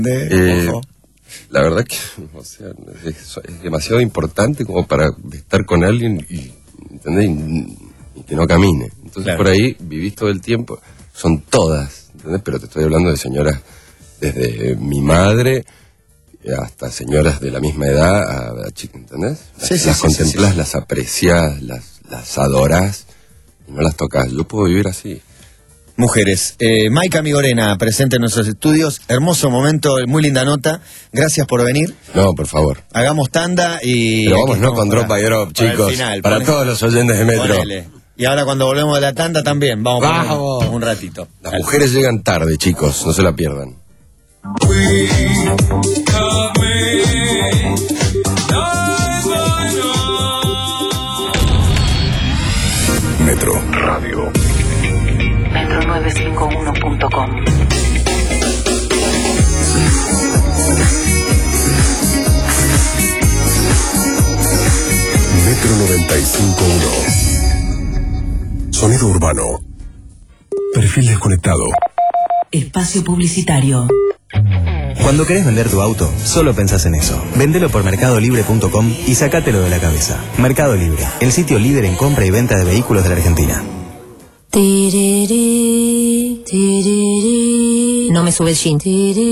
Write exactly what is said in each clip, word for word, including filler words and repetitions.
Eh, Ojo. la verdad que, o sea, es, es demasiado importante como para estar con alguien y, ¿entendés? y, y que no camine. Entonces Claro. por ahí vivís todo el tiempo, son todas, ¿entendés? Pero te estoy hablando de señoras desde mi madre hasta señoras de la misma edad, a, a chicas, ¿entendés? Las, Sí, sí, las sí, contemplás, sí, sí. las apreciás, las, las adorás y no las tocas. Yo puedo vivir así. Mujeres, eh, Maika Migorena, presente en nuestros estudios. Hermoso momento, muy linda nota. Gracias por venir. No, por favor. Hagamos tanda y... Pero aquí vamos, no estamos con para- Drop by Drop, para el chicos. final. Para Ponle- todos los oyentes de Metro. ponele. Y ahora cuando volvemos de la tanda también, vamos, a poner Vamos. un ratito. Las mujeres llegan tarde, chicos, no se la pierdan. Metro Radio. metro novecientos cincuenta y uno punto com. Metro noventa y cinco punto uno. Sonido urbano. Perfil desconectado. Espacio publicitario. Cuando querés vender tu auto, solo pensás en eso. Vendelo por mercado libre punto com y sacátelo de la cabeza. Mercado Libre, el sitio líder en compra y venta de vehículos de la Argentina. No me sube el jean.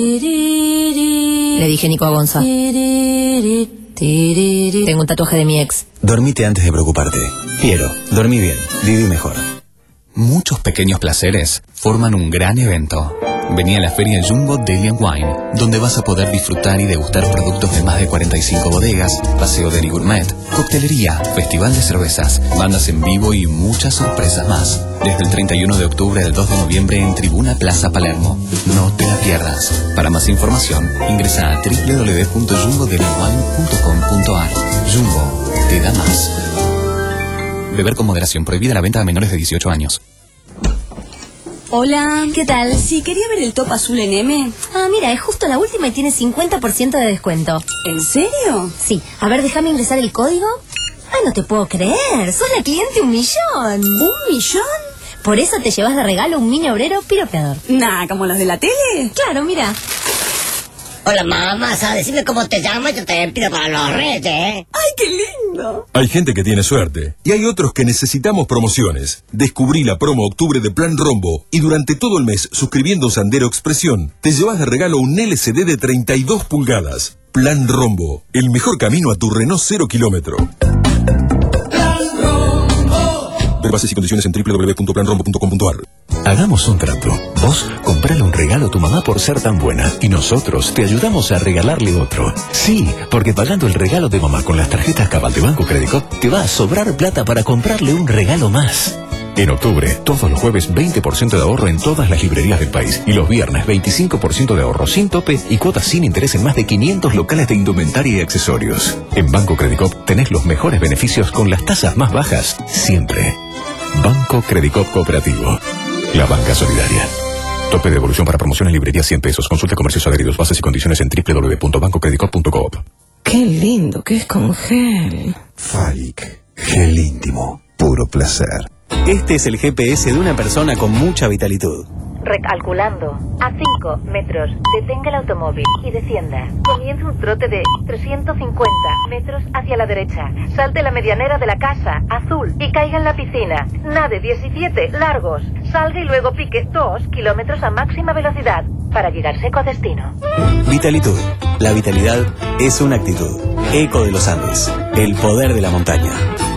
Le dije Nico a Gonza. Tengo un tatuaje de mi ex. Dormite antes de preocuparte. Piero, dormí bien, viví mejor. Muchos pequeños placeres forman un gran evento. Vení a la Feria Jumbo Deli and Wine, donde vas a poder disfrutar y degustar productos de más de cuarenta y cinco bodegas, paseo Deli Gourmet, coctelería, festival de cervezas, bandas en vivo y muchas sorpresas más. Desde el treinta y uno de octubre al dos de noviembre en Tribuna Plaza Palermo. No te la pierdas. Para más información, ingresa a doble u doble u doble u punto jumbo deli wine punto com punto a r. Jumbo, te da más. Beber con moderación, prohibida la venta a menores de dieciocho años. Hola. ¿Qué tal? Sí, quería ver el top azul en M. Ah, mira, es justo la última y tiene cincuenta por ciento de descuento. ¿En serio? Sí. A ver, déjame ingresar el código. Ay, no te puedo creer. Sos la cliente un millón. ¿Un millón? Por eso te llevas de regalo un mini obrero piropeador. Nah, ¿como los de la tele? Claro, mira. Hola mamá, ¿sabes? Decime cómo te llamas, yo te pido para los reyes, ¿eh? ¡Ay, qué lindo! Hay gente que tiene suerte y hay otros que necesitamos promociones. Descubrí la promo octubre de Plan Rombo y durante todo el mes, suscribiendo Sandero Expresión, te llevas de regalo un L C D de treinta y dos pulgadas. Plan Rombo, el mejor camino a tu Renault cero kilómetro. Ver bases y condiciones en doble u doble u doble u punto plan rombo punto com punto a r. Hagamos un trato. Vos comprale un regalo a tu mamá por ser tan buena y nosotros te ayudamos a regalarle otro. Sí, porque pagando el regalo de mamá con las tarjetas Cabal de Banco Credicop te va a sobrar plata para comprarle un regalo más. En octubre, todos los jueves veinte por ciento de ahorro en todas las librerías del país y los viernes veinticinco por ciento de ahorro sin tope y cuotas sin interés en más de quinientos locales de indumentaria y accesorios. En Banco Credicop tenés los mejores beneficios con las tasas más bajas siempre. Banco Credicop Cooperativo. La banca solidaria. Tope de devolución para promoción en librería cien pesos. Consulta comercios adheridos, bases y condiciones en doble u doble u doble u punto banco credicop punto coop. Qué lindo que es con gel. Falic. Gel íntimo. Puro placer. Este es el G P S de una persona con mucha vitalitud. Recalculando. A cinco metros. Detenga el automóvil y descienda. Comienza un trote de trescientos cincuenta metros hacia la derecha. Salte la medianera de la casa, azul, y caiga en la piscina. Nade diecisiete largos. Salga y luego pique dos kilómetros a máxima velocidad para llegar seco a destino. Vitalitud. La vitalidad es una actitud. Eco de los Andes. El poder de la montaña.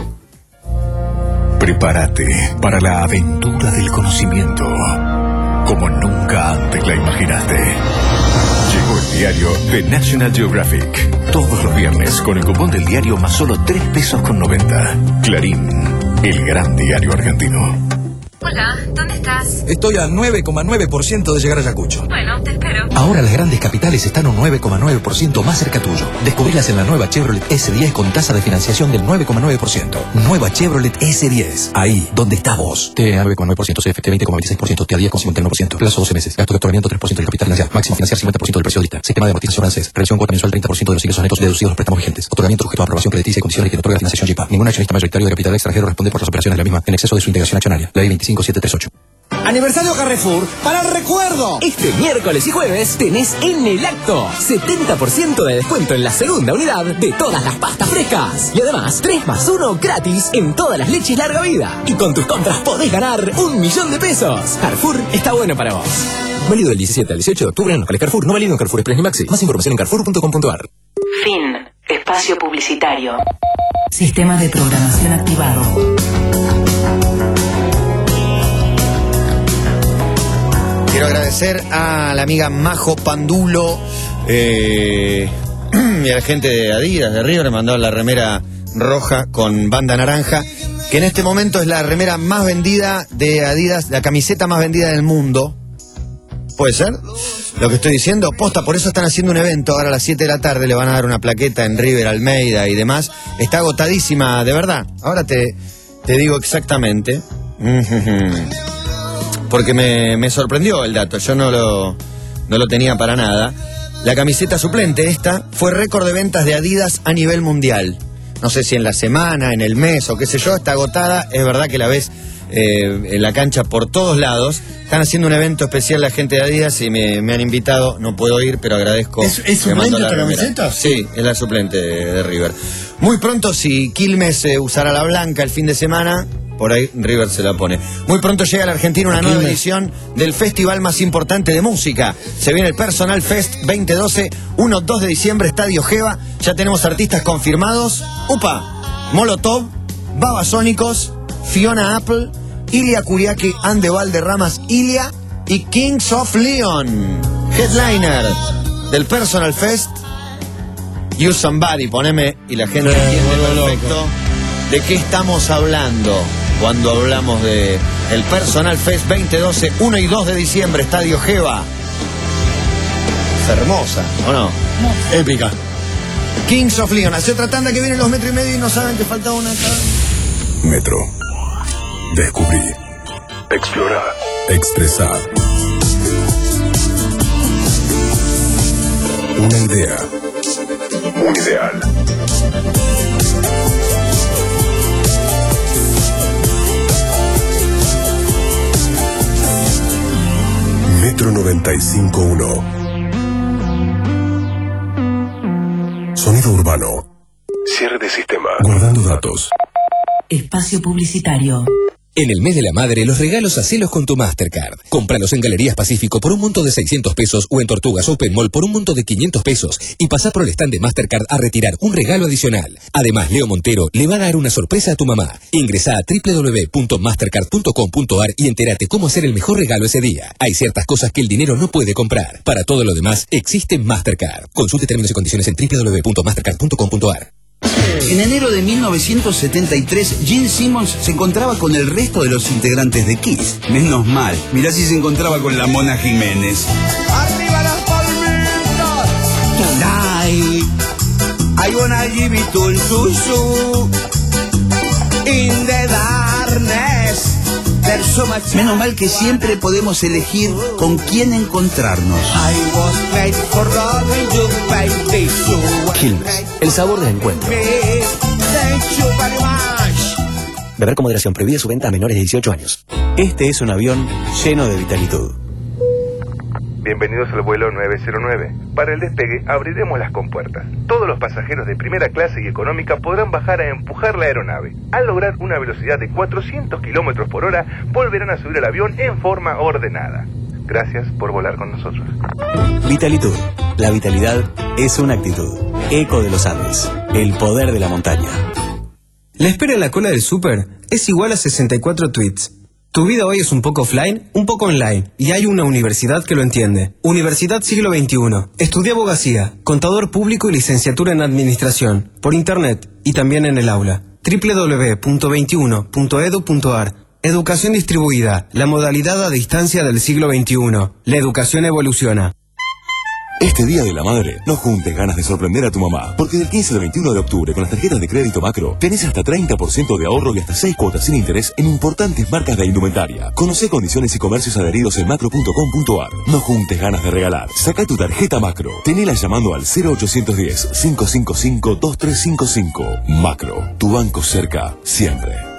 Prepárate para la aventura del conocimiento, como nunca antes la imaginaste. Llegó el diario de National Geographic. Todos los viernes con el cupón del diario más solo tres pesos con noventa. Clarín, el gran diario argentino. Hola, ¿dónde estás? Estoy al nueve coma nueve por ciento de llegar a Ayacucho. Bueno, te espero. Ahora las grandes capitales están un nueve coma nueve por ciento más cerca tuyo. Descubrilas en la nueva Chevrolet ese diez con tasa de financiación del nueve coma nueve por ciento. Nueva Chevrolet ese diez. Ahí, donde está vos. T A nueve coma nueve por ciento, C F T veinte coma veintiséis por ciento, T A diez coma cincuenta y uno por ciento. Plazo doce meses. Gasto de otorgamiento tres por ciento del capital inicial. Máximo financiar cincuenta por ciento del precio de lista. Sistema de amortización francés. Revisión cuota mensual treinta por ciento de los ingresos netos deducidos los préstamos vigentes. Otorgamiento sujeto a aprobación crediticia y condiciones que otorga financiación G I P A. Ningún accionista mayoritario de capital extranjero responde por las operaciones de la misma en exceso de su integración accionaria. Ley veinticinco mil setecientos treinta y ocho. Aniversario Carrefour para el recuerdo. Este miércoles y jueves tenés en el acto setenta por ciento de descuento en la segunda unidad de todas las pastas frescas. Y además tres más uno gratis en todas las leches larga vida. Y con tus compras podés ganar un millón de pesos. Carrefour está bueno para vos. Válido del diecisiete al dieciocho de octubre en locales Carrefour. No válido en Carrefour Express ni Maxi. Más información en carrefour punto com punto a r. Fin. Espacio publicitario. Sistema de programación activado. Quiero agradecer a la amiga Majo Pandulo eh, y a la gente de Adidas, de River, me mandaron la remera roja con banda naranja, que en este momento es la remera más vendida de Adidas, la camiseta más vendida del mundo. ¿Puede ser? Lo que estoy diciendo, posta, por eso están haciendo un evento, ahora a las siete de la tarde le van a dar una plaqueta en River, Almeida y demás. Está agotadísima, de verdad. Ahora te, te digo exactamente. Porque me, me sorprendió el dato, yo no lo, no lo tenía para nada. La camiseta suplente esta fue récord de ventas de Adidas a nivel mundial. No sé si en la semana, en el mes o qué sé yo, está agotada. Es verdad que la ves eh, en la cancha por todos lados. Están haciendo un evento especial la gente de Adidas y me, me han invitado. No puedo ir, pero agradezco. ¿Es, es suplente esta camiseta? Sí, es la suplente de, de River. Muy pronto, si Quilmes eh, usará la blanca el fin de semana, por ahí River se la pone. Muy pronto llega a la Argentina una nueva edición del festival más importante de música. Se viene el Personal Fest veinte doce, uno dos de diciembre, Estadio Geva. Ya tenemos artistas confirmados. Upa, Molotov, Babasónicos, Fiona Apple, Ilia Kuriaki, Ande Valderramas, Ilia y Kings of Leon. Headliner del Personal Fest. You Somebody, poneme y la gente entiende perfecto de qué estamos hablando cuando hablamos de el Personal Fest veinte doce, uno y dos de diciembre, Estadio Geva. Es hermosa, ¿o no? Épica. Kings of Leon. Hace otra tanda que vienen los metros y medio y no saben que falta una acá. Metro. Descubrí. Explorar. Expresar. Una idea. Un ideal. Metro noventa y cinco punto uno. Sonido urbano. Cierre de sistema. Guardando datos. Espacio publicitario. En el mes de la madre, los regalos hacelos con tu Mastercard. Cómpralos en Galerías Pacífico por un monto de seiscientos pesos o en Tortugas Open Mall por un monto de quinientos pesos y pasá por el stand de Mastercard a retirar un regalo adicional. Además, Leo Montero le va a dar una sorpresa a tu mamá. Ingresá a doble u doble u doble u punto mastercard punto com punto a r y entérate cómo hacer el mejor regalo ese día. Hay ciertas cosas que el dinero no puede comprar. Para todo lo demás, existe Mastercard. Consulte términos y condiciones en doble u doble u doble u punto mastercard punto com punto a r. En enero de mil novecientos setenta y tres, Gene Simmons se encontraba con el resto de los integrantes de Kiss. Menos mal, mirá si se encontraba con la Mona Jiménez. ¡Arriba las palmitas! Tonight, I wanna give it to you. In the darkness, there's so much. Menos mal que siempre podemos elegir con quién encontrarnos. I was made for loving you, baby. Quilmes, el sabor del encuentro. Thank you very much. Beber con moderación, prohibida su venta a menores de dieciocho años. Este es un avión lleno de vitalitud. Bienvenidos al vuelo nueve cero nueve. Para el despegue abriremos las compuertas. Todos los pasajeros de primera clase y económica podrán bajar a empujar la aeronave. Al lograr una velocidad de cuatrocientos kilómetros por hora, volverán a subir al avión en forma ordenada. Gracias por volar con nosotros. Vitalitud. La vitalidad es una actitud. Eco de los Andes. El poder de la montaña. La espera en la cola del súper es igual a sesenta y cuatro tweets. Tu vida hoy es un poco offline, un poco online, y hay una universidad que lo entiende. Universidad Siglo veintiuno. Estudia abogacía, contador público y licenciatura en administración, por internet y también en el aula. doble u doble u doble u punto veintiuno punto edu punto a r. Educación distribuida, la modalidad a distancia del siglo veintiuno. La educación evoluciona. Este Día de la Madre, no juntes ganas de sorprender a tu mamá, porque del quince al veintiuno de octubre con las tarjetas de crédito Macro tenés hasta treinta por ciento de ahorro y hasta seis cuotas sin interés en importantes marcas de indumentaria. Conocé condiciones y comercios adheridos en macro punto com punto a r. No juntes ganas de regalar. Saca tu tarjeta Macro. Tenela llamando al cero ochocientos diez, cinco cinco cinco, dos tres cinco cinco. Macro, tu banco cerca, siempre.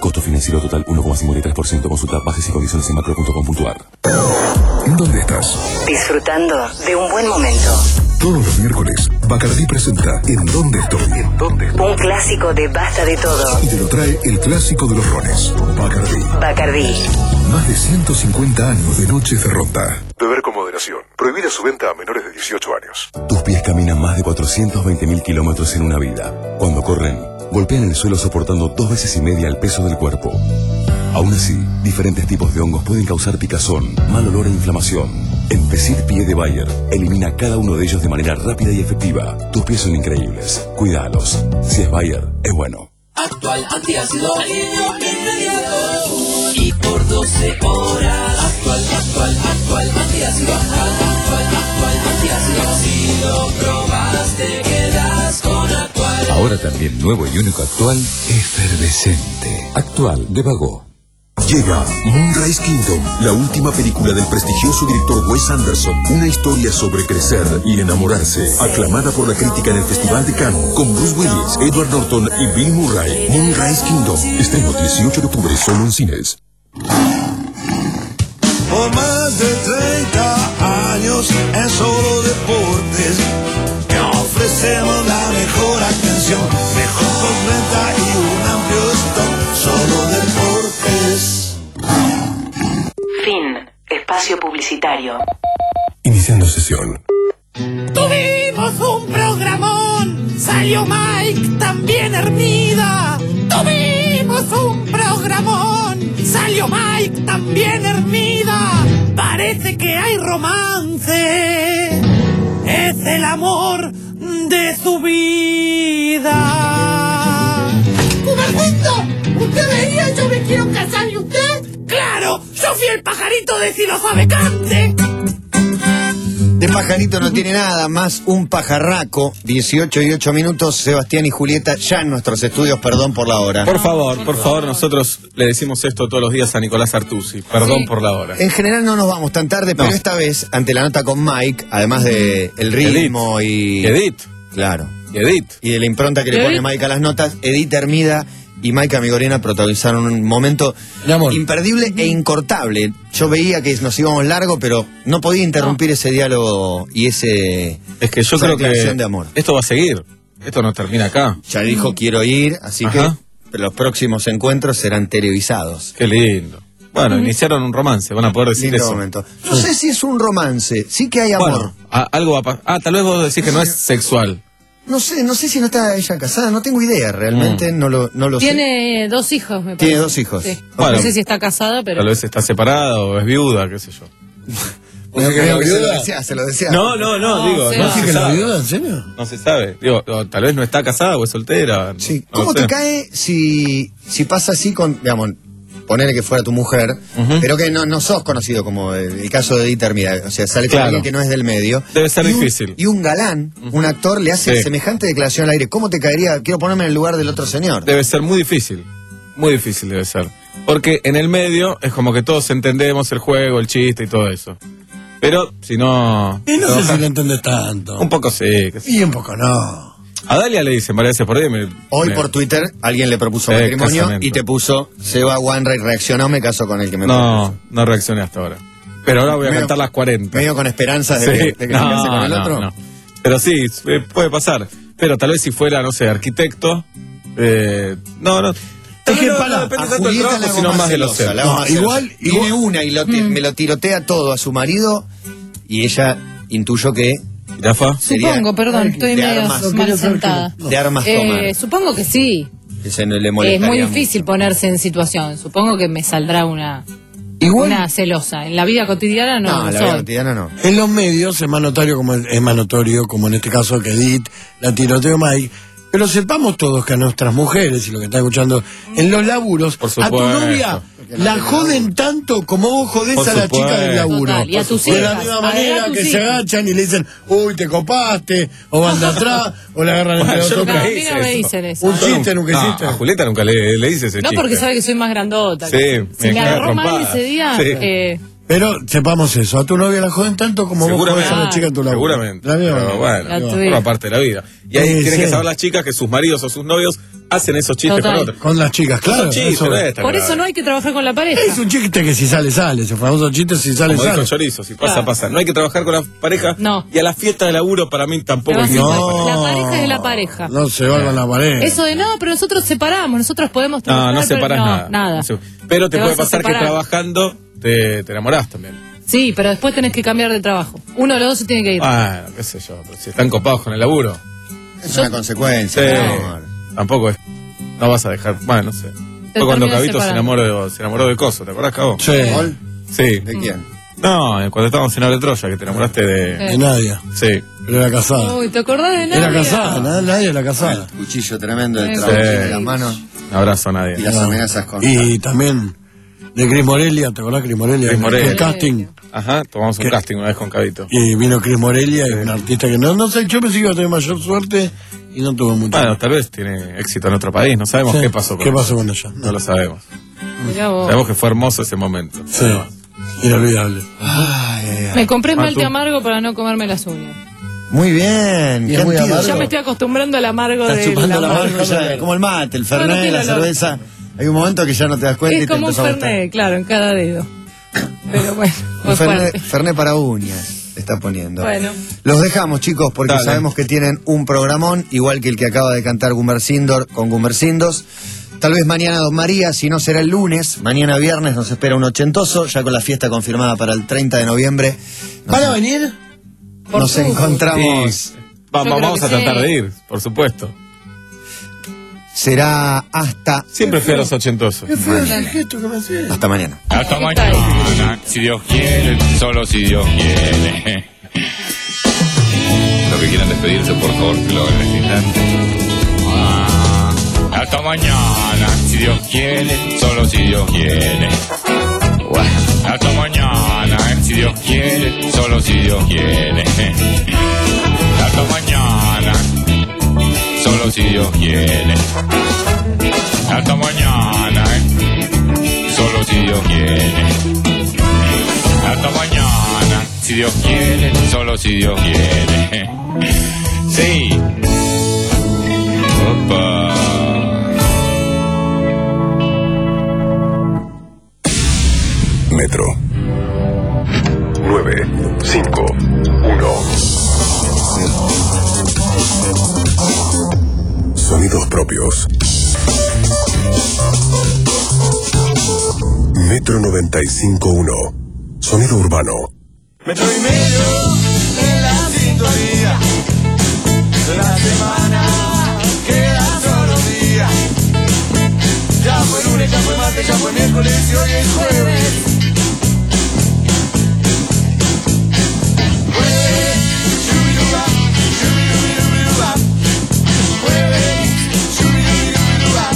Costo financiero total uno coma cincuenta y tres por ciento. Consulta bases y condiciones en macro punto com punto a r. ¿Dónde estás? Disfrutando de un buen momento. Todos los miércoles, Bacardí presenta ¿En dónde estoy? ¿En dónde estoy? Un clásico de Basta de Todo. Y te lo trae el clásico de los rones, Bacardí. Bacardí. Más de ciento cincuenta años de noches de ronda. Beber con moderación. Prohibida su venta a menores de dieciocho años. Tus pies caminan más de cuatrocientos veinte mil kilómetros en una vida. Cuando corren, golpean el suelo soportando dos veces y media el peso del cuerpo. Aún así, diferentes tipos de hongos pueden causar picazón, mal olor e inflamación. Empecid Pie de Bayer elimina cada uno de ellos de manera rápida y efectiva. Tus pies son increíbles. Cuídalos. Si es Bayer, es bueno. Actual antiácido alivio inmediato y por doce horas. Actual, actual, actual antiácido. Actual, actual antiácido. Si lo probas te quedas con Actual. Ahora también nuevo y único Actual, efervescente. Actual de Vago. Llega Moonrise Kingdom, la última película del prestigioso director Wes Anderson. Una historia sobre crecer y enamorarse. Aclamada por la crítica en el Festival de Cannes, con Bruce Willis, Edward Norton y Bill Murray. Moonrise Kingdom. Estreno dieciocho de octubre solo en cines. Por más de treinta años en Solo Deportes te ofrecemos la mejor atención, mejor postventa y un amplio stock. Solo Deportes. Fin. Espacio publicitario. Iniciando sesión. Tuvimos un programón, salió Mike, también Hermida. Tuvimos un programón, salió Mike, también Hermida. Parece que hay romance, es el amor de su vida. ¡Cubertito! ¿Usted veía Yo me quiero casar y usted? ¡Claro! ¡Yo fui el pajarito de Si lo sabe cante! De pajarito no tiene nada, más un pajarraco. dieciocho y ocho minutos, Sebastián y Julieta ya en nuestros estudios, perdón por la hora. Por favor, por favor, nosotros le decimos esto todos los días a Nicolás Artusi. Perdón sí. por la hora. En general no nos vamos tan tarde, pero no. esta vez, ante la nota con Mike, además de el ritmo Edith. y... Edith. Claro. Edith. Y de la impronta que le pone Mike a las notas, Edith Hermida y Maika Migorena protagonizaron un momento imperdible e incortable. Yo veía que nos íbamos largo, pero no podía interrumpir no. ese diálogo y ese es que yo creo que de amor. Esto va a seguir. Esto no termina acá. Ya dijo mm. quiero ir, así Ajá. que los próximos encuentros serán televisados. Qué lindo. Bueno, mm. iniciaron un romance, van a poder decir lindo eso. Momento. No sé si es un romance, sí que hay amor. Bueno, a, algo va a pasar. Ah, tal vez vos decís que no es sexual. No sé, no sé si no está ella casada, no tengo idea, realmente mm. no lo, no lo Tiene sé. Tiene dos hijos, me parece. Tiene dos hijos. Sí. Bueno, no sé si está casada, pero... Tal vez está separada o es viuda, qué sé yo. ¿No que no, se lo decía, se lo decía. No, no, no, no digo, sí, no, no. se que sabe. la viuda, ¿en serio? No se sabe. Digo, tal vez no está casada o es soltera. Sí. No ¿Cómo sé. te cae si, si pasa así con, digamos, ponele que fuera tu mujer, uh-huh. pero que no, no sos conocido como el, el caso de Edith Hermida, o sea, sale con claro. alguien que no es del medio. Debe ser y un, difícil. Y un galán, uh-huh. un actor, le hace sí. semejante declaración al aire. ¿Cómo te caería? Quiero ponerme en el lugar del otro señor. Debe ser muy difícil. Muy difícil debe ser. Porque en el medio es como que todos entendemos el juego, el chiste y todo eso. Pero si no... Y no, no sé si lo entendés tanto. Un poco sí. Que sí. Y un poco no. A Dalia le dicen varias veces por día. Me, Hoy me... por Twitter alguien le propuso eh, matrimonio casamiento. Y te puso Seba Wanray reaccionó, me caso con el que me no, propuso. No, no reaccioné hasta ahora. Pero ahora voy a medio, cantar las cuarenta. Medio con esperanzas de, sí. de que no, se case con el no, otro. No. Pero sí, puede pasar. Pero tal vez si fuera, no sé, arquitecto. Eh, no, no. Es que no, para, no depende a tanto del trabajo, sino más de los celos. No, igual, tiene una y lo, Mm. me lo tirotea todo a su marido y ella intuyó que ¿Rafa? Supongo, perdón, estoy medio armas, mal sentada. De armas eh, tomar. Supongo que sí. Que se le Es muy molestaría difícil mucho. ponerse en situación. Supongo que me saldrá una, Igual, una celosa. En la vida cotidiana no, No, no la soy. vida cotidiana no. en los medios es más notorio como es más notorio como en este caso que Edith la tiroteo Mike. Pero sepamos todos que a nuestras mujeres, y lo que está escuchando, en los laburos, Por a tu supuesto. novia la joden tanto como vos jodés Por a la supuesto. chica del laburo. Total, y a tus de la hijas, misma a manera tus que se hijas. agachan y le dicen, uy, te copaste, o van de atrás, o la agarran entre Bueno, los yo ojos. nunca No, a mí hice no me eso. dicen eso. Un chiste nunca No, hiciste. a Julieta nunca le, le dice ese No, chiste. porque sabe que soy más grandota. Sí, Si me me cae agarró mal trompada. ese día, Sí. eh, Pero sepamos eso, a tu novia la joden tanto como vos jodés a la chica en tu laburo. Seguramente. La misma Pero manera. bueno, La es tuya. una parte de la vida. Y ahí Sí, tienen sí. que saber las chicas que sus maridos o sus novios hacen esos chistes Total. con otros. Con las chicas, claro. Son chistes, eso- no es tan Por grave. eso no hay que trabajar con la pareja. Es un chiste que si sale, sale. Ese famoso chiste, si sale, Como dijo sale. Chorizo, si pasa, Claro. pasa. No hay que trabajar con la pareja. No. Y a la fiesta de laburo para mí tampoco hay que No. trabajar. La pareja es la pareja. No se va con la pareja. Eso de no, pero nosotros separamos, nosotros podemos No, trabajar. no pero separás no, nada. nada. No se- Pero te, Te puede vas a pasar que separar. trabajando te, te enamorás también. Sí, pero después tenés que cambiar de trabajo. Uno de los dos se tiene que ir. Ah, qué sé yo. Pero si están copados con el laburo. Es una consecuencia. Sí. mi amor. Tampoco es. No vas a dejar. Bueno, no sé. Te Fue cuando terminás Cabito se separando. enamoró, de, se enamoró de Coso, ¿te acordás, Cabo? Sí. ¿Gol? Sí. ¿De quién? No, cuando estábamos en Abre Troya, que te enamoraste de. Eh. De Nadia. Sí. Pero era casada. Uy, ¿te acordás de nada? Era casada, ¿no? Nadia era casada. Cuchillo tremendo del Sí. trabajo Sí. en las manos Un abrazo a nadie. y las amenazas con. Y también de Cris Morelia, ¿te acordás Cris Morelia? Cris Morelia. El casting. Ajá, tomamos un ¿Qué? casting una vez con Cabito. Y vino Cris Morelia, y un artista que no, no sé, yo pensé que iba a tener mayor suerte y no tuvo mucho. Bueno, tal vez tiene éxito en otro país, no sabemos Sí. qué pasó con ¿Qué ella. pasó con ella? No lo sabemos. Mirá vos. Sabemos que fue hermoso ese momento. Sí, inolvidable. Ay, ay, ay. Me compré Ah, esmalte tú. amargo para no comerme las uñas. Muy bien. Y ¿Qué es muy antídoto? amargo. Ya me estoy acostumbrando al amargo Estás de chupando la amargo. marca, ya, como el mate, el fernet, Bueno, tiene la olor. cerveza. Hay un momento que ya no te das cuenta y Es te como un empieza a gustar. fernet, claro, en cada dedo. Pero bueno, fue Un fernet, fuerte. fernet para uñas está poniendo. Bueno. Los dejamos, chicos, porque Dale. sabemos que tienen un programón, igual que el que acaba de cantar Gumercindor con Gumercindos. Tal vez mañana Don María, si no será el lunes. Mañana viernes nos espera un ochentoso, ya con la fiesta confirmada para el treinta de noviembre. Nos, ¿Van a venir? Por nos supuesto. encontramos. Sí. Va- Yo creo vamos que a tratar sí. de ir, por supuesto. Será hasta, Siempre fui a los ochentosos. ¿Qué fue ese gesto que me hacía? hasta mañana. Hasta Aquí está mañana, si Dios quiere, solo si Dios quiere. Los que quieran despedirse, por favor, que lo hagan en este instante. Ah, hasta mañana, si Dios quiere, solo si Dios quiere. Bueno, hasta mañana, si Dios quiere, solo si Dios quiere. Hasta mañana, solo si Dios quiere. Hasta mañana, solo si Dios quiere. Hasta mañana, si Dios quiere, solo si Dios quiere. Sí. Opa. Metro. nueve cinco uno. Sonidos propios. Metro noventa y cinco punto uno. Sonido urbano. Metro y medio en la sintonía. La semana queda solo un día. Ya fue lunes, ya fue martes, ya fue miércoles y hoy es jueves. Jueves, shubiduba, shubidubidubiduba. Jueves, shubidubidubiduba.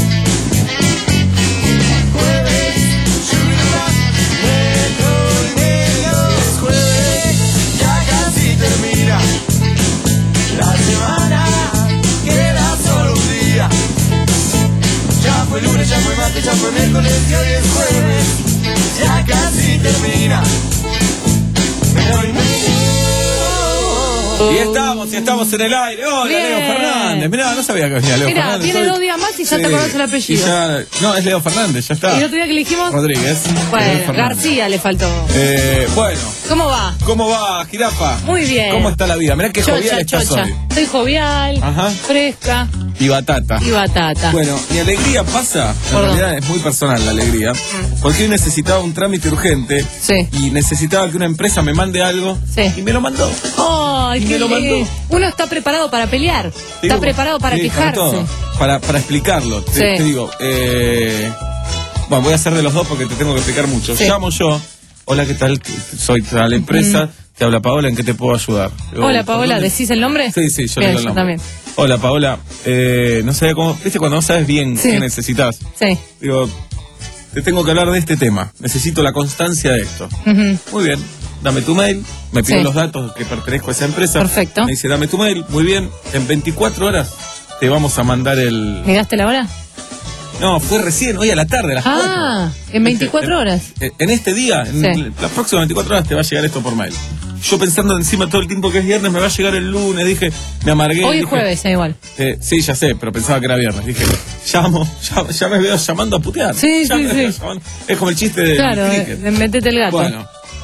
Jueves, shubiduba, metro y medio. Es jueves, ya casi termina. La semana queda solo un día. Ya fue lunes, ya fue martes, ya fue miércoles y hoy es jueves. Ya casi termina. Metro y medio. Y estamos, y estamos en el aire. Hola, Bien. Leo Fernández. Mirá, no sabía que venía Leo Mirá, Fernández. tiene Soy- dos días más y ya Sí. te conoces el apellido. Y ya- no, es Leo Fernández, ya está. ¿Y el otro día que le dijimos? Rodríguez. Leo Bueno, Fernández. García le faltó. Eh, bueno, ¿Cómo va? ¿cómo va, jirafa? Muy bien. ¿Cómo está la vida? Mirá qué jovial Chocha, estás chocha. hoy. Estoy jovial, Ajá. fresca Y batata. y batata. Bueno, mi alegría pasa, en ¿Por realidad es muy personal la alegría, porque hoy necesitaba un trámite urgente Sí. y necesitaba que una empresa me mande algo Sí. y me lo mandó. Ay, Y qué me lo mandó. lindo. Uno está preparado para pelear. Digo, está preparado para sí, quejarse. todo. Para, para explicarlo. Te, Sí. te digo, eh, bueno, voy a hacer de los dos porque te tengo que explicar mucho. Sí. Llamo yo, hola, ¿qué tal? Soy tal empresa, te habla Paola, ¿en qué te puedo ayudar? Digo, Hola, ¿por Paola, dónde? ¿decís el nombre? Sí, sí, yo Bien, le digo el yo nombre. también. Hola, Paola, eh, no sabía cómo, viste cuando no sabes bien Sí. qué necesitas. Sí. Digo, te tengo que hablar de este tema, necesito la constancia de esto. Ujú. Muy bien, dame tu mail, me pide Sí. los datos que pertenezco a esa empresa. Perfecto. Me dice, dame tu mail, muy bien, en veinticuatro horas te vamos a mandar el... ¿Miraste la hora? No, fue recién, hoy a la tarde, a las cuatro. Ah, en veinticuatro horas. En, en este día, en Sí. las próximas veinticuatro horas te va a llegar esto por mail. yo pensando encima todo el tiempo que es viernes, me va a llegar el lunes, dije, me amargué. Hoy es dije, jueves, eh, igual. eh, sí, ya sé, pero pensaba que era viernes. Dije, llamo, ya, ya me veo llamando a putear. Sí, Ya sí, me sí. veo llamando. Es como el chiste de Claro, cricket. de, de metete el gato. Bueno,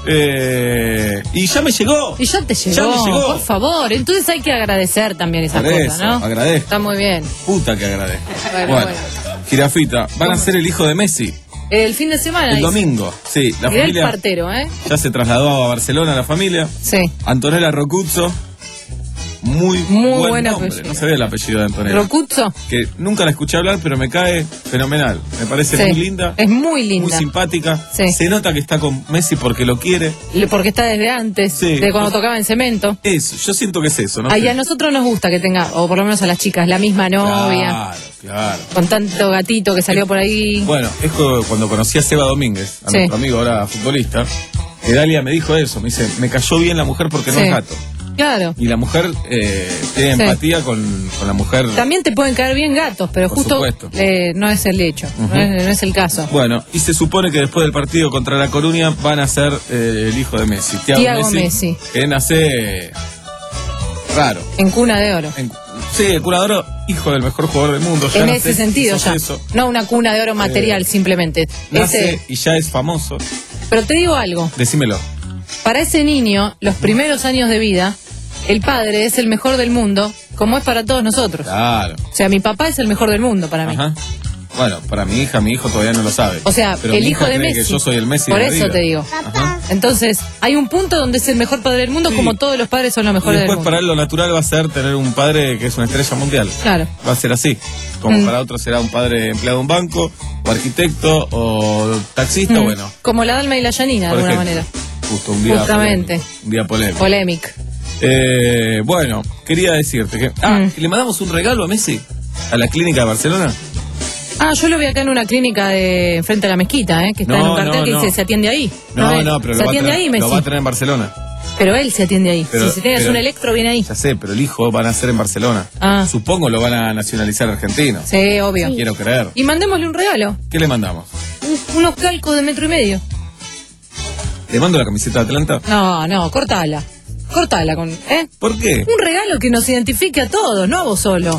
eh, y ya me llegó. Y ya te llegó, Ya me llegó. por favor. Entonces hay que agradecer también esas Por cosas, eso, ¿no? agradezco. Está muy bien. Puta que agradezco. Bueno, Bueno, bueno. Jirafita, van a ser el hijo de Messi. El fin de semana. El dice. domingo, sí. La Mirá el familia partero, ¿eh? ya se trasladó a Barcelona, la familia. Sí. Antonella Rocuzzo. Muy, Muy buen buen nombre. apellido. No sabía el apellido de Antonella. Rocuzzo. Que nunca la escuché hablar, pero me cae fenomenal. Me parece Sí. muy linda. Es muy linda. Muy simpática. Sí. Se nota que está con Messi porque lo quiere. Y porque está desde antes, Sí. de cuando tocaba en cemento. Eso, yo siento que es eso, ¿no? Ahí sé. a nosotros nos gusta que tenga, o por lo menos a las chicas, la misma novia. Claro, claro. Con tanto gatito que salió por ahí. Bueno, es co- cuando conocí a Seba Domínguez, a Sí. nuestro amigo ahora futbolista, que Dalia me dijo eso, me dice, me cayó bien la mujer porque no Sí. es gato. Claro. Y la mujer eh, tiene Sí. empatía con, con la mujer. También te pueden caer bien gatos, pero Por justo supuesto. eh, no es el hecho, Ujú. no, es, no es el caso. Bueno, y se supone que después del partido contra La Coruña van a ser eh, el hijo de Messi, Thiago, Thiago Messi. que nace raro. En cuna de oro. En- sí, el curador, hijo del mejor jugador del mundo. ya En nace, ese sentido sos ya. eso. No una cuna de oro material, Eh, simplemente. Nace Ese- y ya es famoso. pero te digo algo, Decímelo. para ese niño, los primeros años de vida, el padre es el mejor del mundo, como es para todos nosotros. Claro. O sea, mi papá es el mejor del mundo para mí. Ajá. Bueno, para mi hija, mi hijo todavía no lo sabe. O sea, Pero el mi hijo hija de cree Messi. que yo soy el Messi Por de la eso vida. te digo. Ajá. Entonces, hay un punto donde es el mejor padre del mundo, Sí. como todos los padres son los Y mejores del después mundo. para él lo natural va a ser tener un padre que es una estrella mundial. Claro. Va a ser así. Como Mm. para otros será un padre empleado de un banco, o arquitecto, o taxista, Mm. bueno. Como la Dalma y la Yanina, de Por alguna ejemplo. manera. Justo un día Justamente. polémico. Un día polémico. Polémic. Eh, bueno, quería decirte que... Ah, Mm. ¿le mandamos un regalo a Messi? ¿A la clínica de Barcelona? Ah, yo lo vi acá en una clínica de frente a la mezquita, ¿eh? Que está No, en un cartel no, que no. dice, se atiende ahí. No, ves? no, pero se lo va, a atiende tener, ahí, lo Messi. va a tener en Barcelona. Pero él se atiende ahí. Pero- si tienes pero- un electro, viene ahí. Ya sé, pero el hijo van a ser en Barcelona. Ah. Supongo lo van a nacionalizar argentino. Sí, obvio. Quiero creer. Y mandémosle un regalo. ¿Qué le mandamos? Un- unos calcos de metro y medio. ¿Le mando la camiseta de Atlanta? No, no, cortala. Cortala con. ¿Eh? ¿Por qué? Un regalo que nos identifique a todos, no a vos solo.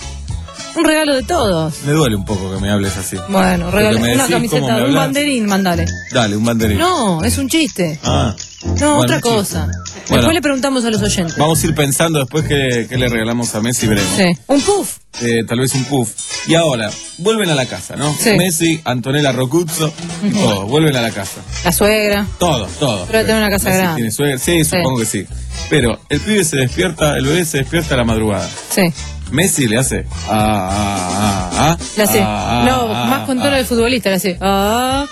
Un regalo de todos. Me duele un poco que me hables así. Bueno, Porque regala me una decís cómo camiseta, me un hablas. banderín, mandale. Dale, un banderín. No, es un chiste. Ah. No, Bueno, otra un chiste. cosa. Bueno. Después le preguntamos a los oyentes. Vamos a ir pensando después que, que le regalamos a Messi, veremos. Sí. Un puff. Eh, tal vez un puff. Y ahora, vuelven a la casa, ¿no? Sí. Messi, Antonella Rocuzzo, y todos, vuelven a la casa. La suegra. Todos, todos. Pero tener una casa Messi grande. tiene suegra, sí, supongo que sí. Pero el pibe se despierta, el bebé se despierta a la madrugada. Sí. Messi le hace ah, ah, ah, ah. La hace. ah, ah, no, ah, más con ah. tono de futbolista, la hace. Ah,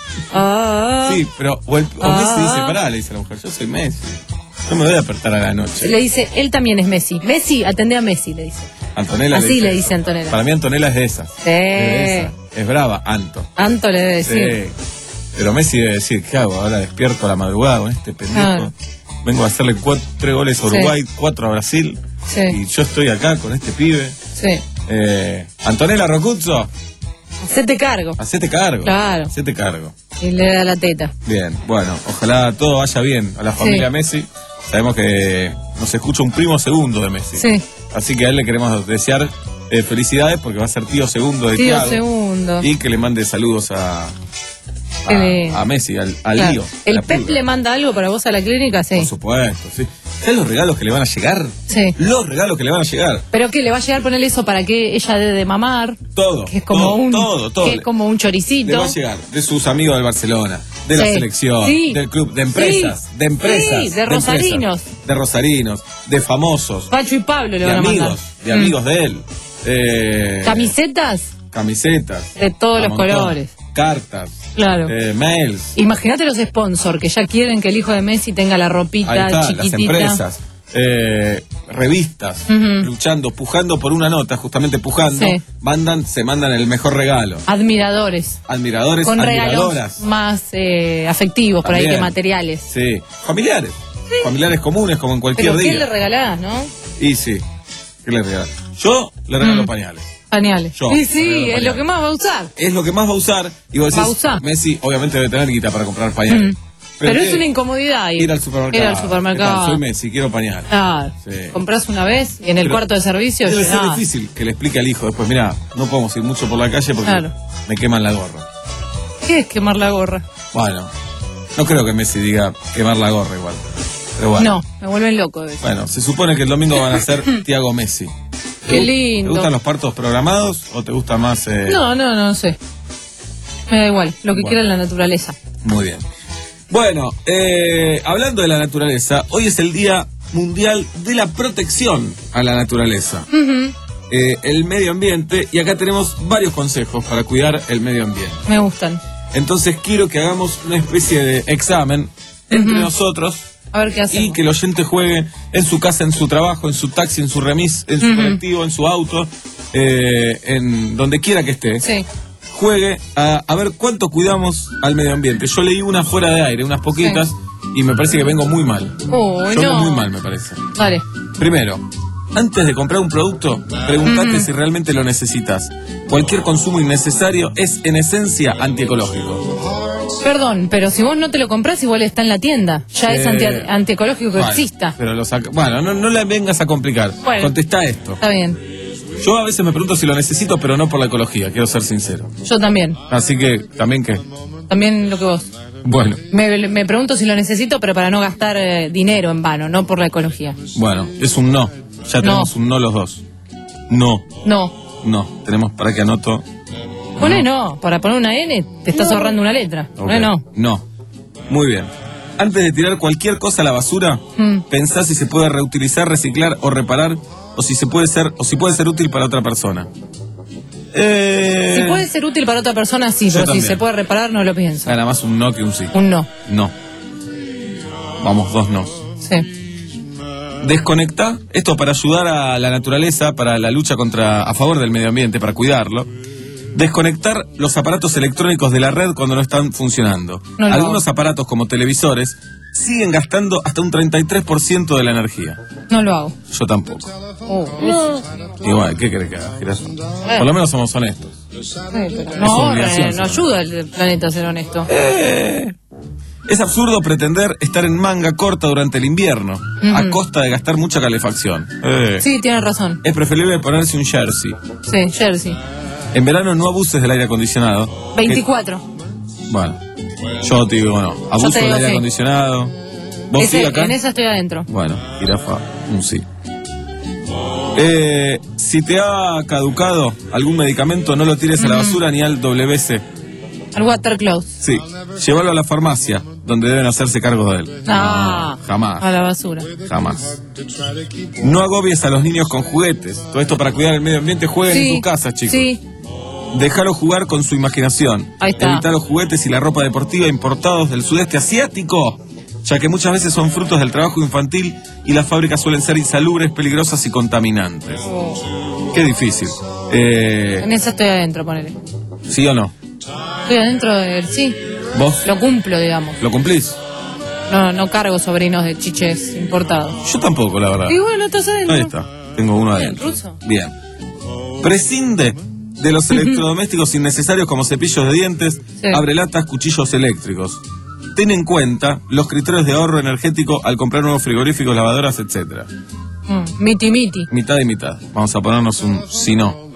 ah. Sí, pero o, el, o Ah. Messi dice, pará, le dice a la mujer, yo soy Messi. No me voy a despertar a la noche. Le dice, él también es Messi. Messi, atendé a Messi, le dice. Antonella Así le dice Antonella. Para mí Antonella es de esas. Sí. Es de esas. Es brava, Anto. Anto le debe decir. Sí. Pero Messi debe decir, ¿qué hago? Ahora despierto a la madrugada con este pendejo. Claro. Vengo a hacerle cuatro, tres goles a Uruguay, cuatro a Brasil. Sí. Y yo estoy acá con este pibe. Sí. Eh, Antonella Rocuzzo, Hacete cargo. hacete cargo. Claro. Hacete cargo. Y le da la teta. Bien, bueno, ojalá todo vaya bien a la familia Sí. Messi. Sabemos que nos escucha un primo segundo de Messi. Sí. Así que a él le queremos desear eh, felicidades porque va a ser tío segundo de Tío Thiago. segundo. Y que le mande saludos a, Qué lindo. a, a Messi, al, al Claro. lío. a ¿El la Pep piba. le manda algo para vos a la clínica? Sí. Por supuesto, sí. ¿Sabes los regalos que le van a llegar? Sí. Los regalos que le van a llegar. ¿Pero qué? ¿Le va a llegar ponerle eso para que ella dé de mamar? Todo. Que es como todo, un. todo, todo. Que es como un choricito. Le va a llegar de sus amigos del Barcelona, de la Sí. selección, Sí. del club, de empresas, Sí. de empresas. Sí, de rosarinos. empresas, de rosarinos, de famosos, Pacho y Pablo le de van a mandar. amigos, de Mm. amigos de él. Eh, Camisetas camisetas. de todos a los montón. colores. Cartas. Claro. eh, mails. Imagínate los sponsors que ya quieren que el hijo de Messi tenga la ropita Ahí está, las chiquitita. empresas. eh, revistas, Ujú. luchando, pujando por una nota, justamente pujando, Sí. mandan, se mandan el mejor regalo. Admiradores. Admiradores, Con regalos admiradoras. más eh, afectivos por ahí También. que materiales. Sí, familiares. Familiares comunes, como en cualquier Pero ¿qué día. le regalás, no? Y sí, ¿qué le regalo? Yo le regalo Mm. pañales. Pañales. Yo, Y le sí, regalo es lo pañales. que más va a usar. Es lo que más va a usar. Y vos Va a decís, usar. Messi obviamente debe tener guita para comprar pañales. Mm. Pero, Pero es que- una incomodidad ir, Ir al supermercado. Ir al supermercado. ¿Qué tal? Soy Messi, quiero pañal. Claro. Sí. Compras una vez y en el Pero cuarto de servicio Debe ser llenás. difícil que le explique al hijo después, mira, no podemos ir mucho por la calle porque Claro. me queman la gorra. ¿Qué es quemar la gorra? Bueno, no creo que Messi diga quemar la gorra igual. Pero bueno. No, me vuelven loco. de eso. Bueno, se supone que el domingo van a ser Thiago Messi. Qué ¿Te lindo. gustan los partos programados o te gusta más? eh, No, no, no sé. Me da igual, lo que Bueno. quiera la naturaleza. Muy bien. Bueno, eh, hablando de la naturaleza, hoy es el Día Mundial de la Protección a la Naturaleza. Ujú, Eh, el medio ambiente, y acá tenemos varios consejos para cuidar el medio ambiente. me gustan. Entonces quiero que hagamos una especie de examen entre Ujú. nosotros A ver qué hacemos. y que el oyente juegue en su casa, en su trabajo, en su taxi, en su remis, en su Ujú. colectivo, en su auto, eh, en donde quiera que esté. Sí. Juegue a, a ver cuánto cuidamos al medio ambiente. Yo leí una fuera de aire, unas poquitas, y me parece que vengo muy mal. Uy, Yo no. vengo muy mal, me parece. Dale. Primero, antes de comprar un producto, pregúntate Ujú. si realmente lo necesitas. Cualquier consumo innecesario es en esencia antiecológico. Perdón, pero si vos no te lo compras, igual está en la tienda. Ya es Eh, anti antiecológico que Bueno, exista. Pero lo saca- bueno, no, no la vengas a complicar. Bueno. Contestá esto. Está bien. Yo a veces me pregunto si lo necesito, pero no por la ecología, quiero ser sincero. Yo también. Así que, ¿también qué? También lo que vos. Bueno, Me, me pregunto si lo necesito, pero para no gastar eh, dinero en vano, no por la ecología. bueno, es un no. Ya tenemos un no los dos. No, No. no. Tenemos para que anoto. Poné no. Para poner una N, te estás ahorrando una letra. Poné Ok. no. No. Muy bien. Antes de tirar cualquier cosa a la basura, Mm. pensá si se puede reutilizar, reciclar o reparar, o si se puede ser, o si puede ser útil para otra persona. Eh... Si puede ser útil para otra persona, sí, Yo pero también. si se puede reparar, no lo pienso. Gana más un no que un sí. Un no. No. Vamos, dos no. Sí. Desconecta, esto para ayudar a la naturaleza, para la lucha contra, a favor del medio ambiente, para cuidarlo. Desconectar los aparatos electrónicos de la red cuando no están funcionando. No lo Algunos aparatos como televisores siguen gastando hasta un treinta y tres por ciento de la energía. No lo hago. Yo tampoco. Oh, Igual, ¿qué querés que haga, Girazo? Por lo menos somos honestos. sí, pero Es no, obligación, eh, no sí. ayuda al planeta a ser honesto. Eh, Es absurdo pretender estar en manga corta durante el invierno, a Ujú. costa de gastar mucha calefacción. Eh. Sí, tienes razón. Es preferible ponerse un jersey. Sí, Jersey. En verano no abuses del aire acondicionado. veinticuatro. Que- bueno, yo te digo no. Abuso te digo del aire sí. acondicionado. ¿Vos Ese- sí acá? En esa estoy adentro. Bueno, jirafa, un sí. Eh, si te ha caducado algún medicamento, no lo tires a la Ujú. basura ni al W C. Al water close. Sí, llévalo a la farmacia, donde deben hacerse cargo de él. Ah, Jamás, a la basura. jamás. No agobies a los niños con juguetes. Todo esto para cuidar el medio ambiente. Jueguen en Sí, tu casa, chicos. sí. Déjalo jugar con su imaginación. Ahí está. Evita los juguetes y la ropa deportiva importados del sudeste asiático, ya que muchas veces son frutos del trabajo infantil y las fábricas suelen ser insalubres, peligrosas y contaminantes. Qué difícil. Eh, En esa estoy adentro, ponele. ¿Sí o no? Estoy adentro del sí. ¿Vos Lo cumplo, digamos. lo cumplís? No, no cargo sobrinos de chiches importados. Yo tampoco, la verdad. Y bueno, estás adentro. Ahí está. Tengo uno Bien, adentro. ruso. Bien. Prescinde de los electrodomésticos innecesarios como cepillos de dientes, Sí. abrelatas, cuchillos eléctricos. Ten en cuenta los criterios de ahorro energético al comprar nuevos frigoríficos, lavadoras, etcétera. Mm, miti miti. Mitad y mitad. Vamos a ponernos un si no.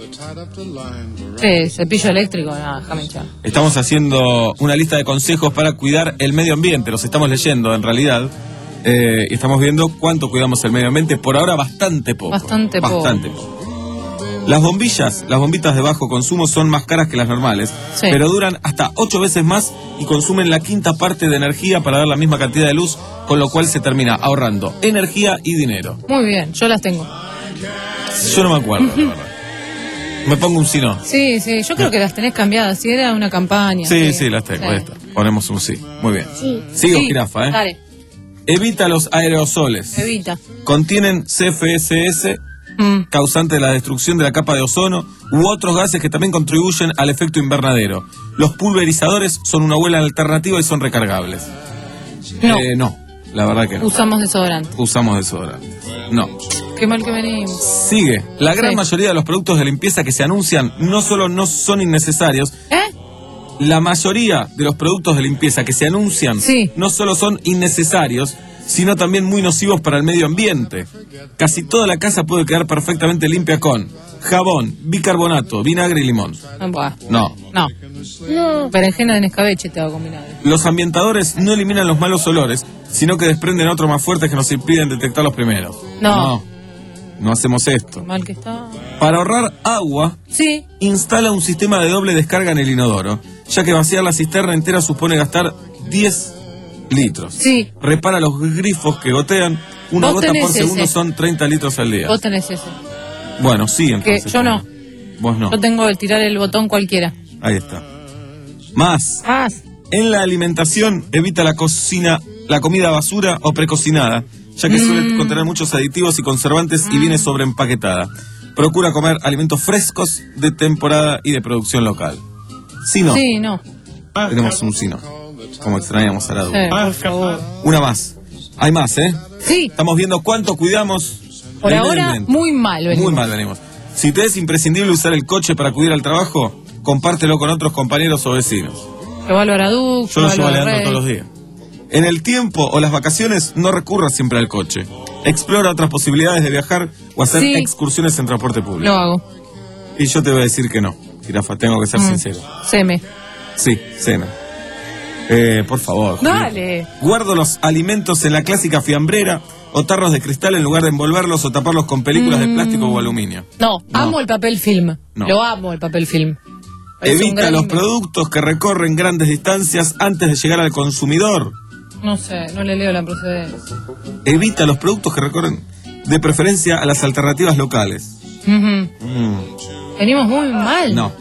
¿Qué? ¿Cepillo eléctrico? No, déjame hinchar. Estamos haciendo una lista de consejos para cuidar el medio ambiente. Los estamos leyendo en realidad. Eh, y estamos viendo cuánto cuidamos el medio ambiente. Por ahora bastante poco. Bastante poco. Bastante poco. Las bombillas, las bombitas de bajo consumo son más caras que las normales, Sí. pero duran hasta ocho veces más y consumen la quinta parte de energía para dar la misma cantidad de luz, con lo cual se termina ahorrando energía y dinero. Muy bien, yo las tengo. Yo no me acuerdo, la verdad. Me pongo un sí no. Sí, sí, yo creo que las tenés cambiadas. Si era una campaña. Sí, sí, las tengo. Ahí está. Ponemos un sí. Muy bien. Sí. Sigo, Sí, jirafa, ¿eh? Dale, Evita los aerosoles. evita. Contienen C F S S, Mm. causante de la destrucción de la capa de ozono, u otros gases que también contribuyen al efecto invernadero. Los pulverizadores son una buena alternativa y son recargables. No. Eh, no, la verdad que no. Usamos desodorante. Usamos desodorante. No. Qué mal que venimos. Sigue. La gran Sí. mayoría de los productos de limpieza que se anuncian no solo no son innecesarios, ¿Eh? la mayoría de los productos de limpieza que se anuncian Sí. no solo son innecesarios, sino también muy nocivos para el medio ambiente. Casi toda la casa puede quedar perfectamente limpia con jabón, bicarbonato, vinagre y limón. Ah, buah. No. No. No. Berenjena de escabeche te va a combinar. Los ambientadores no eliminan los malos olores, sino que desprenden otros más fuertes que nos impiden detectar los primeros. No. No, no hacemos esto. Mal que está. Para ahorrar agua, Sí. instala un sistema de doble descarga en el inodoro, ya que vaciar la cisterna entera supone gastar diez litros. Sí. Repara los grifos que gotean, una Vos gota tenés por segundo ese. son treinta litros al día. Vos tenés eso. Bueno, sí, Que entonces. yo no. Vos no. Yo tengo el tirar el botón cualquiera. Ahí está. Más. Más. En la alimentación, evita la cocina, la comida basura o precocinada, ya que Mm. suele contener muchos aditivos y conservantes y viene sobreempaquetada. Procura comer alimentos frescos, de temporada y de producción local. Si no, Sí, no. tenemos un sí no. Como extrañamos a la Sí, duda. por favor. Una más. Hay más, ¿eh? Sí. Estamos viendo cuánto cuidamos. Por el medio ahora, ambiente. muy mal venimos. Muy mal venimos. Si te es imprescindible usar el coche para acudir al trabajo, compártelo con otros compañeros o vecinos. Llévalo a Araduc, Yo lo llevo a llévalo a Leandro Rey. todos los días. En el tiempo o las vacaciones, no recurras siempre al coche. Explora otras posibilidades de viajar o hacer Sí. excursiones en transporte público. Lo hago. Y yo te voy a decir que no, Jirafa, tengo que ser Mm. sincero. Seme. Sí, cena. Eh, por favor. Dale. Guardo los alimentos en la clásica fiambrera o tarros de cristal en lugar de envolverlos o taparlos con películas de Mm. plástico o aluminio. No, amo el papel film. No. Lo amo el papel film. Es un Evita gran los invento. productos que recorren grandes distancias antes de llegar al consumidor. No sé, no le leo la procedencia. Evita los productos que recorren de preferencia a las alternativas locales. Ujú. Mm, Venimos muy mal. no.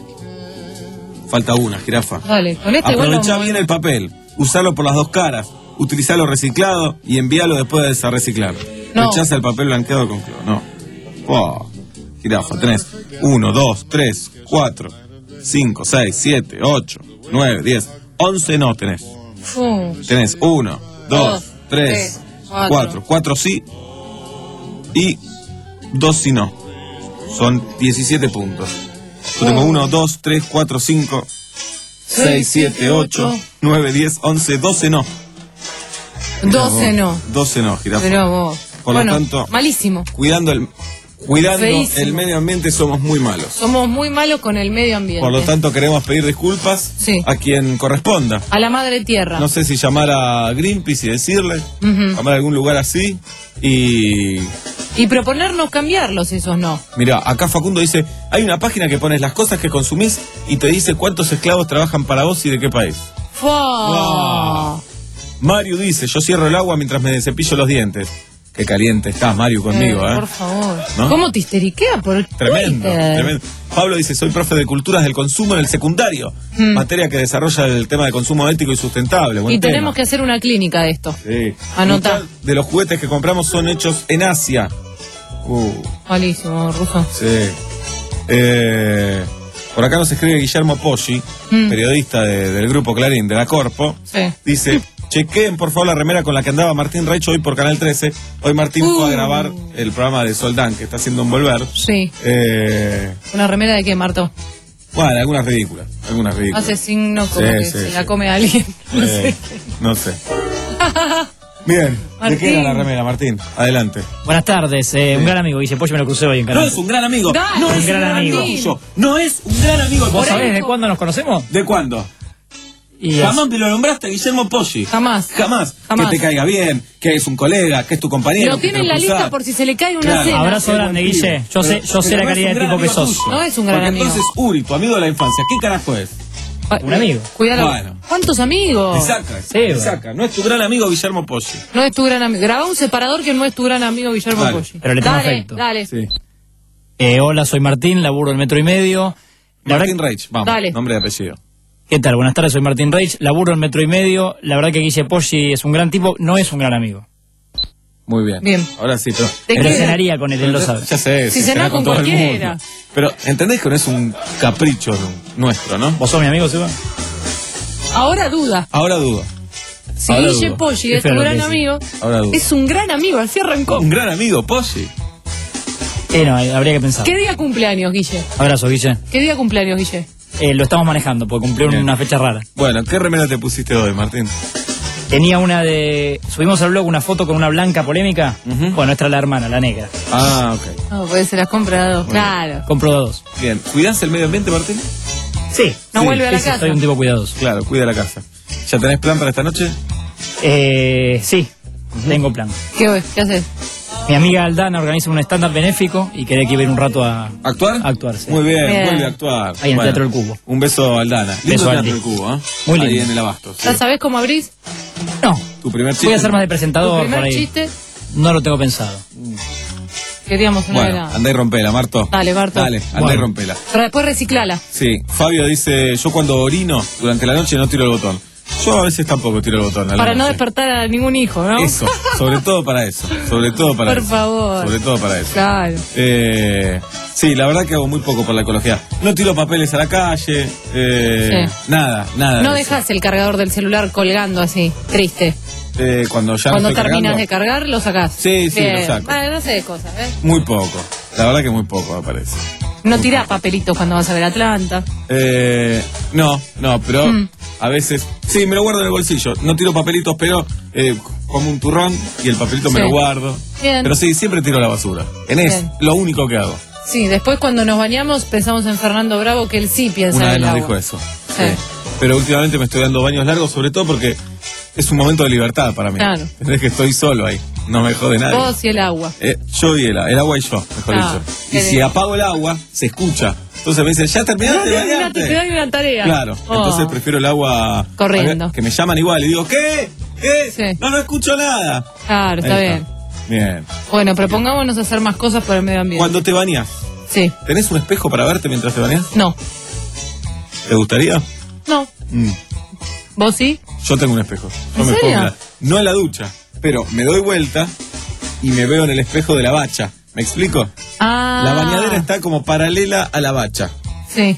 Falta una, Jirafa. Dale, con este igual Aprovechá vamos- bien el papel. Usalo por las dos caras. Utilizalo reciclado y envíalo después de desreciclar. No. Rechaza el papel blanqueado con cloro. No. Oh, Jirafa, tenés uno, dos, tres, cuatro, cinco, seis, siete, ocho, nueve, diez, once no tenés. Uh, Tenés uno, dos, Dos, tres, tres, cuatro. cuatro, cuatro sí y dos sí no. Son diecisiete puntos. Yo tengo uno, dos, tres, cuatro, cinco, seis, siete, ocho, nueve, diez, once, doce no. doce no. doce no, Jirafa. Pero vos. Por lo bueno, tanto, malísimo. cuidando el cuidando Feísimo. el medio ambiente somos muy malos. Somos muy malos con el medio ambiente. Por lo tanto, queremos pedir disculpas Sí. a quien corresponda. A la madre tierra. No sé si llamar a Greenpeace y decirle, Ujú. llamar a algún lugar así y... Y proponernos cambiarlos, esos no. Mira, acá Facundo dice, hay una página que pones las cosas que consumís y te dice cuántos esclavos trabajan para vos y de qué país. Fua. Mario dice, yo cierro el agua mientras me cepillo los dientes. Qué caliente estás, Mario, conmigo, Eh, ¿eh? Por favor. ¿No? ¿Cómo te histeriquea por Tremendo, Twitter? tremendo. Pablo dice, soy profe de culturas del consumo en el secundario, Mm. materia que desarrolla el tema de consumo ético y sustentable. Buen Y tema. tenemos que hacer una clínica de esto. Sí. Anotá. Mitad de los juguetes que compramos son hechos en Asia. Uh, Malísimo, ruso. sí. Eh, por acá nos escribe Guillermo Poggi, Mm. periodista de- del grupo Clarín, de la Corpo. Sí. Dice, chequeen por favor la remera con la que andaba Martín Reich hoy por Canal trece. Hoy Martín fue a Uh. grabar el programa de Soldán, que está haciendo un volver. Sí. Eh, ¿Una remera de qué, Marto? bueno, algunas ridículas, algunas ridículas. Hace signo como Sí, que sí, se sí. la come alguien. No Eh, sé. no sé. Bien, ¿de qué era la remera, Martín? Adelante. Buenas tardes, eh, un gran amigo, Guille Pollo, me lo crucé hoy en No Canal. es un gran amigo. Dale, no es un gran amigo. tuyo. No es un gran amigo. ¿Vos tuyo. sabés de cuándo nos conocemos? ¿De cuándo? Y Jamás me lo nombraste, Guillermo Poggi. Jamás. Jamás. Jamás. Que te caiga bien, que es un colega, que es tu compañero. Lo que tiene te en la cruzás. lista por si se le cae una Claro. cena. Abrazo grande, Guille. Yo sé, yo sé Pero la no es calidad un de gran tipo que amigo sos. tuyo. No es un gran Porque amigo. entonces Uri, tu amigo de la infancia, ¿qué carajo es? Un amigo. Cuidado. Bueno. ¿Cuántos amigos? Te saca, Sí, te bueno. saca. No es tu gran amigo Guillermo Poggi. No es tu gran amigo. Graba un separador que no es tu gran amigo Guillermo Dale. Poggi. Pero le tengo dale, afecto. dale. Sí. Eh, hola, soy Martín, laburo en Metro y Medio. La Martín verdad, Reich, vamos. Dale. Nombre y apellido. ¿qué tal? Buenas tardes, soy Martín Reich, laburo en Metro y Medio. La verdad que Guille Poggi es un gran tipo, no es un gran amigo. Muy bien. Bien. Ahora sí, pero. ¿De Pero qué? cenaría con él, él lo sabe. Ya sé, Si se cenás cena con todo el cualquiera. mundo. Pero entendés que no es un capricho nuestro, ¿no? ¿Vos sos mi amigo, Seba? Ahora duda. Ahora dudo. Si Ahora Guille dudo. Poggi Qué es tu feo lo gran que decís. amigo, Ahora dudo. es un gran amigo. Así arrancó. Un gran amigo, Poggi. Eh, no, habría que pensar. ¿Qué día cumpleaños, Guille? Abrazo, Guille. ¿Qué día cumpleaños, Guille? Eh, lo estamos manejando, porque cumplió Bien. una fecha rara. Bueno, ¿qué remera te pusiste hoy, Martín? Tenía una de... Subimos al blog una foto con una blanca polémica. Bueno, esta es la hermana, la negra. Ah, ok. No, pues se las compra dos, claro. Compro dos. Bien. ¿Cuidás el medio ambiente, Martín? Sí. No Sí, vuelve a la Sí, sí, casa. soy un tipo cuidadoso. Claro, cuida la casa. ¿Ya tenés plan para esta noche? Eh, sí, tengo plan. ¿Qué, ¿Qué haces? Mi amiga Aldana organiza un stand-up benéfico y quería que iba a ir un rato a... ¿Actuar? A actuar, sí. Muy bien, Bien. vuelve a actuar. Ahí en Bueno, Teatro del Cubo. Un beso a Aldana. Lindo Beso, Teatro Aldi. del Cubo, ¿eh? Muy Ahí lindo. en el Abasto. sí. ¿Ya sabés cómo abrís? No, Tu primer chiste. voy a ser más de ¿Tu presentador primer por ahí. chiste? No lo tengo pensado. Queríamos una Bueno, velada. andá y rompela, Marto. Dale, Marto. Dale, andá y Bueno. rompela. Pero después reciclala. Sí, Fabio dice, yo cuando orino durante la noche no tiro el botón. Yo a veces tampoco tiro el botón. a la Para no noche. despertar a ningún hijo, ¿no? Eso, sobre todo para eso. Sobre todo para Por eso. favor. Sobre todo para eso. Claro. Eh, sí, la verdad que hago muy poco por la ecología. No tiro papeles a la calle. Eh, Sí. Nada, nada. No de eso. dejas el cargador del celular colgando así, triste. Eh, cuando ya no Cuando estoy terminas cargando, de cargar, lo sacás. Sí, sí, Bien. lo saco. Vale, no sé de cosas, ¿ves? Muy poco. La verdad que muy poco, me parece. No tirás papelitos cuando vas a ver Atlanta. Eh, no, no, pero Mm. a veces... Sí, me lo guardo en el bolsillo. No tiro papelitos, pero eh, como un turrón y el papelito me Sí. lo guardo. Bien. Pero sí, siempre tiro a la basura. En es Bien. lo único que hago. Sí, después cuando nos bañamos pensamos en Fernando Bravo, que él sí piensa Una en vez el nos agua. dijo eso. Sí. Pero últimamente me estoy dando baños largos, sobre todo porque es un momento de libertad para mí. Claro. Es que estoy solo ahí. No me jode nadie. Vos y el agua. Eh, yo y el, el agua y yo, mejor Ah, dicho. Y qué si bien. apago el agua, se escucha. Entonces me dicen, ¿ya terminaste de Te bañarte? doy una tarea. Claro, Oh. entonces prefiero el agua Corriendo. que me llaman igual y digo, ¿qué? ¿Qué? Sí. No, no escucho nada. Claro, está Ahí bien. Bien. Bueno, propongámonos hacer más cosas por el medio ambiente. Cuando te bañas, Sí. ¿tenés un espejo para verte mientras te bañas? No. ¿Te gustaría? No. Mm, ¿Vos sí? Yo tengo un espejo. Yo ¿En me serio? puedo mirar. No en la ducha, pero me doy vuelta y me veo en el espejo de la bacha. ¿Me explico? Ah. La bañadera está como paralela a la bacha. Sí.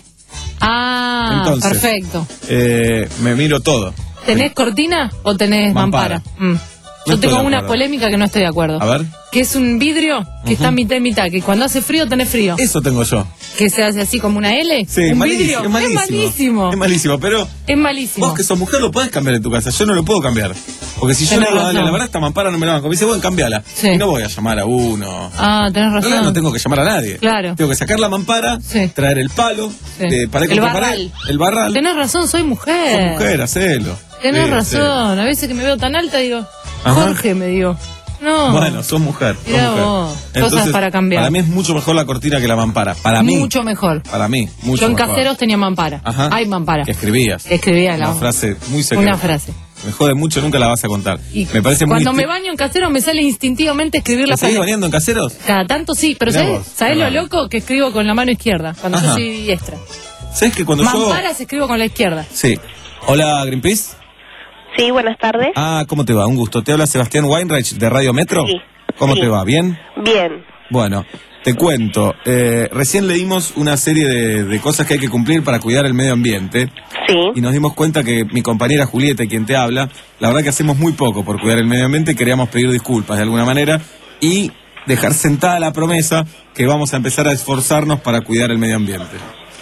Ah, Entonces, perfecto. Eh, me miro todo. ¿Tenés cortina o tenés mampara? Mampara. Mm. Yo estoy tengo de una acuerdo. polémica que no estoy de acuerdo. A ver. Que es un vidrio que está mitad y mitad, que cuando hace frío tenés frío. Eso tengo yo. Que se hace así como una L. Sí, un malísimo, vidrio. es malísimo. Es malísimo. Es malísimo, pero Es malísimo. vos que sos mujer lo podés cambiar en tu casa. Yo no lo puedo cambiar. Porque si yo Tenés le digo, dale, razón. la verdad esta mampara no me la banco. Me dice, bueno, cambiala. Sí. Y no voy a llamar a uno. Ah, tenés En razón. realidad no tengo que llamar a nadie. Claro. Tengo que sacar la mampara, Sí. traer el palo, Sí. eh, pared El contra barral. pared, el barral. Tenés razón, soy mujer. Sos mujer, hacelo. Tenés Sí, razón. hacelo. A veces que me veo tan alta digo, Ajá. Jorge me digo. No. Bueno, sos mujer. sos Mirá mujer. vos, cosas para cambiar. Para mí es mucho mejor la cortina que la mampara. Para mí. Mucho mejor. Para mí, mucho Yo en mejor. caseros tenía mampara. Ajá. Hay mampara. Que escribías. Que escribía la Una frase muy secreta. Una frase. Me jode mucho, nunca la vas a contar. Y me parece muy Cuando me disti- baño en caseros me sale instintivamente escribir la ¿Te seguís frase. bañando en caseros? Cada tanto sí, pero Mirá ¿sabes, vos, ¿sabés qué lo raro. loco? Que escribo con la mano izquierda, cuando yo Ajá. soy diestra. ¿Sabes que cuando Mamparas escribo con la izquierda. yo... Sí. Hola, Greenpeace. Sí, buenas tardes. Ah, ¿cómo te va? Un gusto. Te habla Sebastián Weinreich de Radio Metro. Sí. ¿Cómo Sí. te va? ¿Bien? Bien. Bueno, te cuento. Eh, recién leímos una serie de, de cosas que hay que cumplir para cuidar el medio ambiente. Sí. Y nos dimos cuenta que mi compañera Julieta, quien te habla, la verdad que hacemos muy poco por cuidar el medio ambiente y queríamos pedir disculpas de alguna manera y dejar sentada la promesa que vamos a empezar a esforzarnos para cuidar el medio ambiente.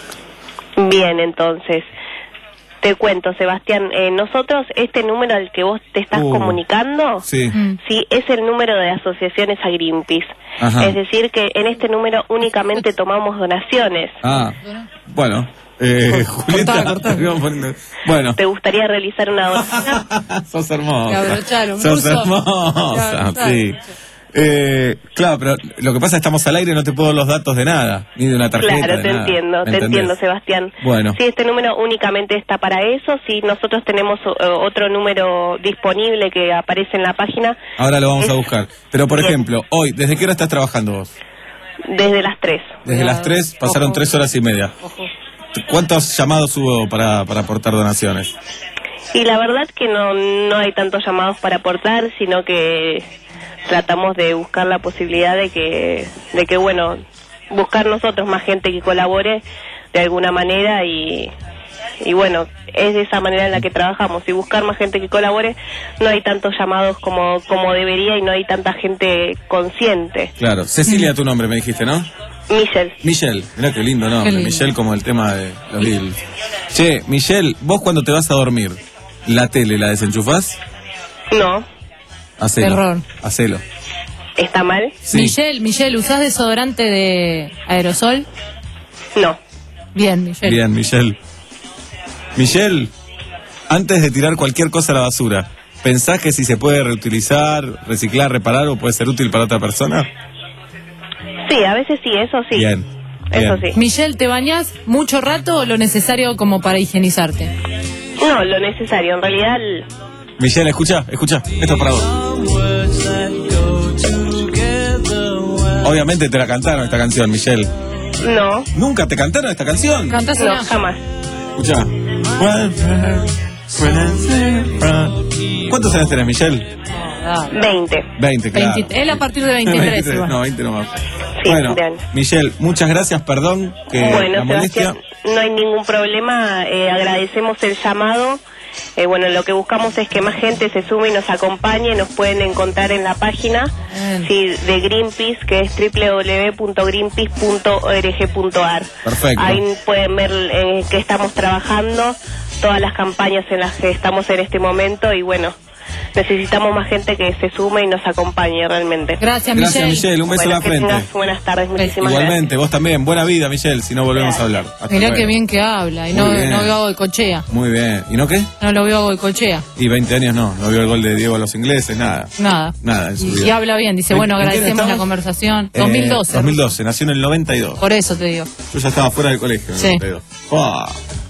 Bien, entonces. Te cuento, Sebastián, eh, nosotros, este número al que vos te estás Uh, comunicando, Sí. sí, es el número de asociaciones a Greenpeace. Ajá. Es decir, que en este número únicamente tomamos donaciones. Ah, bueno. Eh, Julieta, terminamos poniendo- bueno, ¿Te gustaría realizar una donación? sos hermosa. Te abrocharon, Sos Ruso. Te hermosa, abrocharon. sí. Eh, claro, pero lo que pasa es que estamos al aire y no te puedo dar los datos de nada, ni de una tarjeta. Claro, de te nada. entiendo, ¿Me te entendés? entiendo, Sebastián. Bueno. Sí, este número únicamente está para eso. Sí, nosotros tenemos eh, otro número disponible que aparece en la página Ahora lo vamos Es- a buscar. Pero, por Bien. ejemplo, hoy, ¿desde qué hora estás trabajando vos? desde las tres. Desde las tres, pasaron tres horas y media. ¿Cuántos llamados hubo para, para aportar donaciones? Y la verdad que no, no hay tantos llamados para aportar, sino que tratamos de buscar la posibilidad de que, de que bueno, buscar nosotros más gente que colabore de alguna manera y, y bueno, es de esa manera en la que trabajamos. Y buscar más gente que colabore, no hay tantos llamados como, como debería y no hay tanta gente consciente. Claro, Cecilia, tu nombre me dijiste, ¿no? Michelle. Michelle, mirá qué lindo nombre. Qué lindo. Michelle como el tema de los Beatles. Che, Michelle, vos cuando te vas a dormir, ¿la tele la desenchufás? No. Hacelo. Error. Hacelo. ¿Está mal? Sí. Michelle, Michelle, ¿usás desodorante de aerosol? No. Bien, Michelle. Bien, Michelle. Michelle, antes de tirar cualquier cosa a la basura, ¿pensás que si se puede reutilizar, reciclar, reparar o puede ser útil para otra persona? Sí, a veces sí, eso sí. Bien. Eso bien. sí. Michelle, ¿te bañás mucho rato o lo necesario como para higienizarte? No, lo necesario. En realidad, el- Michelle, escucha, escucha. Esto es para vos. Obviamente te la cantaron esta canción, Michelle. no. ¿Nunca te cantaron esta canción? Cantásela. No, jamás. Escucha. ¿Cuántos años tenés, Michelle? veinte. veinte, claro. veinte, él a partir de veintitrés. veintitrés, igual. no, veinte nomás. Sí, Bueno, de años. Michelle, muchas gracias, perdón que Bueno, la molestia. Sebastián, no hay ningún problema. eh, agradecemos el llamado. Eh, bueno, lo que buscamos es que más gente se sume y nos acompañe. Nos pueden encontrar en la página sí, de Greenpeace, que es doble u doble u doble u punto greenpeace punto org punto a r. Perfecto. Ahí pueden ver en qué estamos trabajando, todas las campañas en las que estamos en este momento y bueno, necesitamos más gente que se sume y nos acompañe realmente. Gracias, Gracias, Michelle. Michelle. Un beso Bueno, en la que frente. tengas buenas tardes, muchísimas Igualmente, vos también. Buena vida, Michelle, si no volvemos a hablar. Hasta Mirá luego. qué bien que habla. Y Muy no, bien. no veo a Goicochea. Muy bien. ¿Y no qué? No lo veo a Goicochea. Y veinte años no. No vio el gol de Diego a los ingleses, nada. Nada. Nada en su Y, vida. y habla bien. Dice, ¿En- bueno, en qué año agradecemos la estamos? conversación. Eh, dos mil doce. dos mil doce, nació en el noventa y dos. Por eso te digo. Yo ya estaba fuera del colegio en el Sí. noventa y dos. ¡Fua!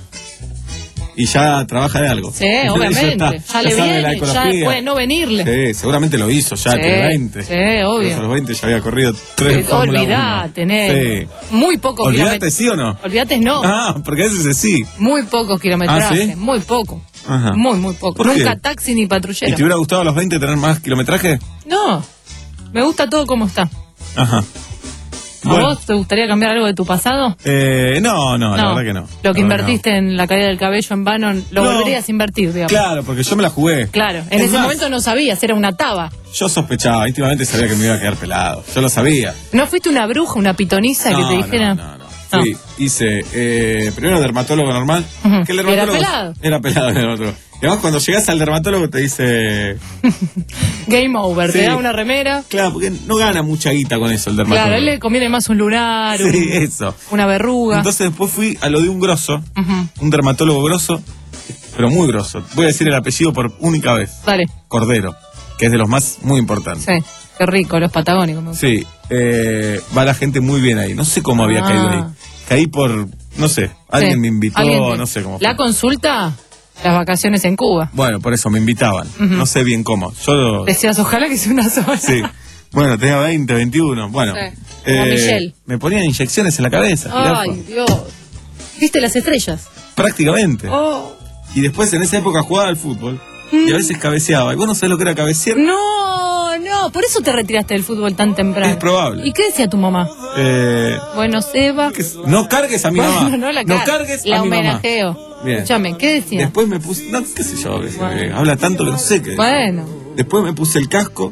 Y ya trabaja de algo. Sí, Ya obviamente. está, Ya le sabe de la viene, ya ecología. puede no venirle. Sí, seguramente lo hizo ya, Sí, que veinte. sí, obvio. Pero a los veinte ya había corrido tres Eh, Fórmula Olvidate, uno. Nel. Sí. Muy pocos ¿Olvidate kilómetros. sí o no? Olvidate no. Ah, porque a veces es sí. Muy pocos kilometrajes. ¿Ah, sí? Muy poco. Ajá. Muy, muy poco. ¿Por qué? Nunca taxi ni ¿Y patrullero. te hubiera gustado a los veinte tener más kilometraje? No. Me gusta todo como está. Ajá. ¿A Bueno. vos te gustaría cambiar algo de tu pasado? Eh, no, no, la No. verdad que no. Lo que La verdad invertiste en la caída del cabello en vano, lo No. volverías a invertir, no. digamos. Claro, porque yo me la jugué. Claro. En Es ese más, momento no sabías, era una taba. Yo sospechaba, íntimamente sabía que me iba a quedar pelado. Yo lo sabía. ¿No fuiste una bruja, una pitoniza No, que te dijera? no, no, no. Sí, hice eh, primero dermatólogo normal. Ujú. Que el ¿Y era dermatólogo pelado? Era pelado el dermatólogo. Y además cuando llegas al dermatólogo te dice... Game over, Sí. te da una remera. Claro, porque no gana mucha guita con eso el dermatólogo. Claro, a él le conviene más un lunar, un- Sí, eso. una verruga. Entonces después fui a lo de un grosso, Ujú. un dermatólogo grosso, pero muy grosso. Voy a decir el apellido por única vez. Dale, Cordero, que es de los más muy importantes. sí. Qué rico, los patagónicos. me gustan. Sí, eh, va la gente muy bien ahí. No sé cómo había Ah. caído ahí. Caí por, no sé, alguien Sí. me invitó, Alguien te- no sé cómo fue. La consulta, las vacaciones en Cuba. Bueno, por eso me invitaban. Ujú. No sé bien cómo. Yo, Decías, ojalá que sea una sola. sí. Bueno, tenía veinte, veintiuno. Bueno, Sí. Como Michelle. me ponían inyecciones en la cabeza. jirafa. Ay, Dios. ¿Viste las estrellas? Prácticamente. Oh. Y después en esa época jugaba al fútbol. Y a veces cabeceaba. ¿Y vos no sabés lo que era cabecear? No, no, por eso te retiraste del fútbol tan temprano. Es probable. ¿Y qué decía tu mamá? Eh, Bueno, Seba. no cargues a mi mamá. Bueno, no la no car- cargues la a mi mamá. homenajeo. Bien. Escúchame, ¿qué decía? Después me puse, no, qué sé yo, eh, habla tanto que no sé qué. Bueno. Después me puse el casco.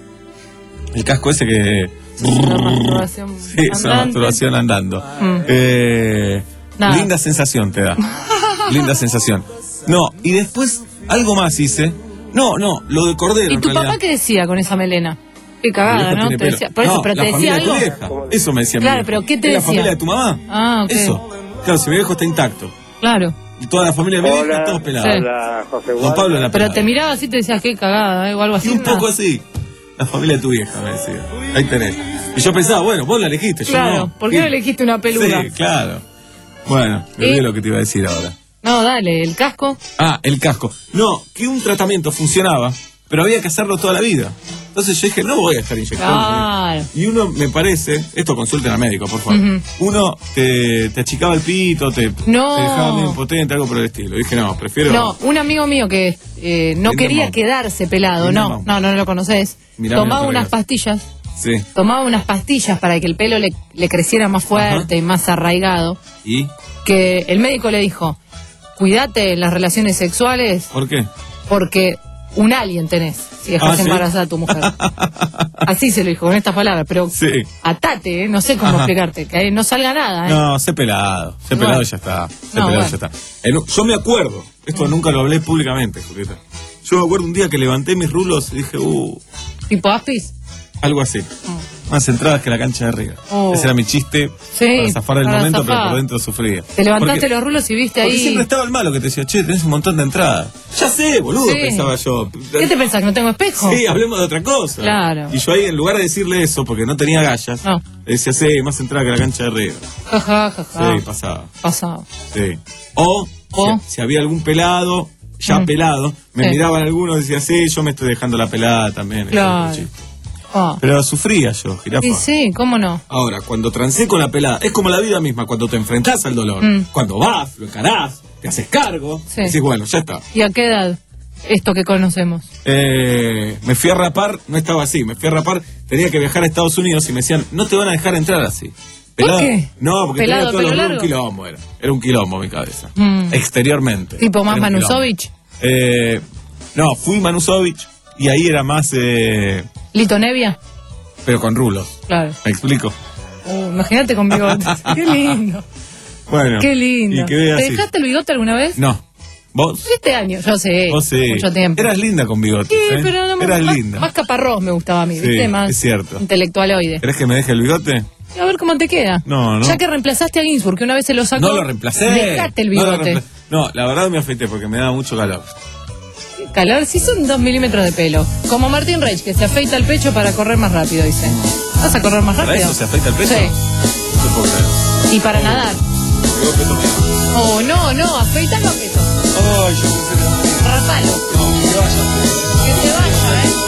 El casco ese que... Una masturbación Sí, es una andante. masturbación andando. Mm. Eh, Nada. linda sensación te da. Linda sensación. No, y después algo más hice. No, no, lo de Cordero ¿Y en tu realidad. papá qué decía con esa melena? Qué Mi cagada, viejo ¿no? tiene Te pelo. decía, por eso, No, pero la te decía familia de tu algo. vieja. Eso me decía mi Claro, viejo. pero ¿qué te ¿Es la decía? familia de tu mamá? Ah, ok. Eso. Claro, si mi viejo está intacto. Claro. Y toda la familia de mi vieja, todos pelados. Sí. Hola, José Juan. Don Pablo la Pero pelada. te miraba así y te decías, qué cagada, ¿eh? O algo así. Y un nada. poco así. La familia de tu vieja, me decía. Ahí tenés. Y yo pensaba, bueno, vos la elegiste, yo Claro, no. ¿por qué Y- no elegiste una peluda? Sí, claro. Bueno, me ¿Y? olvidé lo que te iba a decir ahora. No, dale, el casco. Ah, el casco. No, que un tratamiento funcionaba, pero había que hacerlo toda la vida. Entonces yo dije, no voy a estar inyectando. Claro. Y uno, me parece, esto consulten al médico, por favor. Ujú. Uno te, te achicaba el pito, te, No. te dejaba medio impotente, algo por el estilo. Dije, no, prefiero... No, un amigo mío que eh, no Linderman. quería quedarse pelado, no, Linderman. no, no lo conoces. Mirá, Tomaba mirá, unas por ahí. pastillas, Sí. tomaba unas pastillas para que el pelo le, le creciera más fuerte y más arraigado. ¿Y? Que el médico le dijo, cuídate en las relaciones sexuales ¿Por qué? porque un alien tenés. si dejas Ah, ¿sí? embarazada a tu mujer. Así se lo dijo, con estas palabras, pero Sí. atate, ¿eh? No sé cómo Ajá. explicarte, que ahí no salga nada, ¿eh? No, sé pelado. Sé Bueno. pelado y ya está. Sé No, pelado y bueno. ya está. En un- yo me acuerdo, esto nunca lo hablé públicamente, Julieta. Yo me acuerdo un día que levanté mis rulos y dije, uh, Tipo Aspis. algo así. Más entradas que la cancha de River. Oh. Ese era mi chiste Sí, para zafar el para momento, zafar. pero por dentro sufría. Te levantaste Porque- los rulos y viste Porque ahí. siempre estaba el malo que te decía, che, tenés un montón de entradas. Ya sé, boludo, Sí. pensaba yo. ¿Qué te pensás? ¿Que no tengo espejo? Sí, hablemos de otra cosa. Claro. Y yo ahí, en lugar de decirle eso, porque no tenía gallas, No. le decía, sí, más entrada que la cancha de River. Ja, ja, ja, ja. Sí, pasaba. Pasado. Sí. O, O. Si, si había algún pelado, ya Mm. pelado, me Sí. miraban algunos y decía, sí, yo me estoy dejando la pelada también. Claro. Ese Ah. Pero sufría yo, jirafa. Y sí, ¿cómo no? Ahora, cuando trancé con la pelada, es como la vida misma, cuando te enfrentás al dolor. Mm. Cuando vas, lo encarás, te haces cargo, Sí. decís, bueno, ya está. ¿Y a qué edad? Esto que conocemos. Eh, me fui a rapar, no estaba así, me fui a rapar, tenía que viajar a Estados Unidos y me decían, no te van a dejar entrar así. Pelado, qué? No, porque Pelado, tenía todo pelo lo- largo. un quilombo, era. Era un quilombo mi cabeza. Mm. Exteriormente. Tipo más Era un Manusovich. quilombo. Eh, no, fui Manusovich y ahí era más, eh, Lito Nevia. pero con rulos. Claro. ¿Me explico? Uh, imagínate con bigotes. Qué lindo. Bueno. Qué lindo. Y que vea ¿Te así. dejaste el bigote alguna vez? No. ¿Vos? Siete años, yo sé. Vos sí. Mucho tiempo. Eras linda con bigotes. Sí, ¿eh? pero no me Eras más, linda. más caparrós me gustaba a mí, Sí, ¿viste? Más es cierto. intelectualoide. ¿Querés que me deje el bigote? Y a ver cómo te queda. No, no. Ya que reemplazaste a Ginsburg, que una vez se lo sacó. No lo reemplacé. Dejate el No, lo bigote. reempla- no, la verdad me afeité porque me daba mucho calor. Calor, sí son dos milímetros de pelo. Como Martín Reich, que se afeita el pecho para correr más rápido, dice. ¿Vas a correr más ¿Para rápido? eso se afeita el pecho? Sí. No te puedo creer. Y para nadar. Digo que tomé. Oh, no, no, afeitalo a peso. Ay, yo pensé que... Rapalo. No, que vaya. Que se vaya, ¿eh?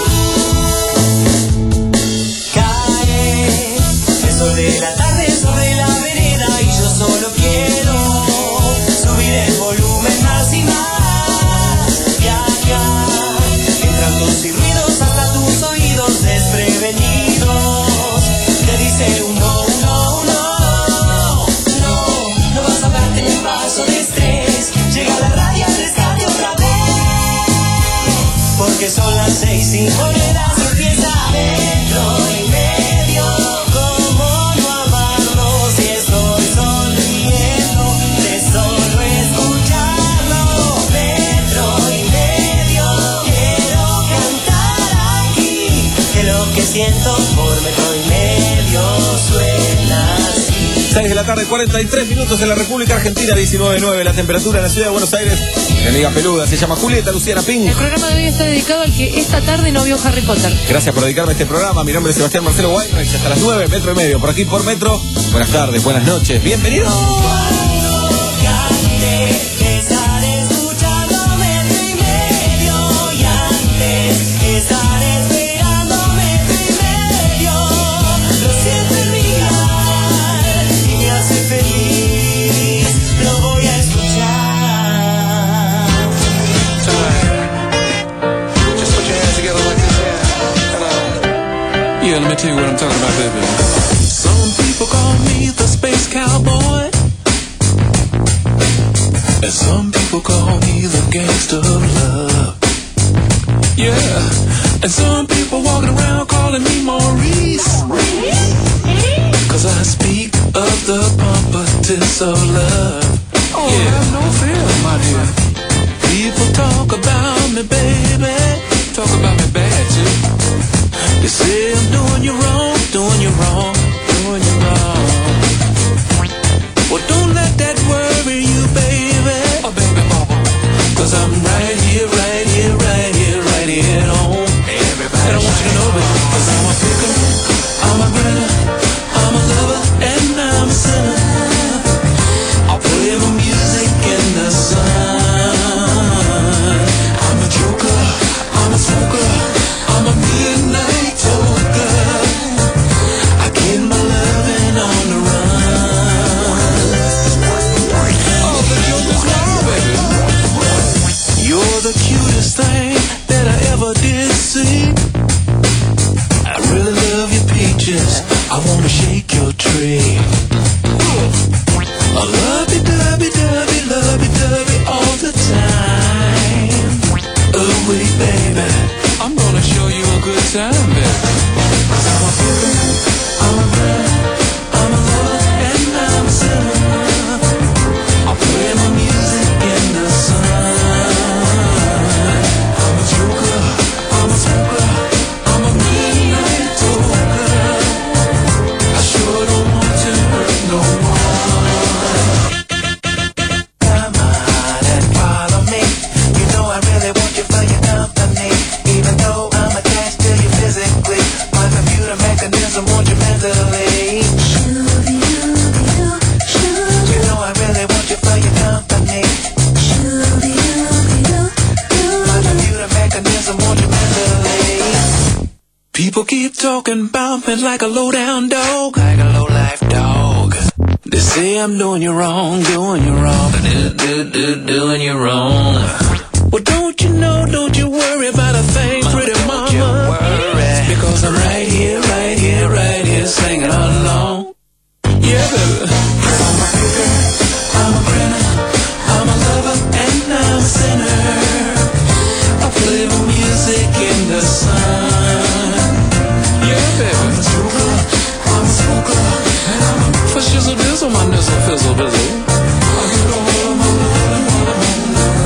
Cae el sol de la tarde sobre la vereda y yo solo quiero subir el volumen más y más. Viajar, entrando y ruidos hasta tus oídos desprevenidos. Te dice un no, un no, un no. No, no vas a darte un paso de estrés. Llega la radio, rescate otra vez. Porque son las seis, cinco horas y empieza metro y medio. ¿Cómo no amarlo si estoy sonriendo de solo escucharlo? Metro y medio, quiero cantar aquí, que lo que siento por metro y medio suena así. seis de la tarde, cuarenta y tres minutos en la República Argentina, diecinueve nueve la temperatura en la ciudad de Buenos Aires. Mi amiga peluda se llama Julieta Luciana Pink. El programa de hoy está dedicado al que esta tarde no vio Harry Potter. Gracias por dedicarme a este programa. Mi nombre es Sebastián Marcelo Weinreich. Hasta las nueve, metro y medio, por aquí por Metro. Buenas tardes, buenas noches, bienvenidos. Estaré escuchando metro y medio y antes estaré esperando metro y medio. Lo siento en mi gar y me hace feliz. Lo voy a escuchar. Just put your hands together like this, yeah. Hello. Yeah, let me tell you what I'm talking about, baby. Some people call me the space cowboy, and some people call me the gangster of love. Yeah, and some people walking around calling me Maurice, cause I speak of the pompatus of love. Oh, yeah. I have no fear, my dear. People talk about me, baby, talk about me bad too. They say I'm doing you wrong, doing you wrong, doing you wrong. Well, don't let that worry you, baby. Oh, baby, mama. Cause I'm right here, right here, right here, right here at home. Everybody, and I want you to know it. Cause I'm a picker, I'm a grinner, I'm a lover, and I'm a sinner. I'll play the music in the sun. I'm a joker, I'm a smoker, I'm a midnight toker. I get time, baby. I'm a picker, I'm a runner, I'm a lover, and I'm a sinner. I play my music in the sun. I'm a joker, I'm a smoker, I'm a midnight talker. I sure don't want to hurt no one. Come on and follow me. You know I really want you for your company. Even though I'm attached to you physically, my computer mechanism wants you mentally. You know I really want you for your company. My computer mechanism wants you mentally. People keep talking about me like a low down dog, like a low life dog. They say I'm doing you wrong, doing you wrong, do, do, do, doing you wrong. Well, don't you know, don't you worry about a thing, pretty mama. Because I'm right here, right here, right here, singing along. Yeah, baby. I'm a picker, I'm a grinner, I'm a lover, and I'm a sinner. I play the music in the sun. Yeah, baby. I'm a joker, I'm a smoker, and I'm a for shizzle dizzle, my nizzle fizzle bizzle. I get all of my love and all of my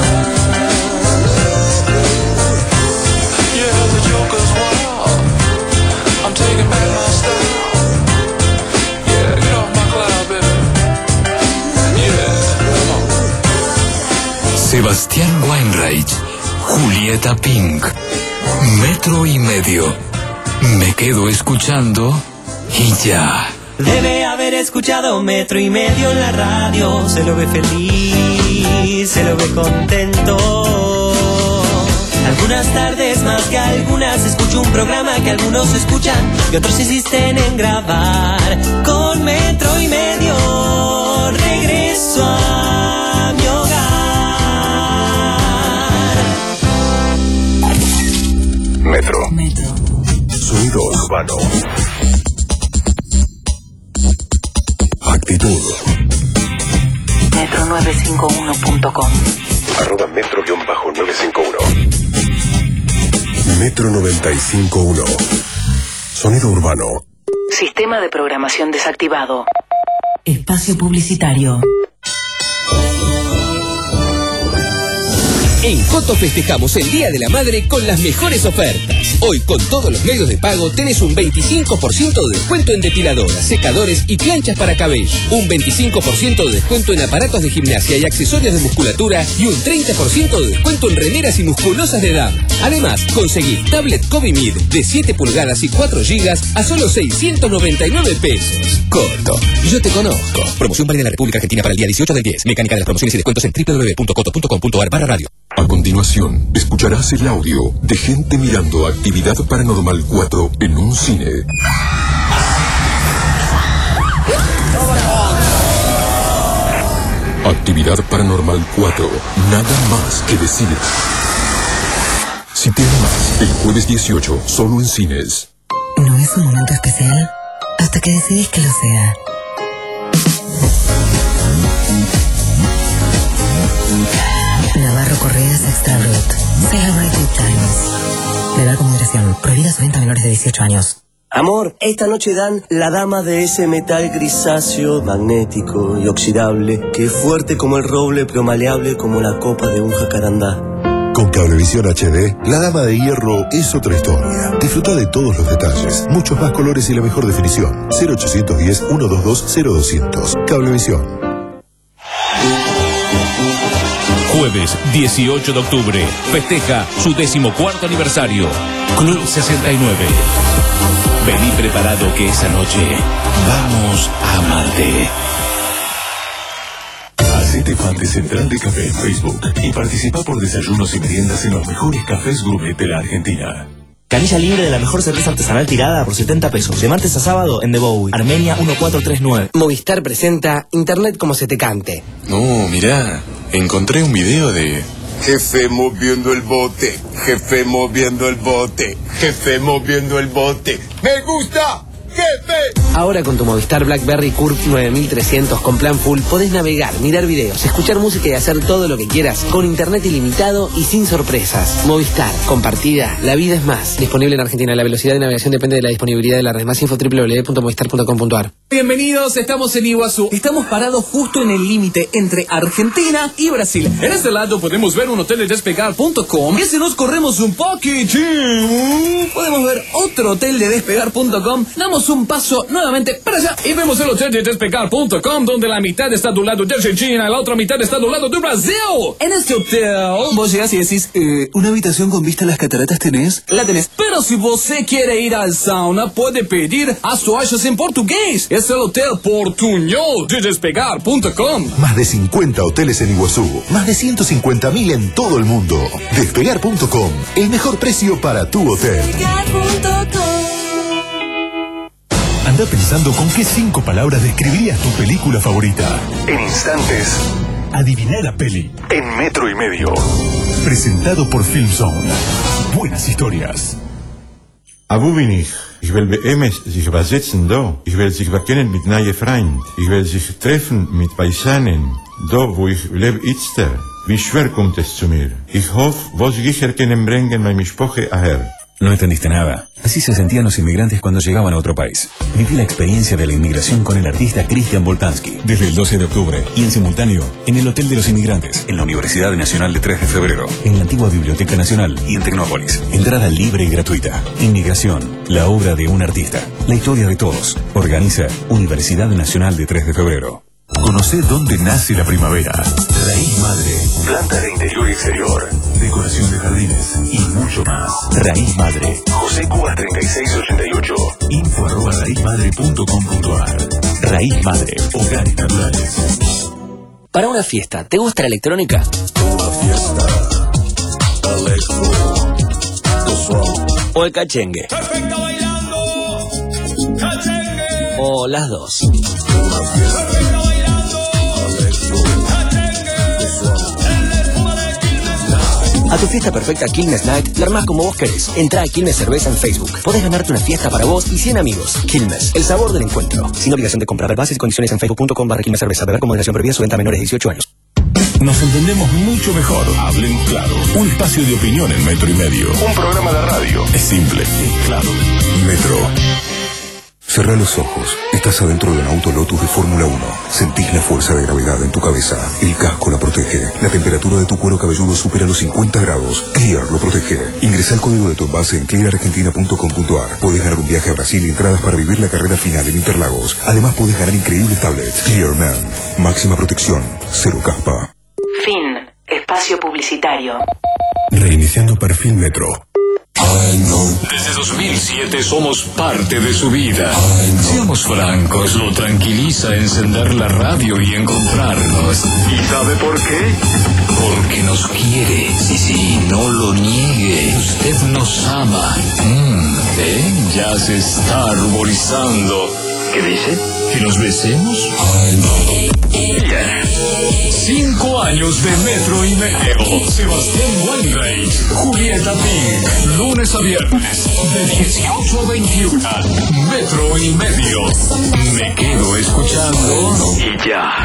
yeah, the joker's wild. I'm taking back my style. Yeah, get off my cloud, baby. Yeah, come on. Sebastián Weinreich, Julieta Pink, Metro y Medio. Me quedo escuchando y ya. Debe haber escuchado Metro y Medio en la radio. Se lo ve feliz, se lo ve contento. Algunas tardes más que algunas escucho un programa que algunos escuchan y otros insisten en grabar. Con Metro y Medio regreso a mi hogar. Metro. Metro. Sonido urbano. Actitud. metro nueve cinco uno punto com. Arroba metro nueve cinco uno. Metro noventa y cinco punto uno. Sonido urbano. Sistema de programación desactivado. Espacio publicitario. En Coto festejamos el Día de la Madre con las mejores ofertas. Hoy con todos los medios de pago tenés un veinticinco por ciento de descuento en depiladoras, secadores y planchas para cabello. Un veinticinco por ciento de descuento en aparatos de gimnasia y accesorios de musculatura y un treinta por ciento de descuento en remeras y musculosas de dama. Además, conseguí tablet Covimid de siete pulgadas y cuatro gigas a solo seiscientos noventa y nueve pesos. Coto, yo te conozco. Promoción válida en la República Argentina para el día dieciocho del diez. Mecánica de las promociones y descuentos en doble u doble u doble u punto coto punto com punto ar barra radio. A continuación, escucharás el audio de gente mirando Actividad Paranormal cuatro en un cine. Actividad Paranormal cuatro, nada más que decir. Si te animas, el jueves dieciocho, solo en cines. ¿No es un momento especial? Hasta que decidís que lo sea. Navarro Correas Extra Brut. Celebrate Good Times. Le da con moderación. Prohibida su venta a menores de dieciocho años. Amor, esta noche dan la dama de ese metal grisáceo, magnético y oxidable, que es fuerte como el roble pero maleable como la copa de un jacarandá. Con Cablevisión H D, la dama de hierro es otra historia. Disfruta de todos los detalles, muchos más colores y la mejor definición. cero ochocientos diez, ciento veintidós, cero doscientos. Cablevisión. Jueves dieciocho de octubre, festeja su decimocuarto aniversario. Club sesenta y nueve. Vení preparado que esa noche vamos a amarte. Hacete fan de Central de Café en Facebook y participa por desayunos y meriendas en los mejores cafés gourmet de la Argentina. Canilla libre de la mejor cerveza artesanal tirada por setenta pesos. De martes a sábado en The Bowie, Armenia catorce treinta y nueve. Movistar presenta Internet como se te cante. No, mirá, encontré un video de... Jefe moviendo el bote, jefe moviendo el bote, jefe moviendo el bote. ¡Me gusta! jefe! Ahora con tu Movistar BlackBerry Curve nueve mil trescientos con plan full podés navegar, mirar videos, escuchar música y hacer todo lo que quieras con internet ilimitado y sin sorpresas. Movistar, compartida, la vida es más. Disponible en Argentina. La velocidad de navegación depende de la disponibilidad de la red. Más info doble u doble u doble u punto movistar punto com punto a r. Bienvenidos, estamos en Iguazú. Estamos parados justo en el límite entre Argentina y Brasil. En este lado podemos ver un hotel de despegar punto com y si nos corremos un poquitín podemos ver otro hotel de despegar punto com. Damos un paso nuevamente para allá y vemos el hotel de despegar punto com donde la mitad está de un lado de Argentina y la otra mitad está de un lado de Brasil. En este hotel vos llegás y decís, eh, ¿una habitación con vista a las cataratas tenés? La tenés. Pero si você quiere ir al sauna puede pedir as toallas en portugués. Es el hotel Portuñol de despegar punto com. Más de cincuenta hoteles en Iguazú, más de ciento cincuenta mil en todo el mundo. Despegar punto com, el mejor precio para tu hotel. Anda pensando con qué cinco palabras describirías tu película favorita. En instantes, adivina la peli en metro y medio. Presentado por Filmzone. Buenas historias. Abu bin ich. Ich will B M S sich übersetzen do. Ich will sich bekennen mit neue Freund. Ich will sich treffen mit Paisanen. Do, wo ich lebe itzter. Wie schwer kommt es zu mir? Ich hoffe, vos gicher können bringen mein Mispoche aher. No entendiste nada. Así se sentían los inmigrantes cuando llegaban a otro país. Viví la experiencia de la inmigración con el artista Cristian Boltanski, desde el doce de octubre y en simultáneo en el Hotel de los Inmigrantes, en la Universidad Nacional de tres de febrero, en la antigua Biblioteca Nacional y en Tecnópolis. Entrada libre y gratuita. Inmigración, la obra de un artista, la historia de todos. Organiza Universidad Nacional de tres de febrero. Conoce dónde nace la primavera. Raíz Madre, planta de interior y exterior, decoración de jardines y mucho más. Raíz Madre, José Cuba treinta y seis ochenta y ocho. Info arroba raíz madre punto com punto a r. Raíz Madre, hogares naturales. Para una fiesta, ¿te gusta la electrónica? Una fiesta electro. ¿O el cachengue? ¿O las dos? Una fiesta. A tu fiesta perfecta Quilmes Night la armás como vos querés. Entrá a Quilmes Cerveza en Facebook. Podés ganarte una fiesta para vos y cien amigos. Quilmes, el sabor del encuentro. Sin obligación de comprar. Bases y condiciones en facebook punto com barra Quilmes Cerveza. Beber con moderación prohibida. Su venta a menores de dieciocho años. Nos entendemos mucho mejor. Hablemos claro. Un espacio de opinión en metro y medio. Un programa de radio. Es simple, es claro. Metro. Cerrá los ojos. Estás adentro de un auto Lotus de Fórmula uno. Sentís la fuerza de gravedad en tu cabeza. El casco la protege. La temperatura de tu cuero cabelludo supera los cincuenta grados. Clear lo protege. Ingresá el código de tu envase en clear argentina punto com punto a r. Podés ganar un viaje a Brasil y entradas para vivir la carrera final en Interlagos. Además podés ganar increíbles tablets. Clear Man. Máxima protección. Cero caspa. Fin. Espacio publicitario. Reiniciando perfil Metro. Desde dos mil siete somos parte de su vida. Seamos francos, lo tranquiliza encender la radio y encontrarnos. ¿Y sabe por qué? Porque nos quiere. Sí, sí, no lo niegue. Usted nos ama. Mm, ¿eh? Ya se está arborizando. ¿Qué dice? ¿Que nos besemos? Yeah. Cinco años de metro y medio. Sebastián Weinreich, Julieta Pink, lunes a viernes, de dieciocho a veintiuno. Metro y medio. Me quedo escuchando y ya.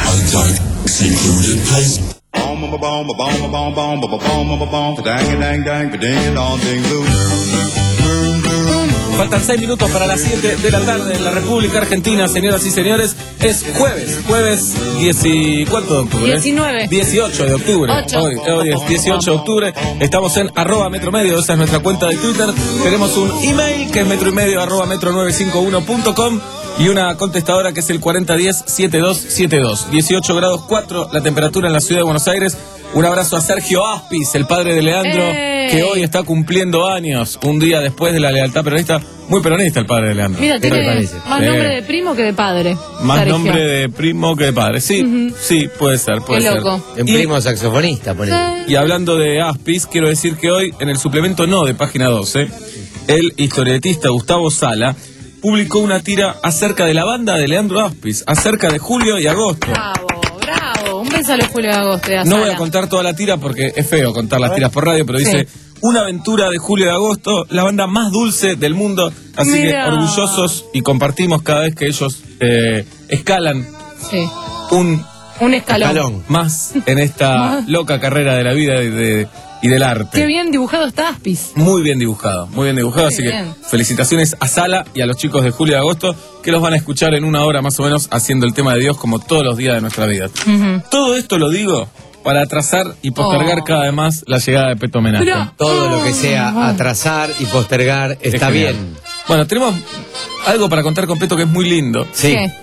Faltan seis minutos para las siete de la tarde en la República Argentina, señoras y señores. Es jueves, jueves diez y, ¿cuánto de octubre? diecinueve. dieciocho de octubre. ocho. Hoy, hoy es dieciocho de octubre. Estamos en arroba metro medio, esa es nuestra cuenta de Twitter. Tenemos un email que es metro y medio arroba metro novecientos cincuenta y uno punto com y una contestadora que es el cuarenta diez setenta y dos setenta y dos. dieciocho grados cuatro la temperatura en la ciudad de Buenos Aires. Un abrazo a Sergio Aspis, el padre de Leandro, ¡Ey! que hoy está cumpliendo años, un día después de la lealtad peronista. Muy peronista el padre de Leandro. Mira, ¿Qué te tiene parece? más Sí. nombre de primo que de padre. Más Sergio. nombre de primo que de padre. Sí, Ujú. sí, puede ser, puede Qué ser. loco. Un Y- primo saxofonista, ponele. Y hablando de Aspis, quiero decir que hoy, en el suplemento no de página doce, el historietista Gustavo Sala publicó una tira acerca de la banda de Leandro Aspis, acerca de julio y agosto. Bravo, bravo. Un beso a los Julio de Agosto. de No voy Azala. a contar toda la tira porque es feo contar las tiras por radio, pero dice, Una aventura de julio y agosto, la banda más dulce del mundo. Así Mira. que orgullosos y compartimos cada vez que ellos eh, escalan Sí. un Un escalón. más en esta Más. loca carrera de la vida y, de, y del arte. Qué bien dibujado está Aspis. Muy bien dibujado, muy bien dibujado, Muy así bien. que felicitaciones a Sala y a los chicos de julio y agosto que los van a escuchar en una hora más o menos haciendo el tema de Dios como todos los días de nuestra vida. Ujú. Todo esto lo digo para atrasar y postergar Oh. cada vez más la llegada de Peto Homenaje. Pero- Todo lo que sea atrasar y postergar está Es genial. bien. Bueno, tenemos algo para contar con Peto que es muy lindo. Sí. ¿Qué?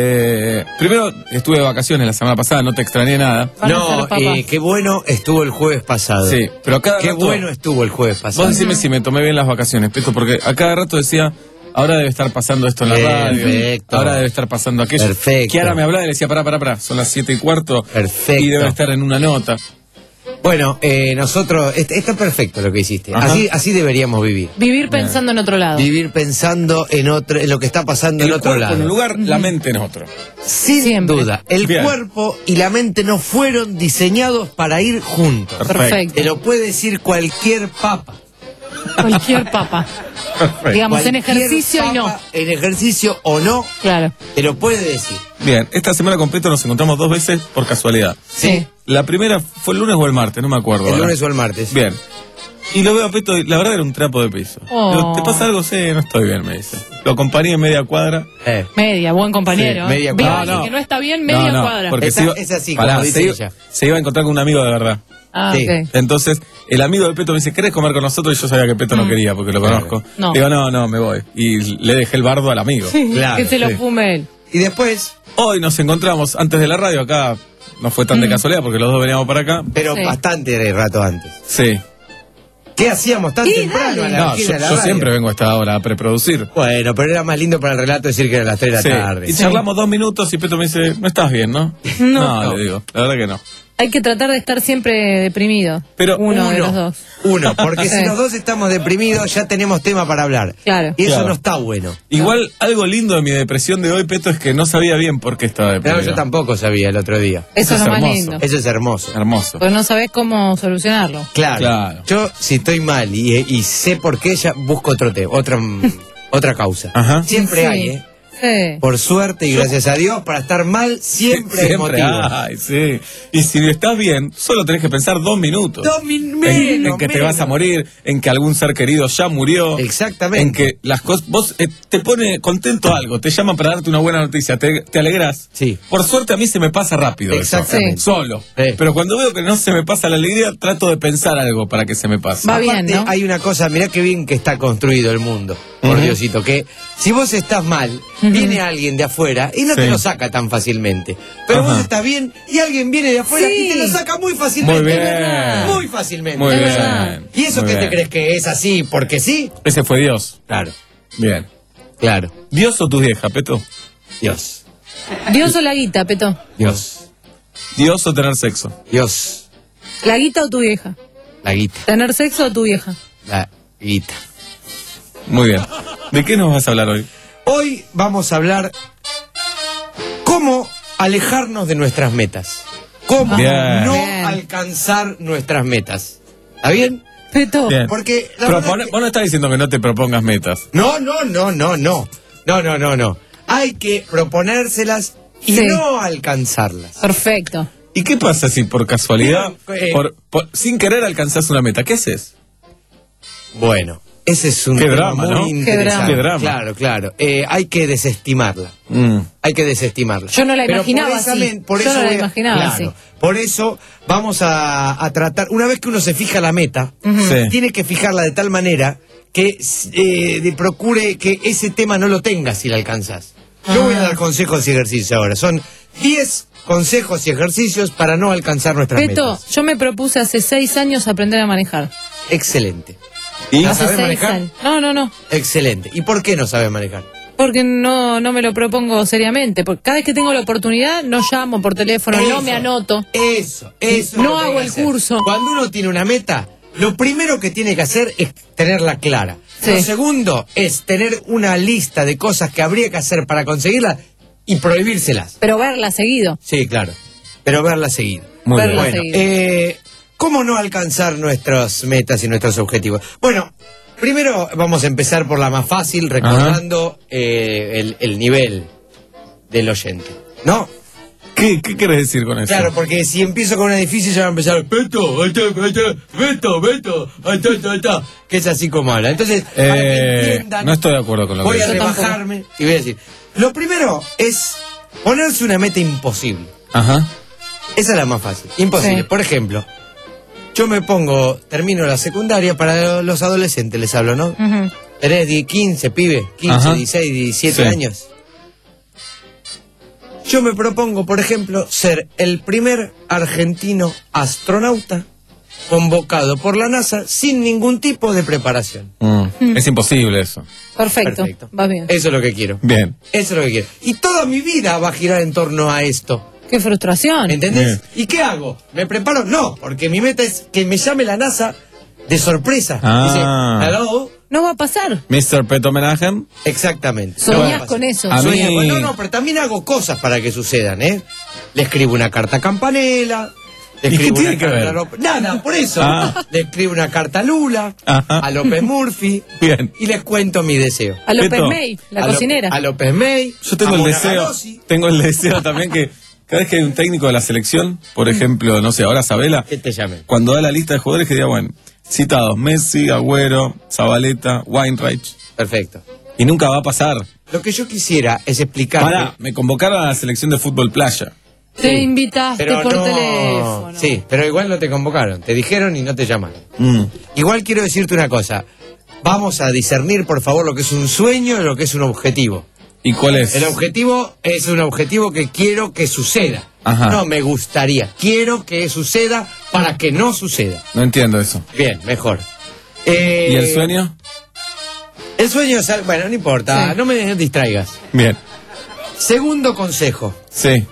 Eh, primero, estuve de vacaciones la semana pasada, no te extrañé nada. Van a No, ser papas. eh, qué bueno estuvo el jueves pasado. Sí, pero a cada Qué rato- bueno estuvo el jueves pasado. Vos decime si me tomé bien las vacaciones, Peto, porque a cada rato decía, ahora debe estar pasando esto en la radio, Perfecto. ahora debe estar pasando aquello. Perfecto. Que ahora me hablaba y le decía, pará, pará, pará, son las siete y cuarto. Perfecto. Y debe estar en una nota. Bueno, eh, nosotros, est- está perfecto lo que hiciste. Ajá. Así, así deberíamos vivir. Vivir pensando en otro lado. Vivir pensando en otro, en lo que está pasando El en otro cuerpo lado. en un lugar, la mente en otro. Sin Siempre. duda, el Bien. cuerpo y la mente no fueron diseñados para ir juntos. Perfecto. Te lo puede decir cualquier papa. Cualquier papa. Digamos, en Cualquier ejercicio y no. papa, en ejercicio o no, Claro. te lo puede decir. Bien, esta semana con Peto nos encontramos dos veces por casualidad. Sí. La primera fue el lunes o el martes, no me acuerdo. El ahora. lunes o el martes. Bien. Y lo veo a Peto, y la verdad era un trapo de piso. Oh. Digo, ¿te pasa algo? Sí, no estoy bien, me dice. Lo acompañé en media cuadra. Eh. Media, buen compañero. Sí, media Veo a cuadra. alguien No, no. que no está bien, media No, no, cuadra. porque Esa- se iba, es así, pará, como dice se, iba, ella. se iba a encontrar con un amigo de verdad. Ah, Sí. ok. Entonces, el amigo de Peto me dice, ¿querés comer con nosotros? Y yo sabía que Peto no quería porque lo conozco. No. Digo, no, no, me voy. Y le dejé el bardo al amigo. Claro, que se lo sí. fume él. Y después, Hoy nos encontramos antes de la radio, acá no fue tan de casualidad porque los dos veníamos para acá. pero Sí. bastante rato antes. Sí. ¿Qué hacíamos tan Y temprano a la No, esquina yo, de la yo radio? siempre vengo a esta hora a preproducir. Bueno, pero era más lindo para el relato decir que era las tres de la Sí. tarde. Y charlamos dos minutos y Peto me dice, no estás bien, ¿no? No. le digo, la verdad que no. Hay que tratar de estar siempre deprimido. Pero uno, de los dos. Uno, porque si Sí. los dos estamos deprimidos ya tenemos tema para hablar. Claro. Y eso Claro. no está bueno. Igual, algo lindo de mi depresión de hoy, Peto, es que no sabía bien por qué estaba No, deprimido. yo tampoco sabía el otro día. Eso es lo más hermoso. lindo. Eso es hermoso. Hermoso. Pues no sabés cómo solucionarlo. Claro. Claro. Yo, si estoy mal y, y sé por qué, ya busco otro tema, otra, mm, otra causa. Ajá. Siempre Sí. hay, ¿eh? Sí. Por suerte y gracias a Dios, para estar mal siempre, hay Siempre motivos. hay, sí. Y si estás bien, solo tenés que pensar dos minutos. Dos min- en, menos, en que te menos. vas a morir, en que algún ser querido ya murió. Exactamente. En que las cosas. Vos eh, te pone contento algo, te llaman para darte una buena noticia, te, te alegrás. Sí. Por suerte a mí se me pasa rápido. eso. Exactamente. Solo. Sí. Pero cuando veo que no se me pasa la alegría, trato de pensar algo para que se me pase. Va bien, Aparte, ¿no? hay una cosa, mirá qué bien que está construido el mundo, por Ujú. Diosito, que si vos estás mal, viene alguien de afuera y no te Sí. lo saca tan fácilmente. Pero Ajá. vos estás bien y alguien viene de afuera Sí. y te lo saca muy fácilmente. Muy bien. Es verdad. Muy fácilmente. Muy Es bien. verdad. ¿Y eso Muy qué te bien. crees que es así? ¿Porque sí? Ese fue Dios. Claro, Bien. claro. ¿Dios o tu vieja, Peto? Dios, Dios o la guita, Peto. Dios, ¿Dios o tener sexo? Dios, La guita o tu vieja. la guita, Tener sexo o tu vieja. la guita. Muy bien. ¿De qué nos vas a hablar hoy? Hoy vamos a hablar cómo alejarnos de nuestras metas. Cómo Bien. no Bien. alcanzar nuestras metas. ¿Está bien? Peto. Bien. Porque la Pero verdad vos, que- vos no estás diciendo que no te propongas metas. No, no, no, no, no. No, no, no, no. Hay que proponérselas y Sí. no alcanzarlas. Perfecto. ¿Y qué pasa si por casualidad, Bien, eh, por, por- sin querer alcanzás una meta? ¿Qué haces? Bueno, ese es un Qué tema drama, muy ¿no? interesante. Qué drama. Qué drama. Claro, claro. Eh, hay que desestimarla. Mm. Hay que desestimarla. Yo no la Pero imaginaba por esa así. men- por Yo eso no la voy a- imaginaba claro, así. Por eso vamos a, a tratar, una vez que uno se fija la meta, Sí. tiene que fijarla de tal manera que eh, de- procure que ese tema no lo tengas si la alcanzas. Yo voy a dar consejos y ejercicios ahora. Son diez consejos y ejercicios para no alcanzar nuestras Peto, metas. yo me propuse hace seis años aprender a manejar. Excelente. ¿Y? ¿La Hace sabes seis manejar? años. No, no, no. Excelente. ¿Y por qué no sabes manejar? Porque no, no me lo propongo seriamente. Porque cada vez que tengo la oportunidad, no llamo por teléfono, no Eso. me anoto. Eso, eso. No es lo que hago hay el que hacer. curso. Cuando uno tiene una meta, lo primero que tiene que hacer es tenerla clara. Sí. Lo segundo es tener una lista de cosas que habría que hacer para conseguirla y prohibírselas. Pero verla seguido. Sí, claro. Pero verla seguido. Muy Verla bien. Bueno, seguido. eh, ¿Cómo no alcanzar nuestras metas y nuestros objetivos? Bueno, primero vamos a empezar por la más fácil, recordando eh, el, el nivel del oyente, ¿no? ¿Qué, ¿Qué querés decir con eso? Claro, porque si empiezo con una difícil ya va a empezar Beto, Beto, Beto, Beto, Beto, Beto, Beto, que es así como habla. Entonces, para que Eh, entiendan, no estoy de acuerdo con lo voy que a dices. rebajarme y voy a decir, lo primero es ponerse una meta imposible. Ajá. Esa es la más fácil, imposible. Sí. Por ejemplo, yo me pongo, termino la secundaria, para los adolescentes les hablo, ¿no? Ujú. Tenés diez, quince, pibe, quince, Ajá. dieciséis, diecisiete Sí. años. Yo me propongo, por ejemplo, ser el primer argentino astronauta convocado por la NASA sin ningún tipo de preparación. Mm. Es imposible eso. Perfecto. Perfecto. Va bien. Eso es lo que quiero. Bien. Eso es lo que quiero. Y toda mi vida va a girar en torno a esto. Qué frustración. ¿Entendés? ¿Y qué hago? ¿Me preparo? No, porque mi meta es que me llame la NASA de sorpresa. Ah. Dice, hello. No va a pasar. mister Peto Menahem. Exactamente. Soñás No va a pasar. con eso. A Sueño mí- con- No, no, pero también hago cosas para que sucedan, ¿eh? Le escribo una carta a Campanella. Le ¿Y qué escribo tiene una que carta ver? a López. Nada, por eso. Ah. Le escribo una carta a Lula, Ajá. a López Murphy. Bien. Y les cuento mi deseo. A López Beto. May, la A Lo- cocinera. A López May. Yo tengo a el Mona deseo, Garossi. tengo el deseo también que cada vez que hay un técnico de la selección, por ejemplo, no sé, ahora Sabela, Que te llamen. cuando da la lista de jugadores que diga, bueno, citados, Messi, Agüero, Zabaleta, Weinreich, Perfecto. y nunca va a pasar. Lo que yo quisiera es explicarte. Pará, me convocaron a la selección de fútbol playa. Te Sí, invitaste pero por no- teléfono. Sí, pero igual no te convocaron. Te dijeron y no te llamaron. Mm. Igual quiero decirte una cosa. Vamos a discernir, por favor, lo que es un sueño y lo que es un objetivo. ¿Y cuál es? El objetivo es un objetivo que quiero que suceda. Ajá. No me gustaría. Quiero que suceda para que no suceda. No entiendo eso. Bien, mejor. Eh, ¿Y el sueño? El sueño es algo... Bueno, no importa. Sí. No me distraigas. Bien. Segundo consejo. Sí.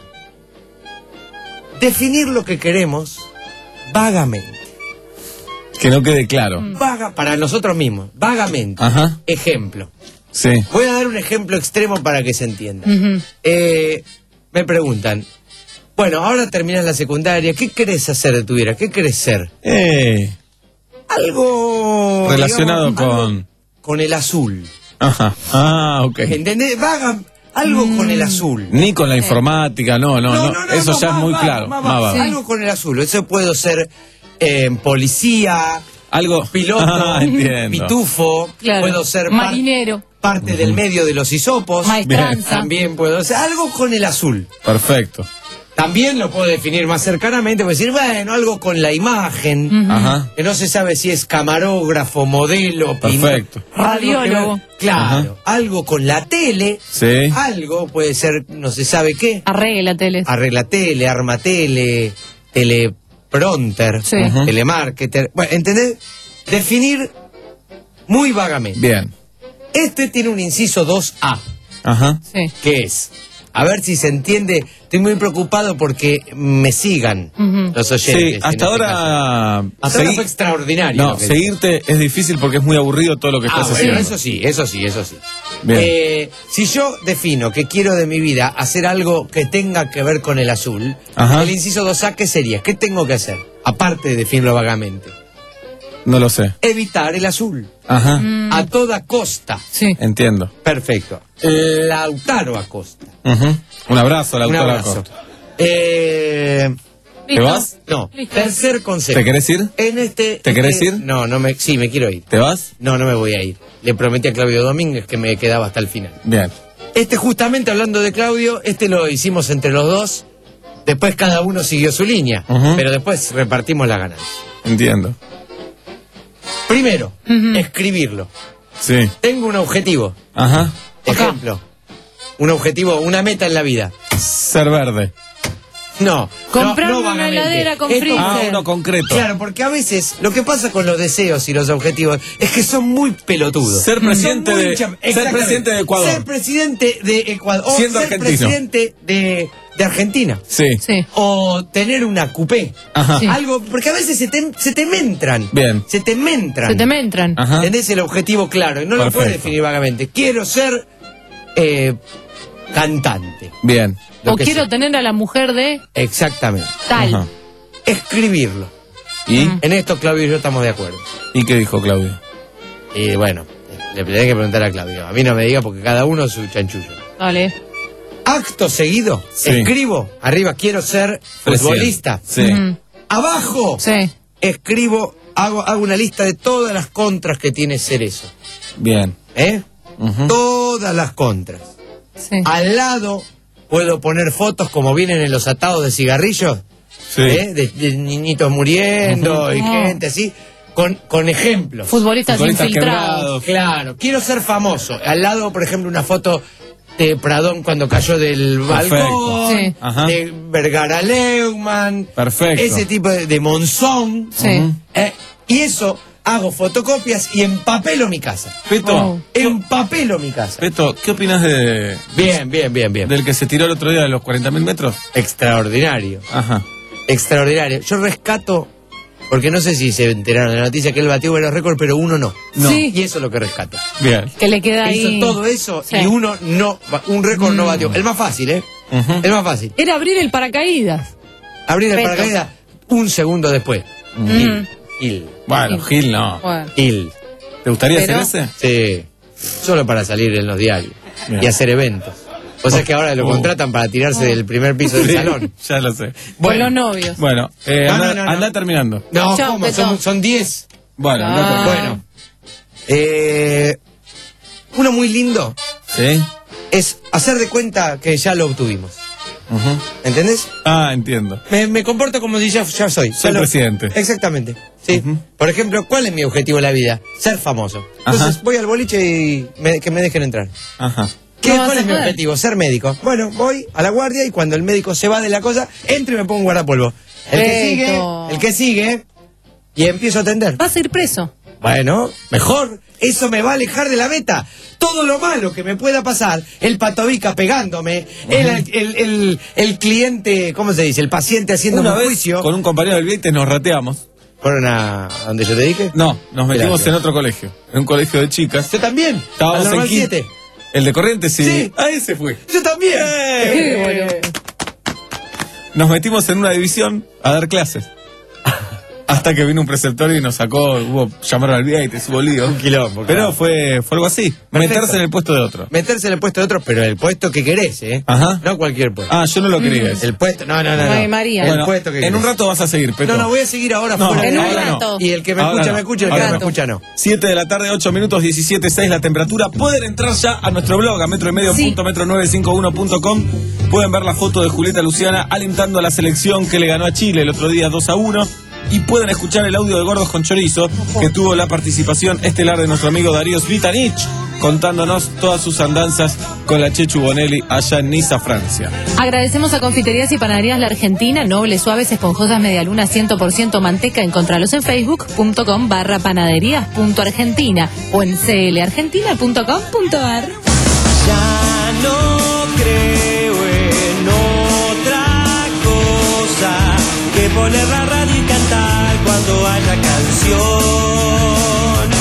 Definir lo que queremos vagamente. Que no quede claro. Vaga, para nosotros mismos. Vagamente. Ajá. Ejemplo. Sí. Voy a dar un ejemplo extremo para que se entienda. Ujú. Eh, me preguntan, bueno, ahora terminas la secundaria, ¿qué querés hacer de tu vida? ¿Qué querés ser? Eh, Algo... relacionado digamos, algo con... con el azul. Ajá. Ah, ok. ¿Entendés? Vaga, algo con el azul. Ni con la informática, no, no, no. Eso ya es muy más, claro. más, Más más. vago. Algo con el azul. Eso puedo ser eh, policía, Algo... piloto, Ah, entiendo. pitufo, Claro. puedo ser par- Marinero. parte del medio de los hisopos. Maestranza. También puedo ser algo con el azul. Perfecto. También lo puedo definir más cercanamente, puedo decir, bueno, algo con la imagen, Ajá. que no se sabe si es camarógrafo, modelo, pintor. Perfecto. Radiólogo. Claro, algo con la tele, Sí. algo puede ser, no se sabe qué, Arregla tele. arregla tele, arma tele, teleprompter, Sí. Ujú. telemarketer. Bueno, ¿entendés? Definir muy vagamente. Bien. Este tiene un inciso dos A. Ajá. Sí. ¿Qué es? A ver si se entiende. Estoy muy preocupado porque me sigan Ujú. los oyentes. Sí, en hasta este ahora... caso. Hasta ahora segui- fue extraordinario. No, lo que seguirte es difícil porque es muy aburrido todo lo que Ah, estás bueno, haciendo. eso sí, eso sí, eso sí. Bien. Eh, si yo defino que quiero de mi vida hacer algo que tenga que ver con el azul, Ajá. el inciso dos A, ¿qué sería? ¿Qué tengo que hacer? Aparte de definirlo vagamente. No lo sé. Evitar el azul. Ajá. A toda costa. Sí. Entiendo. Perfecto. Lautaro Acosta. Ujú. Un abrazo a la Un autora abrazo. Acosta. Eh, ¿Te vas? No. Listo. Tercer consejo. ¿Te querés ir? En este, ¿Te querés este- ir? No, no me, sí, me quiero ir. ¿Te vas? No, no me voy a ir. Le prometí a Claudio Domínguez que me quedaba hasta el final. Bien. Este, justamente hablando de Claudio, este lo hicimos entre los dos. Después cada uno siguió su línea, Ujú. pero después repartimos la ganancia. Entiendo. Primero, Ujú. escribirlo. Sí. Tengo un objetivo. Ajá. Ejemplo. Un objetivo, una meta en la vida. Ser verde. No. Comprarme no, no una vagamente. heladera con Esto- freezer. Ah, uno concreto. Claro, porque a veces lo que pasa con los deseos y los objetivos es que son muy pelotudos. Ser presidente Son muy de- hincha- ser Exactamente. presidente de Ecuador. Ser presidente de Ecuador. O Siendo ser argentino. presidente de, de Argentina. Sí. Sí. O tener una coupé. Ajá. Sí. Algo, porque a veces se te, se te mentran. Bien. Se te mentran. Se te me entran. Ajá. Tenés el objetivo claro y no lo Perfecto. puedes definir vagamente. Quiero ser eh, cantante. Bien. Lo O que quiero sea. tener a la mujer de Exactamente. tal. Ajá. Escribirlo. ¿Y? En esto Claudio y yo estamos de acuerdo. ¿Y qué dijo Claudio? Y bueno, le tenés que preguntar a Claudio. A mí no me diga porque cada uno su chanchullo. Vale. Acto seguido, Sí. escribo, arriba quiero ser futbolista. Sí. Ujú. Abajo, Sí. escribo, hago, hago una lista de todas las contras que tiene ser eso. Bien. ¿Eh? Ujú. Todas las contras. Sí. Al lado puedo poner fotos como vienen en los atados de cigarrillos, Sí. ¿eh? de, de niñitos muriendo Ujú. y Oh. gente así, con, con ejemplos. Futbolistas, Futbolistas infiltrados. quebrados. Claro, quiero ser famoso. Al lado, por ejemplo, una foto de Pradón cuando cayó del Perfecto. balcón, Sí. Ajá. de Vergara Leumann, Perfecto. ese tipo de, de Monzón. Sí. Ujú. ¿eh? Y eso hago fotocopias y empapelo mi casa. Peto, Oh. Empapelo mi casa. Peto, ¿qué opinas de Bien, bien, bien, bien. del que se tiró el otro día de los cuarenta mil metros? Extraordinario. Ajá. Extraordinario. Yo rescato, porque no sé si se enteraron de la noticia que él batió varios récords, pero uno no. No. Sí. Y eso es lo que rescato. Bien. Que le queda ahí. Hizo todo eso Sí. y uno no, un récord no Mm. batió. El más fácil, ¿eh? Ujú. El más fácil. Era abrir el paracaídas. Abrir el Peto. paracaídas un segundo después. Mm. Gil. Bueno, Gil no. Bueno. Gil. ¿Te gustaría Pero- hacer ese? Sí. Solo para salir en los diarios. Bien. Y hacer eventos. O sea que ahora lo Oh. contratan para tirarse del primer piso del Sí, salón. Ya lo sé. Con los novios. Bueno, eh, No, anda, no, no, no. anda terminando. No, Chao, ¿cómo? Beto. Son, son diez. Bueno, anda Ah. terminando. Bueno. Eh, uno muy lindo ¿Sí? es hacer de cuenta que ya lo obtuvimos. Ujú. ¿Entendés? Ah, entiendo. Me, me comporto como si ya, ya soy. Soy Ya lo- presidente. Exactamente. Sí. Ujú. Por ejemplo, ¿cuál es mi objetivo en la vida? Ser famoso. Entonces Ajá. voy al boliche y me- que me dejen entrar. Ajá. ¿Qué, No vas ¿Cuál a es mi poder. objetivo? Ser médico. Bueno, voy a la guardia y cuando el médico se va de la cosa, entro y me pongo un guardapolvo. El que Beto. sigue, el que sigue, y empiezo a atender. Vas a ir preso. Bueno, mejor. Eso me va a alejar de la meta. Todo lo malo que me pueda pasar, el patovica pegándome, el, el, el, el cliente, ¿cómo se dice? El paciente haciendo Una un vez juicio. con un compañero del Vieites nos rateamos. ¿Fueron a a donde yo te dije? No, nos metimos Gracias. en otro colegio. En un colegio de chicas. Yo también. Estábamos Al en normal quinto. siete. El de Corrientes, sí. Sí. A ese fue. Yo también. Qué bueno. Nos metimos en una división a dar clases. Hasta que vino un preceptor y nos sacó, hubo, llamaron al Vieites, hubo lío. Un quilombo, Pero claro. fue, fue algo así. Meterse en el puesto de otro. Meterse en el puesto de otro, pero el puesto que querés, ¿eh? Ajá. No cualquier puesto. Ah, yo no lo quería. ese. El puesto, no, no, no. Ay, no. María. El Bueno, puesto que en querés. un rato vas a seguir, Peto. No, no, voy a seguir ahora No, fuera. en un ahora no. rato. Y el que me Ahora escucha, no. me escucha, y el que Ahora no me no. escucha, no. siete de la tarde, ocho minutos, diecisiete seis la temperatura. Pueden entrar ya a nuestro blog, a metroymedio punto metro nueve cinco uno punto com. Pueden ver la foto de Julieta Luciana alentando a la selección que le ganó a Chile el otro día dos a uno. Y pueden escuchar el audio de Gordos con Chorizo, que tuvo la participación estelar de nuestro amigo Darío Svitanich, contándonos todas sus andanzas con la Chechu Bonelli allá en Niza, Francia. Agradecemos a Confiterías y Panaderías La Argentina, nobles, suaves, esponjosas, medialunas, cien por ciento manteca. Encontralos en facebook.com barra panaderías.argentina o en clargentina punto com punto ar. Ya no creo en otra cosa que poner la radio y cantar cuando haya canción.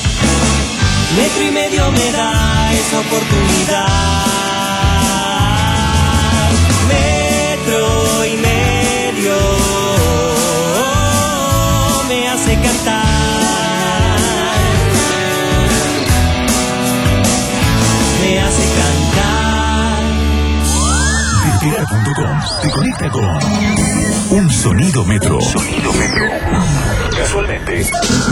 Metro y medio me da esa oportunidad. Metro y medio me hace cantar. Me hace cantar. Despegar punto com te conecta con un sonido metro. Sonido metro. Casualmente.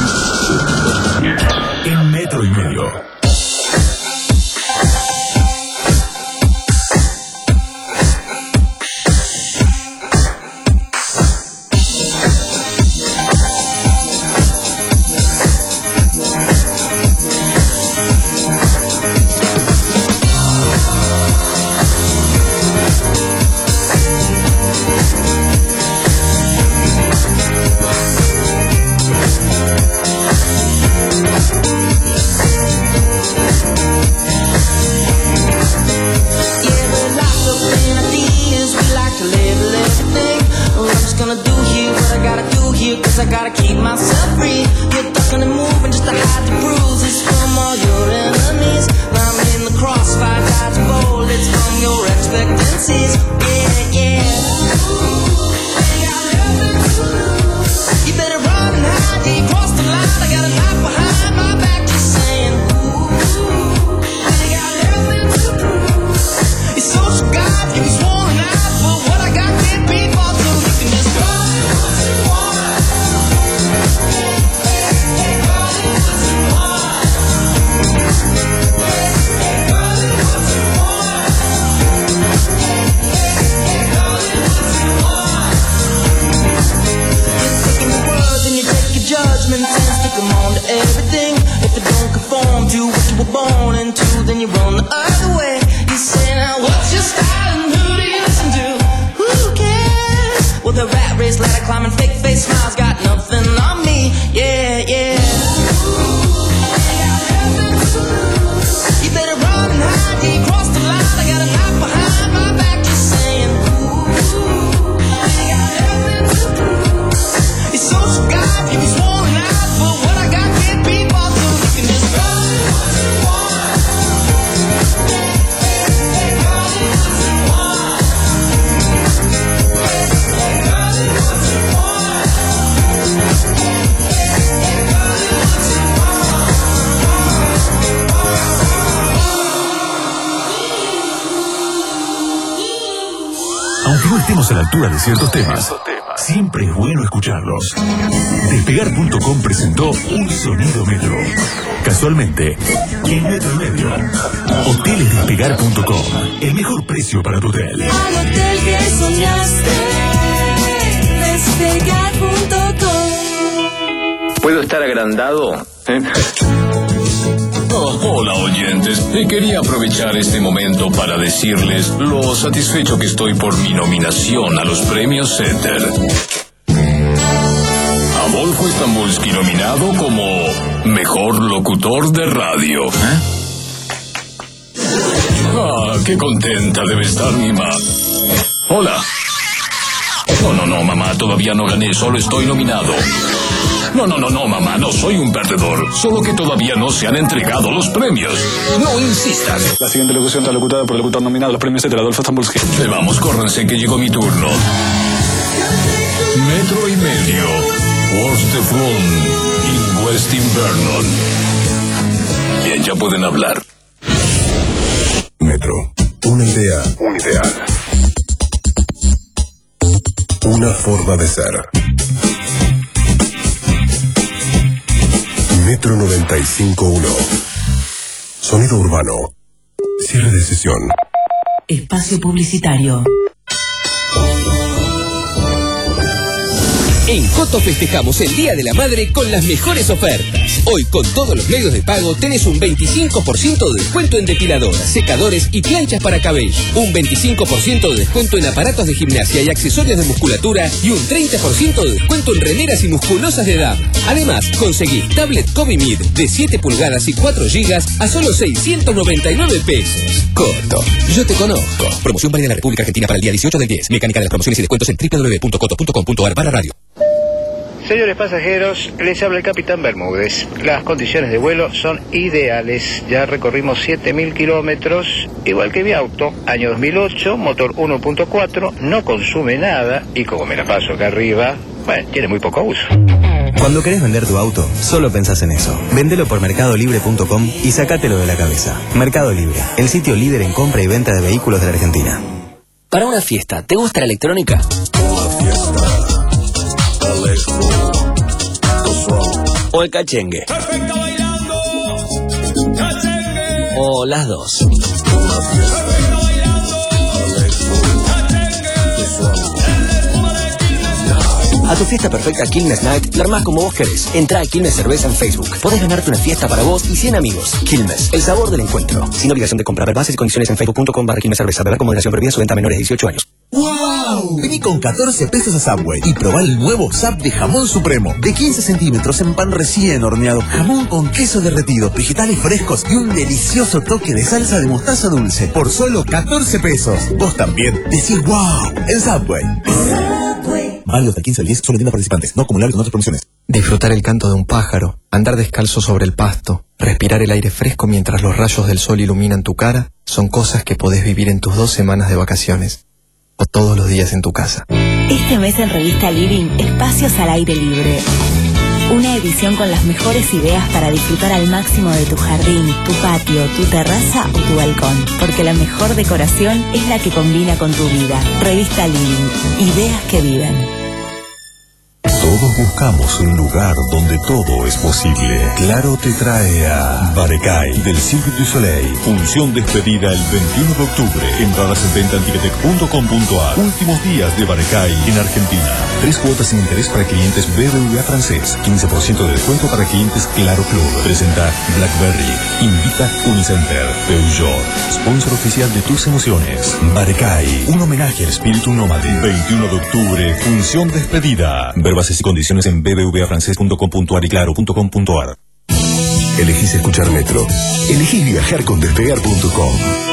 En metro y medio. Cause I gotta keep myself free. You're ducking and moving just to hide the bruises from all your enemies. Now I'm in the crossfire, dodging bullets from your expectancies. Yeah, yeah. You better ten, stick 'em on to everything. If it don't conform to what you were born into, then you run the other way. You say, now what's your style and who do you listen to? Who cares? Well, the rat race, ladder climbing, fake face smiles, got nothing on me. Yeah, yeah. You better run and hide, you cross the line. I got a knife behind my back, just saying. Your social guide, you be swollen out, but what I got can't be bought, so you can just run what you want. Aunque no estemos a la altura de ciertos temas, siempre es bueno escucharlos. Despegar punto com presentó Un Sonido Metro. Casualmente, en Metro y Medio. Hoteles Despegar punto com. El mejor precio para tu hotel. Al hotel que soñaste, despegar punto com. ¿Puedo estar agrandado? ¿Eh? Oh, hola oyentes, y quería aprovechar este momento para decirles lo satisfecho que estoy por mi nominación a los premios Setter. Adolfo Stambulski nominado como Mejor Locutor de Radio. ¿Eh? Ah, qué contenta debe estar mi ma. Hola. No, no, no, mamá, todavía no gané, solo estoy nominado. No, no, no, no, mamá, no soy un perdedor. Solo que todavía no se han entregado los premios. No insistas. La siguiente locución está locutada por el locutor nominado a los premios de Adolfo Stambulski. Eh, vamos, córrense que llegó mi turno. Metro y Medio. Worst of One in West Invernon. Bien, ya pueden hablar. Metro. Una idea. Un ideal. Una forma de ser. Metro noventa y cinco punto uno. Sonido urbano. Cierre de sesión. Espacio publicitario. En Coto festejamos el Día de la Madre con las mejores ofertas. Hoy con todos los medios de pago tenés un veinticinco por ciento de descuento en depiladoras, secadores y planchas para cabello. Un veinticinco por ciento de descuento en aparatos de gimnasia y accesorios de musculatura y un treinta por ciento de descuento en remeras y musculosas de dama. Además, conseguís tablet Kobe Mid de siete pulgadas y cuatro gigas a solo seiscientos noventa y nueve pesos. Coto, yo te conozco. Promoción válida en la República Argentina para el día dieciocho del diez. Mecánica de las promociones y descuentos en doble u doble u doble u punto coto punto com punto a r para radio. Señores pasajeros, les habla el capitán Bermúdez. Las condiciones de vuelo son ideales. Ya recorrimos siete mil kilómetros, igual que mi auto. Año dos mil ocho, motor uno punto cuatro, no consume nada y como me la paso acá arriba, bueno, tiene muy poco uso. Cuando querés vender tu auto, solo pensás en eso. Vendelo por mercado libre punto com y sacátelo de la cabeza. Mercado Libre, el sitio líder en compra y venta de vehículos de la Argentina. Para una fiesta, ¿te gusta la electrónica? ¿O el cachengue? ¿O las dos? A tu fiesta perfecta Quilmes Night, la armás como vos querés. Entrá a Quilmes Cerveza en Facebook. Podés ganarte una fiesta para vos y cien amigos. Quilmes, el sabor del encuentro. Sin obligación de compra. Ver bases y condiciones en facebook punto com barra Quilmes Cerveza. Beber con moderación, prohibida su venta a menores de dieciocho años. ¡Wow! Vení con catorce pesos a Subway y probá el nuevo Sub de jamón supremo. De quince centímetros en pan recién horneado. Jamón con queso derretido, vegetales frescos y un delicioso toque de salsa de mostaza dulce. Por solo catorce pesos. Vos también decís ¡wow! En Subway. Subway. Válido hasta el quince al diez, solo en tiendas participantes. No acumular con otras promociones. Disfrutar el canto de un pájaro, andar descalzo sobre el pasto, respirar el aire fresco mientras los rayos del sol iluminan tu cara, son cosas que podés vivir en tus dos semanas de vacaciones. O todos los días en tu casa. Este mes en Revista Living, Espacios al Aire Libre. Una edición con las mejores ideas para disfrutar al máximo de tu jardín, tu patio, tu terraza o tu balcón. Porque la mejor decoración es la que combina con tu vida. Revista Living, ideas que viven. Todos buscamos un lugar donde todo es posible. Claro te trae a Barecay del Cirque du Soleil. Función despedida el veintiuno de octubre. Entradas en venta en ticketek punto com punto a r. Últimos días de Barecay en Argentina. Tres cuotas sin interés para clientes B B V A francés. quince por ciento de descuento para clientes Claro Club. Presenta BlackBerry. Invita Unicenter. Peugeot. Sponsor oficial de tus emociones. Barecay. Un homenaje al espíritu nómade. veintiuno de octubre. Función despedida. Ver bases y condiciones en b b v a francés punto com punto a r y claro punto com punto a r. Elegís escuchar Metro. Elegís viajar con despegar punto com.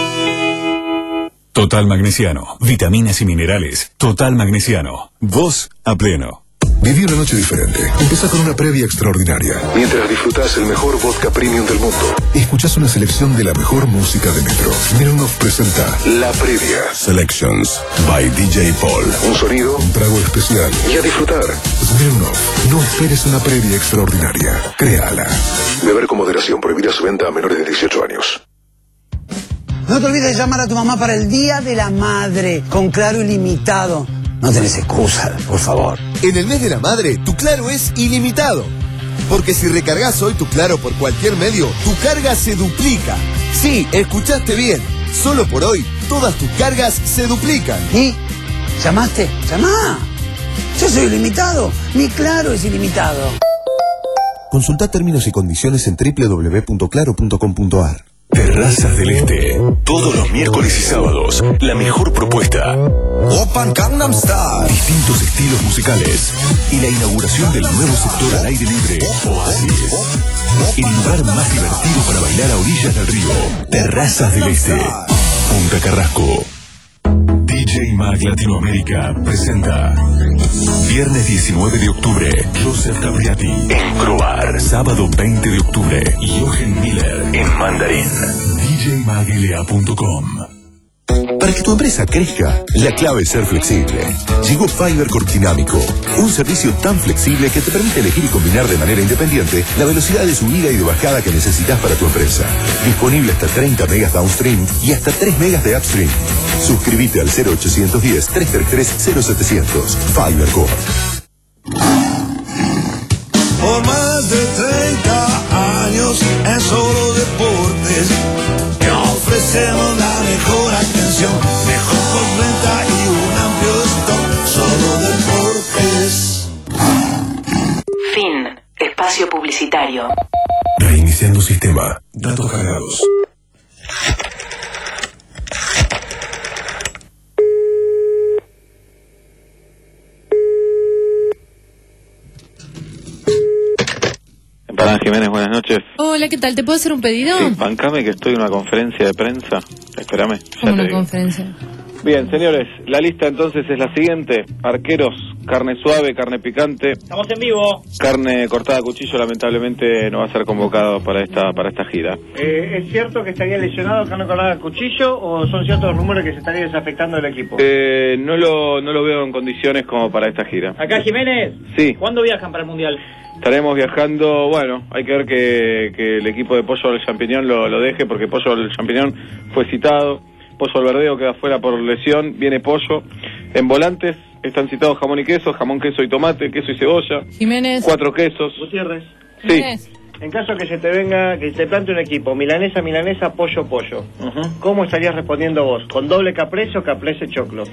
Total Magnesiano. Vitaminas y minerales. Total Magnesiano. Vos a pleno. Viví una noche diferente. Empezá con una previa extraordinaria. Mientras disfrutás el mejor vodka premium del mundo, escuchás una selección de la mejor música de Metro. Smirnoff presenta La Previa Selections by D J Paul. Un sonido, un trago especial y a disfrutar. Smirnoff, no esperes una previa extraordinaria. Créala. Beber con moderación. Prohibida su venta a menores de dieciocho años. No te olvides de llamar a tu mamá para el Día de la Madre con Claro Ilimitado. No tenés excusa, por favor. En el mes de la madre, tu Claro es ilimitado. Porque si recargas hoy tu Claro por cualquier medio, tu carga se duplica. Sí, escuchaste bien. Solo por hoy, todas tus cargas se duplican. ¿Y? ¿Llamaste? ¡Llamá! Yo soy ilimitado. Mi Claro es ilimitado. Consulta términos y condiciones en w w w punto claro punto com punto a r. Terrazas del Este. Todos los miércoles y sábados. La mejor propuesta. Open Gangnam Style. Distintos estilos musicales. Y la inauguración del nuevo sector al aire libre. Oasis. El lugar más divertido para bailar a orillas del río. Terrazas del Este. Punta Carrasco. D J Mag Latinoamérica presenta viernes diecinueve de octubre Joseph Tabriati en Croar. Sábado veinte de octubre Jochen Miller en Mandarín. D J mag l a punto com. Para que tu empresa crezca, la clave es ser flexible. Llegó Fiber Corpdinámico, un servicio tan flexible que te permite elegir y combinar de manera independiente la velocidad de subida y de bajada que necesitas para tu empresa. Disponible hasta treinta megas downstream y hasta tres megas de upstream. Suscríbete al cero ochocientos diez, trescientos treinta y tres, cero setecientos. Fiber Corp. Por más de treinta años en Solo Deportes te ofrecemos la mejor atención, mejor postventa y un amplio stock. Solo Deportes. Fin. Espacio publicitario. Reiniciando sistema. Datos cargados. Empanadas Jiménez, buenas noches. Hola, ¿qué tal? ¿Te puedo hacer un pedido? Sí, bancame que estoy en una conferencia de prensa. Espérame, ya Como te una digo. conferencia. Bien, señores, la lista entonces es la siguiente. Arqueros, carne suave, carne picante. Estamos en vivo. Carne cortada a cuchillo lamentablemente no va a ser convocado para esta para esta gira. Eh, ¿Es cierto que estaría lesionado Carlos Corrada Cuchillo o son ciertos los rumores que se estaría desafectando el equipo? Eh, no lo no lo veo en condiciones como para esta gira. Acá Jiménez. Sí. ¿Cuándo viajan para el Mundial? Estaremos viajando, bueno, hay que ver que, que el equipo de Pollo al Champiñón lo, lo deje porque Pollo al Champiñón fue citado. Pollo al Verdeo queda fuera por lesión, viene Pollo. En volantes están citados jamón y queso, jamón, queso y tomate, queso y cebolla. Jiménez. Cuatro quesos. Gutiérrez. Sí. En caso que se te venga, que se plante un equipo, milanesa, milanesa, pollo, pollo, ¿cómo estarías respondiendo vos? ¿Con doble caprese o caprese choclo?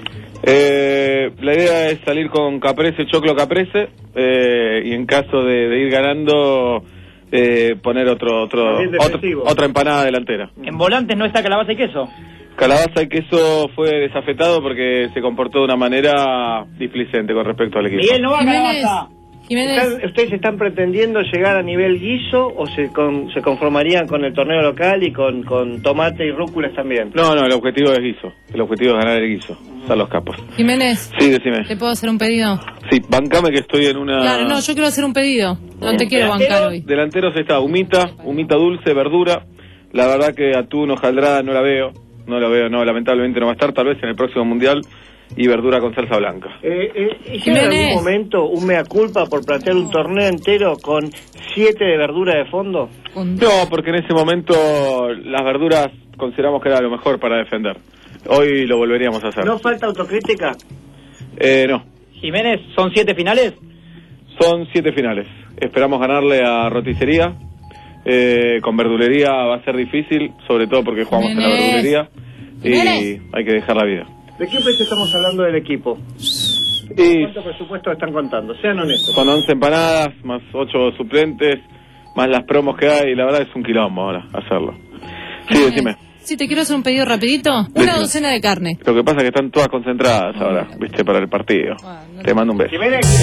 Eh, la idea es salir con caprese, choclo caprese, eh, y en caso de, de ir ganando, eh, poner otro, otro, Bien otro defensivo. otra empanada delantera. En volantes no está calabaza y queso. Calabaza y queso fue desafetado porque se comportó de una manera displicente con respecto al equipo. Miguel, no va Jiménez. calabaza. ¿Están- ¿Ustedes están pretendiendo llegar a nivel guiso o se, con- se conformarían con el torneo local y con, con tomate y rúculas también? No, no, el objetivo es guiso. El objetivo es ganar el guiso. Están los capos. Jiménez, Sí, decime. ¿te puedo hacer un pedido? Sí, bancame que estoy en una... Claro, no, yo quiero hacer un pedido. No te quiero bancar hoy. Delanteros está humita, humita dulce, verdura. La verdad que atún, hojaldrada no la veo. No la veo, no, lamentablemente no va a estar. Tal vez en el próximo mundial. Y verdura con salsa blanca. Eh, eh, ¿Hicieron en algún momento un mea culpa por plantear un torneo entero con siete de verdura de fondo? No, porque en ese momento las verduras consideramos que era lo mejor para defender. Hoy lo volveríamos a hacer. ¿No falta autocrítica? Eh, no. Jiménez, ¿son siete finales? Son siete finales. Esperamos ganarle a Roticería. Eh, con verdulería va a ser difícil, sobre todo porque jugamos en la Jiménez. verdulería. Y Jiménez. hay que dejar la vida. ¿De qué precio estamos hablando del equipo? Y ¿Cuánto presupuesto están contando? Sean honestos. son once empanadas, más ocho suplentes, más las promos que hay, y la verdad es un quilombo ahora hacerlo. Sí, decime. Si te quiero hacer un pedido rapidito, una Decime. docena de carne. Lo que pasa es que están todas concentradas ahora, viste, para el partido. Te mando un beso.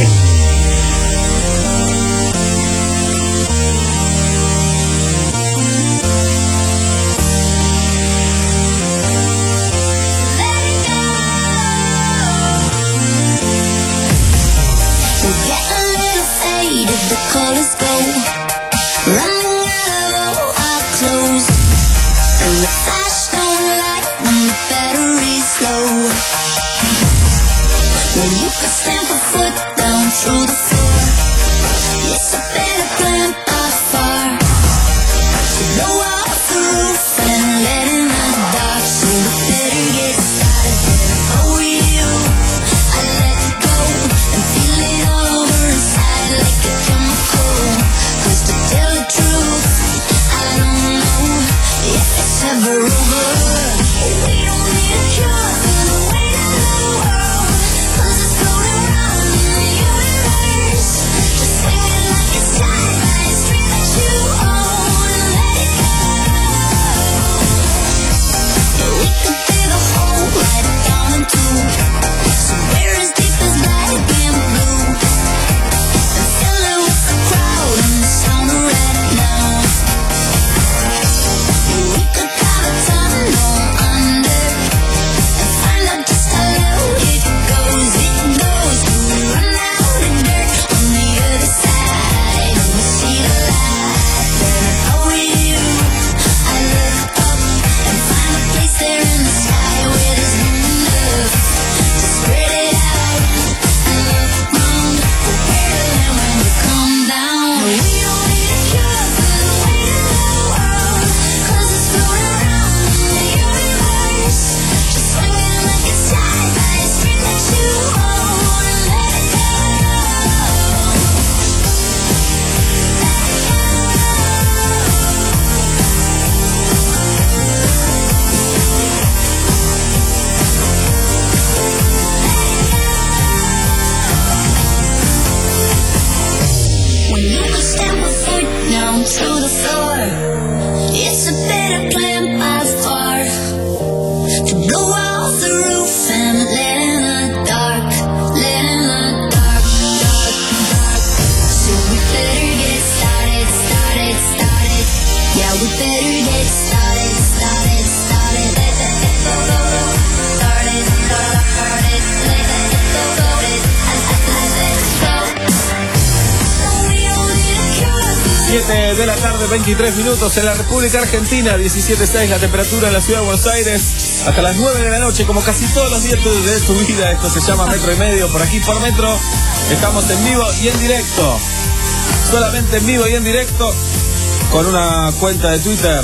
siete de la tarde, veintitrés minutos en la República Argentina, diecisiete seis la temperatura en la ciudad de Buenos Aires, hasta las nueve de la noche, como casi todos los días de tu vida. Esto se llama Metro y Medio, por aquí por Metro. Estamos en vivo y en directo, solamente en vivo y en directo, con una cuenta de Twitter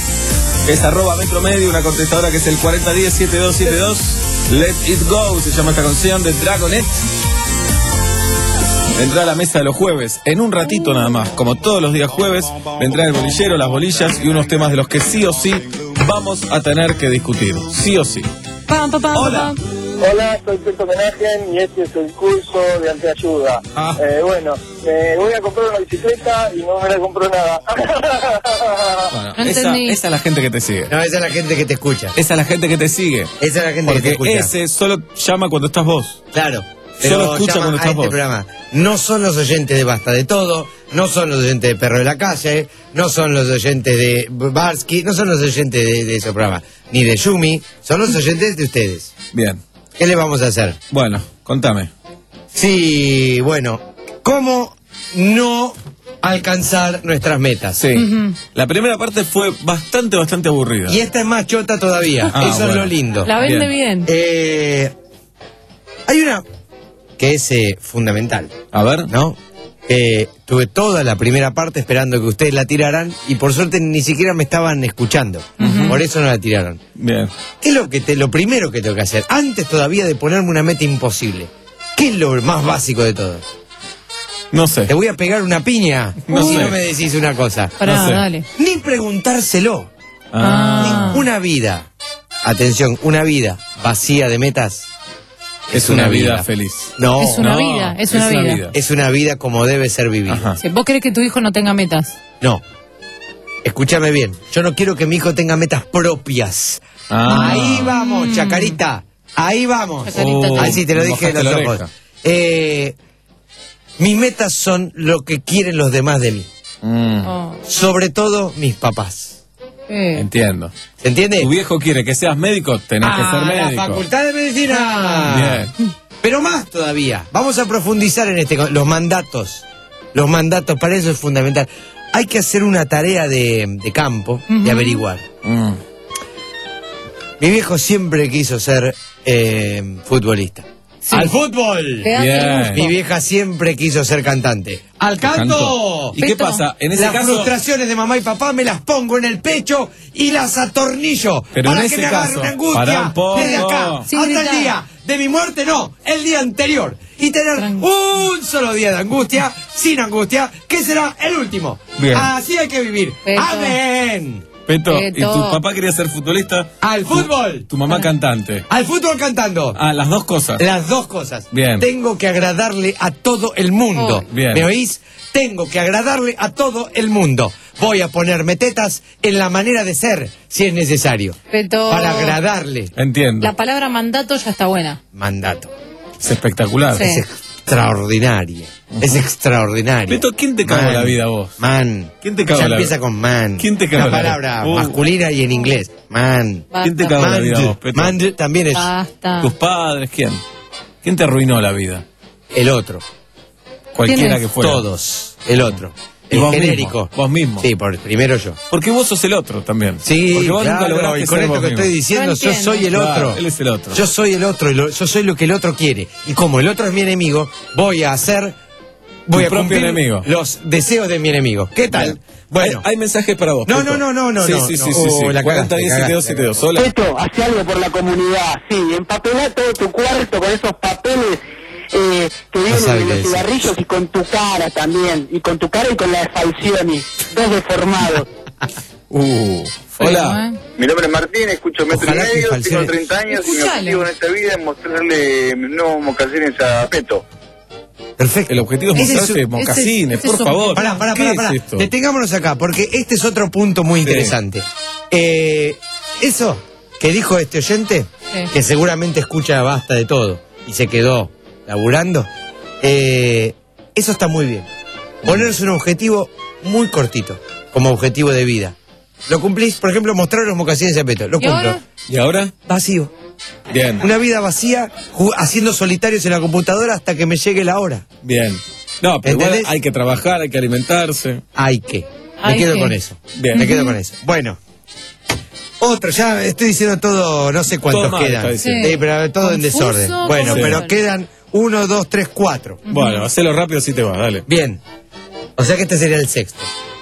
que es arroba Metro Medio, una contestadora que es el cuarenta diez setenta y dos setenta y dos. Let It Go se llama esta canción de Dragonet. Vendrá a la mesa de los jueves, en un ratito nada más, como todos los días jueves, vendrá el bolillero, las bolillas y unos temas de los que sí o sí vamos a tener que discutir, sí o sí. Pam, pam, pam, Hola. pam. Hola, soy Peto Menagen y este es el curso de anteayuda. Ah. Eh, bueno, me voy a comprar una bicicleta y no me la compro nada. Bueno, No esa, entendí. esa es la gente que te sigue. No, esa es la gente que te escucha. Esa es la gente que te sigue. Esa es la gente que te Porque escucha. ese solo llama cuando estás vos. Claro. Solo Pero escucha llama cuando a estás este vos. programa. No son los oyentes de Basta de Todo, no son los oyentes de Perro de la Calle, no son los oyentes de Barsky, no son los oyentes de, de ese programa, ni de Yumi, son los oyentes de ustedes. Bien. ¿Qué le vamos a hacer? Bueno, contame. Sí, bueno, ¿cómo no alcanzar nuestras metas? Sí. La primera parte fue bastante, bastante aburrida. Y esta es más chota todavía, Ah, eso es bueno. lo lindo. La vende bien. Eh, hay una que es eh, fundamental. A ver. ¿No? Eh, tuve toda la primera parte esperando que ustedes la tiraran y por suerte ni siquiera me estaban escuchando. Ujú. Por eso no la tiraron. Bien. ¿Qué es lo, que te, lo primero que tengo que hacer? Antes todavía de ponerme una meta imposible. ¿Qué es lo más básico de todo? No sé. Te voy a pegar una piña No si sé. no me decís una cosa. Pará, no sé. dale. Ni preguntárselo. Ah. Una vida, atención, una vida vacía de metas Es una vida feliz. No. Es una no, vida, es una vida. Es una vida como debe ser vivida. Sí, ¿vos querés que tu hijo no tenga metas? No. Escúchame bien. Yo no quiero que mi hijo tenga metas propias. Ah. Ahí vamos, Chacarita. Ahí vamos. Chacarita, Oh, Ahí sí, te lo me dije en mojaste los la ojos. oreja. Eh, mis metas son lo que quieren los demás de mí. Mm, Oh. Sobre todo mis papás. Eh. Entiendo. ¿Se entiende? Tu viejo quiere que seas médico, tenés que ser Ah, la médico. Facultad de Medicina. Bien. Pero más todavía. Vamos a profundizar en este, los mandatos. Los mandatos, para eso es fundamental. Hay que hacer una tarea de, de campo, de Ujú. averiguar. Mm. Mi viejo siempre quiso ser eh, futbolista. Sí. ¡Al fútbol! Te hace Bien. gusto. Mi vieja siempre quiso ser cantante. ¡Al canto! Canto. ¿Y qué Peto. pasa? En ese las caso, frustraciones de mamá y papá me las pongo en el pecho y las atornillo Pero para en que ese me agarre caso, una angustia pará un poco. desde acá Sí, hasta grita. el día de mi muerte, no, el día anterior, y tener un solo día de angustia sin angustia, que será el último. Bien. Así hay que vivir. Peto. Amén. Peto, ¿y Peto. tu papá quería ser futbolista? Al Tu- fútbol. Tu mamá cantante. Al fútbol cantando. Ah, las dos cosas. Las dos cosas. Bien. Tengo que agradarle a todo el mundo. Oh. Bien. ¿Me oís? Tengo que agradarle a todo el mundo. Voy a ponerme tetas en la manera de ser, si es necesario. Peto. Para agradarle. Entiendo. La palabra mandato ya está buena. Mandato. Es espectacular. Sí. Es extraordinario. Es extraordinario. Beto, ¿quién te cagó Man. la vida vos? Man. ¿Quién te cagó Ya la empieza vida? con man. ¿Quién te cagó Una la vida? palabra Uh. masculina y en inglés. Man. ¿Quién te cagó la Man. vida vos, Peto? Man también es Basta. ¿Tus padres? ¿Quién? ¿Quién te arruinó la vida? el otro. Cualquiera es? que fuera. Todos. El otro. Y El vos genérico. mismo, vos mismo. Sí, por, primero yo. Porque vos sos el otro también. Sí, Porque vos nunca claro, lograste y con ser esto vos que mismo. estoy diciendo, No yo entiendo. soy el Claro, otro. él es el otro. Yo soy el otro, y lo- yo soy lo que el otro quiere. Y como el otro es mi enemigo, voy a hacer, voy Tu a propio cumplir enemigo. los deseos de mi enemigo. ¿Qué tal? Bueno, Hay, hay mensajes para vos. No, Peto. no, no, no, no, Sí, no, sí, no. sí, sí, sí. Oh, la cuarenta cagaste, diez setenta y dos setenta y dos. Hola. Peto, hace algo por la comunidad, sí, empapelá todo tu cuarto con esos papeles eh, que vienen sabe de qué los decir. cigarrillos y con tu cara también, y con tu cara y con la de Falcioni, dos deformados. Uh, hola. ¿eh? Mi nombre es Martín, escucho Metro Ojalá y que Medio, falsee. tengo treinta años y mi Escuchalo. objetivo en esta vida es mostrarle mis nuevos mocasines a Peto. perfecto. El objetivo es Ese es mostrarte su- mocasines, ese por es su favor. Pará, pará, ¿Qué pará, es pará. esto? Detengámonos acá, porque este es otro punto muy Sí. interesante. Eh, eso que dijo este oyente, Sí. que seguramente escucha basta de todo y se quedó laburando, eh, eso está muy bien. Ponerse un objetivo muy cortito, como objetivo de vida. ¿Lo cumplís? Por ejemplo, mostrar los mocasines a Peto. Lo ¿Y cumplo. ahora? ¿Y ahora? Vacío. Bien, Una vida vacía, ju- haciendo solitarios en la computadora hasta que me llegue la hora. bien. No, pero igual ¿Entendés? hay que trabajar, hay que alimentarse. Hay que. Me Hay quedo que. con eso. Bien. Me quedo con eso. Bueno. Otro, ya estoy diciendo todo, no sé cuántos Todo mal, quedan. está diciendo. Sí, pero todo en Confuso, desorden. Bueno, Sí. pero quedan uno, dos, tres, cuatro. Bueno, hacelo rápido si te va, dale. Bien. O sea que este sería el sexto.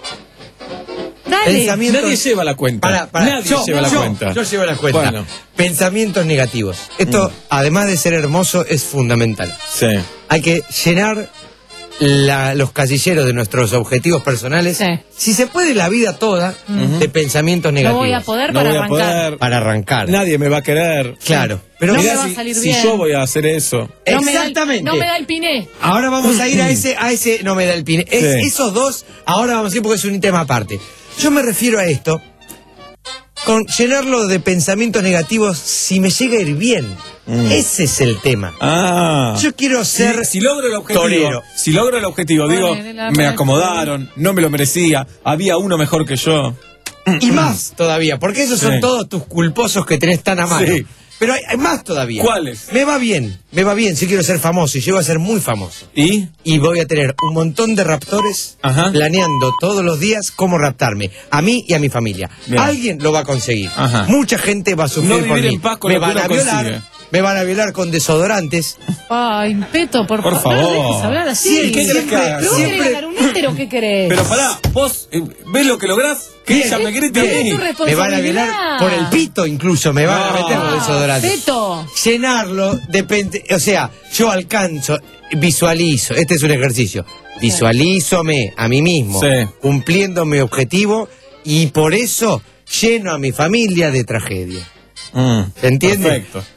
Dale. Pensamientos- Nadie lleva la cuenta. Pará, pará. Nadie Yo, lleva la yo, cuenta. Yo llevo la cuenta. Bueno. Pensamientos negativos. Esto, Mm. además de ser hermoso, es fundamental. Sí. Hay que llenar la- los casilleros de nuestros objetivos personales. Sí. Si se puede, la vida toda de pensamientos No negativos. voy a poder No para voy a arrancar. poder. Para arrancar. Nadie me va a querer. Claro. Pero No me Mirá va a si, salir si bien. yo voy a hacer eso. No me da el- Exactamente. No me da el piné. Ahora vamos a ir a ese, a ese, no me da el pine. Es- Sí. Esos dos, ahora vamos a ir porque es un tema aparte. Yo me refiero a esto con llenarlo de pensamientos negativos si me llega a ir bien. Mm. Ese es el tema. Ah. Yo quiero ser Si, si logro el objetivo, torero. si logro el objetivo, digo, Ponele la me mano. acomodaron, no me lo merecía, había uno mejor que yo. Y más todavía, porque esos Sí. son todos tus culposos que tenés tan a mano. Sí. Pero hay, hay más todavía. ¿Cuáles? Me va bien, me va bien. Si quiero ser famoso y llego a ser muy famoso. ¿Y? Y voy a tener un montón de raptores Ajá. planeando todos los días cómo raptarme. A mí y a mi familia. Bien. Alguien lo va a conseguir. Ajá. Mucha gente va a sufrir No por vivir mí. en paz con me lo que van a uno violar. consigue. Me van a violar con desodorantes. Ay, Peto, por, Por fa- no lo favor. dejes hablar así. Sí, ¿Qué querés que haga? ¿Pero vos Siempre- querés ganar un hétero? ¿Qué querés? Pero pará, vos, eh, ¿ves lo que lográs? Que Bien, ella me grite a bien. mí. Es tu responsabilidad. Me van a violar por el pito incluso. Me van a No. meter los desodorantes. Peto. Llenarlo depende, o sea, yo alcanzo, visualizo, este es un ejercicio, visualízome a mí mismo, Sí. cumpliendo mi objetivo y por eso lleno a mi familia de tragedia. Mm, ¿Se entiende? Perfecto.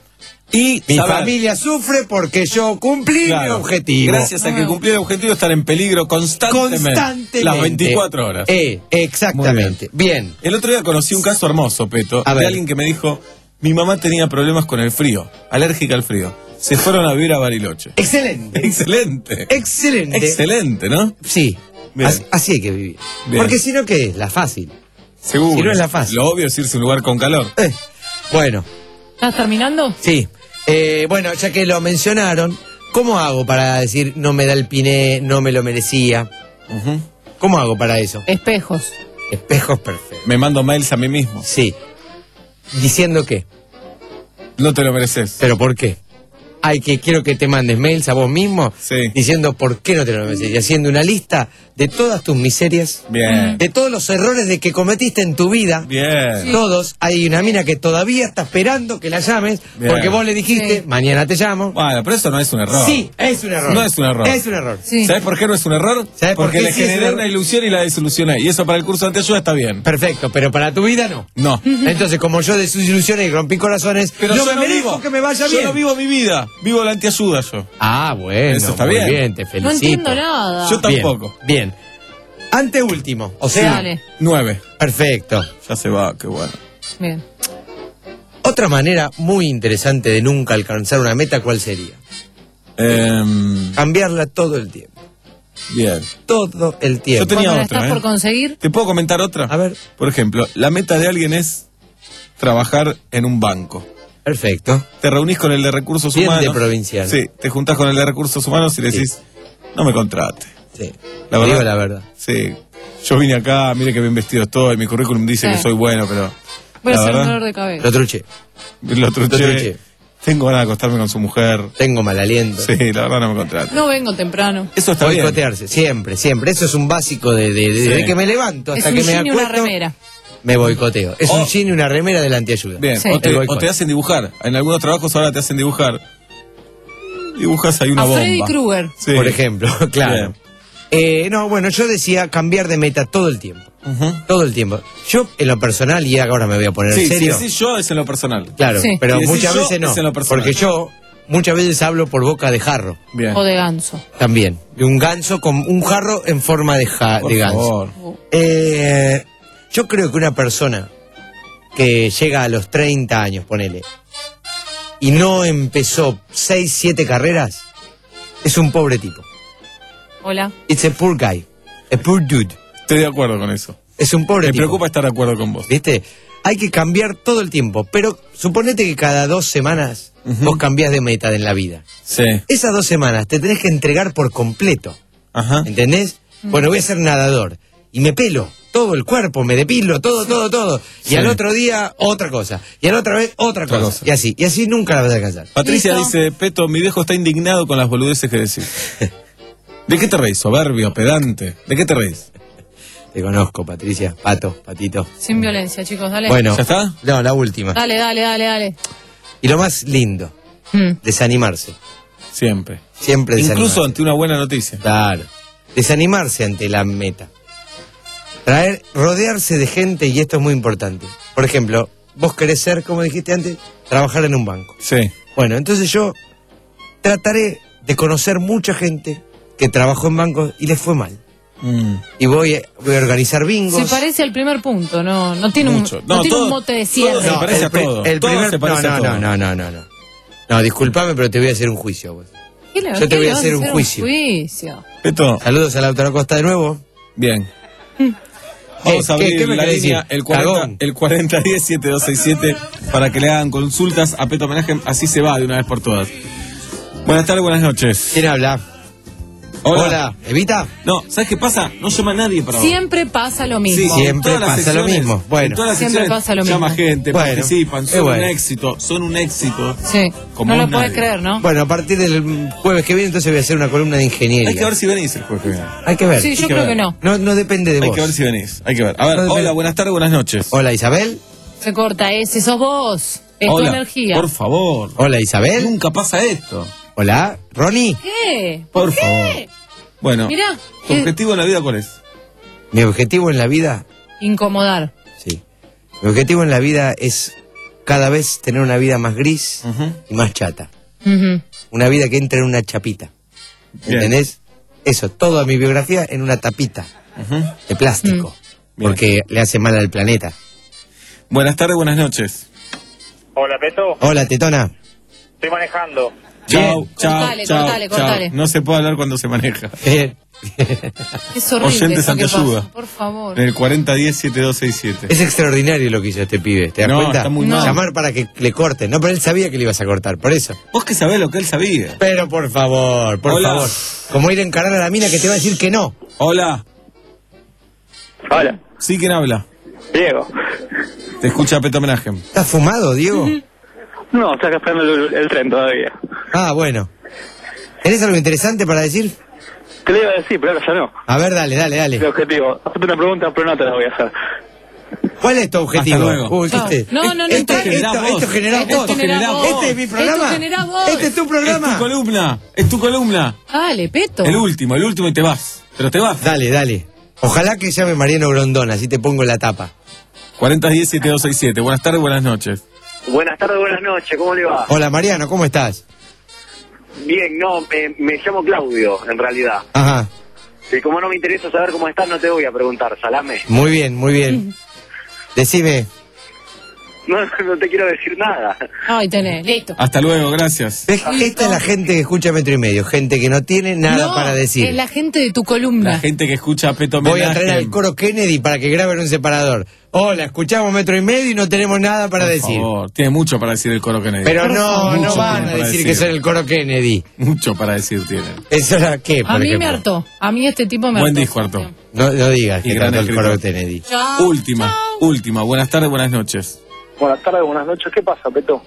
Y mi saber, familia sufre porque yo cumplí claro, mi objetivo. Gracias a que cumplí el objetivo, estar en peligro constantemente. Constantemente. Las veinticuatro horas. Eh, exactamente. Bien. bien. El otro día conocí un caso hermoso, Peto, A de ver. alguien que me dijo, mi mamá tenía problemas con el frío, alérgica al frío. Se fueron a vivir a Bariloche. Excelente. Excelente. Excelente. Excelente, ¿no? Sí. Bien. Así, así hay que vivir. Bien. Porque si no, ¿qué es? La fácil. Seguro. Si no es la fácil. Lo obvio es irse a un lugar con calor. Eh, bueno, ¿Estás terminando? sí. Eh, bueno, ya que lo mencionaron, ¿cómo hago para decir no me da el piné, no me lo merecía? Uh-huh. ¿Cómo hago para eso? Espejos. Espejos perfectos. Me mando mails a mí mismo. Sí. ¿Diciendo qué? No te lo mereces. ¿Pero por qué? Hay que, quiero que te mandes mails a vos mismo Sí. diciendo por qué no te lo mereces. Y haciendo una lista de todas tus miserias, Bien. de todos los errores de que cometiste en tu vida. Bien. Sí. Todos. Hay una mina que todavía está esperando que la llames Bien. porque vos le dijiste, Sí. mañana te llamo. Bueno, pero eso no es un error. Sí, es un error. No es un error. Es un error. Sí. ¿Sabes por qué no es un error? ¿Sabes por Porque qué le sí es generé un error? una ilusión y la desilusioné. Y eso para el curso de anteayuda está bien. Perfecto, pero para tu vida no. No. Entonces, como yo desilusioné y rompí corazones, Pero no yo me no merezco vivo. que me vaya yo bien. no vivo mi vida. Vivo la anteayuda yo. Ah, bueno. Eso está muy bien. Te No felicito. entiendo nada. Yo tampoco. Bien. bien. Anteúltimo. O sea, Dale. Nueve. perfecto. Ya se va, qué bueno. Bien. Otra manera muy interesante de nunca alcanzar una meta, ¿cuál sería? Em, Cambiarla todo el tiempo. bien. Todo el tiempo. Yo tenía Cuando la otra, estás ¿eh? por conseguir, ¿Te puedo comentar otra? A ver. Por ejemplo, la meta de alguien es trabajar en un banco. Perfecto. Te reunís con el de recursos Bien humanos. de provincial. Sí, te juntás con el de recursos humanos y le decís, no me contrate. Sí. La Te verdad. digo la verdad. Sí. Yo vine acá, mire que bien vestido estoy, mi currículum dice Sí. que soy bueno, pero voy a la hacer un verdad, dolor de cabeza. Lo truché. lo truché. Lo truché. Tengo ganas de acostarme con su mujer. Tengo mal aliento. Sí, la verdad no me contrate. No vengo temprano. Eso está bien. Boicotearse, siempre, siempre. Eso es un básico de, de, de- Sí. de que me levanto Es hasta un que me jean y una acuesto. remera. Me boicoteo. Es Oh. un jean y una remera de la antiayuda. Bien, Sí. o, te, El o boicot. te hacen dibujar. En algunos trabajos ahora te hacen dibujar. Dibujas ahí una A bomba. Freddy Krueger. Sí. Por ejemplo, claro. Bien. Eh, no, bueno, yo decía cambiar de meta todo el tiempo. Ujú. Todo el tiempo. Yo, en lo personal, y ahora me voy a poner Sí, en serio. si decís yo es en lo personal. Claro, Sí. pero Si decís muchas yo, veces no. es en lo personal. Porque yo muchas veces hablo por boca de jarro. Bien. O de ganso. También. De un ganso con un jarro en forma de, ja- Por de ganso. favor. Eh, yo creo que una persona que llega a los treinta años, ponele, y no empezó seis, siete carreras, es un pobre tipo. Hola. It's a poor guy. A poor dude. Estoy de acuerdo con eso. Es un pobre Me tipo. preocupa estar de acuerdo con vos. ¿Viste? Hay que cambiar todo el tiempo, pero suponete que cada dos semanas Ujú. vos cambiás de meta en la vida. Sí. Esas dos semanas te tenés que entregar por completo. Ajá. ¿Entendés? Bueno, voy a ser nadador. Y me pelo todo el cuerpo, me depilo, todo, todo, todo. Y Sí. al otro día, otra cosa. Y a la otra vez, otra, Otra cosa. cosa. Y así. Y así nunca la vas a alcanzar. Patricia Listo. dice, Peto, mi viejo está indignado con las boludeces que decís. ¿De qué te reís? Soberbio, pedante. ¿De qué te reís? Te conozco, Patricia. Pato, patito. Sin violencia, chicos, dale. Bueno. ¿Ya está? No, la última. Dale, dale, dale, dale. Y lo más lindo, Mm. desanimarse. Siempre. Siempre desanimarse. Incluso ante una buena noticia. Claro. Desanimarse ante la meta. Traer, rodearse de gente, y esto es muy importante. Por ejemplo, vos querés ser, como dijiste antes, trabajar en un banco. Sí. Bueno, entonces yo trataré de conocer mucha gente que trabajó en bancos y les fue mal. Mm. Y voy, a- voy a organizar bingos. Se parece al primer punto, no, no tiene Mucho. un, no No, tiene todo- un mote de todo cierre. se parece a pri- todo. el Todo primer, se parece no, a no, todo. no, no, no, no. No, discúlpame, pero te voy a hacer un juicio. Pues. ¿Qué le- Yo qué te voy le a vas hacer un juicio. juicio? Peto, Saludos a Lautaro Costa de nuevo. bien. Vamos a ¿Qué- abrir qué me la querés línea, decir? el cuarenta, Cagón. el cuarenta diez siete dos seis siete, para que le hagan consultas a Peto Homenaje. Así se va de una vez por todas. Buenas tardes, buenas noches. ¿Quién habla? Hola. Hola, ¿Evita? No, ¿sabes qué pasa? No llama nadie para vos. Siempre pasa lo mismo. Sí, Siempre en todas las pasa lo secciones- mismo. Bueno. en todas las Siempre secciones pasa lo llama mismo. gente, Bueno, participan, es son bueno. un éxito, son un éxito. Sí. Como no lo nadie. puedes creer, ¿no? Bueno, a partir del jueves que viene, entonces voy a hacer una columna de ingeniería. Hay que ver si venís el jueves que viene. Hay que ver. Sí, yo hay que creo ver. que no. No, no depende de Hay vos. que ver si venís, hay que ver. A ver, No depende- hola, buenas tardes, buenas noches. Hola, Isabel. Se corta ese, sos vos. Es tu Hola, energía. por favor. Hola, Isabel. Nunca pasa esto. Hola, Ronnie. ¿Qué? Por qué? favor. Bueno, Mirá, ¿tu eh, objetivo en la vida cuál es? Mi objetivo en la vida, incomodar. sí. Mi objetivo en la vida es cada vez tener una vida más gris uh-huh. y más chata. Uh-huh. Una vida que entra en una chapita. Bien. ¿Entendés? Eso, toda mi biografía en una tapita uh-huh. de plástico. Uh-huh. Porque le hace mal al planeta. Buenas tardes, buenas noches. Hola, Peto. Hola, Tetona. Estoy manejando. Chao, chao, cortale, chao, cortale, chao. cortale. No se puede hablar cuando se maneja. Es horrible. Oyentes eso que ayuda. pasa, por favor. En el cuarenta diez setenta y dos sesenta y siete. Es extraordinario lo que hizo este pibe, ¿te das No, cuenta? está muy mal. Llamar para que le corten. No, pero él sabía que le ibas a cortar, por eso. Vos que sabés lo que él sabía. Pero por favor, por Hola. favor. Como ir a encarar a la mina que te va a decir que no. Hola. Hola. ¿Sí, quién habla? Diego. Te escucha Peto Homenaje. ¿Estás fumado, Diego? No, está esperando el, el tren todavía. Ah, bueno. ¿Tenés algo interesante para decir? Te lo iba a decir, pero ahora ya no. A ver, dale, dale, dale. El objetivo. Hazte una pregunta, pero no te la voy a hacer. ¿Cuál es tu objetivo? Hasta luego. Uy, ¿viste? No, no, no. Esto, esto- esto, esto, esto genera Esto voz. genera voz. Este es mi programa. Esto genera voz. Este es tu Es programa. tu columna. Es tu columna. Dale, Peto. El último, el último y te vas. Pero te vas. Dale, dale. Ojalá que llame Mariano Grondona, así te pongo en la tapa. cuarenta diez setenta y dos sesenta y siete. Buenas tardes, buenas noches. Buenas tardes, buenas noches, ¿cómo le va? Hola, Mariano, ¿cómo estás? Bien, no, me, me llamo Claudio, en realidad. Ajá. Y como no me interesa saber cómo estás, no te voy a preguntar, salame. Muy bien, muy bien. Decime. No, no te quiero decir nada. Ay, tenés, listo. Hasta luego, gracias. ¿Ves? Esta es la gente que escucha Metro y Medio, gente que no tiene nada No, para decir. es la gente de tu columna. La gente que escucha a Peto Voy a Homenaje. traer al coro Kennedy para que graben un separador. Hola, escuchamos Metro y Medio y no tenemos nada para Por decir. favor, tiene mucho para decir el coro Kennedy. Pero no, Mucho no van tiene a para decir que son el coro Kennedy. Mucho para decir tiene. ¿Eso era qué, por A mí ejemplo? me hartó. A mí este tipo me Buen hartó. disco, Arto. No, no digas Y que gran cantó el coro escritor. Kennedy. Chao, Última, chao. última. Buenas tardes, buenas noches. Buenas tardes, buenas noches, ¿qué pasa, Peto?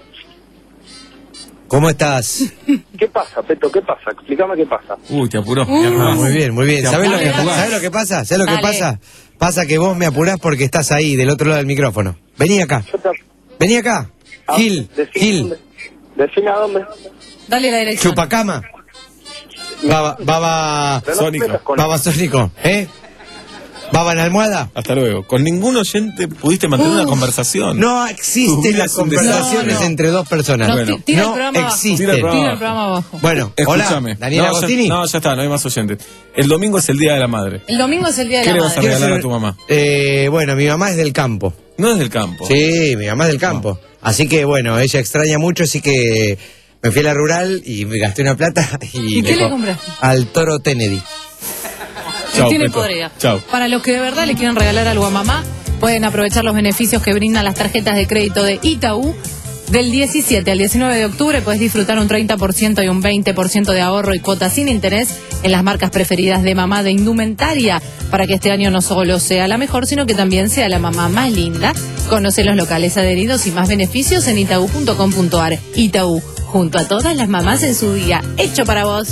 ¿Cómo estás? ¿Qué pasa, Peto? ¿Qué pasa? Explícame qué pasa. Uy, te apuró. Uh. Te apuró. Ah, muy bien, muy bien. Te ¿Sabés lo, apuró, que, te apuró. ¿sabés lo que pasa? ¿Sabés lo que Dale. pasa? Pasa que vos me apurás porque estás ahí, del otro lado del micrófono. Vení acá. Yo te... Vení acá. Ah, Gil, decime Gil. dónde. Decime a dónde. Dale la dirección. Chupacama. Baba, baba, Pero no te Sónico. metas con- baba sónico, ¿eh? Baba en almohada. Hasta luego. Con ningún oyente pudiste mantener una conversación. No existen Tu vida las es un conversaciones desastre. entre dos personas. No, Bueno. ti- tira el no programa abajo. existen. Tira el programa. Tira el programa abajo. Bueno, Escúchame. hola, Daniela no, ya, Agostini. no, ya está, no hay más oyentes. El domingo es el Día de la Madre. El domingo es el día de ¿Qué la le vas a madre. regalar ser- a tu mamá? Eh, bueno, mi mamá es del campo. No es del campo. Sí, mi mamá es del campo. Así que bueno, ella extraña mucho, así que me fui a la rural y me gasté una plata y, ¿Y qué le co- compraste? al toro Kennedy. Chau, tiene Peto. podrida. Chau. Para los que de verdad le quieren regalar algo a mamá, pueden aprovechar los beneficios que brindan las tarjetas de crédito de Itaú. Del diecisiete al diecinueve de octubre puedes disfrutar un treinta por ciento y un veinte por ciento de ahorro y cuotas sin interés en las marcas preferidas de mamá de indumentaria, para que este año no solo sea la mejor, sino que también sea la mamá más linda. Conoce los locales adheridos y más beneficios en itaú punto com punto ar. Itaú, junto a todas las mamás en su día, hecho para vos.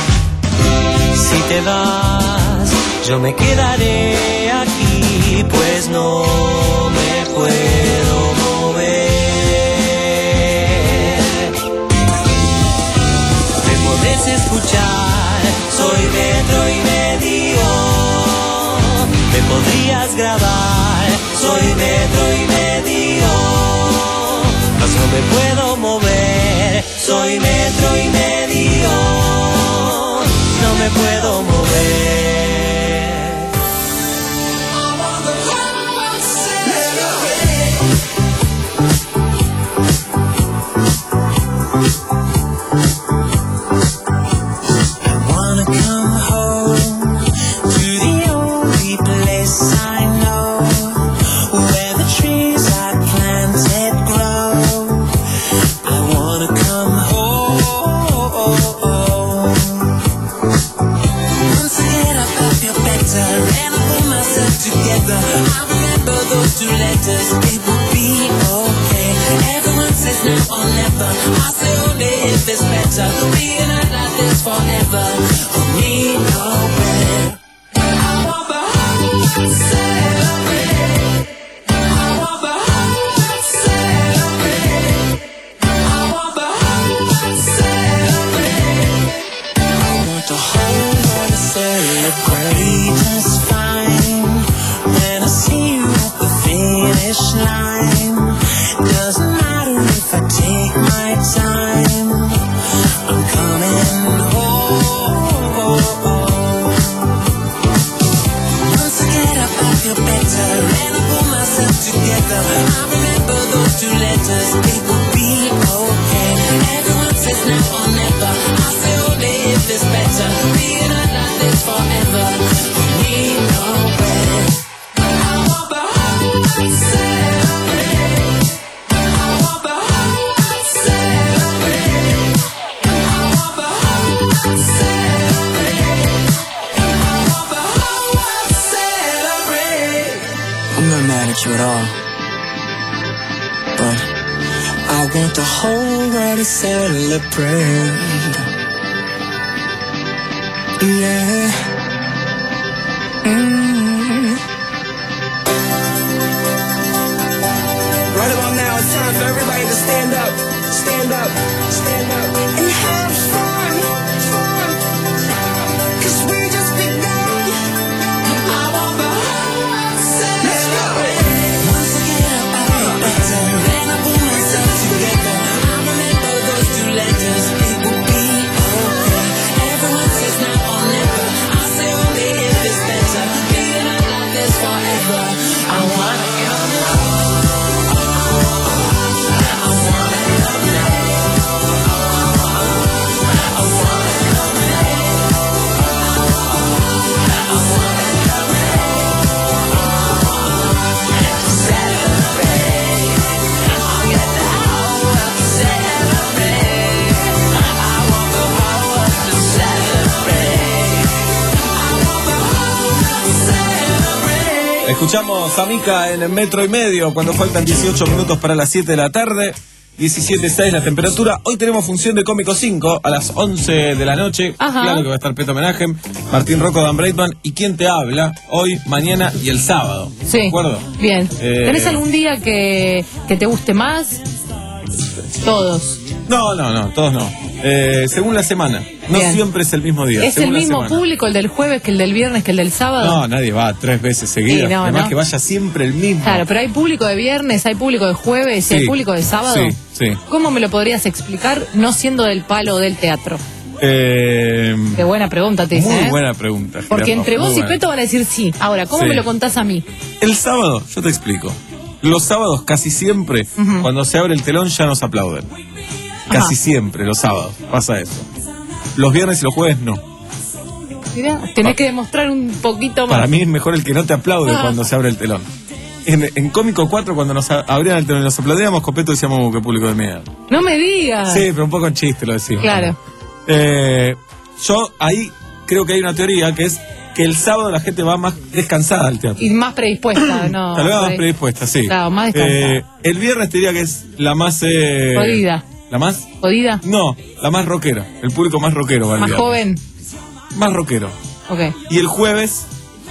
Si te vas, yo me quedaré aquí, pues no me puedo mover. Me podés escuchar, soy metro y medio. Me podrías grabar, soy metro y medio. Mas no me puedo mover, soy metro y medio. No me puedo mover. I wanna come home to the only place I know, where the trees I planted grow. I wanna come home. Once I get up, I feel better, and I pull myself together. I remember those two letters, it will be okay. Everyone says now or never, I say only if it's better. Being out like this forever, for me, no better. I want the whole celebrate. I want the whole celebrate. I want the whole celebrate. I want the whole world to celebrate. Just fine when I see you at the finish line. Doesn't matter got you at all. But I want the whole world to celebrate. Yeah. Mm. Right about now, it's time for everybody to stand up, stand up, stand up, and have fun, fun. 'Cause we just begun. I want the whole world to celebrate. Once I get up, I feel better. Then I pull myself together. I remember those two letters. It will be okay. Everyone says now or never. I say only if it's better. Being out like this forever. I wanna come home. Escuchamos a Mika en el metro y medio cuando faltan dieciocho minutos para las siete de la tarde. diecisiete punto seis la temperatura. Hoy tenemos función de Cómico cinco a las once de la noche. Ajá. Claro que va a estar Peto Homenaje, Martín Rocco, Dan Breitman. ¿Y quién te habla? Hoy, mañana y el sábado. Sí. ¿De acuerdo? Bien. Eh, ¿Tenés algún día que, que te guste más? Todos. No, no, no, todos no. Eh, según la semana. No Bien. siempre es el mismo día. ¿Es según el la mismo semana. público el del jueves que el del viernes que el del sábado? No, nadie va tres veces seguidas. Sí, no, Además no. que vaya siempre el mismo. Claro, pero hay público de viernes, hay público de jueves y Sí. hay público de sábado. Sí, sí. ¿Cómo me lo podrías explicar no siendo del palo del teatro? Eh, Qué buena pregunta te hice, muy ¿eh? buena pregunta. Porque Gerardo, entre muy vos y buena. Peto van a decir sí. Ahora, ¿cómo Sí. me lo contás a mí? El sábado, yo te explico. Los sábados casi siempre, Ujú. cuando se abre el telón, ya nos aplauden. Casi Ajá. siempre, los sábados, pasa eso. Los viernes y los jueves no. Mirá, tenés que demostrar un poquito más. Para mí es mejor el que no te aplaude Ah. cuando se abre el telón. En, en Cómico cuatro, cuando nos a- abrían el telón y nos aplaudíamos, Copeto decíamos, "Uh, qué público de mierda". No me digas. Sí, pero un poco en chiste lo decimos. Claro. Eh, yo ahí creo que hay una teoría que es que el sábado la gente va más descansada al teatro. Y más predispuesta, ¿no? Tal vez más Pre- predispuesta, sí. Claro, más descansada. Eh, el viernes te diría que es la más... Eh, Jodida. ¿La más? ¿Jodida? No, la más rockera. El público más rockero va el ¿Más viernes. joven? Más rockero. Ok. Y el jueves,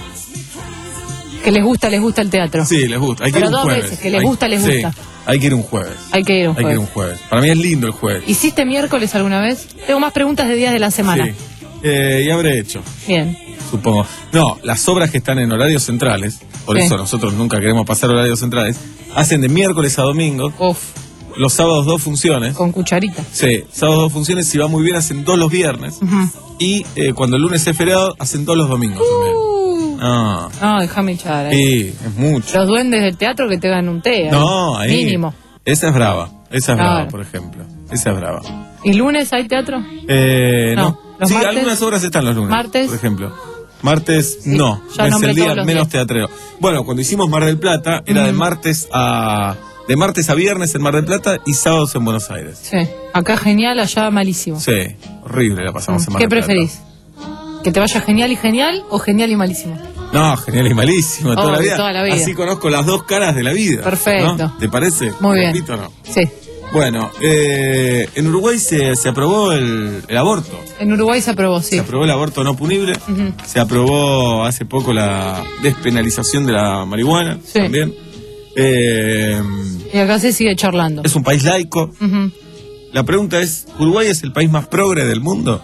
Que les gusta, les gusta el teatro. sí, les gusta. Hay que Pero ir un dos jueves. veces, que les Hay- gusta, les sí, gusta. hay que ir un jueves. Hay que ir un Hay que ir jueves. un jueves. Para mí es lindo el jueves. ¿Hiciste miércoles alguna vez? Tengo más preguntas de días de la semana. Sí. Eh, y habré hecho, Bien. supongo. No, las obras que están en horarios centrales, por Sí. eso nosotros nunca queremos pasar horarios centrales, hacen de miércoles a domingo. Uf. Los sábados dos funciones. Con cucharita. Sí, sábados dos funciones, si va muy bien hacen dos los viernes. Ujú. Y eh, cuando el lunes es feriado, hacen dos los domingos también. Ah, No, déjame echar. ahí. sí, es mucho. Los duendes del teatro que te dan un té. ahí. No, ahí. Mínimo. Esa es brava, esa es Claro. brava, por ejemplo. Esa es brava. ¿Y lunes hay teatro? Eh, no. No, los Sí, martes. algunas obras están los lunes. Martes. Por ejemplo. Martes, no. ya No es nombré el día todos los menos días. teatrero. Bueno, cuando hicimos Mar del Plata, era de Ujú. martes a. De martes a viernes en Mar del Plata y sábados en Buenos Aires. Sí. Acá genial, allá malísimo. Sí, horrible la pasamos en Mar ¿Qué del Plata. preferís? ¿Que te vaya genial y genial o genial y malísimo? No, genial y malísimo, toda, Oh, la vida. toda la vida. Así conozco las dos caras de la vida. Perfecto. ¿no? ¿Te parece? Muy bien. Repito, no. Sí. Bueno, eh, en Uruguay se, se aprobó el, el aborto. En Uruguay se aprobó, sí. Se aprobó el aborto no punible. Ujú. Se aprobó hace poco la despenalización de la marihuana Sí. también. Eh, Y acá se sigue charlando. es un país laico. Ujú. La pregunta es, ¿Uruguay es el país más progre del mundo?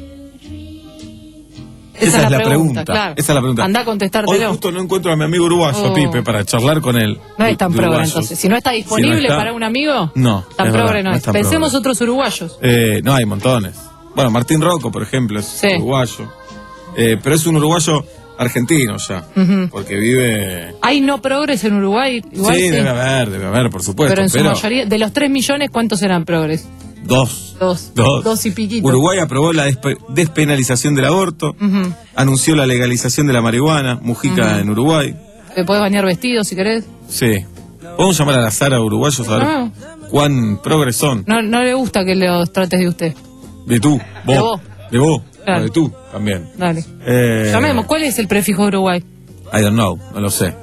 Esa, es la pregunta, claro. Esa es la pregunta. Andá a Hoy contestártelo. justo no encuentro a mi amigo uruguayo, Oh. Pipe, para charlar con él. No es tan de progre uruguayos. entonces. Si no está disponible Si no está- para un amigo, No, tan es progre verdad, no no es. es tan Pensemos progre. otros uruguayos. Eh, no, hay montones. Bueno, Martín Rocco, por ejemplo, es Sí. uruguayo. Eh, pero es un uruguayo argentino ya, Ujú. porque vive... ¿Hay no progres en Uruguay? Igual sí, sí. debe haber, debe haber, por supuesto. Pero en su pero mayoría, de los tres millones, ¿cuántos eran progres? Dos. Dos. Dos. Dos y piquito. Uruguay aprobó la despe- despenalización del aborto, Ujú. anunció la legalización de la marihuana, Mujica Ujú. en Uruguay. Te podés bañar vestido si querés. Sí. Podemos llamar a la Sara uruguayos a ver Ah. cuán progres son. No, no le gusta que los trates de usted. De tú, vos. De vos. De vos. Claro. O de tú también. Dale. Eh, Llamemos. ¿Cuál es el prefijo de Uruguay? I don't know, no lo sé.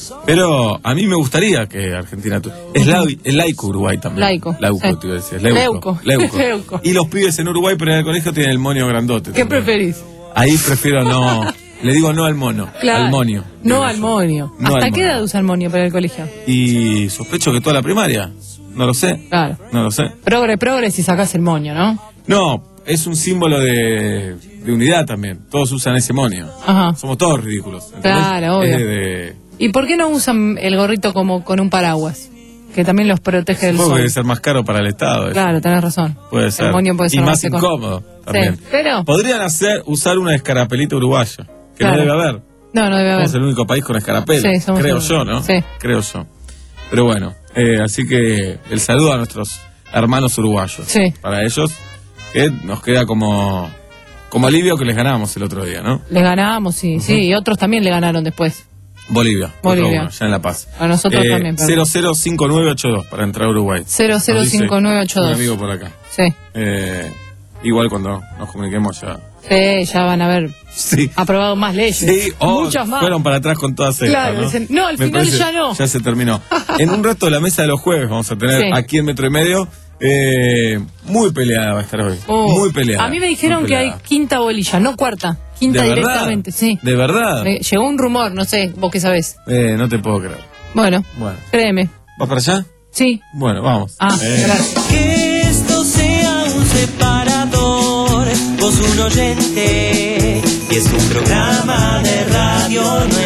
Pero a mí me gustaría que Argentina... tu- Es, la, es laico Uruguay también. Laico, Lauco, sí. te iba a decir. Leuco. Leuco. Leuco. Leuco. Y los pibes en Uruguay, pero en el colegio tienen el monio grandote. ¿Qué también. preferís? Ahí prefiero no... Le digo no al mono, Claro. al monio. No al monio. No ¿Hasta al qué monio. edad usa el monio para el colegio? Y sospecho que toda la primaria. No lo sé. Claro. No lo sé. Progre, progre si sacás el moño, ¿no? No, es un símbolo de, de unidad también. Todos usan ese monio. Ajá. Somos todos ridículos. ¿entendés? Claro, obvio. Es de- de- ¿Y por qué no usan el gorrito como con un paraguas? Que también los protege del Supongo que sol. debe ser más caro para el Estado. eso. Claro, tenés razón. Puede ser. El moño puede ser y más más eco- incómodo también. Sí, pero... Podrían hacer, usar una escarapelita uruguaya, que Claro. no debe haber. No, no debe haber. Somos el único país con escarapela. Sí, somos creo el- yo, ¿no? Sí. Creo yo. Pero bueno, eh, así que el saludo a nuestros hermanos uruguayos. Sí. Para ellos, que nos queda como, como alivio que les ganamos el otro día, ¿no? Le ganábamos, sí, sí. Y otros también le ganaron después. Bolivia. Bolivia. otro uno, ya en La Paz. A nosotros también, perdón. cero cero cinco nueve ocho dos para entrar a Uruguay. cero cero cinco nueve ocho dos. Un amigo por acá. Sí. Eh, igual cuando nos comuniquemos ya. Sí, ya van a haber Sí. aprobado más leyes. Sí, o Muchas más. fueron para atrás con todas estas. Claro, ¿no? dicen, no, al Me final parece- ya no. Ya se terminó. En un rato la mesa de los jueves vamos a tener Sí. aquí en Metro y Medio. Eh, muy peleada va a estar hoy. Oh. Muy peleada. A mí me dijeron muy que hay peleada. quinta bolilla, no cuarta. Quinta ¿De verdad? directamente, sí. ¿De verdad? Me llegó un rumor, no sé, vos qué sabés. Eh, no te puedo creer. Bueno, Bueno, créeme. ¿vas para allá? Sí. Bueno, vamos. Ah, Eh, gracias. Que esto sea un separador, vos un oyente, y es un programa de radio, no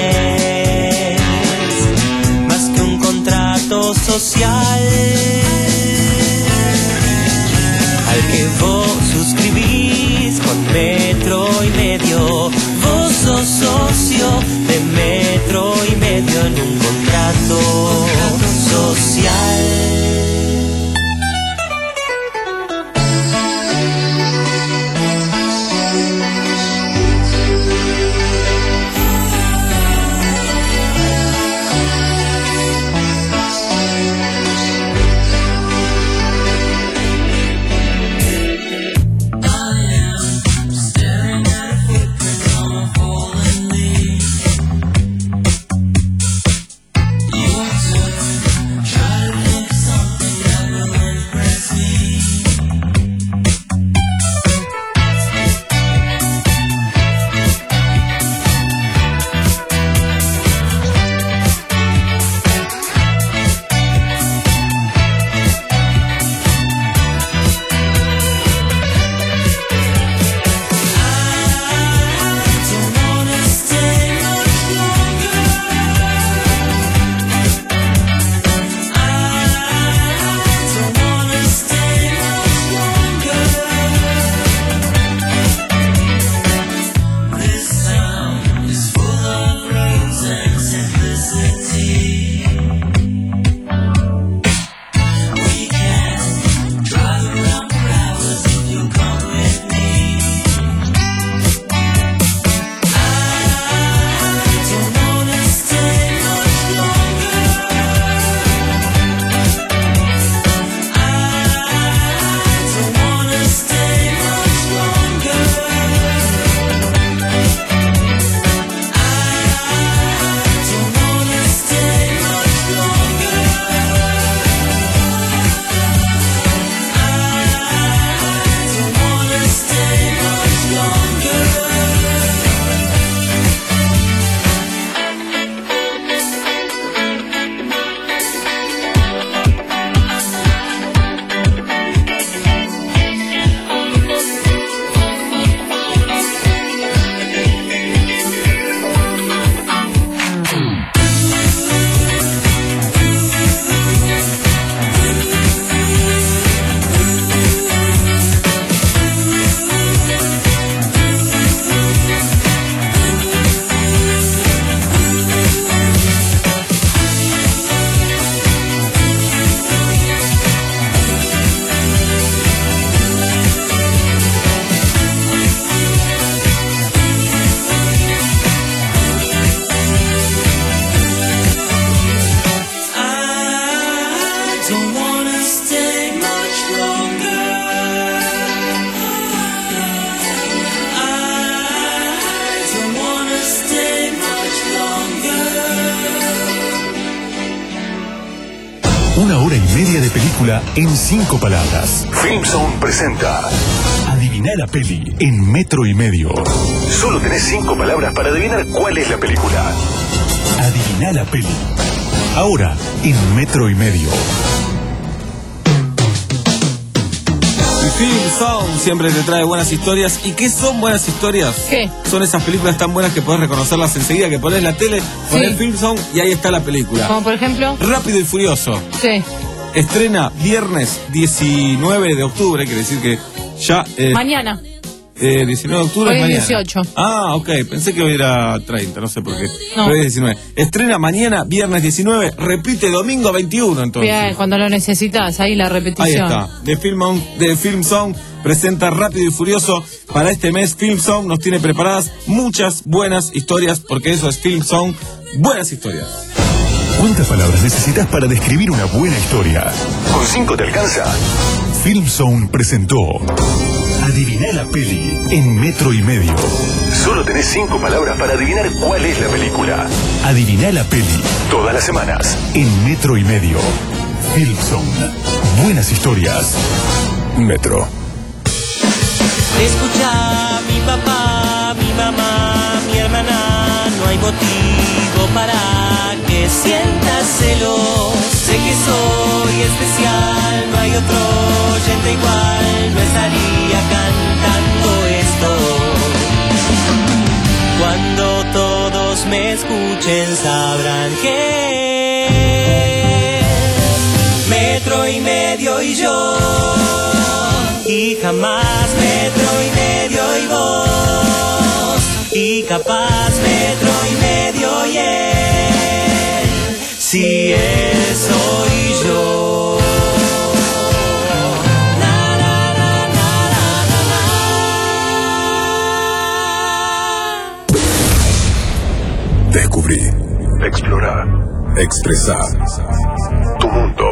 es más que un contrato social al que vos suscribís con Metro y Medio. Vos sos socio de Metro y Medio en un contrato social. Una hora y media de película en cinco palabras. Filmzone presenta Adivina la peli en metro y medio. Solo tenés cinco palabras para adivinar cuál es la película. Adivina la peli. Ahora en metro y medio. Filmzone siempre te trae buenas historias. ¿Y qué son buenas historias? ¿Qué? Son esas películas tan buenas que podés reconocerlas enseguida, que ponés la tele, ponés Sí. Filmzone y ahí está la película. Como por ejemplo. Rápido y Furioso. Sí. Estrena viernes diecinueve de octubre, quiere decir que ya... Eh, Mañana. eh, diecinueve de octubre Hoy es es mañana. dieciocho. Ah, ok, pensé que hoy era treinta, no sé por qué. No. Pero hoy es diecinueve. Estrena mañana, viernes diecinueve, repite domingo veintiuno entonces. Bien, cuando lo necesitas, ahí la repetición. Ahí está. De Filmzone, de Filmzone presenta Rápido y Furioso. Para este mes, Filmzone nos tiene preparadas muchas buenas historias, porque eso es Filmzone, buenas historias. ¿Cuántas palabras necesitas para describir una buena historia? ¿Con cinco te alcanza? Filmzone presentó Adivina la peli en metro y medio. Solo tenés cinco palabras para adivinar cuál es la película. Adivina la peli Todas las semanas. en metro y medio. Filmzone. Buenas historias. Metro. Escucha, mi papá, mi mamá, mi hermana, no hay motivo para que sientas celos. Sé que soy especial, no hay otro oyente igual, no estaría cantando esto. Cuando todos me escuchen sabrán que metro y medio y yo, y jamás metro y medio y vos, y capaz metro y medio y él, si él soy yo. Na, na, na, na, na, na. Descubrí, explorar, expresar tu mundo.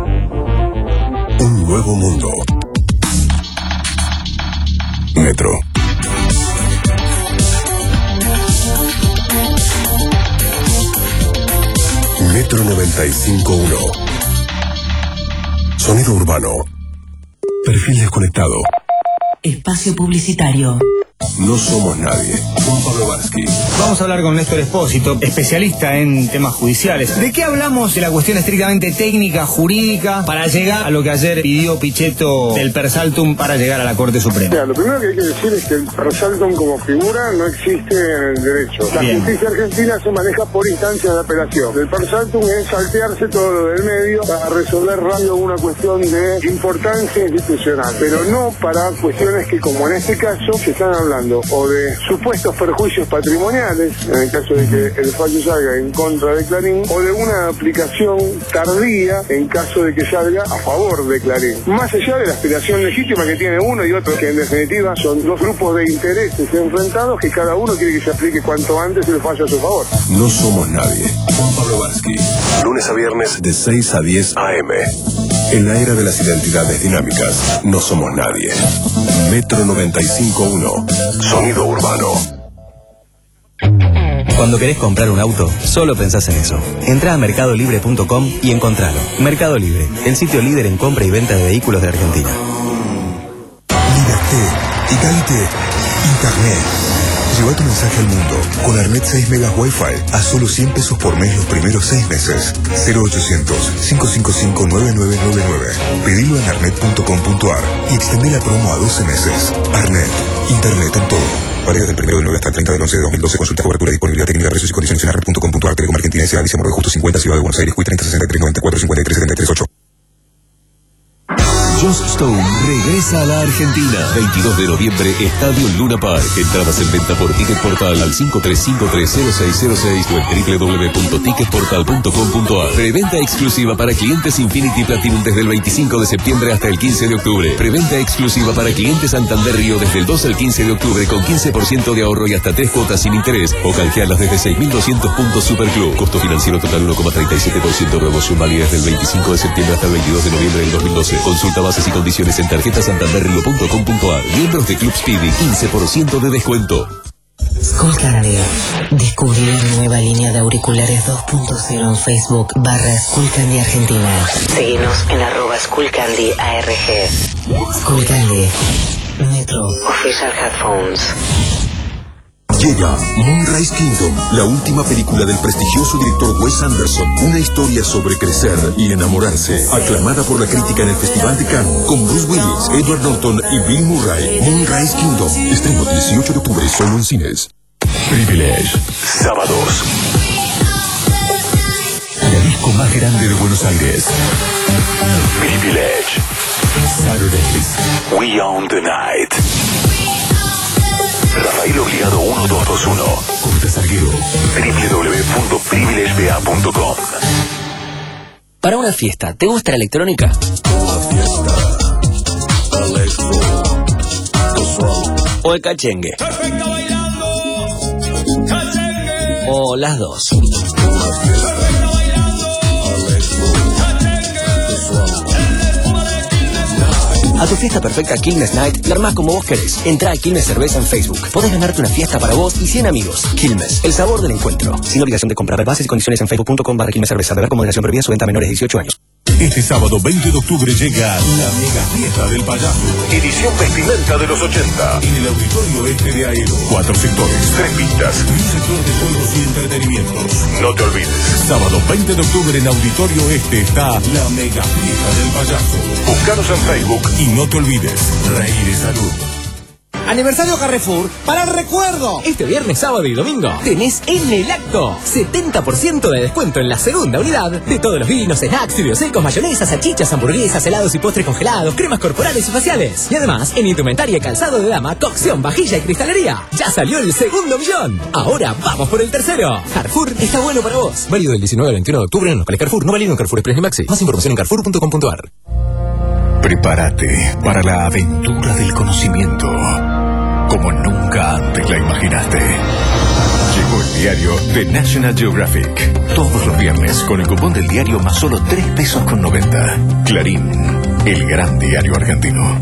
Un nuevo mundo. Metro. Metro noventa y cinco punto uno. Sonido urbano. Perfil desconectado. Espacio publicitario. No somos nadie. Juan Pablo Varsky. Vamos a hablar con Néstor Espósito, especialista en temas judiciales. ¿De qué hablamos de la cuestión estrictamente técnica, jurídica, para llegar a lo que ayer pidió Pichetto del Persaltum para llegar a la Corte Suprema? Mira, lo primero que hay que decir es que el Persaltum como figura no existe en el derecho. La Bien. justicia argentina se maneja por instancias de apelación. El Persaltum es saltearse todo lo del medio para resolver rápido una cuestión de importancia institucional, pero no para cuestiones que, como en este caso, se están hablando o de supuestos perjuicios patrimoniales, en el caso de que el fallo salga en contra de Clarín, o de una aplicación tardía en caso de que salga a favor de Clarín. Más allá de la aspiración legítima que tiene uno y otro, que en definitiva son dos grupos de intereses enfrentados que cada uno quiere que se aplique cuanto antes el fallo a su favor. No somos nadie. Juan Pablo Varsky. Lunes a viernes de seis a diez a eme. En la era de las identidades dinámicas, no somos nadie. Metro noventa y cinco punto uno. Sonido urbano. Cuando querés comprar un auto, solo pensás en eso. Entrá a mercado libre punto com y encontralo. Mercado Libre, el sitio líder en compra y venta de vehículos de Argentina. Liberté, égalité, Internet. Lleva tu mensaje al mundo con Arnet seis megas Wi-Fi a solo cien pesos por mes los primeros seis meses. cero ochocientos, cinco cinco cinco, nueve nueve nueve nueve. Pedilo en arnet punto com punto ar y extendé la promo a doce meses. Arnet, Internet en todo. Válido del primero de nueve hasta el treinta del once de dos mil doce. Consulta cobertura, disponibilidad técnica, precios y condiciones en arnet punto com punto ar. Telecom Argentina S A, Alicia Morro de Justo cincuenta, Ciudad de Buenos Aires, Cui treinta sesenta y tres noventa y cuatro cincuenta y tres setenta y tres ocho. Joss Stone regresa a la Argentina. veintidós de noviembre, Estadio Luna Park. Entradas en venta por Ticket Portal al cinco tres cinco tres cero seis cero seis o en doble u doble u doble u punto ticket portal punto com punto ar. Preventa exclusiva para clientes Infinity Platinum desde el veinticinco de septiembre hasta el quince de octubre. Preventa exclusiva para clientes Santander Río desde el dos al quince de octubre con quince por ciento de ahorro y hasta tres cuotas sin interés. O canjealas desde seis mil doscientos puntos Superclub. Costo financiero total uno coma treinta y siete por ciento. Promoción válida desde el veinticinco de septiembre hasta el veintidós de noviembre del dos mil doce. Consulta bases y condiciones en tarjeta santander río punto com punto ar. Miembros de Club Speedy, quince por ciento de descuento. Skullcandy. Descubrí una nueva línea de auriculares dos punto cero en Facebook barra Skullcandy Argentina. Seguinos en arroba Skullcandy A R G. Skullcandy. Metro. Official Headphones. Llega Moonrise Kingdom, la última película del prestigioso director Wes Anderson. Una historia sobre crecer y enamorarse. Aclamada por la crítica en el Festival de Cannes, con Bruce Willis, Edward Norton y Bill Murray. Moonrise Kingdom. Estreno dieciocho de octubre solo en cines. Privilege. Sábados. La disco más grande de Buenos Aires. Privilege. Saturdays. We Own the Night. Rafael Obligado uno dos dos uno. Corte Salguero. doble u doble u doble u punto privilege b a punto com. Para una fiesta, ¿te gusta la electrónica? ¿O el cachengue? ¿O las dos? A tu fiesta perfecta Quilmes Night la armás como vos querés. Entrá a Quilmes Cerveza en Facebook. Podés ganarte una fiesta para vos y cien amigos. Quilmes, el sabor del encuentro. Sin obligación de comprar. Bases y condiciones en facebook punto com barra Quilmes Cerveza. Beber con moderación, previa su venta a menores de dieciocho años. Este sábado veinte de octubre llega la mega fiesta del payaso. Edición vestimenta de los ochenta. En el auditorio este de Aero. Cuatro sectores, tres pistas y un sector de juegos y entretenimientos. No te olvides. Sábado veinte de octubre en auditorio este está la mega fiesta del payaso. Búscanos en Facebook y no te olvides. Reír es salud. Aniversario Carrefour para el recuerdo. Este viernes, sábado y domingo tenés en el acto setenta por ciento de descuento en la segunda unidad de todos los vinos, snacks, fideos secos, mayonesas, salchichas, hamburguesas, helados y postres congelados, cremas corporales y faciales. Y además, en indumentaria y calzado de dama, cocción, vajilla y cristalería. Ya salió el segundo millón. Ahora vamos por el tercero. Carrefour está bueno para vos. Válido del diecinueve al veintiuno de octubre en locales Carrefour. No válido en Carrefour Express ni Maxi. Más información en carrefour punto com punto a r. Prepárate para la aventura del conocimiento, como nunca antes la imaginaste. Llegó el diario de National Geographic. Todos los viernes con el cupón del diario más solo tres pesos con noventa. Clarín, el gran diario argentino.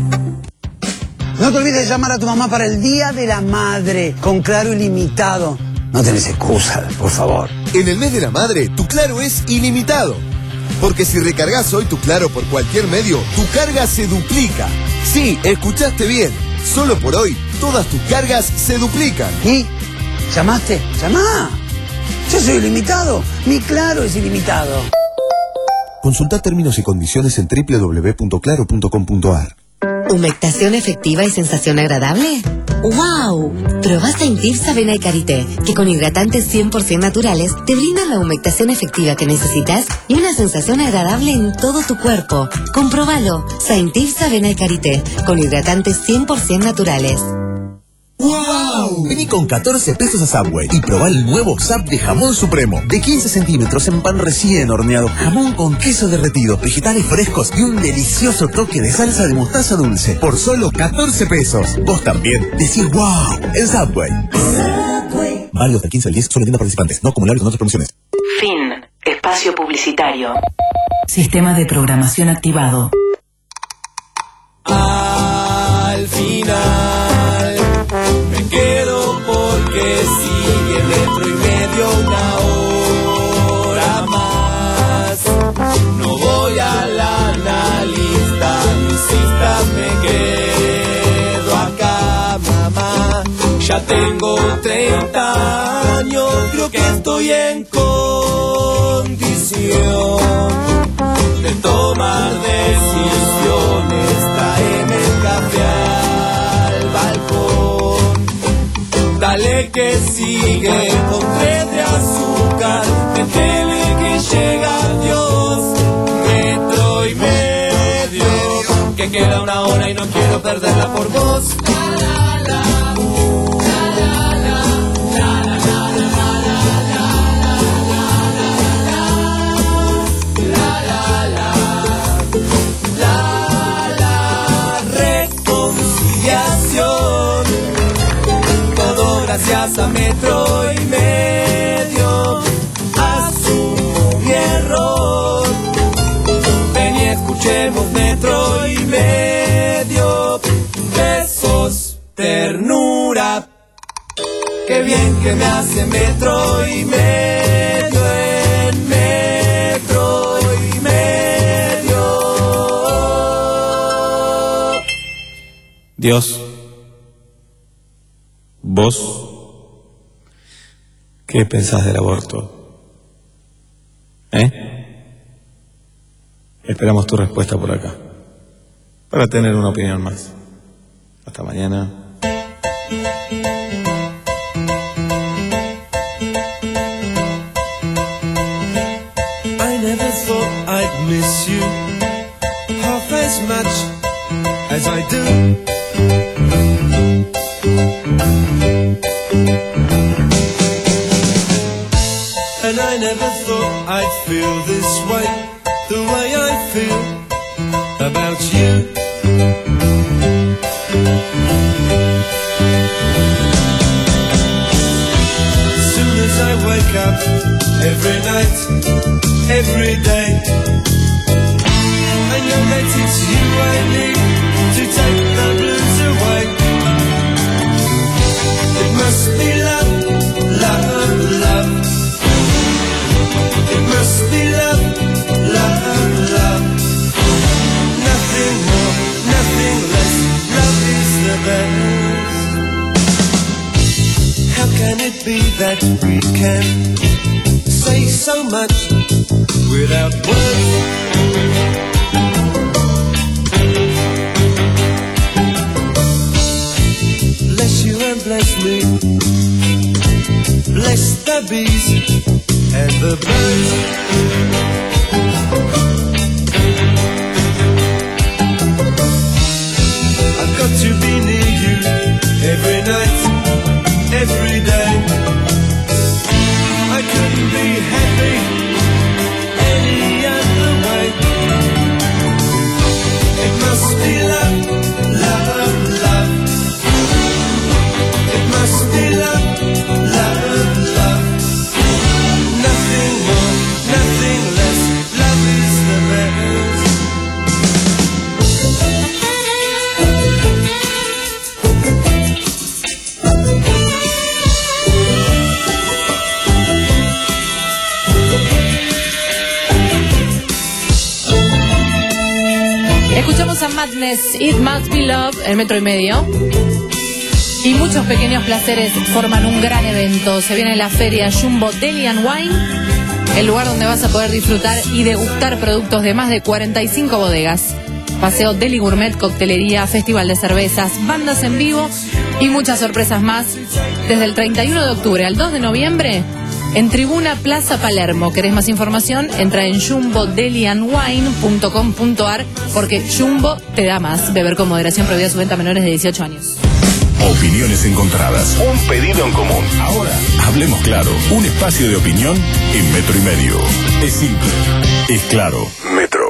No te olvides de llamar a tu mamá para el Día de la Madre, con Claro ilimitado. No tenés excusa, por favor. En el mes de la madre, tu Claro es ilimitado. Porque si recargas hoy tu Claro por cualquier medio, tu carga se duplica. Sí, escuchaste bien. Solo por hoy, todas tus cargas se duplican. ¿Y? ¿Llamaste? ¡Llamá! Yo soy ilimitado. Mi Claro es ilimitado. Consulta términos y condiciones en doble u doble u doble u punto claro punto com punto a r. ¿Humectación efectiva y sensación agradable? ¡Wow! Probá Saintifs Avena y Karité, que con hidratantes cien por ciento naturales te brindan la humectación efectiva que necesitas y una sensación agradable en todo tu cuerpo. Comprobalo. Saintifs Avena y Karité, con hidratantes cien por ciento naturales. ¡Wow! Vení con catorce pesos a Subway y probá el nuevo Sub de jamón supremo. De quince centímetros en pan recién horneado. Jamón con queso derretido, vegetales frescos y un delicioso toque de salsa de mostaza dulce. Por solo catorce pesos. Vos también decís ¡wow! En Subway. Subway. Válido hasta el quince al diez, solo tienda participantes. No acumulable con otras promociones. Fin. Espacio publicitario. Sistema de programación activado. Al final me quedo porque sigue metro y medio una hora más. No voy a la analista, no insistas, me quedo acá, mamá. Ya tengo treinta años, creo que estoy en condición de tomar decisiones. Tráeme el café al balcón. Dale que sigue con tres de azúcar. Métele que llega Dios. Metro y medio, que queda una hora y no quiero perderla por vos. Gracias a metro y medio, asumo mi error. Ven y escuchemos metro y medio. Besos, ternura. que me hace metro y medio en metro y medio. Dios, vos, ¿qué pensás del aborto? ¿Eh? Esperamos tu respuesta por acá, para tener una opinión más. Hasta mañana. I never thought I'd miss you half as much as I do. And I never thought I'd feel this way, the way I feel about you. Soon as I wake up, every night, every day, I know that it's you I need to take the blues away. It must be love, love, love. It must be love, love, love. Nothing more, nothing less. Love is the best. How can it be that we can say so much without words? Bless you and bless me. Bless the bees and the birds. I've got to be near you every night, every day. I couldn't be happy any other way. It must be love, love, love. It must be love, love, love. Nothing more, nothing less. Love is the best. Escuchamos a Madness, It Must Be Love, en metro y medio. Y muchos pequeños placeres forman un gran evento. Se viene la feria Jumbo Deli and Wine, el lugar donde vas a poder disfrutar y degustar productos de más de cuarenta y cinco bodegas. Paseo Deli Gourmet, coctelería, festival de cervezas, bandas en vivo y muchas sorpresas más. Desde el treinta y uno de octubre al dos de noviembre, en Tribuna Plaza Palermo. ¿Querés más información? Entra en jumbo deli and wine punto com punto a r, porque Jumbo te da más. Beber con moderación, prohibida su venta a menores de dieciocho años. Opiniones encontradas. Un pedido en común. Ahora, hablemos claro. Un espacio de opinión en metro y medio. Es simple. Es claro. Metro.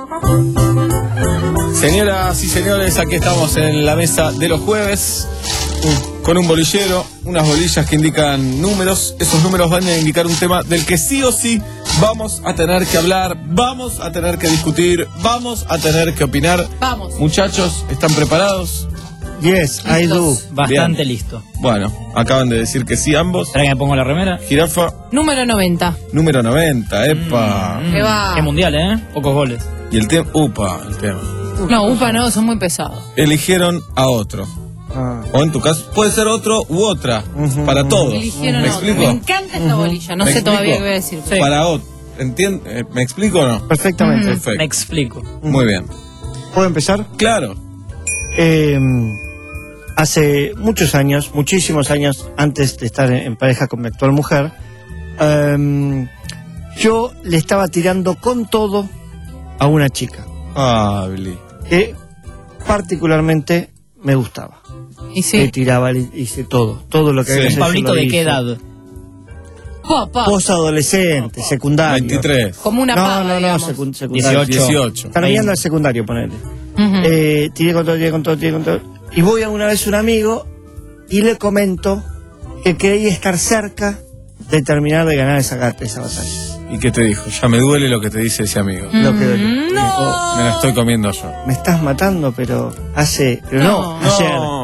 Señoras y señores, aquí estamos en la mesa de los jueves con un bolillero, unas bolillas que indican números. Esos números van a indicar un tema del que sí o sí vamos a tener que hablar, vamos a tener que discutir, vamos a tener que opinar. Vamos. Muchachos, ¿están preparados? Yes, I do. Bastante Bien. listo. Bueno, acaban de decir que sí ambos. ¿Será que me pongo la remera? Jirafa, Número noventa. número noventa, epa. ¿Qué va? Es mundial, ¿eh? Pocos goles. Y el tema, upa, el tema. No, upa no, son muy pesados. Eligieron a otro. O en tu caso, puede ser otro u otra. Para todos. Eligieron ¿Me otro. explico? Me encanta esta bolilla, no ¿Me sé explico? todavía qué voy a decir. pero- Para otro. ¿Entiendes? Eh, ¿Me explico o no? Perfectamente. Perfecto. Me explico. Muy bien. ¿Puedo empezar? Claro. Eh, hace muchos años, muchísimos años antes de estar en, en pareja con mi actual mujer, eh, yo le estaba tirando con todo a una chica Ah, Billy. que particularmente me gustaba. Y sí. Le tiraba, le hice todo, todo lo que Sí. había que hacer, yo Pablito, lo ¿de hice. qué edad? Papá. Posadolescente, secundario. veintitrés. Como una No, pava, no, no, digamos. secund- secundario. dieciocho. dieciocho. Terminando el secundario, ponele. Ujú. Eh, tiré con todo, tiré con todo, tiré con todo. Y voy a una vez a un amigo y le comento que creía estar cerca de terminar de ganar esa, gata, esa batalla. ¿Y qué te dijo? Ya me duele lo que te dice ese amigo. Lo que Mm, no. Me lo estoy comiendo yo. me estás matando, pero hace. Pero no, No. ayer. No.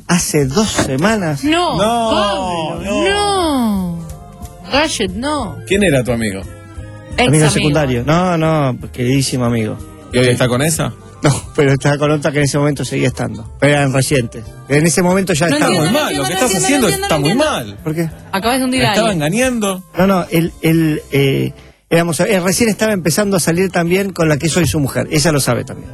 hace dos semanas. No, No, Pablo, no. Gadget, no. ¿Quién era tu amigo? Ex Amigo amigo. secundario. No, no, queridísimo amigo. ¿Y hoy está con esa? No, pero estaba con otra que en ese momento seguía estando. Pero eran recientes. En ese momento ya No estaba. Está muy entiendo, mal, no lo que entiendo, estás no haciendo entiendo, está no muy entiendo. mal. ¿Por qué? Acabas de hundir Me a estaba alguien. engañando. No, no, él, él, eh, éramos, él recién estaba empezando a salir también con la que soy su mujer. Ella lo sabe también.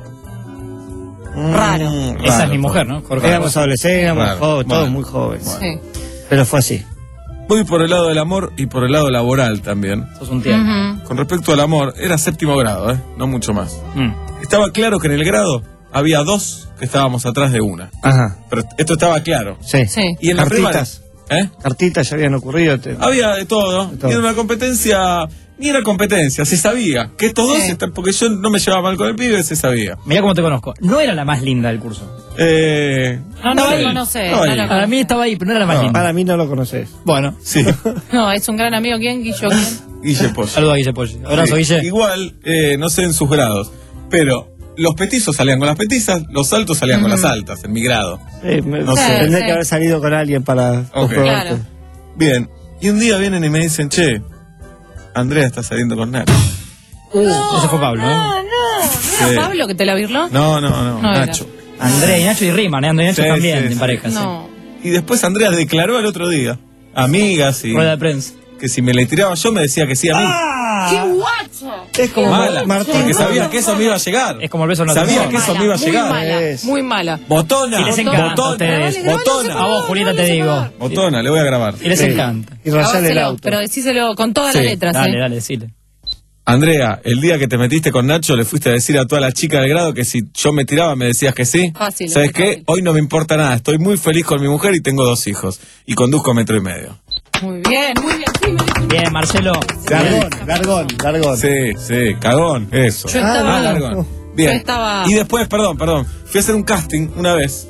Raro. Mm, Esa es raro, mi mujer, ¿no? Jorge. Éramos adolescentes, éramos Claro. jóvenes, todos Bueno. muy jóvenes. Sí. Pero fue así. Voy por el lado del amor y por el lado laboral también. Sos un tiempo. Ujú. Con respecto al amor, era séptimo grado, ¿eh? No mucho más. Mm. Estaba claro que en el grado había dos que estábamos atrás de una. Ajá. Pero esto estaba claro. Sí. Sí. Y en la Cartitas. primaria, ¿eh? Cartitas ya habían ocurrido. te- Había de todo. De todo. Y era una competencia. Ni era competencia, se sabía. Que estos dos Sí. están. Porque yo no me llevaba mal con el pibe, se sabía. Mirá cómo te conozco. No era la más linda del curso. Eh. No, no ahí, lo conoces. no No, ahí. lo Para mí estaba ahí, pero no era la más No. linda. Para mí no lo conoces. Bueno, Sí. no, es un gran amigo. ¿Quién? Guillo. ¿Quién? Guille Pollo. saludo a Guille Pollo. Abrazo, Sí. Guille. Igual, eh, no sé en sus grados. Pero los petizos salían con las petizas, los altos salían con Ujú. las altas, en mi grado. Sí, me- No sé. Tendría Sí. que haber salido con alguien para Ok. comprobarte. Claro. Bien. Y un día vienen y me dicen, che, Andrea está saliendo con Nacho. Ese fue Pablo, ¿eh? No, no. ¿No Sí. era Pablo que te la virló? No, no, no, No era. Nacho. André y Nacho y Rima, ¿eh? André y Nacho Sí, también, sí, en sí. pareja. sí. No. Y después Andrea declaró el otro día, amigas y Rueda de prensa. que si me le tiraba yo me decía que sí a mí. ¡Qué guacho! Es como Mala, Martín. porque sabía que eso me iba a llegar. Es como el beso en la Sabía tele. que eso Mala, me iba a muy llegar. Mala, Es. muy mala. Botona, Y les encanta a botona, ustedes. botona, A vos, Julieta, te digo. botona, le voy a grabar. Y les Sí. encanta. Y rayarle el Grabáselo, auto. pero decíselo con todas Sí, las letras, Dale, ¿eh? dale, decile. Andrea, el día que te metiste con Nacho le fuiste a decir a toda la chica del grado que si yo me tiraba me decías que sí. Fácil, ¿Sabes muy qué? fácil. Hoy no me importa nada, estoy muy feliz con mi mujer y tengo dos hijos. Y conduzco metro y medio. Muy bien, muy bien. Sí, me- Bien, Marcelo. Gargón, Gargón, Gargón. Sí, sí, cagón, eso. Yo estaba- Ah, largón. Bien. Yo estaba- Y después, perdón, perdón, fui a hacer un casting una vez.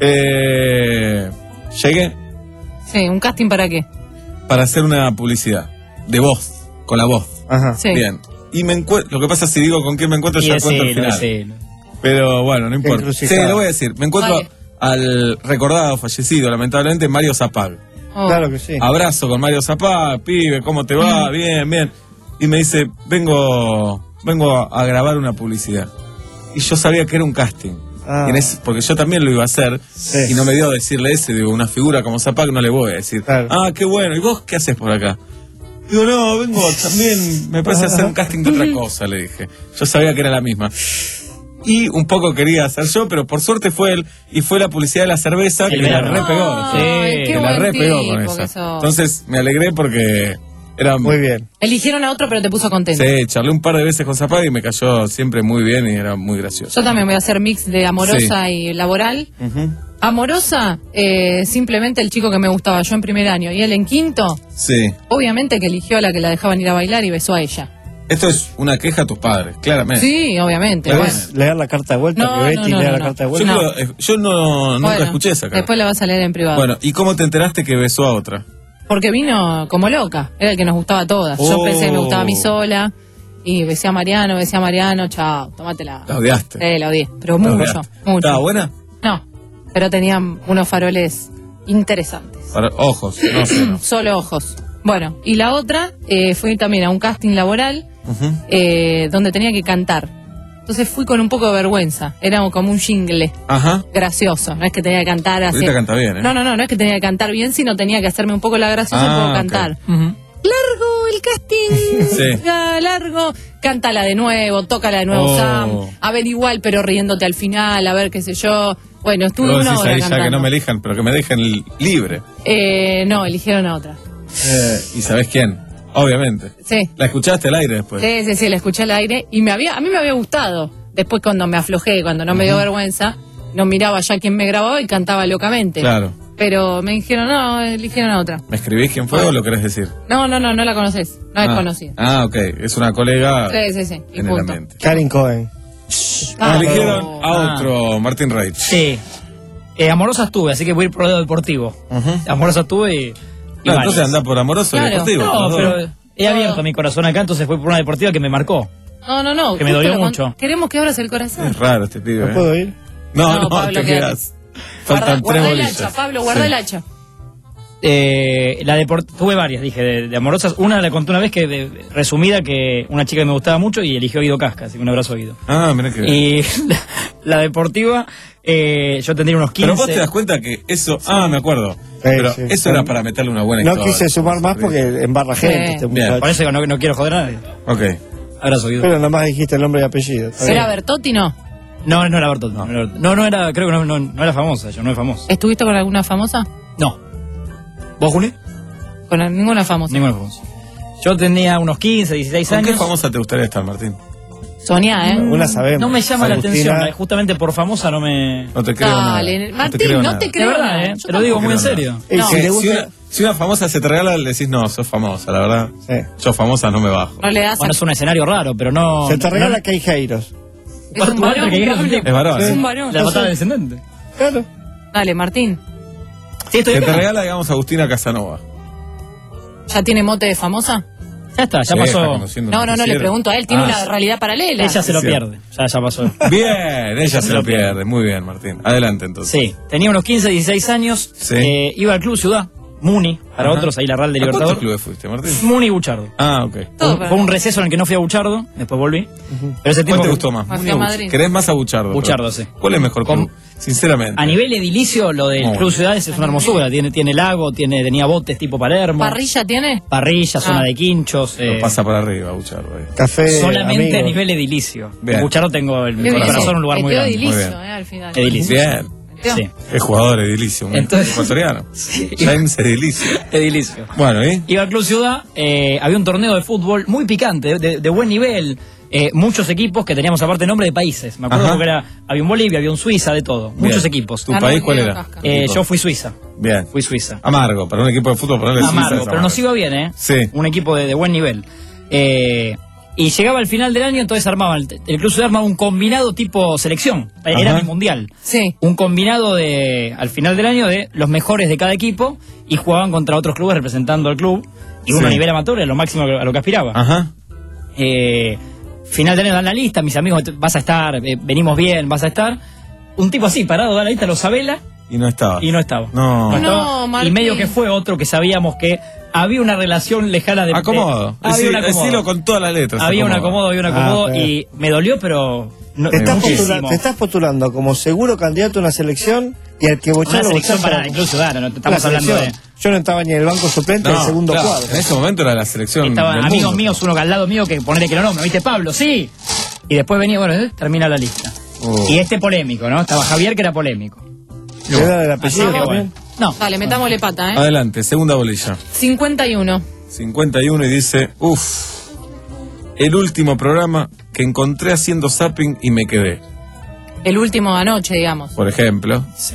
Eh, llegué Sí, ¿un casting para qué? para hacer una publicidad de voz, con la voz. Ajá. Sí. Bien. Y me encuentro, lo que pasa es si digo con quién me encuentro, Y ya cuento el decilo, final. decilo. Pero bueno, no importa. Sí, Encrucijada. lo voy a decir. Me encuentro Vale. al recordado, fallecido, lamentablemente, Mario Zapag. Oh. Claro que sí. Abrazo con Mario Zapag, pibe, ¿cómo te va? Bien, bien. Y me dice, vengo, vengo a, a grabar una publicidad. Y yo sabía que era un casting. Ah. Y en ese- porque yo también lo iba a hacer. Sí. Y no me dio a decirle ese, digo, una figura como Zapag no le voy a decir. Claro. Ah, qué bueno. ¿Y vos qué haces por acá? Digo, no, vengo también, me parece hacer un casting de otra cosa, le dije. Yo sabía que era la misma. Y un poco quería hacer yo, pero por suerte fue él, y fue la publicidad de la cerveza El que la verano. repegó. Ay, Sí, qué que la buen repegó tipo con que esa. sos. Entonces me alegré porque era... Muy bien. Eligieron a otro, pero te puso contento. Sí, charlé un par de veces con Zapag y me cayó siempre muy bien y era muy gracioso. Yo también voy a hacer mix de amorosa y laboral. Ujú. Amorosa, eh, simplemente el chico que me gustaba, yo en primer año y él en quinto, Sí. obviamente que eligió a la que la dejaban ir a bailar y besó a ella. Esto es una queja a tus padres, claramente. Sí, obviamente. ¿Puedes bueno. leer la carta de vuelta? No, que Betty no, no, lea no, la no. carta de Yo, vuelta. No. creo- eh, yo no, nunca Bueno, escuché esa cara. Después la vas a leer en privado. Bueno, ¿y cómo te enteraste que besó a otra? Porque vino como loca, era el que nos gustaba a todas. Yo Oh. pensé que me gustaba a mí sola. Y besé a Mariano, besé a Mariano, chao, tómatela. La odiaste. Sí, la odié, pero La mucho, odiaste. mucho. ¿Estaba buena? No, pero tenían unos faroles interesantes. Para ojos, no sé. No. Solo ojos. Bueno, y la otra, eh, fui también a un casting laboral Ujú. eh, donde tenía que cantar. Entonces fui con un poco de vergüenza. Era como un jingle Ajá. gracioso. No es que tenía que cantar así. Ahorita canta bien, ¿eh? No, no, no, no es que tenía que cantar bien, sino tenía que hacerme un poco la graciosa Ah, y puedo ok. cantar. Ujú. Largo el casting, Sí. ya, largo, cántala de nuevo, tócala de nuevo Oh. Sam, a ver igual pero riéndote al final, a ver qué sé yo. Bueno, estuve Vos una decís hora ahí ya cantando. que no me elijan, pero que me dejen li- libre. Eh, no, eligieron a otra. Eh, ¿Y sabés quién? Obviamente. Sí, ¿La escuchaste al aire después? sí, sí, sí, la escuché al aire y me había, a mí me había gustado. Después cuando me aflojé, cuando no me dio vergüenza, no miraba ya quién me grababa y cantaba locamente. Claro. Pero me dijeron, no, eligieron a otra. ¿Me escribís quién fue o lo querés decir? No, no, no, no la conoces, no es ah. conocida. Ah, ok. Es una colega Sí, sí, sí, y en el punto. ambiente. Karin Cohen. Ah, Eligieron a Ah. otro, Martín Reich. Sí. Eh, amorosa estuve, así que voy a ir por el lado deportivo. Ujú. Amorosa estuve y. y No, varias. entonces anda por amoroso y Claro. deportivo. No, los dos. pero he abierto mi corazón acá, entonces fui por una deportiva que me marcó. No, no, no. Que me justo dolió lo con- mucho. Queremos que abras el corazón. Es raro este pibe. ¿No ¿eh? puedo ir? No, No, no, Pablo, te quédate. quedas. Faltan Guarda, tres guarda el bolillas. hacha, Pablo, guarda Sí. el hacha. Eh, la de por- tuve varias, dije, de, de amorosas. Una le conté una vez que, de- resumida, que una chica que me gustaba mucho y eligió Guido Casca, así que un abrazo a Guido. Ah, mira que bien. Y la, la deportiva, eh, yo tendría unos quince. Pero vos te das cuenta que eso. Ah, me acuerdo. Pero sí. eso era para meterle una buena No historia. quise sumar más porque embarra gente Sí. este Bien. muchacho. Por eso que no, no quiero joder a nadie. Ok. Abrazo, Guido. Pero nada más dijiste el nombre y apellido. está ¿Era bien. Bertotti, no? No, no era Bertotti. No, no, era, no, no era, creo que no, no, no era famosa, yo no era famosa. ¿Estuviste con alguna famosa? No. ¿Vos, Juli? Con ninguna famosa. Ninguna famosa. Yo tenía unos quince, dieciséis ¿Con años. qué famosa te gustaría estar, Martín? Soñá, ¿eh? Una sabemos. No me llama la Agustina. atención, eh, justamente por famosa no me... No te creo Dale, nada. Martín, creo no nada. te creo De verdad, nada. eh, Yo te lo digo No muy en creo serio. nada. Y No. si Que le si, gusta- una, si una famosa se te regala, le decís, no, sos famosa, la verdad. Sí. Yo famosa no me bajo. No le das a... Bueno, es un escenario raro, pero no... Se te regala no, que hay Jairos. Es un varón, Pablo. Es varón. Es ¿eh? un varón. La patada descendente. Claro. Dale, Martín. Sí, estoy Que te acá. regala, digamos, Agustina Casanova. ¿Ya tiene mote de famosa? Ya está, ya Sí, está pasó. conociendo No, un no, no, le noticiero. pregunto a él. Tiene Ah, una realidad paralela. Ella se lo Sí. pierde. Ya, ya pasó. Bien, ella se lo pierde. Muy bien, Martín. Adelante, entonces. Sí, tenía unos quince, dieciséis años. Sí. eh, iba al Club Ciudad, Muni, para Ajá. otros, ahí la Real de ¿A cuántos Libertador. clubes fuiste, Martín? Muni y Buchardo. Ah, ok. Todo Fue, para- fue un receso en el que no fui a Buchardo, después volví. Pero ese ¿Cuál tiempo te gustó más? Fui a Muni o Buch- Madrid. ¿Querés más a Buchardo? Buchardo, pero- sí. ¿Cuál es mejor Con- club? Sinceramente. A nivel edilicio, lo del Muy Club Ciudades es una hermosura. Tiene, tiene lago, tiene, tenía botes tipo Palermo. ¿Parrilla tiene? Parrilla, zona Ah. de quinchos. Lo eh, pasa para arriba, Buchardo. ahí. Café. solamente amigo. a nivel edilicio. Bien. En Buchardo tengo el, Qué mi bien. corazón un lugar Me muy quedó grande. edilicio, Muy bien. eh, al final. Edilicio. Bien. Sí, Es jugador edilicio, un Entonces- ecuatoriano. Sí. James Edilicio. edilicio. Bueno, ¿y? Iba al Club Ciudad, eh, había un torneo de fútbol muy picante, de, de buen nivel. eh, muchos equipos que teníamos aparte nombre de países. Me acuerdo Ajá. porque era, había un Bolivia, había un Suiza, de todo. Bien. Muchos equipos. ¿Tu Ganó país el cuál Diego era? Casca. Eh, Equipo. yo fui Suiza. Bien. Fui Suiza. Amargo, para un equipo de fútbol ponerle Suiza Amargo, es pero amargo. nos iba bien, ¿eh? Sí. Un equipo de, de buen nivel. Eh, y llegaba el final del año, entonces armaban, el, el Club Ciudad armaba un combinado tipo selección. Era Ajá. mi mundial. Sí. Un combinado de, al final del año, de los mejores de cada equipo y jugaban contra otros clubes representando al club. Y uno Sí. a nivel amateur era lo máximo a lo que aspiraba. Ajá. Eh, final de año dan la lista, mis amigos, vas a estar, eh, venimos bien, vas a estar. Un tipo así, parado, da la lista, lo sabela Y no estaba. y no estaba. No. No estaba. No, y Martín. medio que fue otro que sabíamos que había una relación lejana de... Acomodo. de- había Decí- un acomodo. decilo con todas las letras. Había un acomodo, había un acomodo Ah, pero- y me dolió, pero... No, Te estás, muchísimo. postula- te estás postulando como seguro candidato a una selección y al que Una Bochar lo selección votó para el Club Ciudadano, no te estamos La hablando de... selección. Yo no estaba ni en el banco suplente No, del segundo claro, cuadro. En ese momento era la selección. Estaban del amigos mundo. míos, uno que al lado mío, que ponele que lo nombra, ¿viste, Pablo? Sí. Y después venía, bueno, eh, termina la lista. Oh. Y este polémico, ¿no? Estaba Javier, que era polémico. ¿Le da el Así apellido que también? bueno. No. Dale, metámosle pata, ¿eh? Adelante, segunda bolilla. cincuenta y uno. cincuenta y uno y dice, uff, el último programa que encontré haciendo zapping y me quedé. El último anoche, digamos. Por ejemplo, Sí.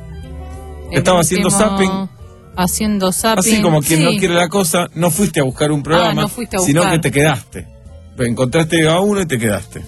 El estaba haciendo último- zapping. Haciendo zapping. Así como quien Sí. no quiere la cosa, no fuiste a buscar un programa, Ah, no fuiste a sino buscar. que te quedaste. Encontraste a uno y te quedaste.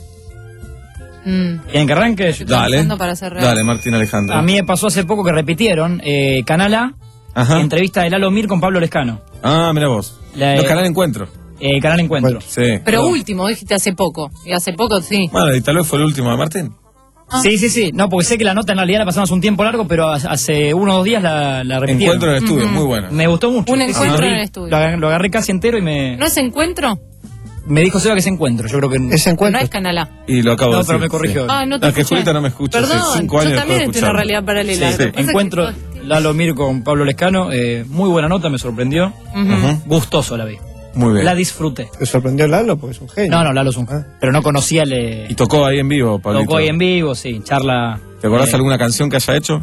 Mm. ¿Quieren que arranque? Estoy Dale. pensando para hacer real. Dale, Martín Alejandro. A mí me pasó hace poco que repitieron eh, Canal A, Ajá. entrevista de Lalo Mir con Pablo Lescano. Ah, mira vos. La- Los canales Encuentro. Eh, Canal Encuentro. Sí. Pero Perdón. último, dijiste hace poco. Y hace poco, sí. Bueno, y tal vez fue el último de Martín. Sí, sí, sí. No, porque sé que la nota en realidad la pasamos un tiempo largo, pero hace- hace uno o dos días la, la repitieron. Encuentro en el estudio, muy bueno. Me gustó mucho. Un Sí, sí, encuentro lo vi, en el estudio. Lo agarré, lo agarré casi entero y me, ¿No es encuentro? me dijo Seba que es encuentro. Yo creo que... Ese No encuentro. es Canal A. Y lo acabo No, de decir. pero me corrigió. sí. Ah, no te No, es que escuché. Julieta no me escucha. Perdón, hace cinco años yo también dejó de estoy en una escucharme. realidad paralela. Sí, Lo sí. que pasa es que- Encuentro Lalo Mir con Pablo Lescano. eh, muy buena nota, me sorprendió. Ujú. Ujú. Gustoso la vi. Muy bien. La disfruté. ¿Te sorprendió Lalo? Porque es un genio. No, no, Lalo es un... Ah. Pero no conocía el... eh, Y tocó ahí en vivo, Pablito. Tocó ahí en vivo, sí, charla... ¿Te acordás eh, alguna canción que haya hecho?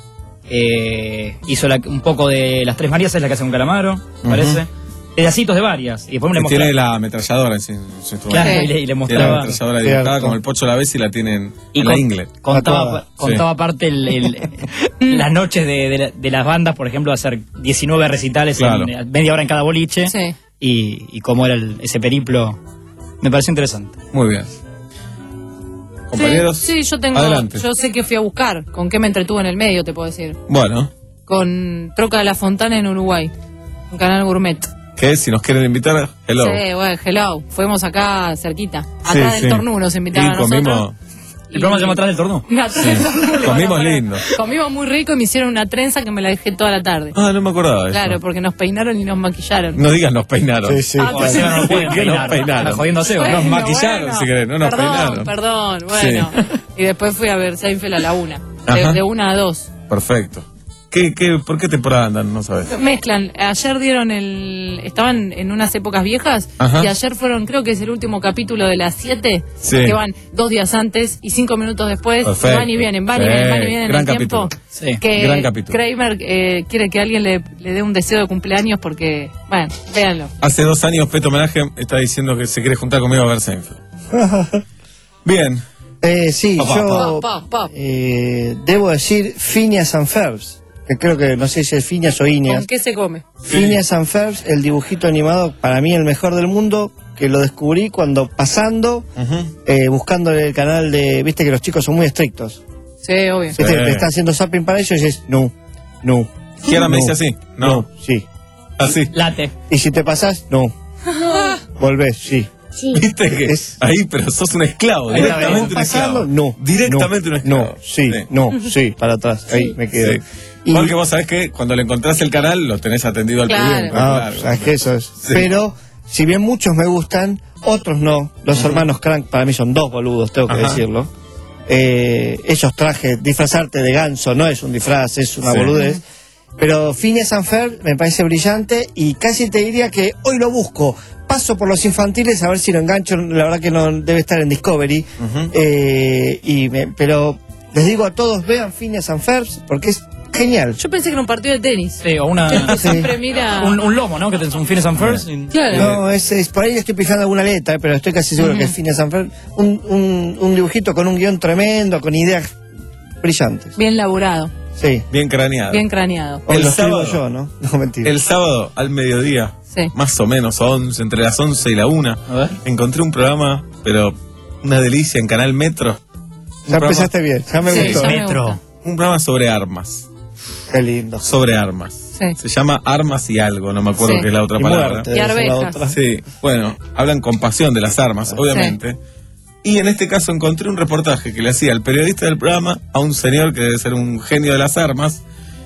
eh, hizo la- un poco de Las Tres Marías, es la que hace un calamaro, Ujú. parece. Pedacitos de varias. Y después me le Que mostraba... tiene la ametralladora en su, en su instrumento. Claro, Sí. y le, y le Tiene la mostraba... ametralladora dibujada Cierto. como el Pocho la vez y la tienen Y en la con- ingle. Contaba, Tatuada. contaba Sí. aparte el, el- las noches de, de la- de las bandas, por ejemplo, hacer diecinueve recitales Claro. en media hora en cada boliche. Sí. Y, y cómo era el- ese periplo. Me pareció interesante. Muy bien. Compañeros. Sí, sí, yo tengo. Adelante. Yo sé que fui a buscar. ¿Con qué me entretuve en el medio, te puedo decir? Bueno, Con Troca de la Fontana en Uruguay. Un canal gourmet. que si nos quieren invitar, hello. Sí, bueno, hello. Fuimos acá cerquita. Sí, Acá del sí. Tornú nos invitaron Y a nosotros. comimos. El programa se llama Atrás del Tornú. Sí. Comimos lindo. Comimos muy rico y me hicieron una trenza que me la dejé toda la tarde. Ah, no me acordaba de eso. Claro, porque nos peinaron y nos maquillaron. No digas nos peinaron. Sí, sí. Ah, pues, no nos pueden ¿Qué peinar. nos peinaron? Está jodiendo a Seba. Nos Bueno, maquillaron, bueno. si querés, no nos perdón, peinaron. Perdón, bueno. Y después fui a ver Seinfeld a la una. De, Ajá. de una a dos. Perfecto. ¿Qué, qué, ¿Por qué temporada andan? No sabes. Mezclan. Ayer dieron el... Estaban en unas épocas viejas. Ajá. Y ayer fueron, creo que es el último capítulo de las siete. Sí. Que van dos días antes y cinco minutos después. Perfecto. Van y vienen, van y Sí. vienen, van y vienen Gran en el tiempo. capítulo. Sí. Que Gran capítulo. Kramer eh, quiere que alguien le, le dé un deseo de cumpleaños porque... Bueno, véanlo. Hace dos años Peto Homenaje está diciendo que se quiere juntar conmigo a ver Seinfeld. Bien. Eh, sí, Pa, pa, yo Pa, pa, pa. eh, debo decir Phineas and Ferbs, que creo que no sé si es Phineas o Ineas. ¿Con qué se come? Phineas and Ferbs, el dibujito animado, para mí el mejor del mundo, que lo descubrí cuando pasando, Ujú. eh, buscándole el canal de, viste que los chicos son muy estrictos. Sí, obvio. Viste, Sí. te están haciendo zapping para ellos y dices, no, no. Y ahora me no, dice así. No. No, sí. Así. Late. Y si te pasás, no. Volvés, sí. Viste que Es- ahí, pero sos un esclavo. Ahí la Directamente ves. un Pasando, esclavo. no. Directamente no, un esclavo. No, sí, no, sí, para atrás. Ahí me quedo. Sí. Y- Porque vos sabés que cuando le encontrás el canal, lo tenés atendido al Claro. pie. Ah, sabes que eso es. Sí. Pero, si bien muchos me gustan, otros no. Los hermanos Crank para mí son dos boludos, tengo que Ajá. decirlo. Eh, ellos traje, disfrazarte de ganso no es un disfraz, es una Sí. boludez. Pero Phineas and Ferb me parece brillante y casi te diría que hoy lo busco. Paso por los infantiles a ver si lo engancho. La verdad que no debe estar en Discovery. Ujú. Eh, y me- pero les digo a todos, vean Phineas and Ferb porque es genial. Yo pensé que era un partido de tenis. Sí, o una... Que siempre mira... Un, un lomo, ¿no? Que tenés un Phineas and Ferbs. y- Claro. No, es, es- por ahí estoy pijando alguna letra, eh, pero estoy casi seguro Ujú. que es Phineas and Ferb. Un, un, un dibujito con un guión tremendo, con ideas brillantes. Bien laburado, Sí. Bien craneado. bien craneado. Hoy El lo escribo sábado. yo, ¿no? No, mentira. El sábado al mediodía, Sí. más o menos, a once, entre las once y la una, A ver. encontré un programa, pero una delicia en Canal Metro. Un Ya programa- empezaste bien, ya me Sí, gustó. ya me Metro. gusta. Un programa sobre armas. Qué lindo. Sobre armas. Sí. Se llama Armas y algo, no me acuerdo Sí. qué es la otra Y palabra. muerte, Y debe ser la arvejas. otra. Sí, bueno, hablan con pasión de las armas, obviamente. Y en este caso encontré un reportaje que le hacía el periodista del programa a un señor que debe ser un genio de las armas,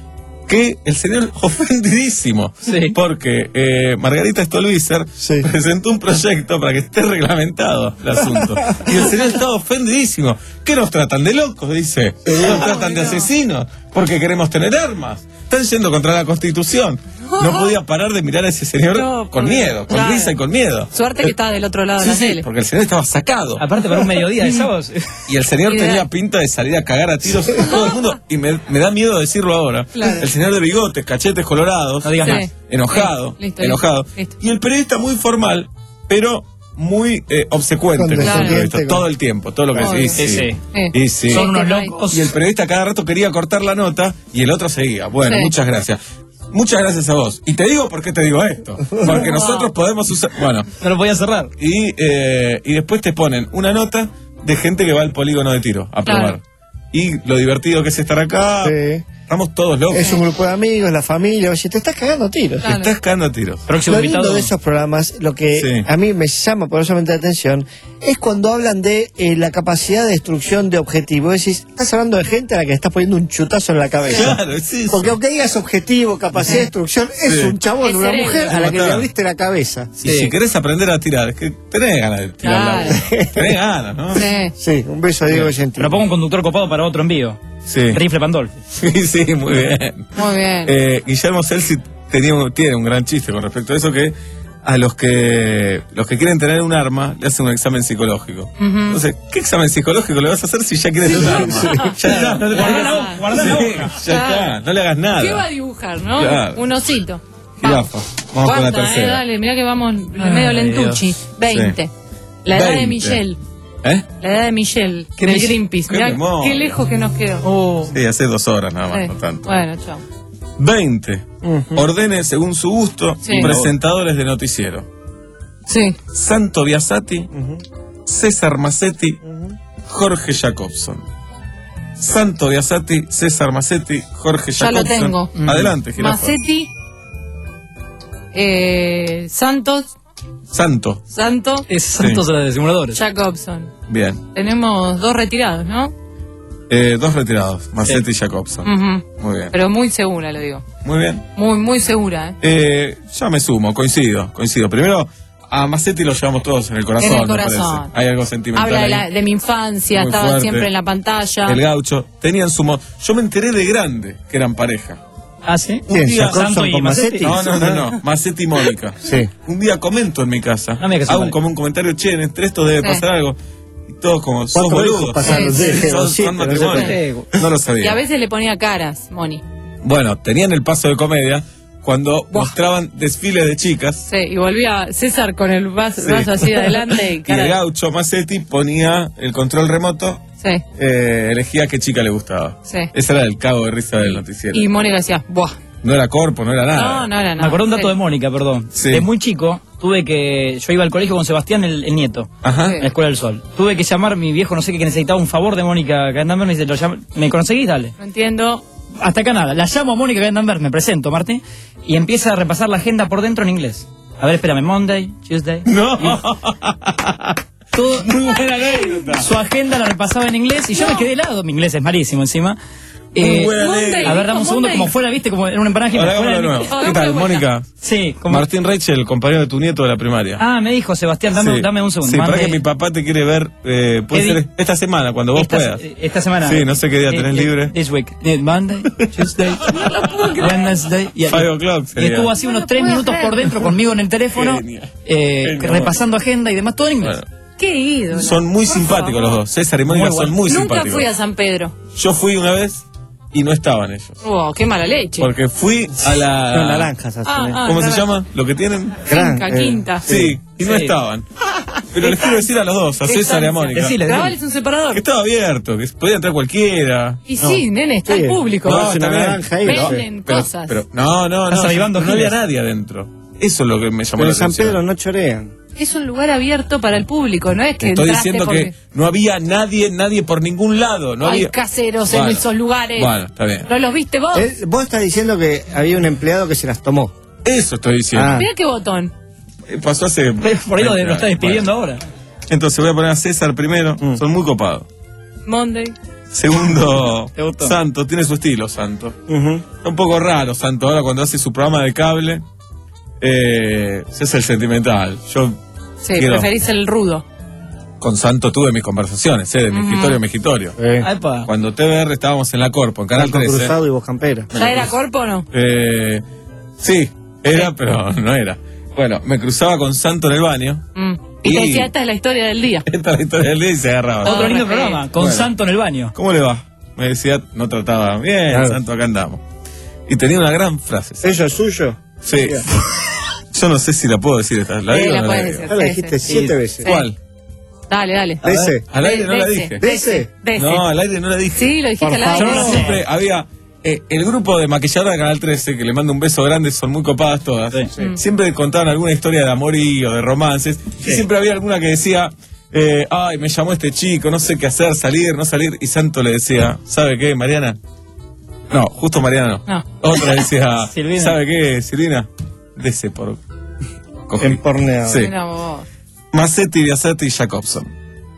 que el señor ofendidísimo, Sí. porque eh, Margarita Stolbizer Sí. presentó un proyecto para que esté reglamentado el asunto. Y el señor estaba ofendidísimo. ¿Qué nos tratan de locos? Dice. Nos tratan de asesinos porque queremos tener armas. Están yendo contra la Constitución. No podía parar de mirar a ese señor No, con pobre. miedo, con Claro. risa y con miedo. Suerte que estaba del otro lado Sí, de la sí, tele. porque el señor estaba sacado. Aparte para un mediodía de sábados. Y el señor Ideal. tenía pinta de salir a cagar a tiros a todo el mundo. Y me, me da miedo decirlo ahora. Claro. El señor de bigotes, cachetes colorados. No digas Sí. más. Enojado. Listo, listo, enojado. listo. Y el periodista muy formal, pero muy eh, obsecuente con el Condescendiente, periodista, con- todo el tiempo, todo lo que Obvio. sí, Sí, sí. sí. Eh. Y sí. Son unos Este locos. Y el periodista cada rato quería cortar la nota y el otro seguía. Bueno, Sí. muchas gracias. Muchas gracias a vos. Y te digo por qué te digo esto. Porque nosotros podemos usar. Bueno, No lo podía cerrar. y, eh, y después te ponen una nota de gente que va al polígono de tiro a Claro. probar. Y lo divertido que es estar acá. Sí. Estamos todos locos. Es un grupo de amigos, la familia. Oye, te estás cagando a tiros. Te estás cagando a tiros. Próximo Lo lindo invitado. de esos programas, lo que Sí. a mí me llama poderosamente la atención, es cuando hablan de eh, la capacidad de destrucción de objetivos. Es decir, estás hablando de gente a la que le estás poniendo un chutazo en la cabeza. Claro, es eso. Porque aunque digas objetivo, capacidad de destrucción, es Sí. un chabón, Es una cerebro. mujer a la que le Matar. abriste la cabeza. Y si querés aprender a tirar, es que tenés ganas de tirar. Claro. Tenés ganas, ¿no? Sí. Sí, un beso a Diego Gentili. Propongo un conductor copado para otro envío. Sí. Rifle Pandolfi. Sí, sí, muy bien. Muy bien. Eh, Guillermo Celsi tenía, un- tiene un gran chiste con respecto a eso, que a los que los que quieren tener un arma le hacen un examen psicológico. Ujú. Entonces, ¿qué examen psicológico le vas a hacer si ya quieres tener un arma? Ya está, no le Guardá la hoja, guardá la Sí, hoja. ya está, no le hagas nada. ¿Qué va a dibujar, no? Claro. Un osito. Jirafa. Vamos con la ¿Cuánta, eh? tercera. Dale, mirá que vamos Ay, medio lentucci. Dios. veinte. Sí. La edad de veinte. Michelle. ¿Eh? La edad de Michelle. ¿Qué del Mich- Greenpeace. qué Mirá memoria. qué lejos que nos quedó. Sí, hace dos horas nada más, Sí. no tanto. Bueno, chao. veinte. Ordene según su gusto Sí. presentadores de noticiero. Sí. Santo Biasati, César Massetti, Jorge Jacobson. Santo Biasati, César Massetti, Jorge Ya lo Jacobson. tengo. Adelante, Jirafa. Massetti. Eh, Santos. Santo. Santo. Es Santo Sí. de simuladores. Jacobson. Bien. Tenemos dos retirados, ¿no? Eh, dos retirados, Massetti y Jacobson. Ujú. Muy bien. Pero muy segura, lo digo. Muy bien. Muy, muy segura, ¿eh? Eh, ya me sumo, coincido, coincido. Primero, a Massetti lo llevamos todos en el corazón, En el me corazón. parece. Hay algo sentimental Habla de, ahí. la- de mi infancia, Muy estaba fuerte. siempre en la pantalla. El gaucho. Tenían su... mo- Yo me enteré de grande que eran pareja. Ah, ¿sí? Un día... Jacobson con Massetti. No, no, no, no. Massetti y Mónica. Sí. Un día comento en mi casa. Ah, mira que hago son un, como un comentario, che, entre estos debe Sí. pasar algo. Y todos como, sos ¿Cuántos hijos boludos. pasaron? Sí, Sí, son, siete, son no sé matrimonio. No lo Y a sabía. veces le ponía caras, Moni. Bueno, tenían el paso de comedia cuando mostraban desfiles de chicas. Sí, y volvía César con el vaso, Sí. vaso así de adelante y Y el cara. gaucho Massetti ponía el control remoto, Sí, eh, elegía qué chica le gustaba. sí. Ese era el cago de risa del noticiero. Y Mónica decía, buah. No era corpo, no era nada. No, no era nada. Me acordé un dato Sí. de Mónica, perdón. Sí. De muy chico, tuve que. Yo iba al colegio con Sebastián, el, el nieto, Ajá. en la Escuela del Sol. Tuve que llamar a mi viejo, no sé qué, que necesitaba un favor de Mónica Gandenberg. Me dice, lo llamo- ¿me conseguís? Dale. No entiendo. Hasta acá nada. La llamo a Mónica Gandenberg, me presento, Martín, y empieza a repasar la agenda por dentro en inglés. A ver, espérame, Monday, Tuesday. No. Todo, Muy buena anécdota. su agenda la repasaba en inglés y yo me quedé helado. Mi inglés es malísimo encima. Eh, buena Monday, anécdota. a ver, dame un segundo, Monday. como fuera, viste, como en un empanaje. Ahora fuera hagámoslo de de- nuevo. Oh, ¿Qué tal, qué buena. Mónica? Sí, como. Martín Rachel, compañero de tu nieto de la primaria. Ah, me dijo Sebastián, dame, Sí. dame un segundo. Sí, para Mande- que mi papá te quiere ver, eh, puede ¿Qué ser di- esta semana, cuando vos esta, puedas. esta semana. Sí, no sé qué día Eh, tenés eh, libre. This week. Eh, Monday, Tuesday, Wednesday. Y, Five o'clock y sería. estuvo así unos tres puedo minutos creer. por dentro conmigo en el teléfono, Genial. eh, Genial. repasando agenda y demás, todo en inglés. Bueno, Qué ídolo. son muy Por simpáticos favor. los dos. César y Mónica Muy son bueno. muy Nunca simpáticos. fui a San Pedro. Yo fui una vez y no estaban ellos. Oh, qué mala leche. Porque fui a la... Son naranjas así. Ah, ah, ¿Cómo se naranja. llama? ¿Lo que tienen? Gran, Quinta, eh, quinta. Sí, y no Sí. estaban. Pero les quiero decir a los dos, a César y a Mónica, Decile, decile. Grabales un separador. que estaba abierto, que podía entrar cualquiera. Y sí, nene, está Sí. el público. No, está una bien. naranja ahí. Pero- Venden pero- cosas. pero- no, no, Estás no, avivando no había giles. nadie adentro. Eso es lo que me llamó Pero la en San atención. Pedro no chorean. Es un lugar abierto para el público, no es que Estoy entraste diciendo porque que no había nadie, nadie por ningún lado. No hay había... caseros Bueno, en esos lugares. Bueno, está bien. ¿No los viste vos? Eh, vos estás diciendo que había un empleado que se las tomó. Eso estoy diciendo. Ah. Mirá qué botón. Eh, Pasó hace... Por ahí lo, de- lo está despidiendo ahora. Entonces voy a poner a César primero. Son muy copados. Monday. Segundo, ¿Te gustó? Santo. Tiene su estilo, Santo. Ujú. Está un poco raro, Santo. Ahora cuando hace su programa de cable, eh, se hace el sentimental. Yo Sí, quiero- preferís el rudo. con Santo tuve mis conversaciones, ¿eh? De mi Ujú. escritorio a mi escritorio. Eh, Epa. Cuando T V R estábamos en la Corpo, en Canal Blanco trece. cruzado y vos campera. ¿Ya era corpo o no? Eh, sí, era, pero no era. Bueno, me cruzaba con Santo en el baño. Mm. Y te Y- decía, esta es la historia del día. Esta es la historia del día y se agarraba. Todo Otro lindo respeto. programa, con Bueno. Santo en el baño. ¿Cómo le va? Me decía, no trataba bien, Claro. Santo, acá andamos. Y tenía una gran frase. ¿Eso es suyo? Sí. Yo no sé si la puedo decir esta. ¿La Sí, digo o la no puedes digo? decir. Ya la Sí, dijiste sí. siete Sí. veces. ¿Cuál? Dale, dale. ¿De ese? Al aire no la Dese, dije. ¿Dese? Dese. No, al aire no la dije. Sí, lo dijiste Por al favor. aire. Yo no siempre había eh, el grupo de maquilladora de Canal trece, que le mando un beso grande, son muy copadas todas. Sí. Mm. Siempre contaban alguna historia de amorío, de romances. Y siempre había alguna que decía, eh, ay, me llamó este chico, no sé qué hacer, salir, no salir. Y Santo le decía, ¿sabe qué, Mariana? No, justo Mariana no. No. Otra decía, Silvina. ¿sabe qué, Silvina? Dese por... Cogí. Emporneado. Sí. Mira vos. Massetti, Biasetti y Jacobson.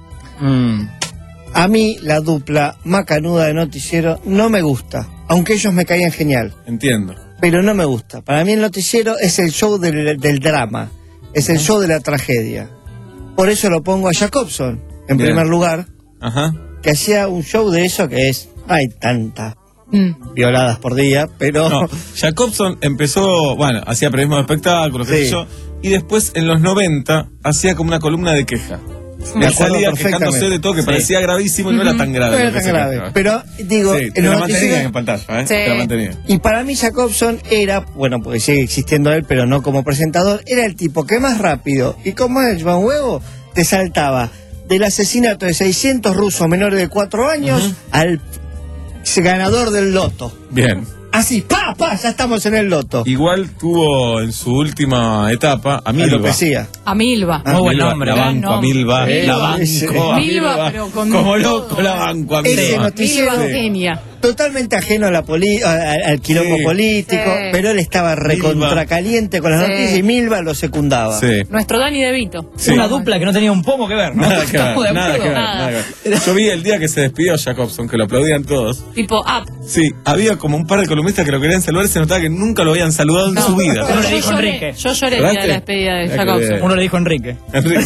Mm. A mí la dupla macanuda de noticiero no me gusta, aunque ellos me caían genial, Entiendo. pero no me gusta. Para mí el noticiero es el show del, del drama, es el show de la tragedia. Por eso lo pongo a Jacobson, en Bien. primer lugar, Ajá. que hacía un show de eso que es, hay tantas Mm. violadas por día, pero... No, Jacobson empezó, bueno, hacía periodismo de espectáculos, qué sé Sí. yo, y después en los noventa hacía como una columna de queja. Me Él acuerdo salía perfectamente. quejándose de todo que Sí. parecía gravísimo y no era tan grave. No era lo que tan se grave, quejaba. pero digo, Sí, en te los la mantenían noticieros- en pantalla, ¿eh? Sí. Te la mantenía. Y para mí Jacobson era, bueno, porque sigue existiendo él, pero no como presentador, era el tipo que más rápido y como es Juan Huevo, te saltaba del asesinato de seiscientos rusos menores de cuatro años al ganador del loto. Bien. Así, pa, pa, ya estamos en el loto. Igual tuvo en su última etapa a Milva. Alopecia. A Milva. Ah, Milva, La gran banco a nombre. Milva. Sí, La sí. banco a Milva, Milva. pero con Como todo. loco la banco a Ese Milva. noticiero- Milva Sí. genia. totalmente ajeno a la poli a- a- al quilombo Sí. político, Sí. pero él estaba recontracaliente con las Sí. noticias y Milva lo secundaba. Sí. Nuestro Dani De Vito. Sí. Una dupla que no tenía un pomo que ver, ¿no? Nada que ver, ¿Estamos de nada que acuerdo? ver, Nada. nada que ver. Yo vi el día que se despidió Jacobson, que lo aplaudían todos. Tipo up. Sí, había como un par de columnistas que lo querían saludar y se notaba que nunca lo habían saludado en su vida. Uno le Yo dijo lloré, Enrique. yo lloré el día de la ¿Lloraste? despedida de Ya que Jacobson. bien. Uno le dijo Enrique. Enrique.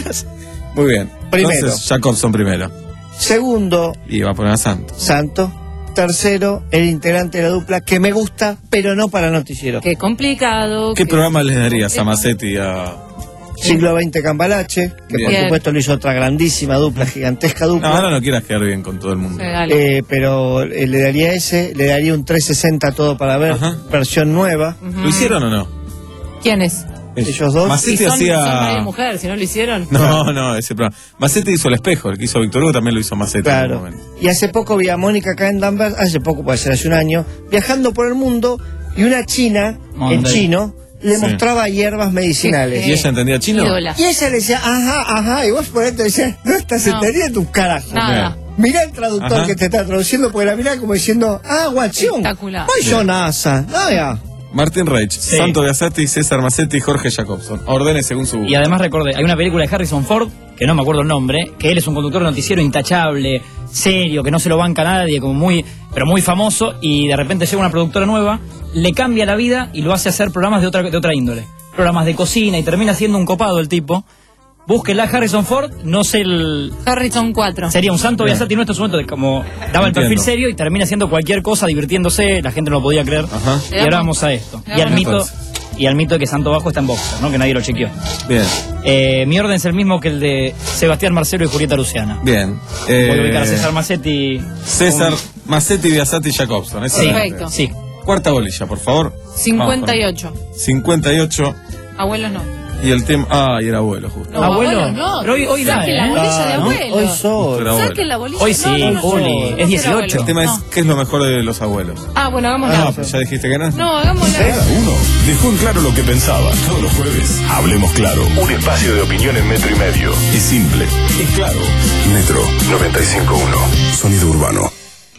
Muy bien. Primero. Entonces, Jacobson primero. Segundo, Y va a poner a Santos. Santos. Tercero, el integrante de la dupla que me gusta, pero no para noticiero. Qué complicado. ¿Qué qué- programa les darías a Macetti y a...? Siglo veinte Cambalache, que Bien. por supuesto lo hizo otra grandísima dupla, gigantesca dupla. No, ahora no quieras quedar bien con todo el mundo. Sí, dale. Eh, pero eh, le daría ese, le daría un trescientos sesenta todo para ver, Ajá. versión nueva. ¿Lo hicieron o no? ¿Quién es? Ellos dos. Si Macetti son, hacía... son marido y mujer, si no lo hicieron. No, no, ese programa. Macetti hizo El Espejo, el que hizo Víctor Hugo también lo hizo Macetti. en Claro. un momento. Y hace poco vi a Mónica acá en Danvers, hace poco, puede ser hace un año, viajando por el mundo y una china, en Monday. chino, le Sí. mostraba hierbas medicinales. ¿Y ella entendía chino? Ídola. Y ella le decía, ajá, ajá, y vos por dentro decías, no estás No. entendiendo un carajo. Nada. Mirá el traductor Ajá. que te está traduciendo, porque la mirá como diciendo, ah, guachión, Espectacular. voy yo NASA. No, ya. Martín Reich, Sí. Santo Biasetti, César Macetti y Jorge Jacobson. Ordene según su... Y además recordé, hay una película de Harrison Ford, que no me acuerdo el nombre, que él es un conductor de noticiero intachable, serio, que no se lo banca a nadie, como muy, pero muy famoso, y de repente llega una productora nueva, le cambia la vida y lo hace hacer programas de otra, de otra índole. Programas de cocina y termina siendo un copado el tipo. Búsquenla Harrison Ford, no sé el... Harrison cuatro. Sería un Santo Biasetti nuestro, su momento de como daba el perfil Entiendo. serio y termina haciendo cualquier cosa, divirtiéndose, la gente no lo podía creer. Ajá. Y ahora vamos a esto. Y al mito, y al mito de que Santo Bajo está en boxer, ¿no? Que nadie lo chequeó. Bien, Eh, mi orden es el mismo que el de Sebastián Marcelo y Julieta Luciana. bien. Voy a ubicar a Eh, César Macetti. César, un- Macetti, Biasetti y Jacobson. esa Sí, es la Perfecto. sí. Cuarta bolilla, por favor. cincuenta y ocho. cincuenta y ocho. Abuelos no. Y el tema... Ah, y era abuelo, justo. No, ¿Abuelo? abuelos no. Pero hoy- hoy da, Saquen la ¿eh? bolilla de Ah, ¿no? abuelo. Hoy soy. Era abuelo. Saquen la bolilla. Hoy sí, no, no, no. Juli, No es quiero dieciocho. El abuelo. tema es, No. ¿qué es lo mejor de los abuelos? Ah, bueno, hagámoslo. Ah, pues ya dijiste que no. No, hagámoslo. Cada uno dejó en claro lo que pensaba. Todos los jueves, hablemos claro. Un espacio de opinión en metro y medio. Es simple, es claro. Metro noventa y cinco punto uno. Sonido urbano.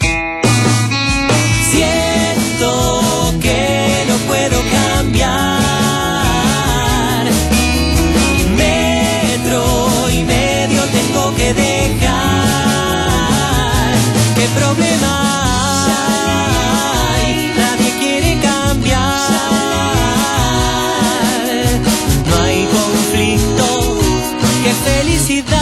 Siento que no puedo cambiar. Metro y medio tengo que dejar. ¿Qué problema hay? Nadie quiere cambiar. No hay conflicto. ¡Qué felicidad!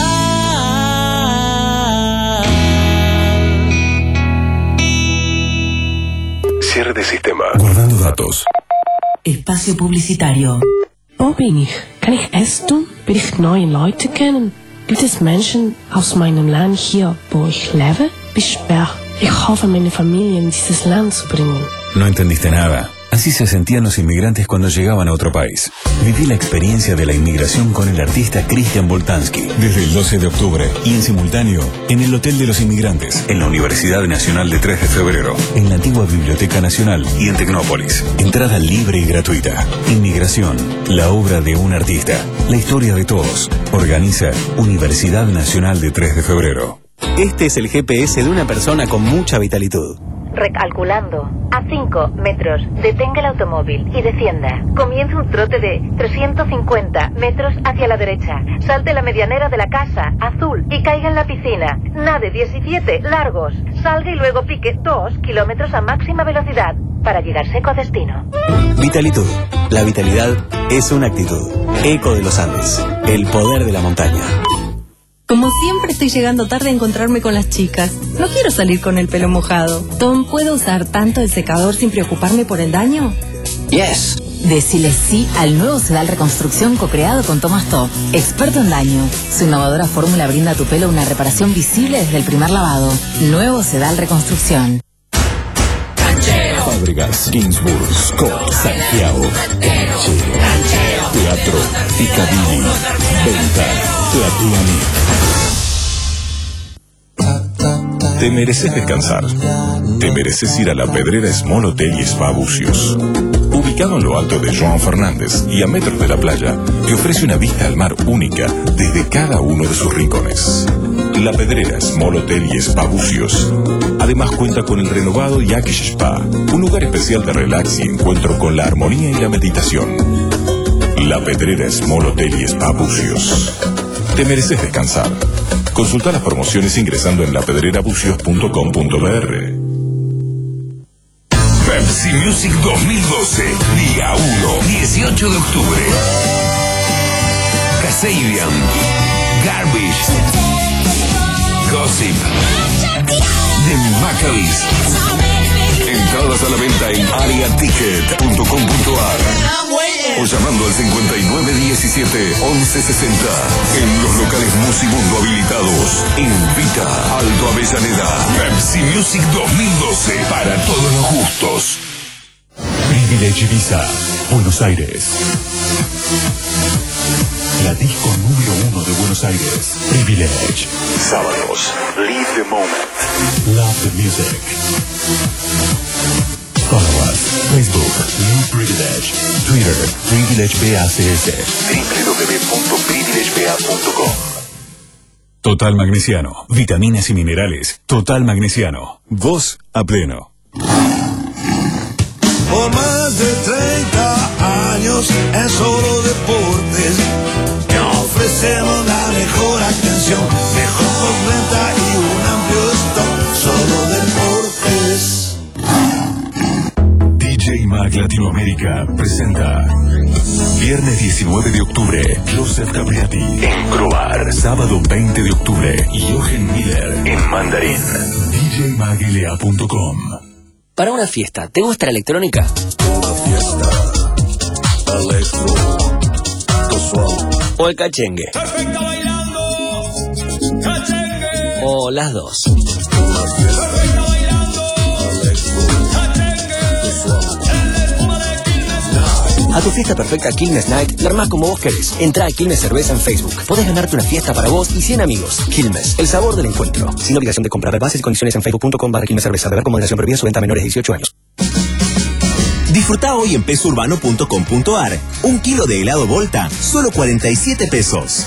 Cierre de sistema. Guardando datos. Espacio publicitario. Wo bin ich? Kann ich es tun? Will ich neue Leute kennen? Gibt es Menschen aus meinem Land hier, wo ich lebe? Wie schwer. Ich hoffe, meine Familie in dieses Land zu bringen. No entendiste nada. Así se sentían los inmigrantes cuando llegaban a otro país. Viví la experiencia de la inmigración con el artista Christian Boltanski desde el doce de octubre y en simultáneo en el Hotel de los Inmigrantes, en la Universidad Nacional de tres de febrero, en la antigua Biblioteca Nacional y en Tecnópolis. Entrada libre y gratuita. Inmigración, la obra de un artista, la historia de todos. Organiza Universidad Nacional de tres de febrero. Este es el G P S de una persona con mucha vitalitud. Recalculando. A cinco metros, detenga el automóvil y descienda. Comience un trote de trescientos cincuenta metros hacia la derecha. Salte la medianera de la casa, azul, y caiga en la piscina. Nade diecisiete largos. Salga y luego pique dos kilómetros a máxima velocidad para llegar seco a destino. Vitalitud. La vitalidad es una actitud. Eco de los Andes. El poder de la montaña. Como siempre estoy llegando tarde a encontrarme con las chicas. No quiero salir con el pelo mojado. Tom, ¿puedo usar tanto el secador sin preocuparme por el daño? Yes. Decile sí al nuevo Sedal Reconstrucción co-creado con Thomas Top, experto en daño. Su innovadora fórmula brinda a tu pelo una reparación visible desde el primer lavado. Nuevo Sedal Reconstrucción. Fábricas, Ginsburg, Scott, Santiago, Canchero, Teatro, Picadilly, Venta, Platea. Te mereces descansar. Te mereces ir a la Pedrera Small Hotel y Spa Bucios. Ubicado en lo alto de Joan Fernández y a metros de la playa, te ofrece una vista al mar única desde cada uno de sus rincones. La Pedrera Small Hotel y Spa Bucios. Además cuenta con el renovado Yakish Spa, un lugar especial de relax y encuentro con la armonía y la meditación. La Pedrera Small Hotel y Spa Bucios. Te mereces descansar. Consulta las promociones ingresando en la pedrera bucios punto com punto b r. Pepsi Music dos mil doce, día uno, dieciocho de octubre. Kasabian, Garbage, Gossip, The Maccabees. Entradas a la venta en aria ticket punto com punto a r o llamando al cincuenta y nueve diecisiete once sesenta. En los locales Musimundo habilitados. Invita Alto Avellaneda. Pepsi Music dos mil doce, para todos los gustos. Privilege Ibiza, Buenos Aires. La disco número uno de Buenos Aires. Privilege. Sábados. Live the moment. Love the music. Follow us. Facebook. New Privilege. Twitter. Privilege B A C S. w w w punto privilege b a punto com. Total Magnesiano. Vitaminas y minerales. Total Magnesiano. Voz a pleno. Por más de treinta años en Solo Deportes te ofrecemos la mejor atención, mejor postventa y un amplio stock. Solo Deportes. D J Mag Latinoamérica presenta viernes diecinueve de octubre, Joseph Capriati en Croar. Sábado veinte de octubre, Jochen Miller en Mandarín. D J mag l a punto com. Para una fiesta, ¿te gusta la electrónica? Una fiesta electro casual. ¿O el cachengue? ¿O las dos? Una fiesta electro casual. A tu fiesta perfecta Quilmes Night, la armás como vos querés. Entrá a Quilmes Cerveza en Facebook. Podés ganarte una fiesta para vos y cien amigos. Quilmes, el sabor del encuentro. Sin obligación de comprar. Bases y condiciones en facebook punto com barra Quilmes Cerveza. Beber con moderación, prohibida su venta a menores de dieciocho años. Disfruta hoy en peso urbano punto com punto a r. Un kilo de helado Volta, solo cuarenta y siete pesos.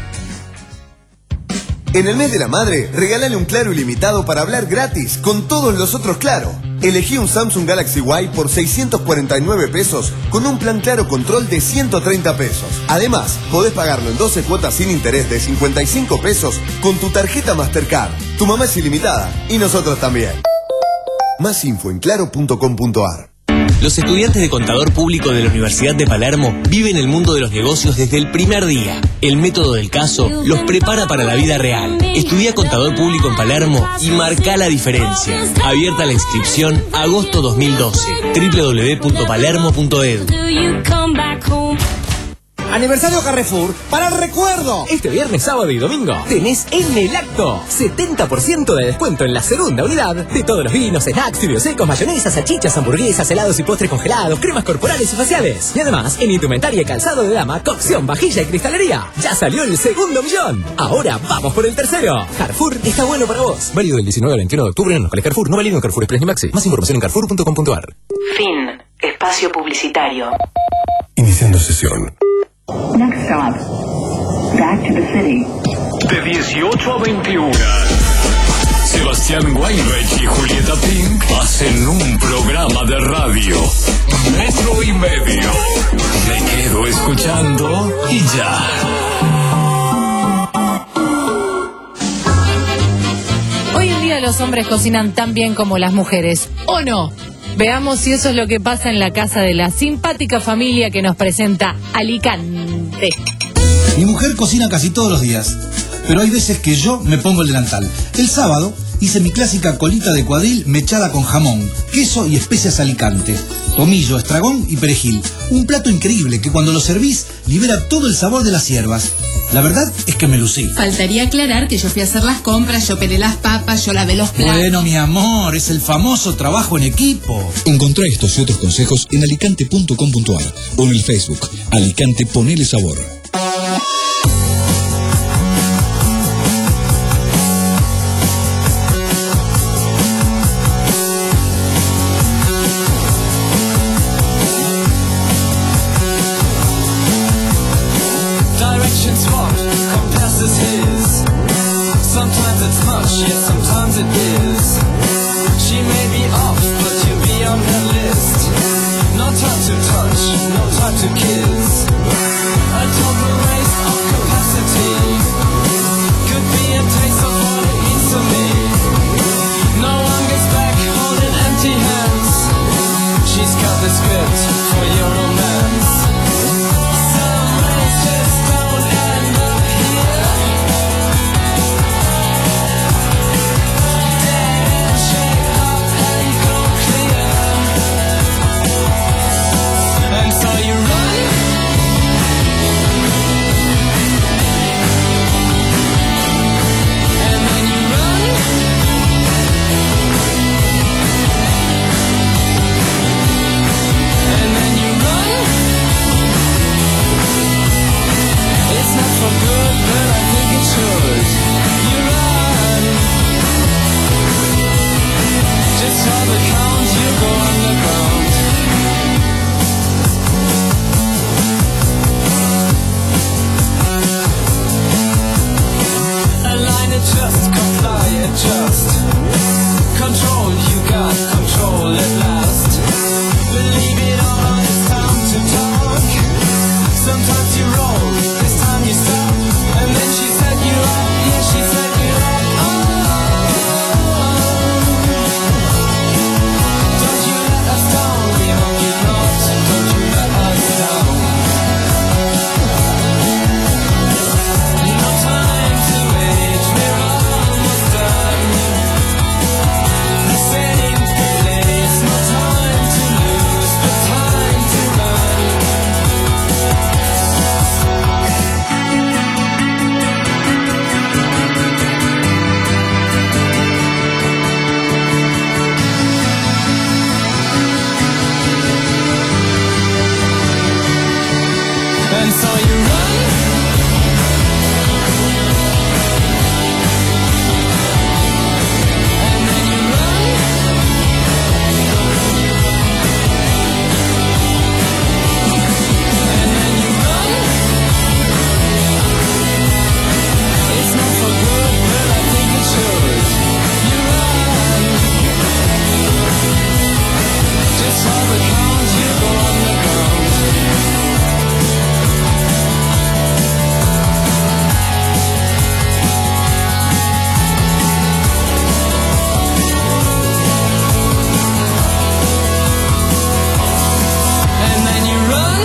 En el mes de la madre, regálale un Claro ilimitado para hablar gratis con todos los otros Claro. Elegí un Samsung Galaxy Y por seiscientos cuarenta y nueve pesos con un plan Claro Control de ciento treinta pesos. Además, podés pagarlo en doce cuotas sin interés de cincuenta y cinco pesos con tu tarjeta Mastercard. Tu mamá es ilimitada y nosotros también. Más info en claro punto com punto a r. Los estudiantes de Contador Público de la Universidad de Palermo viven el mundo de los negocios desde el primer día. El método del caso los prepara para la vida real. Estudia Contador Público en Palermo y marca la diferencia. Abierta la inscripción agosto dos mil doce. w w w punto palermo punto e d u. Aniversario Carrefour para el recuerdo. Este viernes, sábado y domingo tenés en el acto setenta por ciento de descuento en la segunda unidad de todos los vinos, snacks, fideos secos, mayonesas, salchichas, hamburguesas, helados y postres congelados, cremas corporales y faciales. Y además, en indumentaria y calzado de dama, cocción, vajilla y cristalería. Ya salió el segundo millón. Ahora vamos por el tercero. Carrefour está bueno para vos. Válido del diecinueve al veintiuno de octubre en los locales Carrefour. No válido en Carrefour Express ni Maxi. Más información en carrefour punto com punto a r. Fin. Espacio publicitario. Iniciando sesión. Next stop. Back to the city. De dieciocho a veintiuno. Sebastián Weinreich y Julieta Pink hacen un programa de radio. Metro y medio. Me quedo escuchando y ya. Hoy en día los hombres cocinan tan bien como las mujeres, ¿o no? Veamos si eso es lo que pasa en la casa de la simpática familia que nos presenta Alicante. Mi mujer cocina casi todos los días, pero hay veces que yo me pongo el delantal. El sábado hice mi clásica colita de cuadril mechada con jamón, queso y especias Alicante, tomillo, estragón y perejil. Un plato increíble que cuando lo servís libera todo el sabor de las hierbas. La verdad es que me lucí. Faltaría aclarar que yo fui a hacer las compras, yo pelé las papas, yo lavé los platos. Bueno, mi amor, es el famoso trabajo en equipo. Encontrá estos y otros consejos en alicante punto com punto a r o en el Facebook. Alicante, ponele sabor. Direction swap, compass is his. Sometimes touch, yes, sometimes it is. She may be off, but you'll be on her list. No time to touch, no time to kiss. A total waste of capacity. Could be a taste of what it means to me. No one gets back holding empty hands. She's got the script for your romance. Some ways just don't end up here. Dead and shake up and go clear. And so you run. And then you run. And then you run. It's not for good, but I think it should. You run. Just on the count, you go underground. Align, adjust, comply, adjust. Control, you got control at last. Believe it or not, it's time to talk. Sometimes you roll, this time you stop. And then she set you up, yeah, she set you up. Oh, don't you let us down, we hope you not. Don't you let us down. No time to wait, we're almost done. The same place, no time to lose, but time to run. And so you run. And then you run. And then you run. It's not for good, but I think it should. You run. Just on the count, you go underground. And then you run.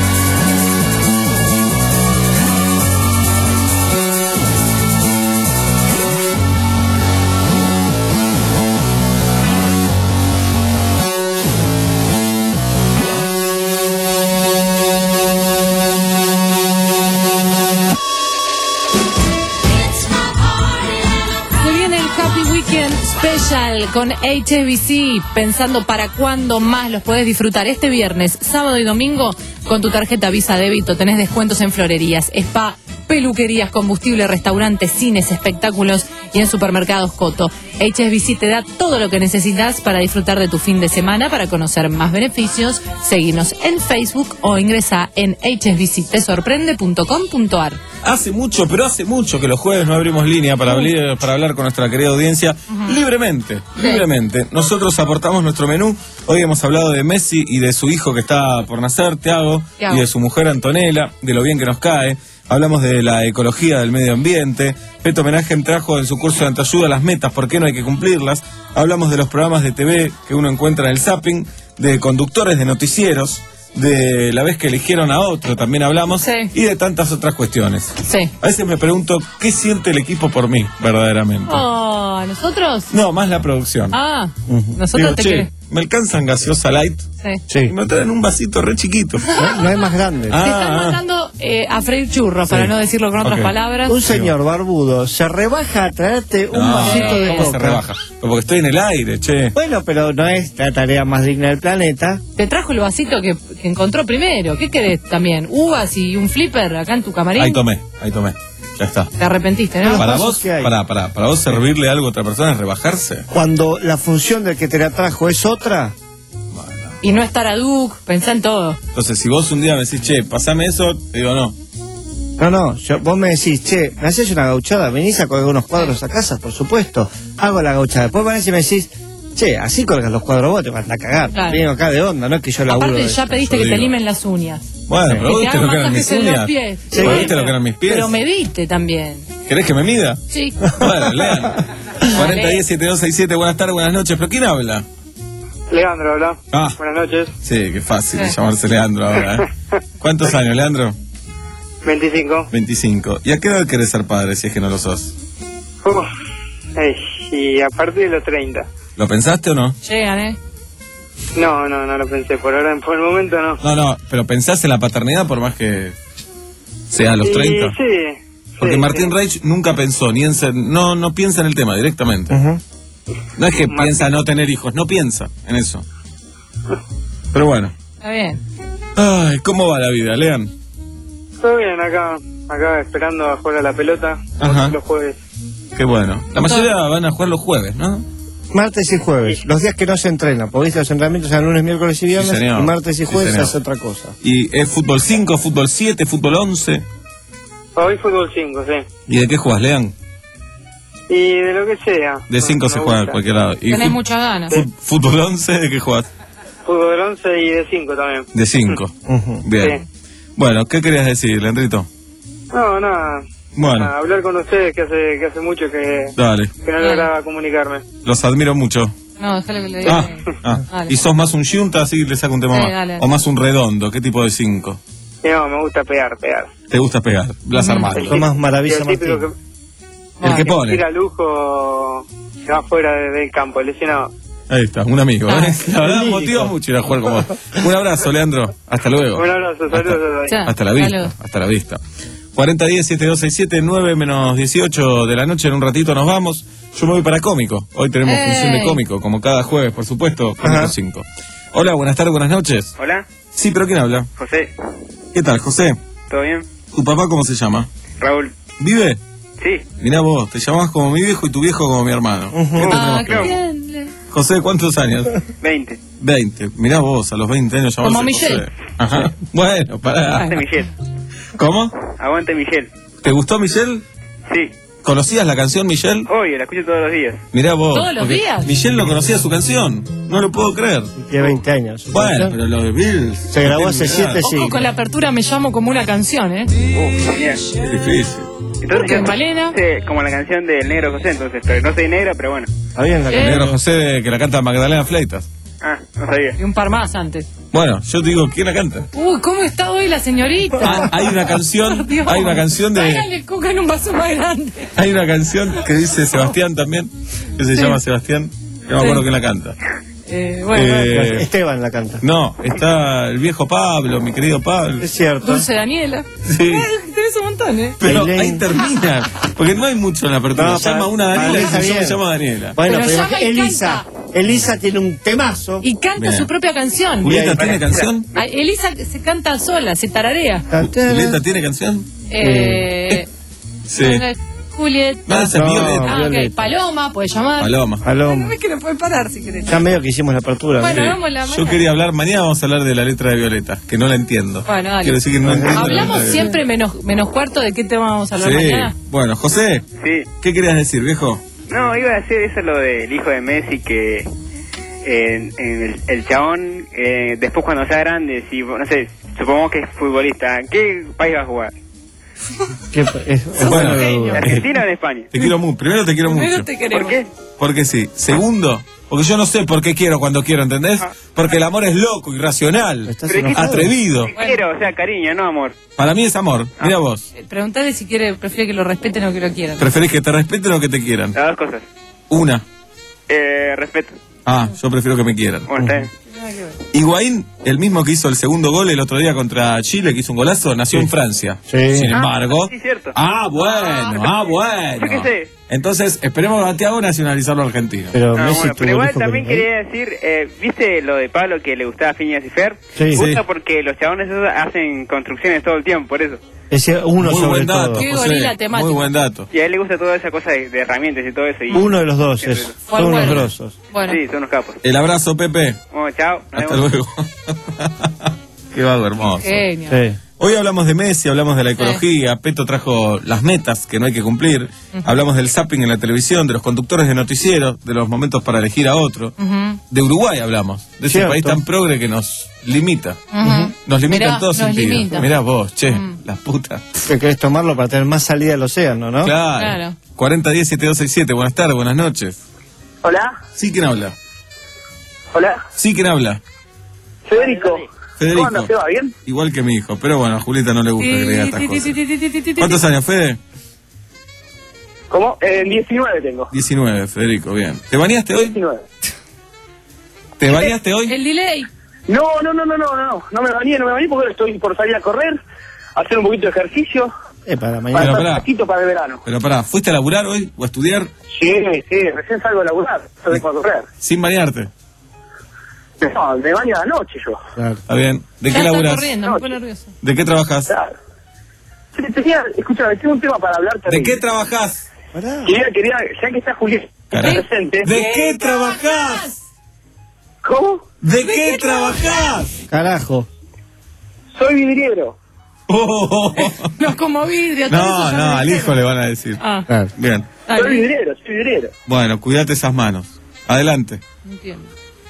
Se viene el Happy Weekend Special con H B C, pensando para cuándo más los podés disfrutar. Este viernes, sábado y domingo, con tu tarjeta Visa Débito tenés descuentos en florerías, spa, peluquerías, combustible, restaurantes, cines, espectáculos y en supermercados Coto. H B C te da todo lo que necesitas para disfrutar de tu fin de semana. Para conocer más beneficios, seguinos en Facebook o ingresa en h b c te sorprende punto com punto a r. Hace mucho, pero hace mucho que los jueves no abrimos línea para, hablar, para hablar con nuestra querida audiencia libremente, libremente. Nosotros aportamos nuestro menú. Hoy hemos hablado de Messi y de su hijo que está por nacer, Thiago, Thiago. y de su mujer Antonella, de lo bien que nos cae. Hablamos de la ecología, del medio ambiente. Peto Homenaje trajo en su curso de Antayuda las metas, ¿por qué no hay que cumplirlas? Hablamos de los programas de T V que uno encuentra en el zapping, de conductores de noticieros, de la vez que eligieron a otro, también hablamos, Sí. y de tantas otras cuestiones. Sí. A veces me pregunto, ¿qué siente el equipo por mí, verdaderamente? Oh, ¿nosotros? No, más la producción. Ah, Ujú. nosotros Digo, te che, querés. me alcanzan gaseosa light. Sí. Y me traen un vasito re chiquito. No, no es más grande. Te están Ah, mandando eh, a freír churros, para Sí. no decirlo con otras Ok. palabras. Un señor barbudo se rebaja a traerte un no, vasito de ¿cómo se coca. rebaja? Porque estoy en el aire, che. Bueno, pero no es la tarea más digna del planeta. Te trajo el vasito que, que encontró primero. ¿Qué querés también? ¿Uvas y un flipper acá en tu camarín? Ahí tomé, ahí tomé. Ya está. Te arrepentiste, ¿no? Para pasos vos, que hay. para, para, para vos servirle algo a otra persona es rebajarse. Cuando la función del que te la trajo es otra, Y no estar a Duke, pensá en todo. Entonces, si vos un día me decís, che, pasame eso, te digo no. No, no, yo, vos me decís, che, ¿me haces una gauchada? ¿Venís a colgar unos cuadros a casa? Por supuesto, hago la gauchada. Después venís y me decís, che, así colgas los cuadros vos, te vas a cagar. Claro. Vengo acá de onda, no es que yo laburo. Aparte, de ya esto. pediste Yo que te digo. limen las uñas. Bueno, pero Que viste te lo que hagan eran mis masajes en los uñas. pies. Sí, ¿viste lo que eran mis pies? Pero medite también. ¿Querés que me mida? Sí. Bueno, lean. cuarenta diez setenta y dos sesenta y siete, buenas tardes, buenas noches. ¿Pero quién habla? Leandro, habla. Ah. Buenas noches. Sí, qué fácil Eh. llamarse Leandro ahora. ¿eh? ¿Cuántos años, Leandro? veinticinco. veinticinco. ¿Y a qué edad querés ser padre si es que no lo sos? Uf. Ey, y a partir de los treinta. ¿Lo pensaste o no? Llegan, ¿eh? No, no, no lo pensé. Por ahora, por el momento no. No, no, pero pensás en la paternidad por más que sea a los Y treinta. sí. Porque sí, Martín sí. Reich nunca pensó, ni en ser, no, no piensa en el tema directamente. No es que Martín. piensa no tener hijos, no piensa en eso. Pero bueno. Está bien. Ay, ¿cómo va la vida, Lean? Todo bien acá. Acá esperando a jugar a la pelota. Ajá. Los jueves. Qué bueno. La mayoría van a jugar los jueves, ¿no? Martes y jueves, los días que no se entrena, porque viste, los entrenamientos son lunes, miércoles y viernes, Sí, señor. y martes y Sí, jueves se señor. hace otra cosa. ¿Y es fútbol cinco, fútbol siete, fútbol once? Hoy fútbol cinco, sí. ¿Y de qué juegas, Lean? Y de lo que sea. De cinco Me se juega a gusta. cualquier lado. ¿Y Tenés fut- muchas ganas. fut- fútbol once de qué juegas? Fútbol once y de cinco también. De cinco. Bien. Bueno, ¿qué querías decir, Leandrito? No, nada. Bueno. Nada, hablar con ustedes que hace que hace mucho que, Dale, que no lograba comunicarme. los admiro mucho. No, déjale que le diga. Ah, ah. Dale. ¿Y sos más un yunta, así le saco un tema Sí, más? dale. ¿O más un redondo? ¿Qué tipo de cinco? Y no, me gusta pegar, pegar. ¿Te gusta pegar? Blas Armando. Tomás Maravilla Y el típico Martín. que, El que pone. tira lujo se va fuera de- del campo, lesionado. Ahí está, un amigo. Ah, ¿eh? La verdad, el motiva lírico. mucho ir a jugar con vos. Un abrazo, Leandro. Hasta luego. Un abrazo, saludos. Chao. Hasta la Hasta vista. luego. Hasta la vista. cuarenta diez setenta y dos sesenta y siete, nueve menos dieciocho de la noche. En un ratito nos vamos. Yo me voy para cómico. Hoy tenemos ¡Ey! función de cómico, como cada jueves, por supuesto. Cómico cinco. Hola, buenas tardes, buenas noches. Hola, Sí, pero ¿quién habla? José, ¿Qué tal, José? ¿todo bien? ¿Tu papá cómo se llama? Raúl. ¿Vive? Sí. Mirá vos, te llamás como mi viejo y tu viejo como mi hermano. ¿Qué tendremos Ah, que qué ver? bien. José, ¿cuántos años? veinte. veinte. Mirá vos, a los veinte años llamarse Como Michelle. José. Ajá. Bueno, pará. Aguante Michelle. ¿Cómo? Aguante Michelle. ¿Te gustó Michelle? Sí. ¿Conocías la canción Michelle? Obvio, la escucho todos los días. Mirá vos. ¿Todos los porque días? Michelle no conocía su canción. No lo puedo creer. Tiene veinte años. Bueno, pero lo de Bill. Se grabó hace siete Ojo siglos. con la apertura me llamo como una canción, ¿eh? Uh, bien. Es difícil. Entonces, qué, Malena? Sí, como la canción del Negro José, entonces, pero no soy negra, pero bueno. Está bien la Eh. canción. Negro José, que la canta Magdalena Fleitas. Ah, no sabía. Y un par más antes. Bueno, yo te digo, ¿quién la canta? Uy, ¿cómo está hoy la señorita? Ah, hay una canción, Por Dios. hay una canción de, Tráigale coca en un vaso más grande. hay una canción que dice Sebastián también, que se Sí. llama Sebastián, que no me acuerdo quién la canta. Eh, bueno, Eh, Esteban la canta. No, está el viejo Pablo, mi querido Pablo. Es cierto. Dulce Daniela. Sí. Eh, tenés un montón, ¿eh? Pero Elaine. ahí termina, porque no hay mucho en la apertura. No, llama para- una Daniela para y Elisa yo me bien. llamo Daniela. Bueno, Pero pero, llama y Elisa, Elisa tiene un temazo. Y canta Bien. su propia canción. ¿Julieta tiene canción? Ay, Elisa se canta sola, se tararea. ¿Julieta tiene canción? Eh, Sí. Julieta. No, esa es No, Violeta. Ah, ok. Violeta. Paloma, puedes llamar. Paloma. Paloma. Es que no puedes parar si querés. Ya medio que hicimos la apertura. Bueno, ¿viste? vamos la Yo quería hablar, mañana vamos a hablar de la letra de Violeta, que no la entiendo. Bueno, dale. Quiero decir que no entiendo. la Hablamos letra de siempre menos, menos cuarto de qué tema vamos a hablar Violeta. mañana. Sí. Bueno, José, Sí. ¿qué querías decir, viejo? No, iba a decir eso lo del hijo de Messi que eh, en el, el chabón, eh, después cuando sea grande, si, no sé, supongamos que es futbolista, ¿en qué país va a jugar? Que es- es Bueno, buena la ¿En duda. Argentina o en España? Te quiero mucho. Primero te quiero Primero mucho. te queremos. ¿Por qué? Porque sí. Segundo, porque yo no sé por qué quiero cuando quiero, ¿entendés? Porque el amor es loco, irracional, Estás Pero es que- enojado. atrevido. Te quiero, o sea, cariño, no amor. Para mí es amor. Mira vos. Eh, Preguntale si quiere, prefiere que lo respeten o que lo quieran. ¿Preferís que te respeten o que te quieran? Las dos cosas. Una. Eh, respeto. Ah, yo prefiero que me quieran. Bueno, está bien. Higuaín, el mismo que hizo el segundo gol el otro día contra Chile, que hizo un golazo, nació en Francia. Sí. Sin embargo. Ah, sí, cierto. Ah, bueno, ah, bueno. Yo qué sé. Entonces, esperemos a Thiago nacionalizarlo argentino. Pero No, Messi bueno, tuvo pero igual hijo también con él. quería decir, eh, ¿viste lo de Pablo que le gustaba a Phineas y Fer? Sí. Me gusta Sí. porque los chabones esos hacen construcciones todo el tiempo, por eso. Ese uno Muy sobre buen dato, todo. Qué José. gorila temático. Muy buen dato. Y a él le gusta toda esa cosa de, de herramientas y todo eso. Y, Uno de los dos Sí, es. sí. Fue Son unos bueno. grosos. Bueno, Sí, son unos capos. El abrazo, Pepe. Bueno, chao. nos Hasta vemos. luego. Qué vago hermoso. genio. Sí. Hoy hablamos de Messi, hablamos de la ecología, Peto trajo las metas que no hay que cumplir, Uh-huh. hablamos del zapping en la televisión, de los conductores de noticieros, de los momentos para elegir a otro. Uh-huh. De Uruguay hablamos, de ese Cierto. país tan progre que nos limita. Uh-huh. Nos limita Mirá, en todos nos sentidos. limita. Mirá vos, che, Mm. la puta. Que querés tomarlo para tener más salida del océano, ¿no? Claro. Claro. cuarenta diez siete dos seis siete, buenas tardes, buenas noches. Hola. Sí, ¿quién habla? Hola. Sí, ¿quién habla? Federico. Federico. ¿Cómo andas? ¿Te va bien? Igual que mi hijo, pero bueno, a Julieta no le gusta que le diga estas cosas. ¿Cuántos años, Fede? ¿Cómo? Eh, diecinueve tengo. diecinueve, Federico, bien. ¿Te bañaste hoy? diecinueve. ¿Te bañaste hoy? El delay. No, no, no, no, no, no. No me bañé, no me bañé porque estoy por salir a correr, hacer un poquito de ejercicio. Eh, para Para Pero estar pará. fresquito para el verano. Pero pará, ¿fuiste a laburar hoy o a estudiar Sí, sí, recién salgo a laburar. Yo vengo a correr. sin bañarte? No, me baño a la noche yo. Está bien. ¿De Ya qué está laburás? corriendo, me pone nervioso. ¿De qué trabajas? Claro. Sí, tenía, escúchame, tengo un tema para hablar ¿De terrible. qué trabajás? Quería, quería, ya que está Julián Caray. presente. ¿De qué trabajás? ¿Cómo? ¿De qué trabajás? Carajo. Soy vidriero. Oh. No como vidrio. todo No, eso ya no, me al dijeron. hijo le van a decir. Ah, Bien. dale. Soy vidriero, soy vidriero. Bueno, cuídate esas manos. Adelante. Entiendo.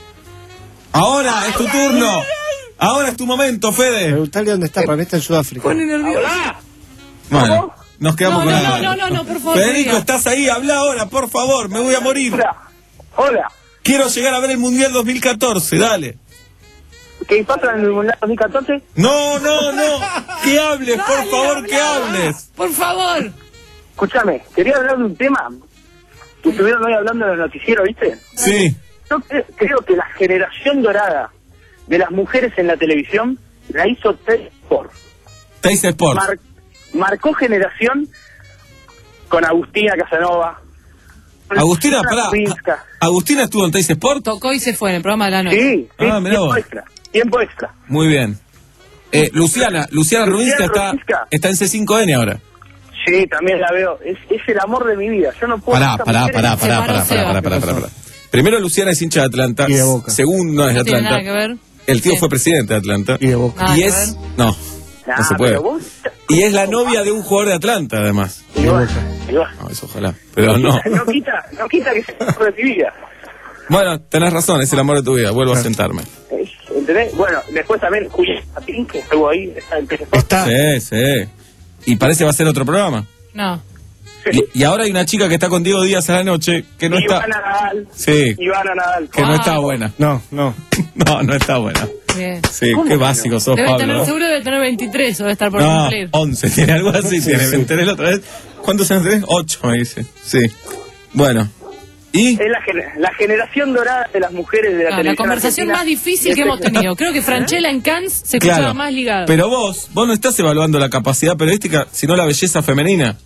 Ahora es tu turno. Ahora es tu momento, Fede. Preguntale dónde está, para mí está en Sudáfrica. Pone nervioso. Bueno, nos quedamos No, con no, la- no, no, no, por favor. Federico, diga. estás ahí, habla ahora, por favor, me voy a morir. Hola. Hola. Quiero llegar a ver el Mundial dos mil catorce, dale. ¿Qué pasa en el Mundial dos mil catorce? No, no, no. Que hables, por Dale, favor, habla. que hables. Por favor. Escúchame, quería hablar de un tema que estuvieron hoy hablando en el noticiero, ¿viste? Sí. Yo cre- creo que la generación dorada de las mujeres en la televisión la hizo Teis Sport. Teis Sport. Mar- marcó generación con Agustina Casanova. con Agustina, Luciana pará. Rubinska. ¿Agustina estuvo en Teis Sport? Tocó y se fue en el programa de la noche. Sí, sí, Ah, mirá tiempo vos. extra, tiempo extra. Muy bien. Eh, Luciana, Luciana Rubinska está, Rubinska. está en C cinco N ahora. Sí, también la veo. Es, es el amor de mi vida. Yo no puedo... Pará, estas pará, mujeres- pará, pará, pará, pará, pará, pará, pará, pará. Primero, Luciana es hincha de Atlanta. Y de Boca. Segundo, no es de No tiene Atlanta. nada que ver. El tío Sí. fue presidente de Atlanta. Y de Boca. Nada Y que es... ver. No, Nah, no se puede. pero vos- Y es la novia de un jugador de Atlanta, además. Y va, y va. No, eso ojalá. Pero no. No quita, no quita que sea el amor de mi vida. Bueno, tenés razón, es el amor de tu vida. Vuelvo a sentarme. Es- ¿Entendés? Bueno, después también Julián Patín, que estuvo ahí, está en P S Sport. Está. Sí, sí. Y parece va a ser otro programa. No. Y, y ahora hay una chica que está con Diego Díaz a la noche que no está... Ivana Nadal. Sí, Ivana Nadal. que no Ah. está buena. No, no. No, no está buena. Bien. Sí, ¿Cómo qué que no? básico sos, Debe Pablo. tener, seguro debe tener veintitrés o debe estar por No, cumplir. once, tiene algo así, Sí, tiene, sí. me enteré la otra vez. ¿Cuántos años tenés? ocho, me dice. Sí. Bueno. ¿Y? Es la, gener- la generación dorada de las mujeres de la Ah, la televisión conversación argentina. más difícil que hemos tenido. Creo que Franchella en Cannes se escuchaba Claro. más ligada. Pero vos, vos no estás evaluando la capacidad periodística, sino la belleza femenina.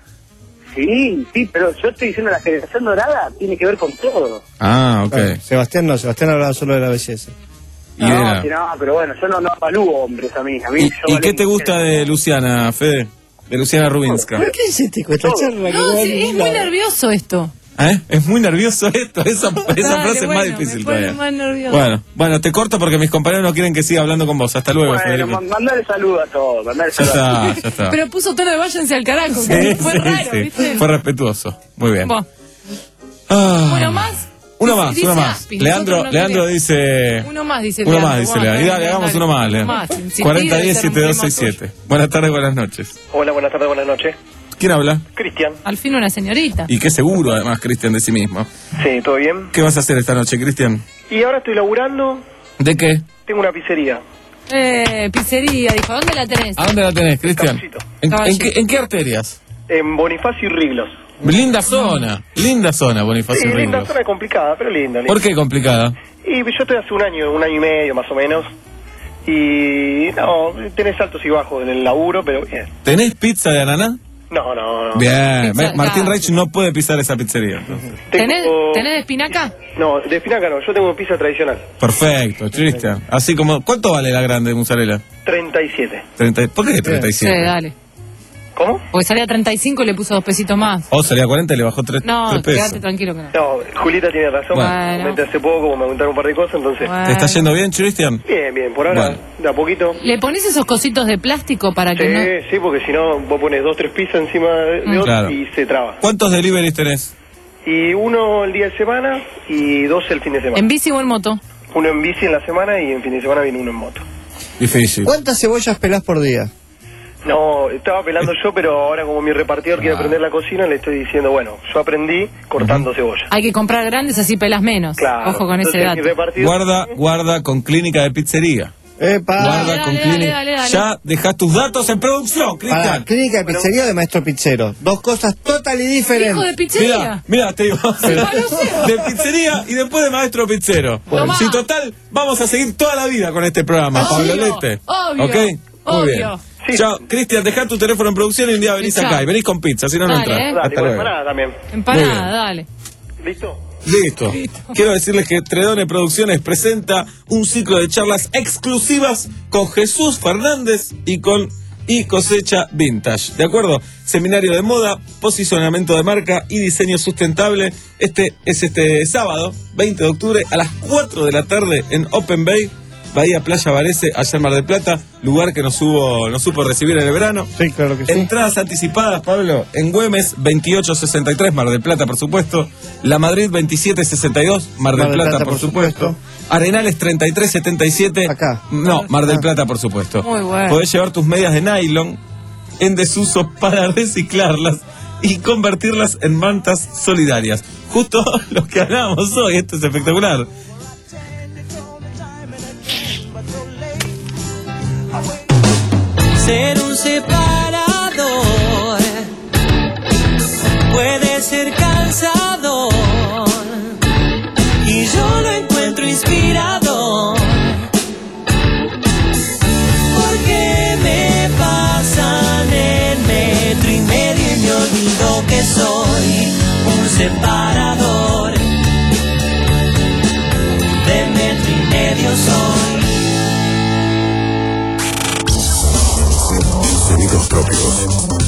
Sí, sí, pero yo estoy diciendo la generación dorada tiene que ver con todo. Ah, ok. Claro, Sebastián no, Sebastián hablaba solo de la belleza. Y, de No, la- que no, pero bueno, yo no, no evalúo hombres a mí. A mí ¿Y, yo y valoro qué te gusta mujeres. de Luciana, Fede? De Luciana Rubinska. ¿Por qué hiciste con esta charla? que No, va sí, es a muy nervioso esto. ¿Eh? Es muy nervioso esto, esa, esa Dale, frase es bueno, más difícil me pone todavía. más nervioso. Bueno, bueno, te corto porque mis compañeros no quieren que siga hablando con vos. Hasta luego, Bueno, Federico. ma- mandale saludo a todos, mandale Ya saludo a está, ya está. Pero puso tono de váyanse al carajo. Sí, que fue sí, raro, sí. ¿viste? Fue respetuoso. Muy bien. Bueno, Ah. bueno, más. Uno Dice- más, dice uno más. Aspi, Leandro, nosotros no Leandro queremos. dice... Uno más, dice Uno Leandro. más, dice Bueno, Leandro. Y dale, dale, hagamos dale. uno más, Leandro. Más, insistir, cuarenta debe diez ser un siete dos tema seis siete. Buenas tardes, buenas noches. Hola, buenas tardes, buenas noches. ¿Quién habla? Cristian. Al fin una señorita. Y qué seguro, además, Cristian, de sí mismo. Sí, ¿todo bien? ¿Qué vas a hacer esta noche, Cristian? Y ahora estoy laburando, ¿De qué? tengo una pizzería. Eh, pizzería, dijo. ¿Dónde la tenés? ¿A dónde la tenés, Cristian? Caballito. ¿En, Caballito. en qué, ¿En qué arterias? En Bonifacio y Riglos. Linda zona, linda zona, Bonifacio Sí, linda Ringlos. zona complicada, pero linda, linda. ¿Por qué complicada? Y yo estoy hace un año, un año y medio más o menos. Y no, tenés altos y bajos en el laburo, pero bien. ¿Tenés pizza de ananá? No, no, no. Bien, Pizza- Ma- Martín claro. Reich no puede pisar esa pizzería. Entonces. ¿Tenés, Tengo- ¿Tenés de espinaca? No, de espinaca no, yo tengo pizza tradicional. Perfecto, Cristian. Así como, ¿cuánto vale la grande de mozzarella? treinta y siete. treinta, ¿por qué treinta y Sí, siete? dale. ¿Cómo? Porque salía a treinta y cinco y le puso dos pesitos más. O salía a cuarenta y le bajó tres, No, tres pesos. quédate tranquilo que no. No, Julita tiene razón. Bueno. Me comenté hace poco, como me preguntaron un par de cosas, entonces... ¿Te está yendo bien, Cristian? Bien, bien, por ahora, Bueno. de a poquito. ¿Le pones esos cositos de plástico para que Sí, no...? sí, porque si no, vos pones dos, tres pizzas encima de, de Mm. otro Claro. y se traba. ¿Cuántos deliveries tenés? Y uno el día de semana y dos el fin de semana. ¿En bici o en moto? Uno en bici en la semana y en fin de semana viene uno en moto. Difícil. ¿Cuántas cebollas pelás por día? No, estaba pelando yo, pero ahora como mi repartidor quiere aprender la cocina, le estoy diciendo, bueno, yo aprendí cortando cebolla. Hay que comprar grandes, así pelas menos. Claro. Ojo con ese Entonces, dato. mi repartidor- Guarda, guarda con clínica de pizzería. Epa. Guarda Dale, con dale, clínica. dale, dale. Ya dejás tus datos en producción, Para, Cristian. clínica de pizzería o de maestro pizzero. Dos cosas total y diferentes. Hijo de pizzería. Mira, mira, te digo. De pizzería y después de maestro pizzero. Tomá. Si total, vamos a seguir toda la vida con este programa, Obvio, Pablo Lete. obvio, ¿Ok? Muy obvio. bien. Chao, Cristian, dejá tu teléfono en producción y un día venís Chao. acá y venís con pizza, si no, no Dale, entras. eh. Dale, Hasta igual luego. empanada también. Muy Empanada, bien. dale. ¿Listo? Listo. Quiero decirles que Tredone Producciones presenta un ciclo de charlas exclusivas con Jesús Fernández y con Y Cosecha Vintage. ¿De acuerdo? Seminario de moda, posicionamiento de marca y diseño sustentable. Este es este sábado, veinte de octubre, a las cuatro de la tarde en Open Bay, Bahía Playa Varese, allá en Mar del Plata, lugar que nos, hubo, nos supo recibir en el verano. Sí, claro que sí. Entradas anticipadas, Pablo, en Güemes veintiocho sesenta y tres, Mar del Plata, por supuesto. La Madrid veintisiete sesenta y dos, Mar del Plata, por supuesto. Arenales treinta y tres setenta y siete. Acá. No, Mar del Plata, por supuesto. Muy bueno. Podés llevar tus medias de nylon en desuso para reciclarlas y convertirlas en mantas solidarias. Justo lo que hablábamos hoy, esto es espectacular. Ser un separador puede ser cansador y yo lo encuentro inspirador porque me pasan el metro y medio y me olvido que soy un separador de metro y medio soy. Sonidos propios.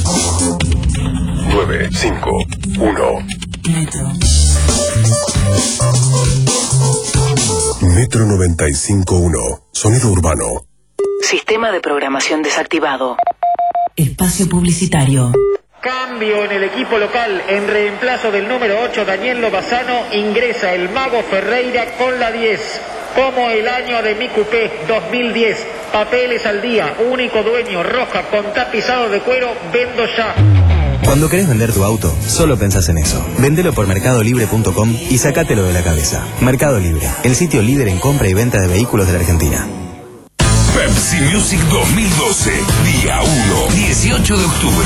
nueve cinco uno. Metro. Metro noventa y cinco uno. Sonido urbano. Sistema de programación desactivado. Espacio publicitario. Cambio en el equipo local. En reemplazo del número ocho, Daniel Lobazano, ingresa el Mago Ferreira con la diez. Como el año de mi coupé dos mil diez. Papeles al día, único dueño, roja con tapizado de cuero, vendo ya. Cuando querés vender tu auto, solo pensás en eso. Vendelo por mercado libre punto com y sacátelo de la cabeza. Mercado Libre, el sitio líder en compra y venta de vehículos de la Argentina. Pepsi Music dos mil doce, día uno, dieciocho de octubre.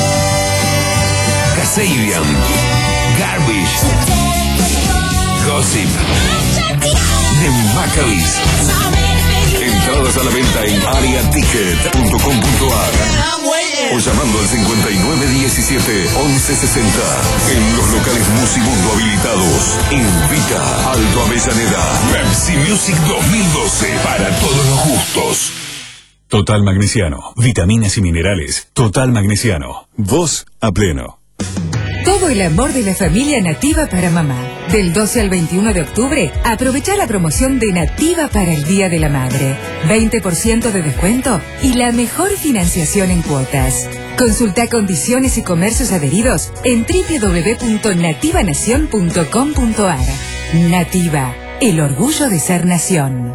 Kasabian, Garbage, Gossip, The Maccabees. Entradas a la venta en aria ticket punto com punto a r o llamando al cincuenta y nueve diecisiete once sesenta. En los locales Musimundo habilitados. Invita Alto Avellaneda. Pepsi Music dos mil doce, para todos los gustos. Total Magnesiano. Vitaminas y minerales. Total Magnesiano. Voz a pleno. Todo el amor de la familia Nativa para mamá. Del doce al veintiuno de octubre, aprovecha la promoción de Nativa para el Día de la Madre. veinte por ciento de descuento y la mejor financiación en cuotas. Consulta condiciones y comercios adheridos en doble u doble u doble u punto nativa nación punto com punto a r. Nativa, el orgullo de ser nación.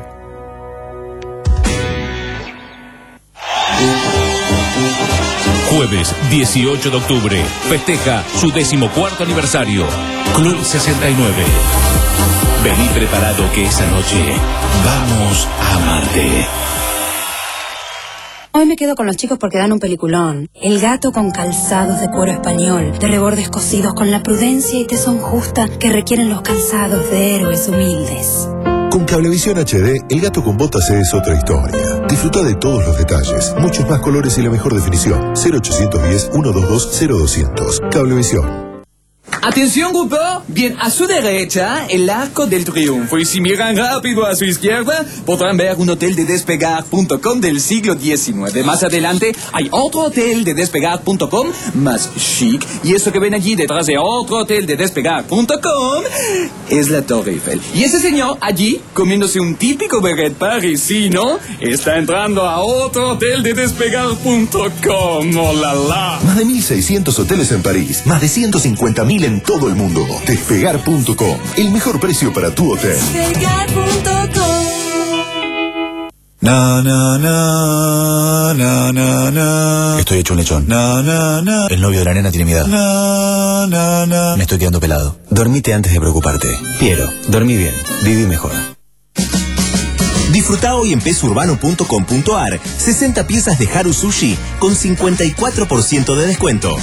Jueves dieciocho de octubre, festeja su decimocuarto aniversario. Club sesenta y nueve. Vení preparado que esa noche vamos a amarte. Hoy me quedo con los chicos porque dan un peliculón. El gato con calzados de cuero español, de rebordes cosidos con la prudencia y tesón justa que requieren los calzados de héroes humildes. Con Cablevisión H D, el gato con botas es otra historia. Disfruta de todos los detalles, muchos más colores y la mejor definición. cero ochocientos diez, ciento veintidós, cero doscientos. Cablevisión. Atención, grupo. Bien, a su derecha, el Arco del Triunfo. Y si miran rápido a su izquierda, podrán ver un hotel de despegar punto com del siglo diecinueve. Más adelante, hay otro hotel de despegar punto com más chic. Y eso que ven allí detrás de otro hotel de despegar punto com es la Torre Eiffel. Y ese señor allí, comiéndose un típico baguette parisino, está entrando a otro hotel de despegar punto com. ¡Oh, la, la! Más de mil seiscientos hoteles en París, más de ciento cincuenta mil en todo el mundo. Despegar punto com, el mejor precio para tu hotel. Despegar punto com. Na, na, na, na, na, na. Estoy hecho un lechón. Na, na, na. El novio de la nena tiene mi edad. Na, na, na. Me estoy quedando pelado. Dormite antes de preocuparte. Piero, dormí bien, viví mejor. Disfruta hoy en pesurbano punto com punto ar sesenta piezas de Haru Sushi con cincuenta y cuatro por ciento de descuento.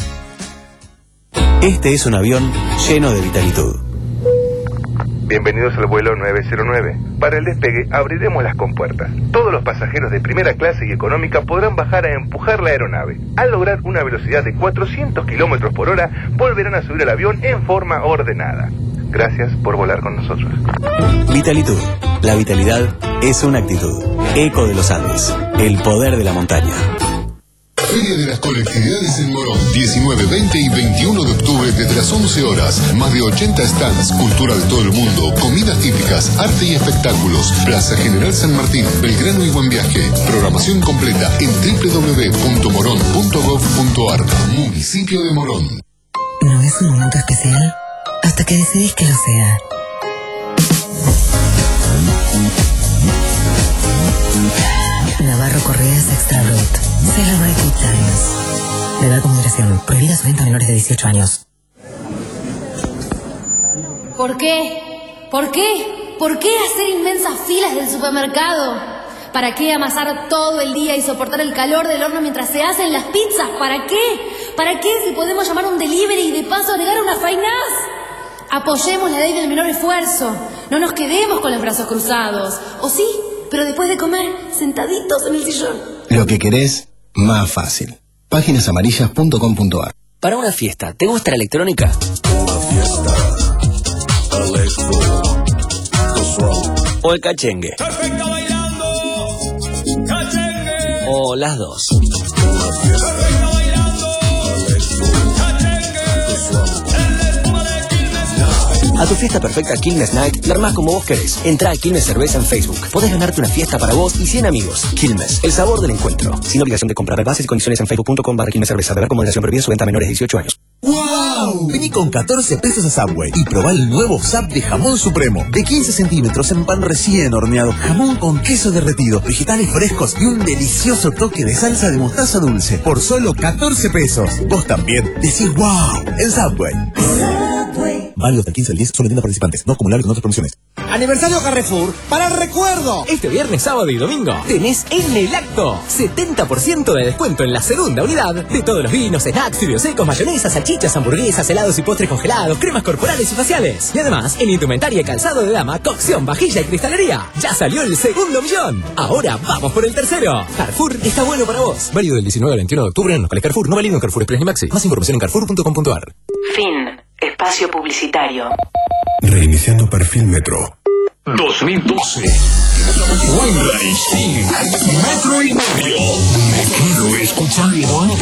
Este es un avión lleno de vitalitud. Bienvenidos al vuelo nueve cero nueve. Para el despegue abriremos las compuertas. Todos los pasajeros de primera clase y económica podrán bajar a empujar la aeronave. Al lograr una velocidad de cuatrocientos kilómetros por hora, volverán a subir al avión en forma ordenada. Gracias por volar con nosotros. Vitalitud. La vitalidad es una actitud. Eco de los Andes. El poder de la montaña. Feria de las Colectividades en Morón, diecinueve, veinte y veintiuno de octubre desde las once horas. Más de ochenta stands, cultura de todo el mundo, comidas típicas, arte y espectáculos. Plaza General San Martín, Belgrano y Buen Viaje. Programación completa en doble u doble u doble u punto morón punto gov punto ar. Municipio de Morón. ¿No es un momento especial? Hasta que decidís que lo sea. Navarro Correas Extra Brut. Celebrate good times. Beber con moderación. Prohibida su venta a menores de dieciocho años. ¿Por qué? ¿Por qué? ¿Por qué hacer inmensas filas del supermercado? ¿Para qué amasar todo el día y soportar el calor del horno mientras se hacen las pizzas? ¿Para qué? ¿Para qué si podemos llamar un delivery y de paso agregar una fainaz? Apoyemos la ley del menor esfuerzo. No nos quedemos con los brazos cruzados. ¿O sí? Pero después de comer, sentaditos en el sillón. Lo que querés, más fácil. páginas amarillas punto com punto ar. Para una fiesta, ¿te gusta la electrónica? Una fiesta electro. ¿O el cachengue? ¿O las dos? Una fiesta electro. A tu fiesta perfecta Quilmes Night la armás como vos querés. Entrá a Quilmes Cerveza en Facebook. Podés ganarte una fiesta para vos y cien amigos. Quilmes, el sabor del encuentro. Sin obligación de comprar. Bases y condiciones en facebook punto com barra Quilmes Cerveza. Beber con moderación. Prohibida su venta a menores de dieciocho años. ¡Wow! Vení con catorce pesos a Subway y probá el nuevo Zap de jamón supremo. De quince centímetros en pan recién horneado. Jamón con queso derretido, vegetales frescos y un delicioso toque de salsa de mostaza dulce. Por solo catorce pesos. Vos también decís ¡wow! En Subway. Subway. Válido del quince al diez, solo en tiendas participantes. No acumulables con otras promociones. Aniversario Carrefour para el recuerdo. Este viernes, sábado y domingo tenés en el acto setenta por ciento de descuento en la segunda unidad de todos los vinos, snacks, fideos secos, mayonesas, salchichas, hamburguesas, helados y postres congelados, cremas corporales y faciales. Y además, en indumentaria y calzado de dama, cocción, vajilla y cristalería. Ya salió el segundo millón. Ahora vamos por el tercero. Carrefour está bueno para vos. Válido del diecinueve al veintiuno de octubre en locales Carrefour. No válido en Carrefour Express ni Maxi. Más información en carrefour punto com punto ar. Fin. Espacio publicitario. Reiniciando perfil Metro. dos mil doce. Wembley, sí. Metro y medio. Me quiero escuchar.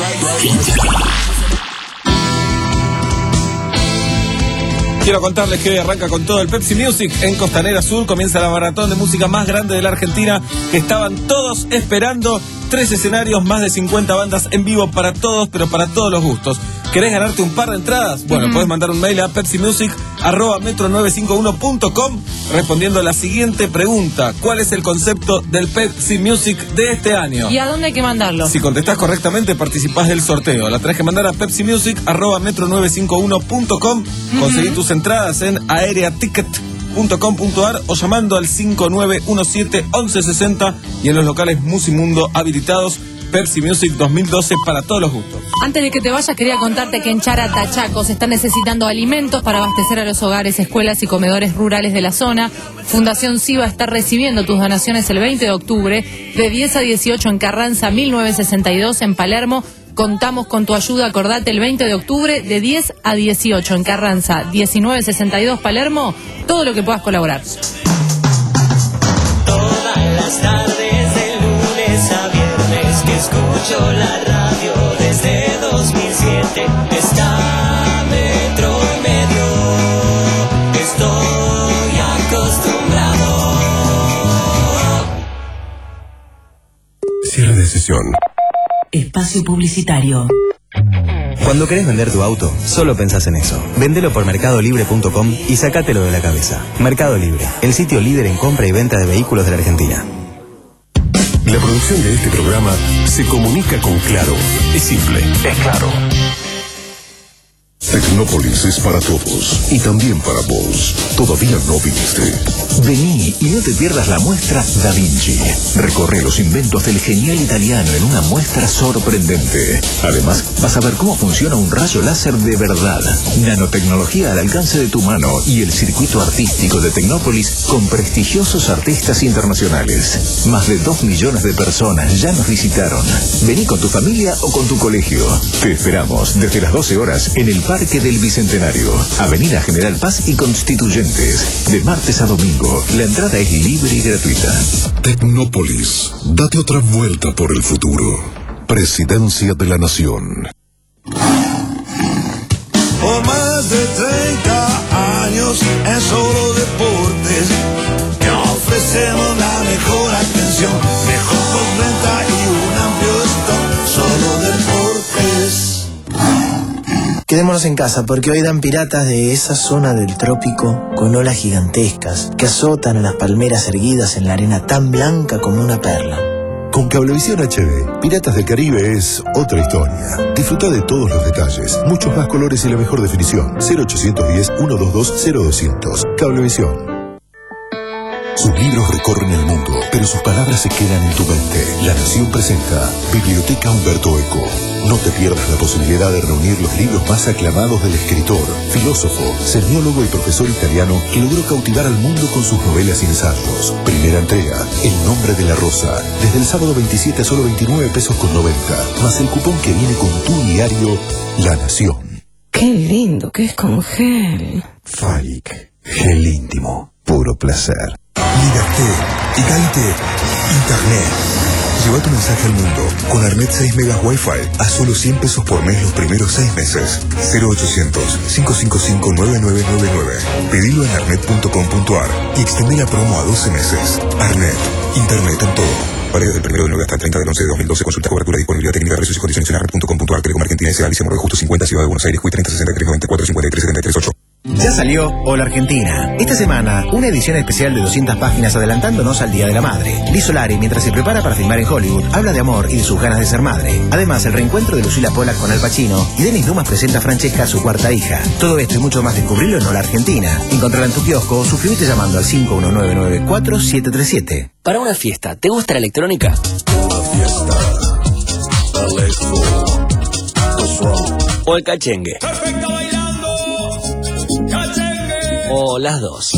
Quiero contarles que hoy arranca con todo el Pepsi Music en Costanera Sur. Comienza la maratón de música más grande de la Argentina que estaban todos esperando. Tres escenarios, más de cincuenta bandas en vivo para todos, pero para todos los gustos. ¿Querés ganarte un par de entradas? Bueno, mm. podés mandar un mail a pepsimusic arroba metro nueve cinco uno punto com respondiendo a la siguiente pregunta. ¿Cuál es el concepto del Pepsi Music de este año? ¿Y a dónde hay que mandarlo? Si contestás correctamente, participás del sorteo. La tenés que mandar a pepsimusic arroba metro nueve cinco uno punto com. Mm-hmm. Conseguí tus entradas en aereaticket punto com punto ar o llamando al cinco nueve uno siete once sesenta y en los locales Musimundo habilitados. Pepsi Music dos mil doce para todos los gustos. Antes de que te vayas, quería contarte que en Charata, Chaco, se están necesitando alimentos para abastecer a los hogares, escuelas y comedores rurales de la zona. Fundación SIVA está recibiendo tus donaciones el veinte de octubre, de diez a dieciocho en Carranza, mil novecientos sesenta y dos en Palermo, Contamos con tu ayuda, acordate, el veinte de octubre de diez a dieciocho en Carranza, diecinueve sesenta y dos Palermo, todo lo que puedas colaborar. Todas las tardes de lunes a viernes que escucho la radio desde dos mil siete está Metro y Medio. Estoy acostumbrado. Cierre de sesión. Espacio publicitario. Cuando querés vender tu auto, solo pensás en eso. Vendelo por mercado libre punto com y sacátelo de la cabeza. Mercado Libre, el sitio líder en compra y venta de vehículos de la Argentina. La producción de este programa se comunica con Claro. Es simple, es claro. Tecnópolis es para todos y también para vos. ¿Todavía no viniste? Vení y no te pierdas la muestra Da Vinci. Recorre los inventos del genial italiano en una muestra sorprendente. Además, vas a ver cómo funciona un rayo láser de verdad. Nanotecnología al alcance de tu mano y el circuito artístico de Tecnópolis con prestigiosos artistas internacionales. Más de dos millones de personas ya nos visitaron. Vení con tu familia o con tu colegio. Te esperamos desde las doce horas en el Parque del Bicentenario, Avenida General Paz y Constituyentes, de martes a domingo. La entrada es libre y gratuita. Tecnópolis, date otra vuelta por el futuro. Presidencia de la Nación. Por más de treinta años en Solo Deportes, te ofrecemos la mejor atención, mejor postventa y un amplio stock. Solo Deportes. Quedémonos en casa porque hoy dan piratas de esa zona del trópico con olas gigantescas que azotan a las palmeras erguidas en la arena tan blanca como una perla. Con Cablevisión H D, Piratas del Caribe es otra historia. Disfruta de todos los detalles, muchos más colores y la mejor definición. cero ochocientos diez, ciento veintidós, cero doscientos. Cablevisión. Sus libros recorren el mundo, pero sus palabras se quedan en tu mente. La Nación presenta Biblioteca Humberto Eco. No te pierdas la posibilidad de reunir los libros más aclamados del escritor, filósofo, semiólogo y profesor italiano que logró cautivar al mundo con sus novelas y ensayos. Primera entrega, El nombre de la rosa. Desde el sábado veintisiete a solo veintinueve pesos con noventa. Más el cupón que viene con tu diario La Nación. Qué lindo que es con gel. Falic. Gel íntimo. Puro placer. Liberté, Igualité, Internet. Lleva tu mensaje al mundo con Arnet seis megas Wi-Fi a solo cien pesos por mes los primeros seis meses. cero ochocientos, cinco cinco cinco, nueve nueve nueve nueve. Pedilo en arnet punto com punto ar y extende la promo a doce meses. Arnet, Internet en todo. Válido del primero de nueve hasta el treinta del once de dos mil doce. Consulta cobertura, disponibilidad técnica, precios y condiciones en arnet punto com punto ar. Telecom Argentina S A, Alicia Morro de Justo cincuenta, Ciudad de Buenos Aires, Q treinta sesenta y tres noventa y cuatro cincuenta y tres setenta y tres ocho. Ya salió Hola Argentina. Esta semana, una edición especial de doscientas páginas adelantándonos al Día de la Madre. Liz Solari, mientras se prepara para filmar en Hollywood, habla de amor y de sus ganas de ser madre. Además, el reencuentro de Lucila Pollack con Al Pacino y Denis Dumas presenta a Francesca, su cuarta hija. Todo esto y mucho más descubrirlo en Hola Argentina. Encontrarla en tu kiosco o suscríbete llamando al cinco uno nueve nueve cuatro siete tres siete. Para una fiesta, ¿te gusta la electrónica? Una fiesta. Electro. ¿O el cachengue? O las dos.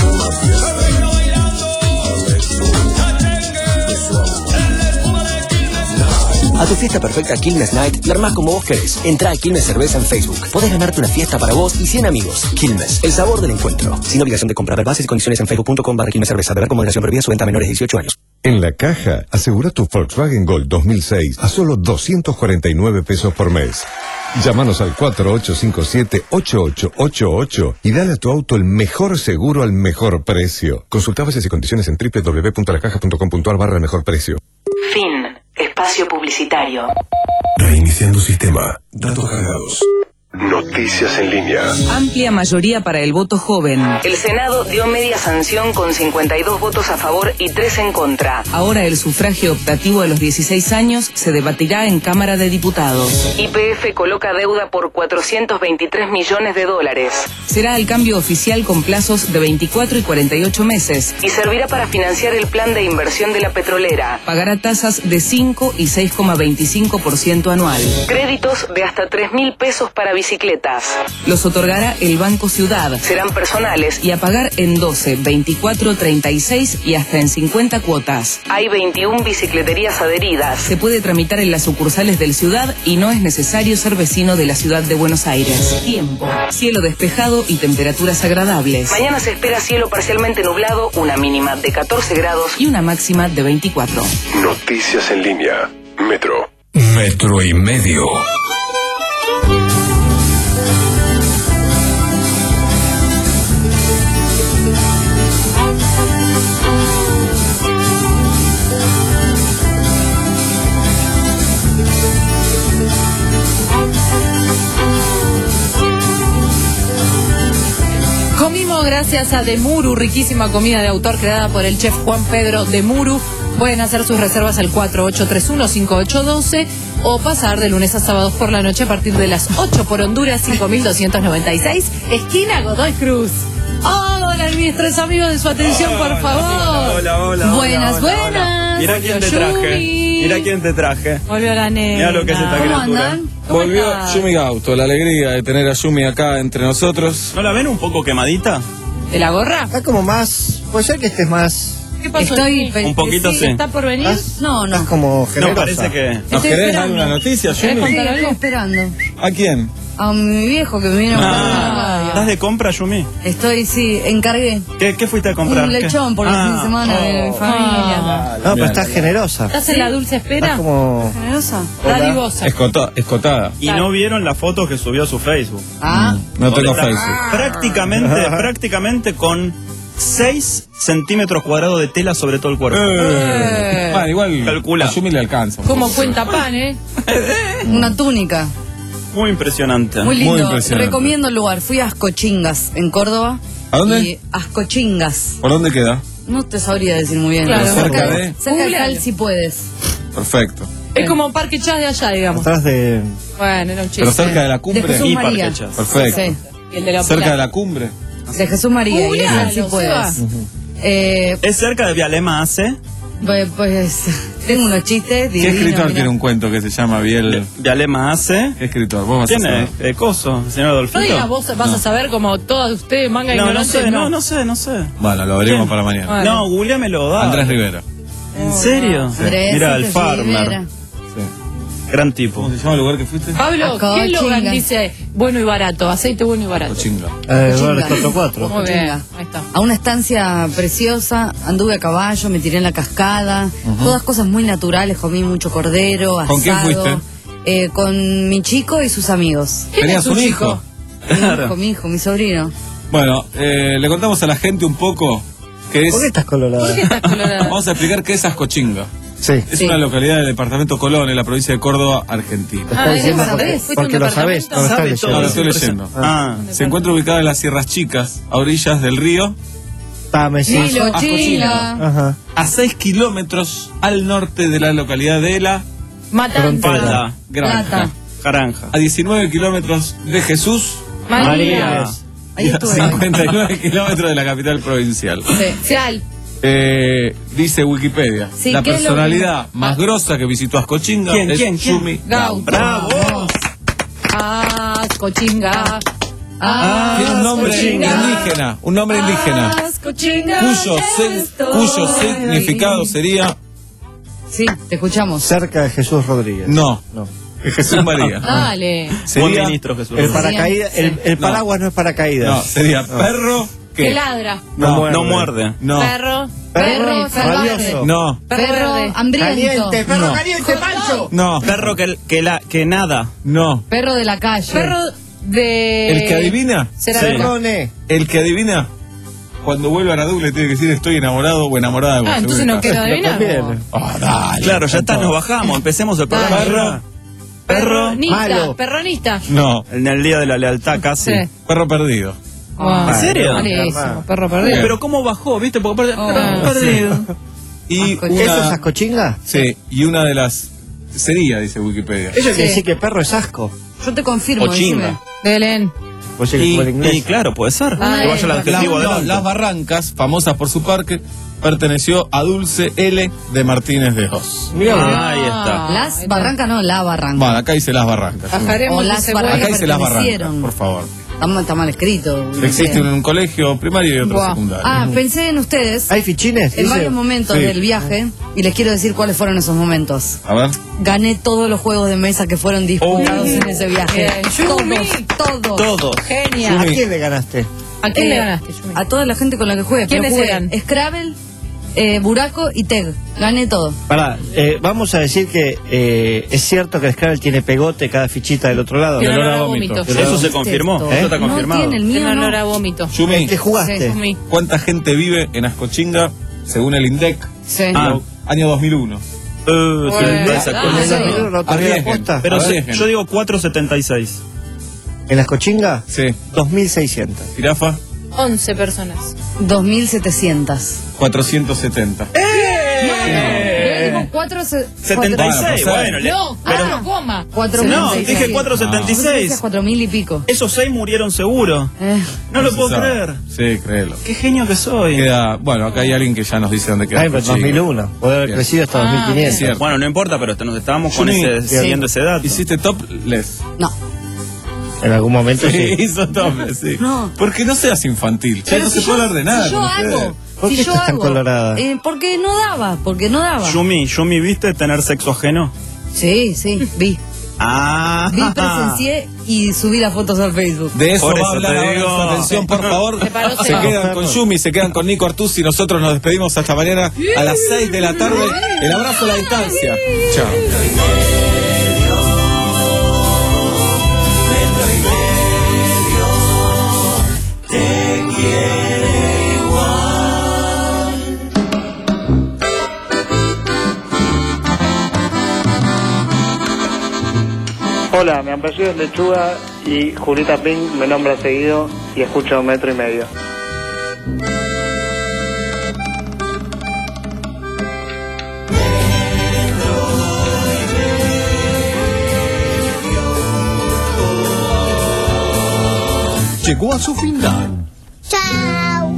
A tu fiesta perfecta Quilmes Night, la armás como vos querés. Entrá a Quilmes Cerveza en Facebook. Podés ganarte una fiesta para vos y cien amigos. Quilmes, el sabor del encuentro. Sin obligación de comprar. Bases y condiciones en facebook punto com barra Quilmes Cerveza. Verá con moderación prohibida su venta a menores de dieciocho años. En La Caja, asegura tu Volkswagen Gol dos mil seis a solo doscientos cuarenta y nueve pesos por mes. Llámanos al cuatro ocho cinco siete, ocho ocho ocho ocho y dale a tu auto el mejor seguro al mejor precio. Consulta bases y condiciones en doble u doble u doble u punto la caja punto com punto ar barra el mejor precio. Fin. Espacio publicitario. Reiniciando sistema. Datos cargados. Noticias en línea. Amplia mayoría para el voto joven. El Senado dio media sanción con cincuenta y dos votos a favor y tres en contra. Ahora el sufragio optativo de los dieciséis años se debatirá en Cámara de Diputados. Y P F coloca deuda por cuatrocientos veintitrés millones de dólares. Será el cambio oficial con plazos de veinticuatro y cuarenta y ocho meses. Y servirá para financiar el plan de inversión de la petrolera. Pagará tasas de cinco y seis coma veinticinco por ciento anual. Créditos de hasta tres mil pesos para visitar bicicletas. Los otorgará el Banco Ciudad. Serán personales Y a pagar en doce, veinticuatro, treinta y seis y hasta en cincuenta cuotas. hay veintiuna bicicleterías adheridas. Se puede tramitar en las sucursales del Ciudad y no es necesario ser vecino de la ciudad de Buenos Aires. Tiempo. Cielo despejado y temperaturas agradables. Mañana se espera cielo parcialmente nublado, una mínima de catorce grados y una máxima de veinticuatro. Noticias en línea. Metro. Metro y medio. Comimos gracias a Demuru, riquísima comida de autor creada por el chef Juan Pedro Demuru. Pueden hacer sus reservas al cuatro ocho tres uno, cinco ocho uno dos o pasar de lunes a sábados por la noche a partir de las ocho por Honduras cinco mil doscientos noventa y seis, esquina Godoy Cruz. Hola, mis tres amigos de su atención, por favor. Hola, hola. Buenas, hola, buenas. hola. Mira quién te traje. Yumi. Mira quién te traje. Volvió la nena. Mira lo que es esta ¿Cómo criatura. andan? ¿Cómo Volvió estás? Yumi Gauto, la alegría de tener a Yumi acá entre nosotros. ¿No la ven un poco quemadita? ¿De la gorra? Está como más. Puede ser que estés más. ¿Qué pasó? Estoy Un poquito sí. ¿Está por venir? No, no. Estás como No, generosa. parece que... ¿Nos Estoy querés esperando. dar una noticia, ¿Querés Yumi? contar algo? esperando ¿A quién? a mi viejo que me vino a buscar a la Ah, radio. ¿estás de compra, Yumi? Estoy, sí, encargué ¿Qué, qué fuiste a comprar? un ¿Qué? lechón por el Ah, fin de semana de mi familia. Ah. No, pero estás generosa. ¿Estás en la dulce espera? Estás como. ¿Generosa? Dadivosa. Escota- escotada. Y no vieron la foto que subió a su Facebook. Ah, No tengo Está Facebook. Prácticamente, prácticamente con seis centímetros cuadrados de tela sobre todo el cuerpo. Eh. Bueno, igual Calcula. a Yumi le alcanza. un Como poco. cuenta pan, ¿eh? una túnica. Muy impresionante. Muy lindo. Muy impresionante. Recomiendo el lugar. Fui a Ascochingas, en Córdoba. ¿A dónde? Y Ascochingas. ¿Por dónde queda? No te sabría decir muy bien. Claro, pero cerca cerca, de- cerca del Cal, si puedes. Perfecto. Es como Parque Chas de allá, digamos. Atrás de. Bueno, era un chiste. Pero cerca de la De cumbre. Jesús Y María. Parquechas. Perfecto. Sí. Y el de la Cerca Plata. de la cumbre. De Jesús María. y Julián, esa si lo puedes. Seba. Eh, Es cerca de Vialema Ace. pues, pues tengo unos chistes ¿Qué divinos. escritor mirá. tiene un cuento que se llama Biel? Vialema Ace. ¿Qué escritor? Vos vas a ¿Quién es? saber. Eh, Coso, el señor No Adolfito. digas, vos vas a saber como todas ustedes, manga No, no ignorantes, sé, no, no sé, no sé. Bueno, lo veremos ¿Quién? para mañana. Bueno. No, googleamelo, da. Andrés Rivera. ¿En serio? Andrés, Mira, el Jesús farmer. Rivera. Gran tipo. ¿Cómo se llama el lugar que fuiste? Pablo, ¿qué Acochinga. Logan dice bueno y barato? Aceite bueno y barato. Cochinga. Eh, Cochinga. cuatro cuatro. Muy bien, Cochinga. ahí está. A una estancia preciosa, anduve a caballo, me tiré en la cascada, todas cosas muy naturales, comí mucho cordero, asado. ¿Con quién fuiste? Eh, con mi chico y sus amigos. ¿Quién ¿Tenías es tu un chico? hijo? Mi hijo, mi hijo, mi sobrino. Bueno, eh, le contamos a la gente un poco que es... ¿Por qué estás colorada? ¿Por qué estás colorada? Vamos a explicar qué es Ascochinga. Sí. Es Sí. una localidad del departamento Colón, en la provincia de Córdoba, Argentina. Ah, Estás diciendo ¿lo porque, sabés? ¿Fuiste a un porque lo sabés, departamento? no lo estás Sabe leyendo. No, lo todo. estoy leyendo. Ah, Se encuentra ubicada en las Sierras Chicas, a orillas del río, Ah, me decís. Milo, Ascochinga. Chila, Ajá. a seis kilómetros al norte de la localidad de La Matanza. Falda, Granja. Plata. Jaranja. A diecinueve kilómetros de Jesús María. Ahí y a estuve. cincuenta y nueve kilómetros de la capital provincial. Sí. Cial. Eh, dice Wikipedia, Sí, la ¿qué es lo personalidad más grosa que visitó Ascochinga ¿Quién, es quién, quién? Yumi Gauto. ¡Bravo! Ascochinga. Ah, Tiene un nombre Ascochinga. indígena, un nombre indígena, Ascochinga. cuyo, se- cuyo significado sería Sí, te escuchamos. Cerca de Jesús Rodríguez. no, No. Jesús María. Dale. Buen Sería, ministro Jesús. El paracaídas, el, el paraguas no, es paracaídas. no, sería perro Que que ladra. no, No muerde. no, Perro. Perro Perro salvaje. rabioso. no, Perro Perro verde. hambriento. perro No. caliente, Pancho. no, Perro que, que, la, que nada. no. Perro de la calle. Perro de... El que adivina, Será Sí. de- Perdone. el que adivina, cuando vuelva a la doble tiene que decir estoy enamorado o enamorada de Ah, vos. entonces no quiero adivinar. conviene. Ah, dale, Claro, ya está, tanto. nos bajamos. Empecemos el programa. Dale. Perro. Perronista. Malo. Perronista. No, En el día de la lealtad casi. Sí. perro perdido. Wow. ¿En serio? Malísimo. Perro Uh, perdido. pero ¿cómo bajó? ¿Viste? Porque per- Oh, perro perdido. Y ¿Eso es una, ascochinga? sí, y una de las sería, dice Wikipedia. Eso quiere Sí. decir que perro es asco. Yo te confirmo, O chinga. decime. Belén. Pues el, Y, el inglés. y claro, puede ser. Ah, que vaya el eh, adjetivo La- no, adelante. Las Barrancas, famosas por su parque, perteneció a Dulce L. de Martínez de Hoz. Ah, ahí está. Las barrancas, no, la barranca. Bueno, acá dice Las Barrancas. O las barrancas Acá dice Las Barrancas, pertenecieron. por favor. Está, mal- está mal escrito. no Existe sé. un colegio primario y otro Buah. secundario. Ah, pensé en ustedes. ¿Hay fichines? En dice? varios momentos Sí. del viaje y les quiero decir cuáles fueron esos momentos. A ver. Gané todos los juegos de mesa que fueron disputados en ese viaje. Bien, Todos, Yumi. todos. Todos. Genia. ¿A quién le ganaste? ¿A quién Eh, le ganaste, Yumi? A toda la gente con la que jugué. ¿Quiénes Pero jugué eran? Scrabble, eh, Buraco y Teg. Gané todo. Pará, eh, vamos a decir que eh, es cierto que el Scrabble tiene pegote cada fichita del otro lado. Tiene olor a olor a vómito. vómito. Eso se confirmó. Esto. Eso está ¿Eh? confirmado. No tiene el Tiene mío, olor no. a vómito. Yumi, ¿Qué jugaste? Yumi. ¿cuánta gente vive en Ascochinga según el INDEC? Sí. Ah, año dos mil uno. Eh, sí, Bueno, esa ah, cosa. sí. ¿No te dio la Arriesguen. apuesta? Pero A ver, sí, dejen. yo digo cuatrocientos setenta y seis. ¿En las cochingas? Sí. dos mil seiscientos. Jirafa, once personas. dos mil setecientos. cuatrocientos setenta. Yo digo cuatro se- setenta y seis, Bueno, bueno. le- No, pero- ah, coma. cuatro mil No, seiscientos. dije cuatrocientos setenta y seis. cuatro mil y pico. Esos seis murieron seguro. Eh, No lo se puedo sabe. creer. Sí, créelo. Qué genio que soy. Queda, bueno, acá hay alguien que ya nos dice dónde queda. Ay, pero Ascochinga. dos mil uno. Puede haber Bien. crecido hasta Ah, dos mil quinientos. es cierto. Bueno, no importa, pero nos estábamos con Yumi, ese, sí. siguiendo ese dato. ¿Hiciste topless? no. En algún momento Sí, sí. hizo topless, sí. No. Porque no seas infantil. Ya Pero no si se puede yo- hablar de nada. Si yo con ustedes. hago. ¿Por si qué yo estás tan hago, colorada? eh, porque no daba, porque no daba. Yumi, Yumi, ¿viste tener sexo ajeno? Sí, sí, vi. Ah. Vi, presencié y subí las fotos al Facebook. De eso Por va a eso hablar te ahora digo. nuestra atención, por favor. Se paró Se Seba. quedan con Yumi, se quedan con Nico Artusi. Nosotros nos despedimos hasta mañana a las seis de la tarde. El abrazo a la distancia. Chao. Hola, mi apellido es Lechuga y Julita Pink me nombra seguido y escucho metro y medio. Llegó a su final. Chao.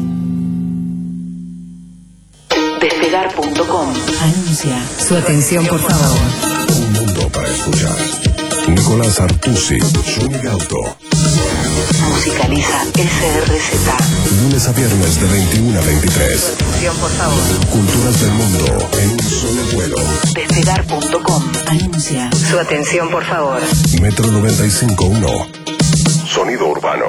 Despegar punto com anuncia. Su atención, por favor. Un mundo para escuchar. Nicolás Artusi, Yumi Gauto. Musicaliza S R Z. Lunes a viernes de veintiuno a veintitrés. Atención, por favor. Culturas del mundo en un solo vuelo. Despegar punto com anuncia. Su atención, por favor. Metro noventa y cinco punto uno. Sonido urbano.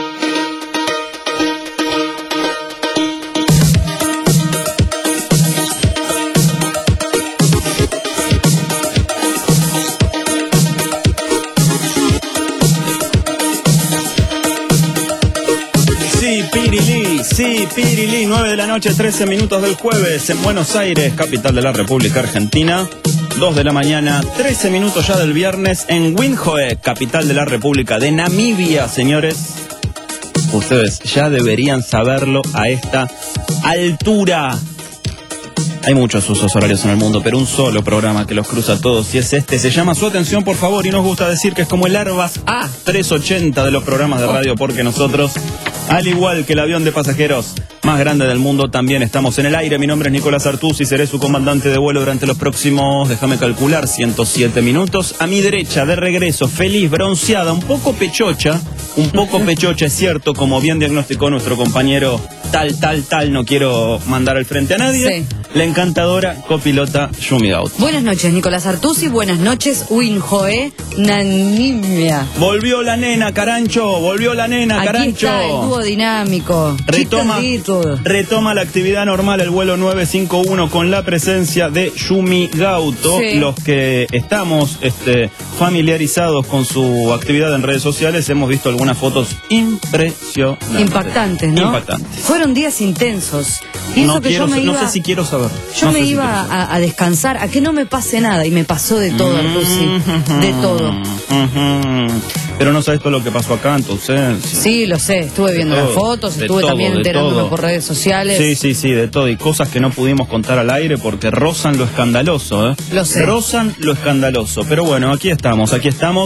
Sí, Pirilí, sí, Pirilí, nueve de la noche, trece minutos del jueves en Buenos Aires, capital de la República Argentina. dos de la mañana, trece minutos ya del viernes en Windhoek, capital de la República de Namibia, señores. Ustedes ya deberían saberlo a esta altura. Hay muchos usos horarios en el mundo, pero un solo programa que los cruza a todos y es este. Se llama Su Atención, por favor, y nos gusta decir que es como el Airbus A trescientos ochenta de los programas de radio, porque nosotros, al igual que el avión de pasajeros más grande del mundo, también estamos en el aire. Mi nombre es Nicolás Artusi y seré su comandante de vuelo durante los próximos, déjame calcular, ciento siete minutos. A mi derecha, de regreso, feliz, bronceada, un poco pechocha, un poco pechocha, es cierto, como bien diagnosticó nuestro compañero tal, tal, tal, no quiero mandar al frente a nadie. Sí. La encantadora copilota Yumi Gaut. Buenas noches, Nicolás Artusi. Buenas noches, Winhoe Nanimia. Volvió la nena, Carancho, volvió la nena, Aquí Carancho. está el dúo dinámico. Retoma, Chiquito Little. retoma la actividad normal el vuelo nueve cinco uno con la presencia de Yumi Gauto. Sí. Los que estamos este, familiarizados con su actividad en redes sociales hemos visto algunas fotos impresionantes. Impactantes, ¿no? Impactantes. Fueron días intensos. Y eso No, que quiero, yo me no iba, sé si quiero saber. yo No me sé si iba quiero saber. a, a descansar, a que no me pase nada. Y me pasó de todo, Artusi. De todo. Ujú. Pero no sabes todo lo que pasó acá, entonces. Sí, lo sé. Estuve viendo todo, las fotos, de estuve todo, también de enterándome todo. por redes sociales. Sí, sí, sí, de todo. Y cosas que no pudimos contar al aire porque rozan lo escandaloso, ¿eh? Lo sé. Rozan lo escandaloso. Pero bueno, aquí estamos, aquí estamos.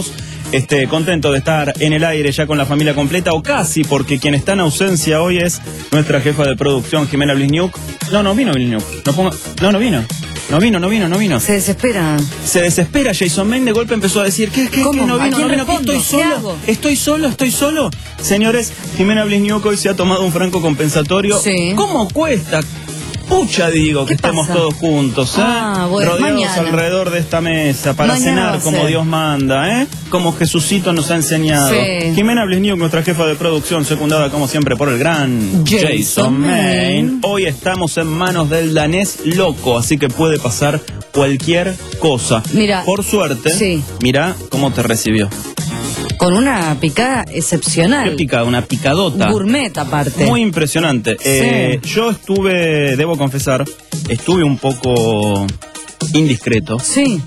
Este, contento de estar en el aire ya con la familia completa, o casi, porque quien está en ausencia hoy es nuestra jefa de producción, Jimena Blisniuk. No, no vino Blisniuk. No, ponga... no, no vino. No vino, no vino, no vino. Se desespera. Se desespera. Jason Main de golpe empezó a decir, ¿qué, qué, ¿Cómo? qué? No vino, no vino. ¿Qué estoy solo? ¿Estoy solo? ¿Estoy solo? Señores, Jimena Blisniuk hoy se ha tomado un franco compensatorio. Sí. ¿Cómo cuesta? Pucha, digo, que estemos pasa? todos juntos, ¿eh? Ah, bueno, rodeados mañana. alrededor de esta mesa para Mañana va cenar a como ser. Dios manda, ¿eh? Como Jesucito nos ha enseñado. Sí. Jimena Blisniuk, nuestra jefa de producción, secundada como siempre por el gran Jason Jason Main. Hoy estamos en manos del danés loco, así que puede pasar cualquier cosa. Mira, por suerte, sí. Mira cómo te recibió. Con una picada excepcional. Qué picada, una picadota. Gourmet aparte. Muy impresionante. Sí. Eh, yo estuve, debo confesar, estuve un poco indiscreto. Sí.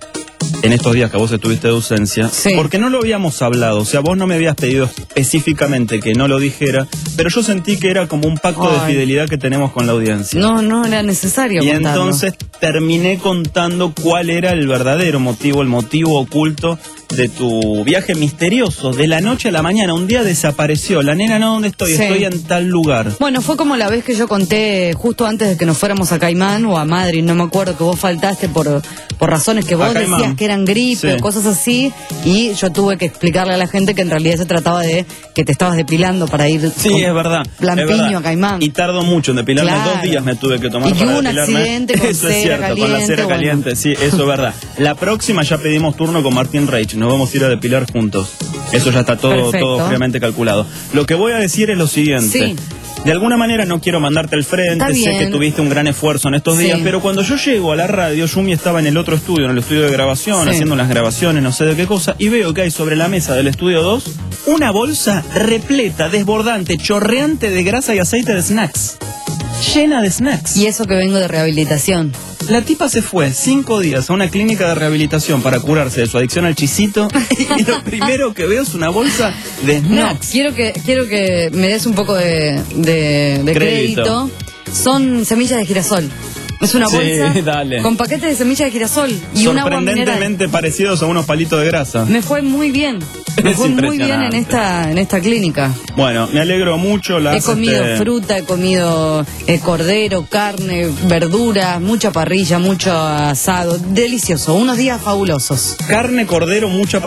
En estos días que vos estuviste de ausencia, Sí. porque no lo habíamos hablado, o sea, vos no me habías pedido específicamente que no lo dijera, pero yo sentí que era como un pacto Ay. de fidelidad que tenemos con la audiencia. No, no era necesario Y contarlo. entonces terminé contando cuál era el verdadero motivo, el motivo oculto de tu viaje misterioso. De la noche a la mañana, un día desapareció. La nena, no, ¿dónde estoy? Sí. Estoy en tal lugar. Bueno, fue como la vez que yo conté justo antes de que nos fuéramos a Caimán o a Madrid, no me acuerdo, que vos faltaste por, por razones que A vos Caimán. decías que eran gripe Sí. o cosas así, y yo tuve que explicarle a la gente que en realidad se trataba de que te estabas depilando para ir Sí, con es verdad. Lampiño es verdad. a Caimán. Y tardó mucho en depilarme. Claro. Dos días me tuve que tomar Y que para hubo un depilarme. accidente con Eso es cera cierto, con la caliente, cera bueno. caliente. Sí, eso es verdad. La próxima ya pedimos turno con Martín Reich. Nos vamos a ir a depilar juntos. Eso ya está todo, Perfecto. todo fríamente calculado. Lo que voy a decir es lo siguiente. Sí. De alguna manera no quiero mandarte al frente, Está sé bien. que tuviste un gran esfuerzo en estos Sí. días, pero cuando yo llego a la radio, Yumi estaba en el otro estudio, en el estudio de grabación, Sí. haciendo unas grabaciones, no sé de qué cosa, y veo que hay sobre la mesa del estudio dos una bolsa repleta, desbordante, chorreante de grasa y aceite de snacks. Llena de snacks. Y eso que vengo de rehabilitación. La tipa se fue cinco días a una clínica de rehabilitación para curarse de su adicción al chisito y lo primero que veo es una bolsa de No, snacks. quiero que, quiero que me des un poco de, de, de Crédito. crédito. Son semillas de girasol. Es una Sí, bolsa dale. con paquetes de semillas de girasol y un agua mineral. Sorprendentemente parecidos a unos palitos de grasa. Me fue muy bien. Me Es fue muy bien impresionante. en esta, en esta clínica. Bueno, me alegro mucho. Las, He comido este, fruta, he comido eh, cordero, carne, verduras, mucha parrilla, mucho asado. Delicioso. Unos días fabulosos. carne, cordero, mucha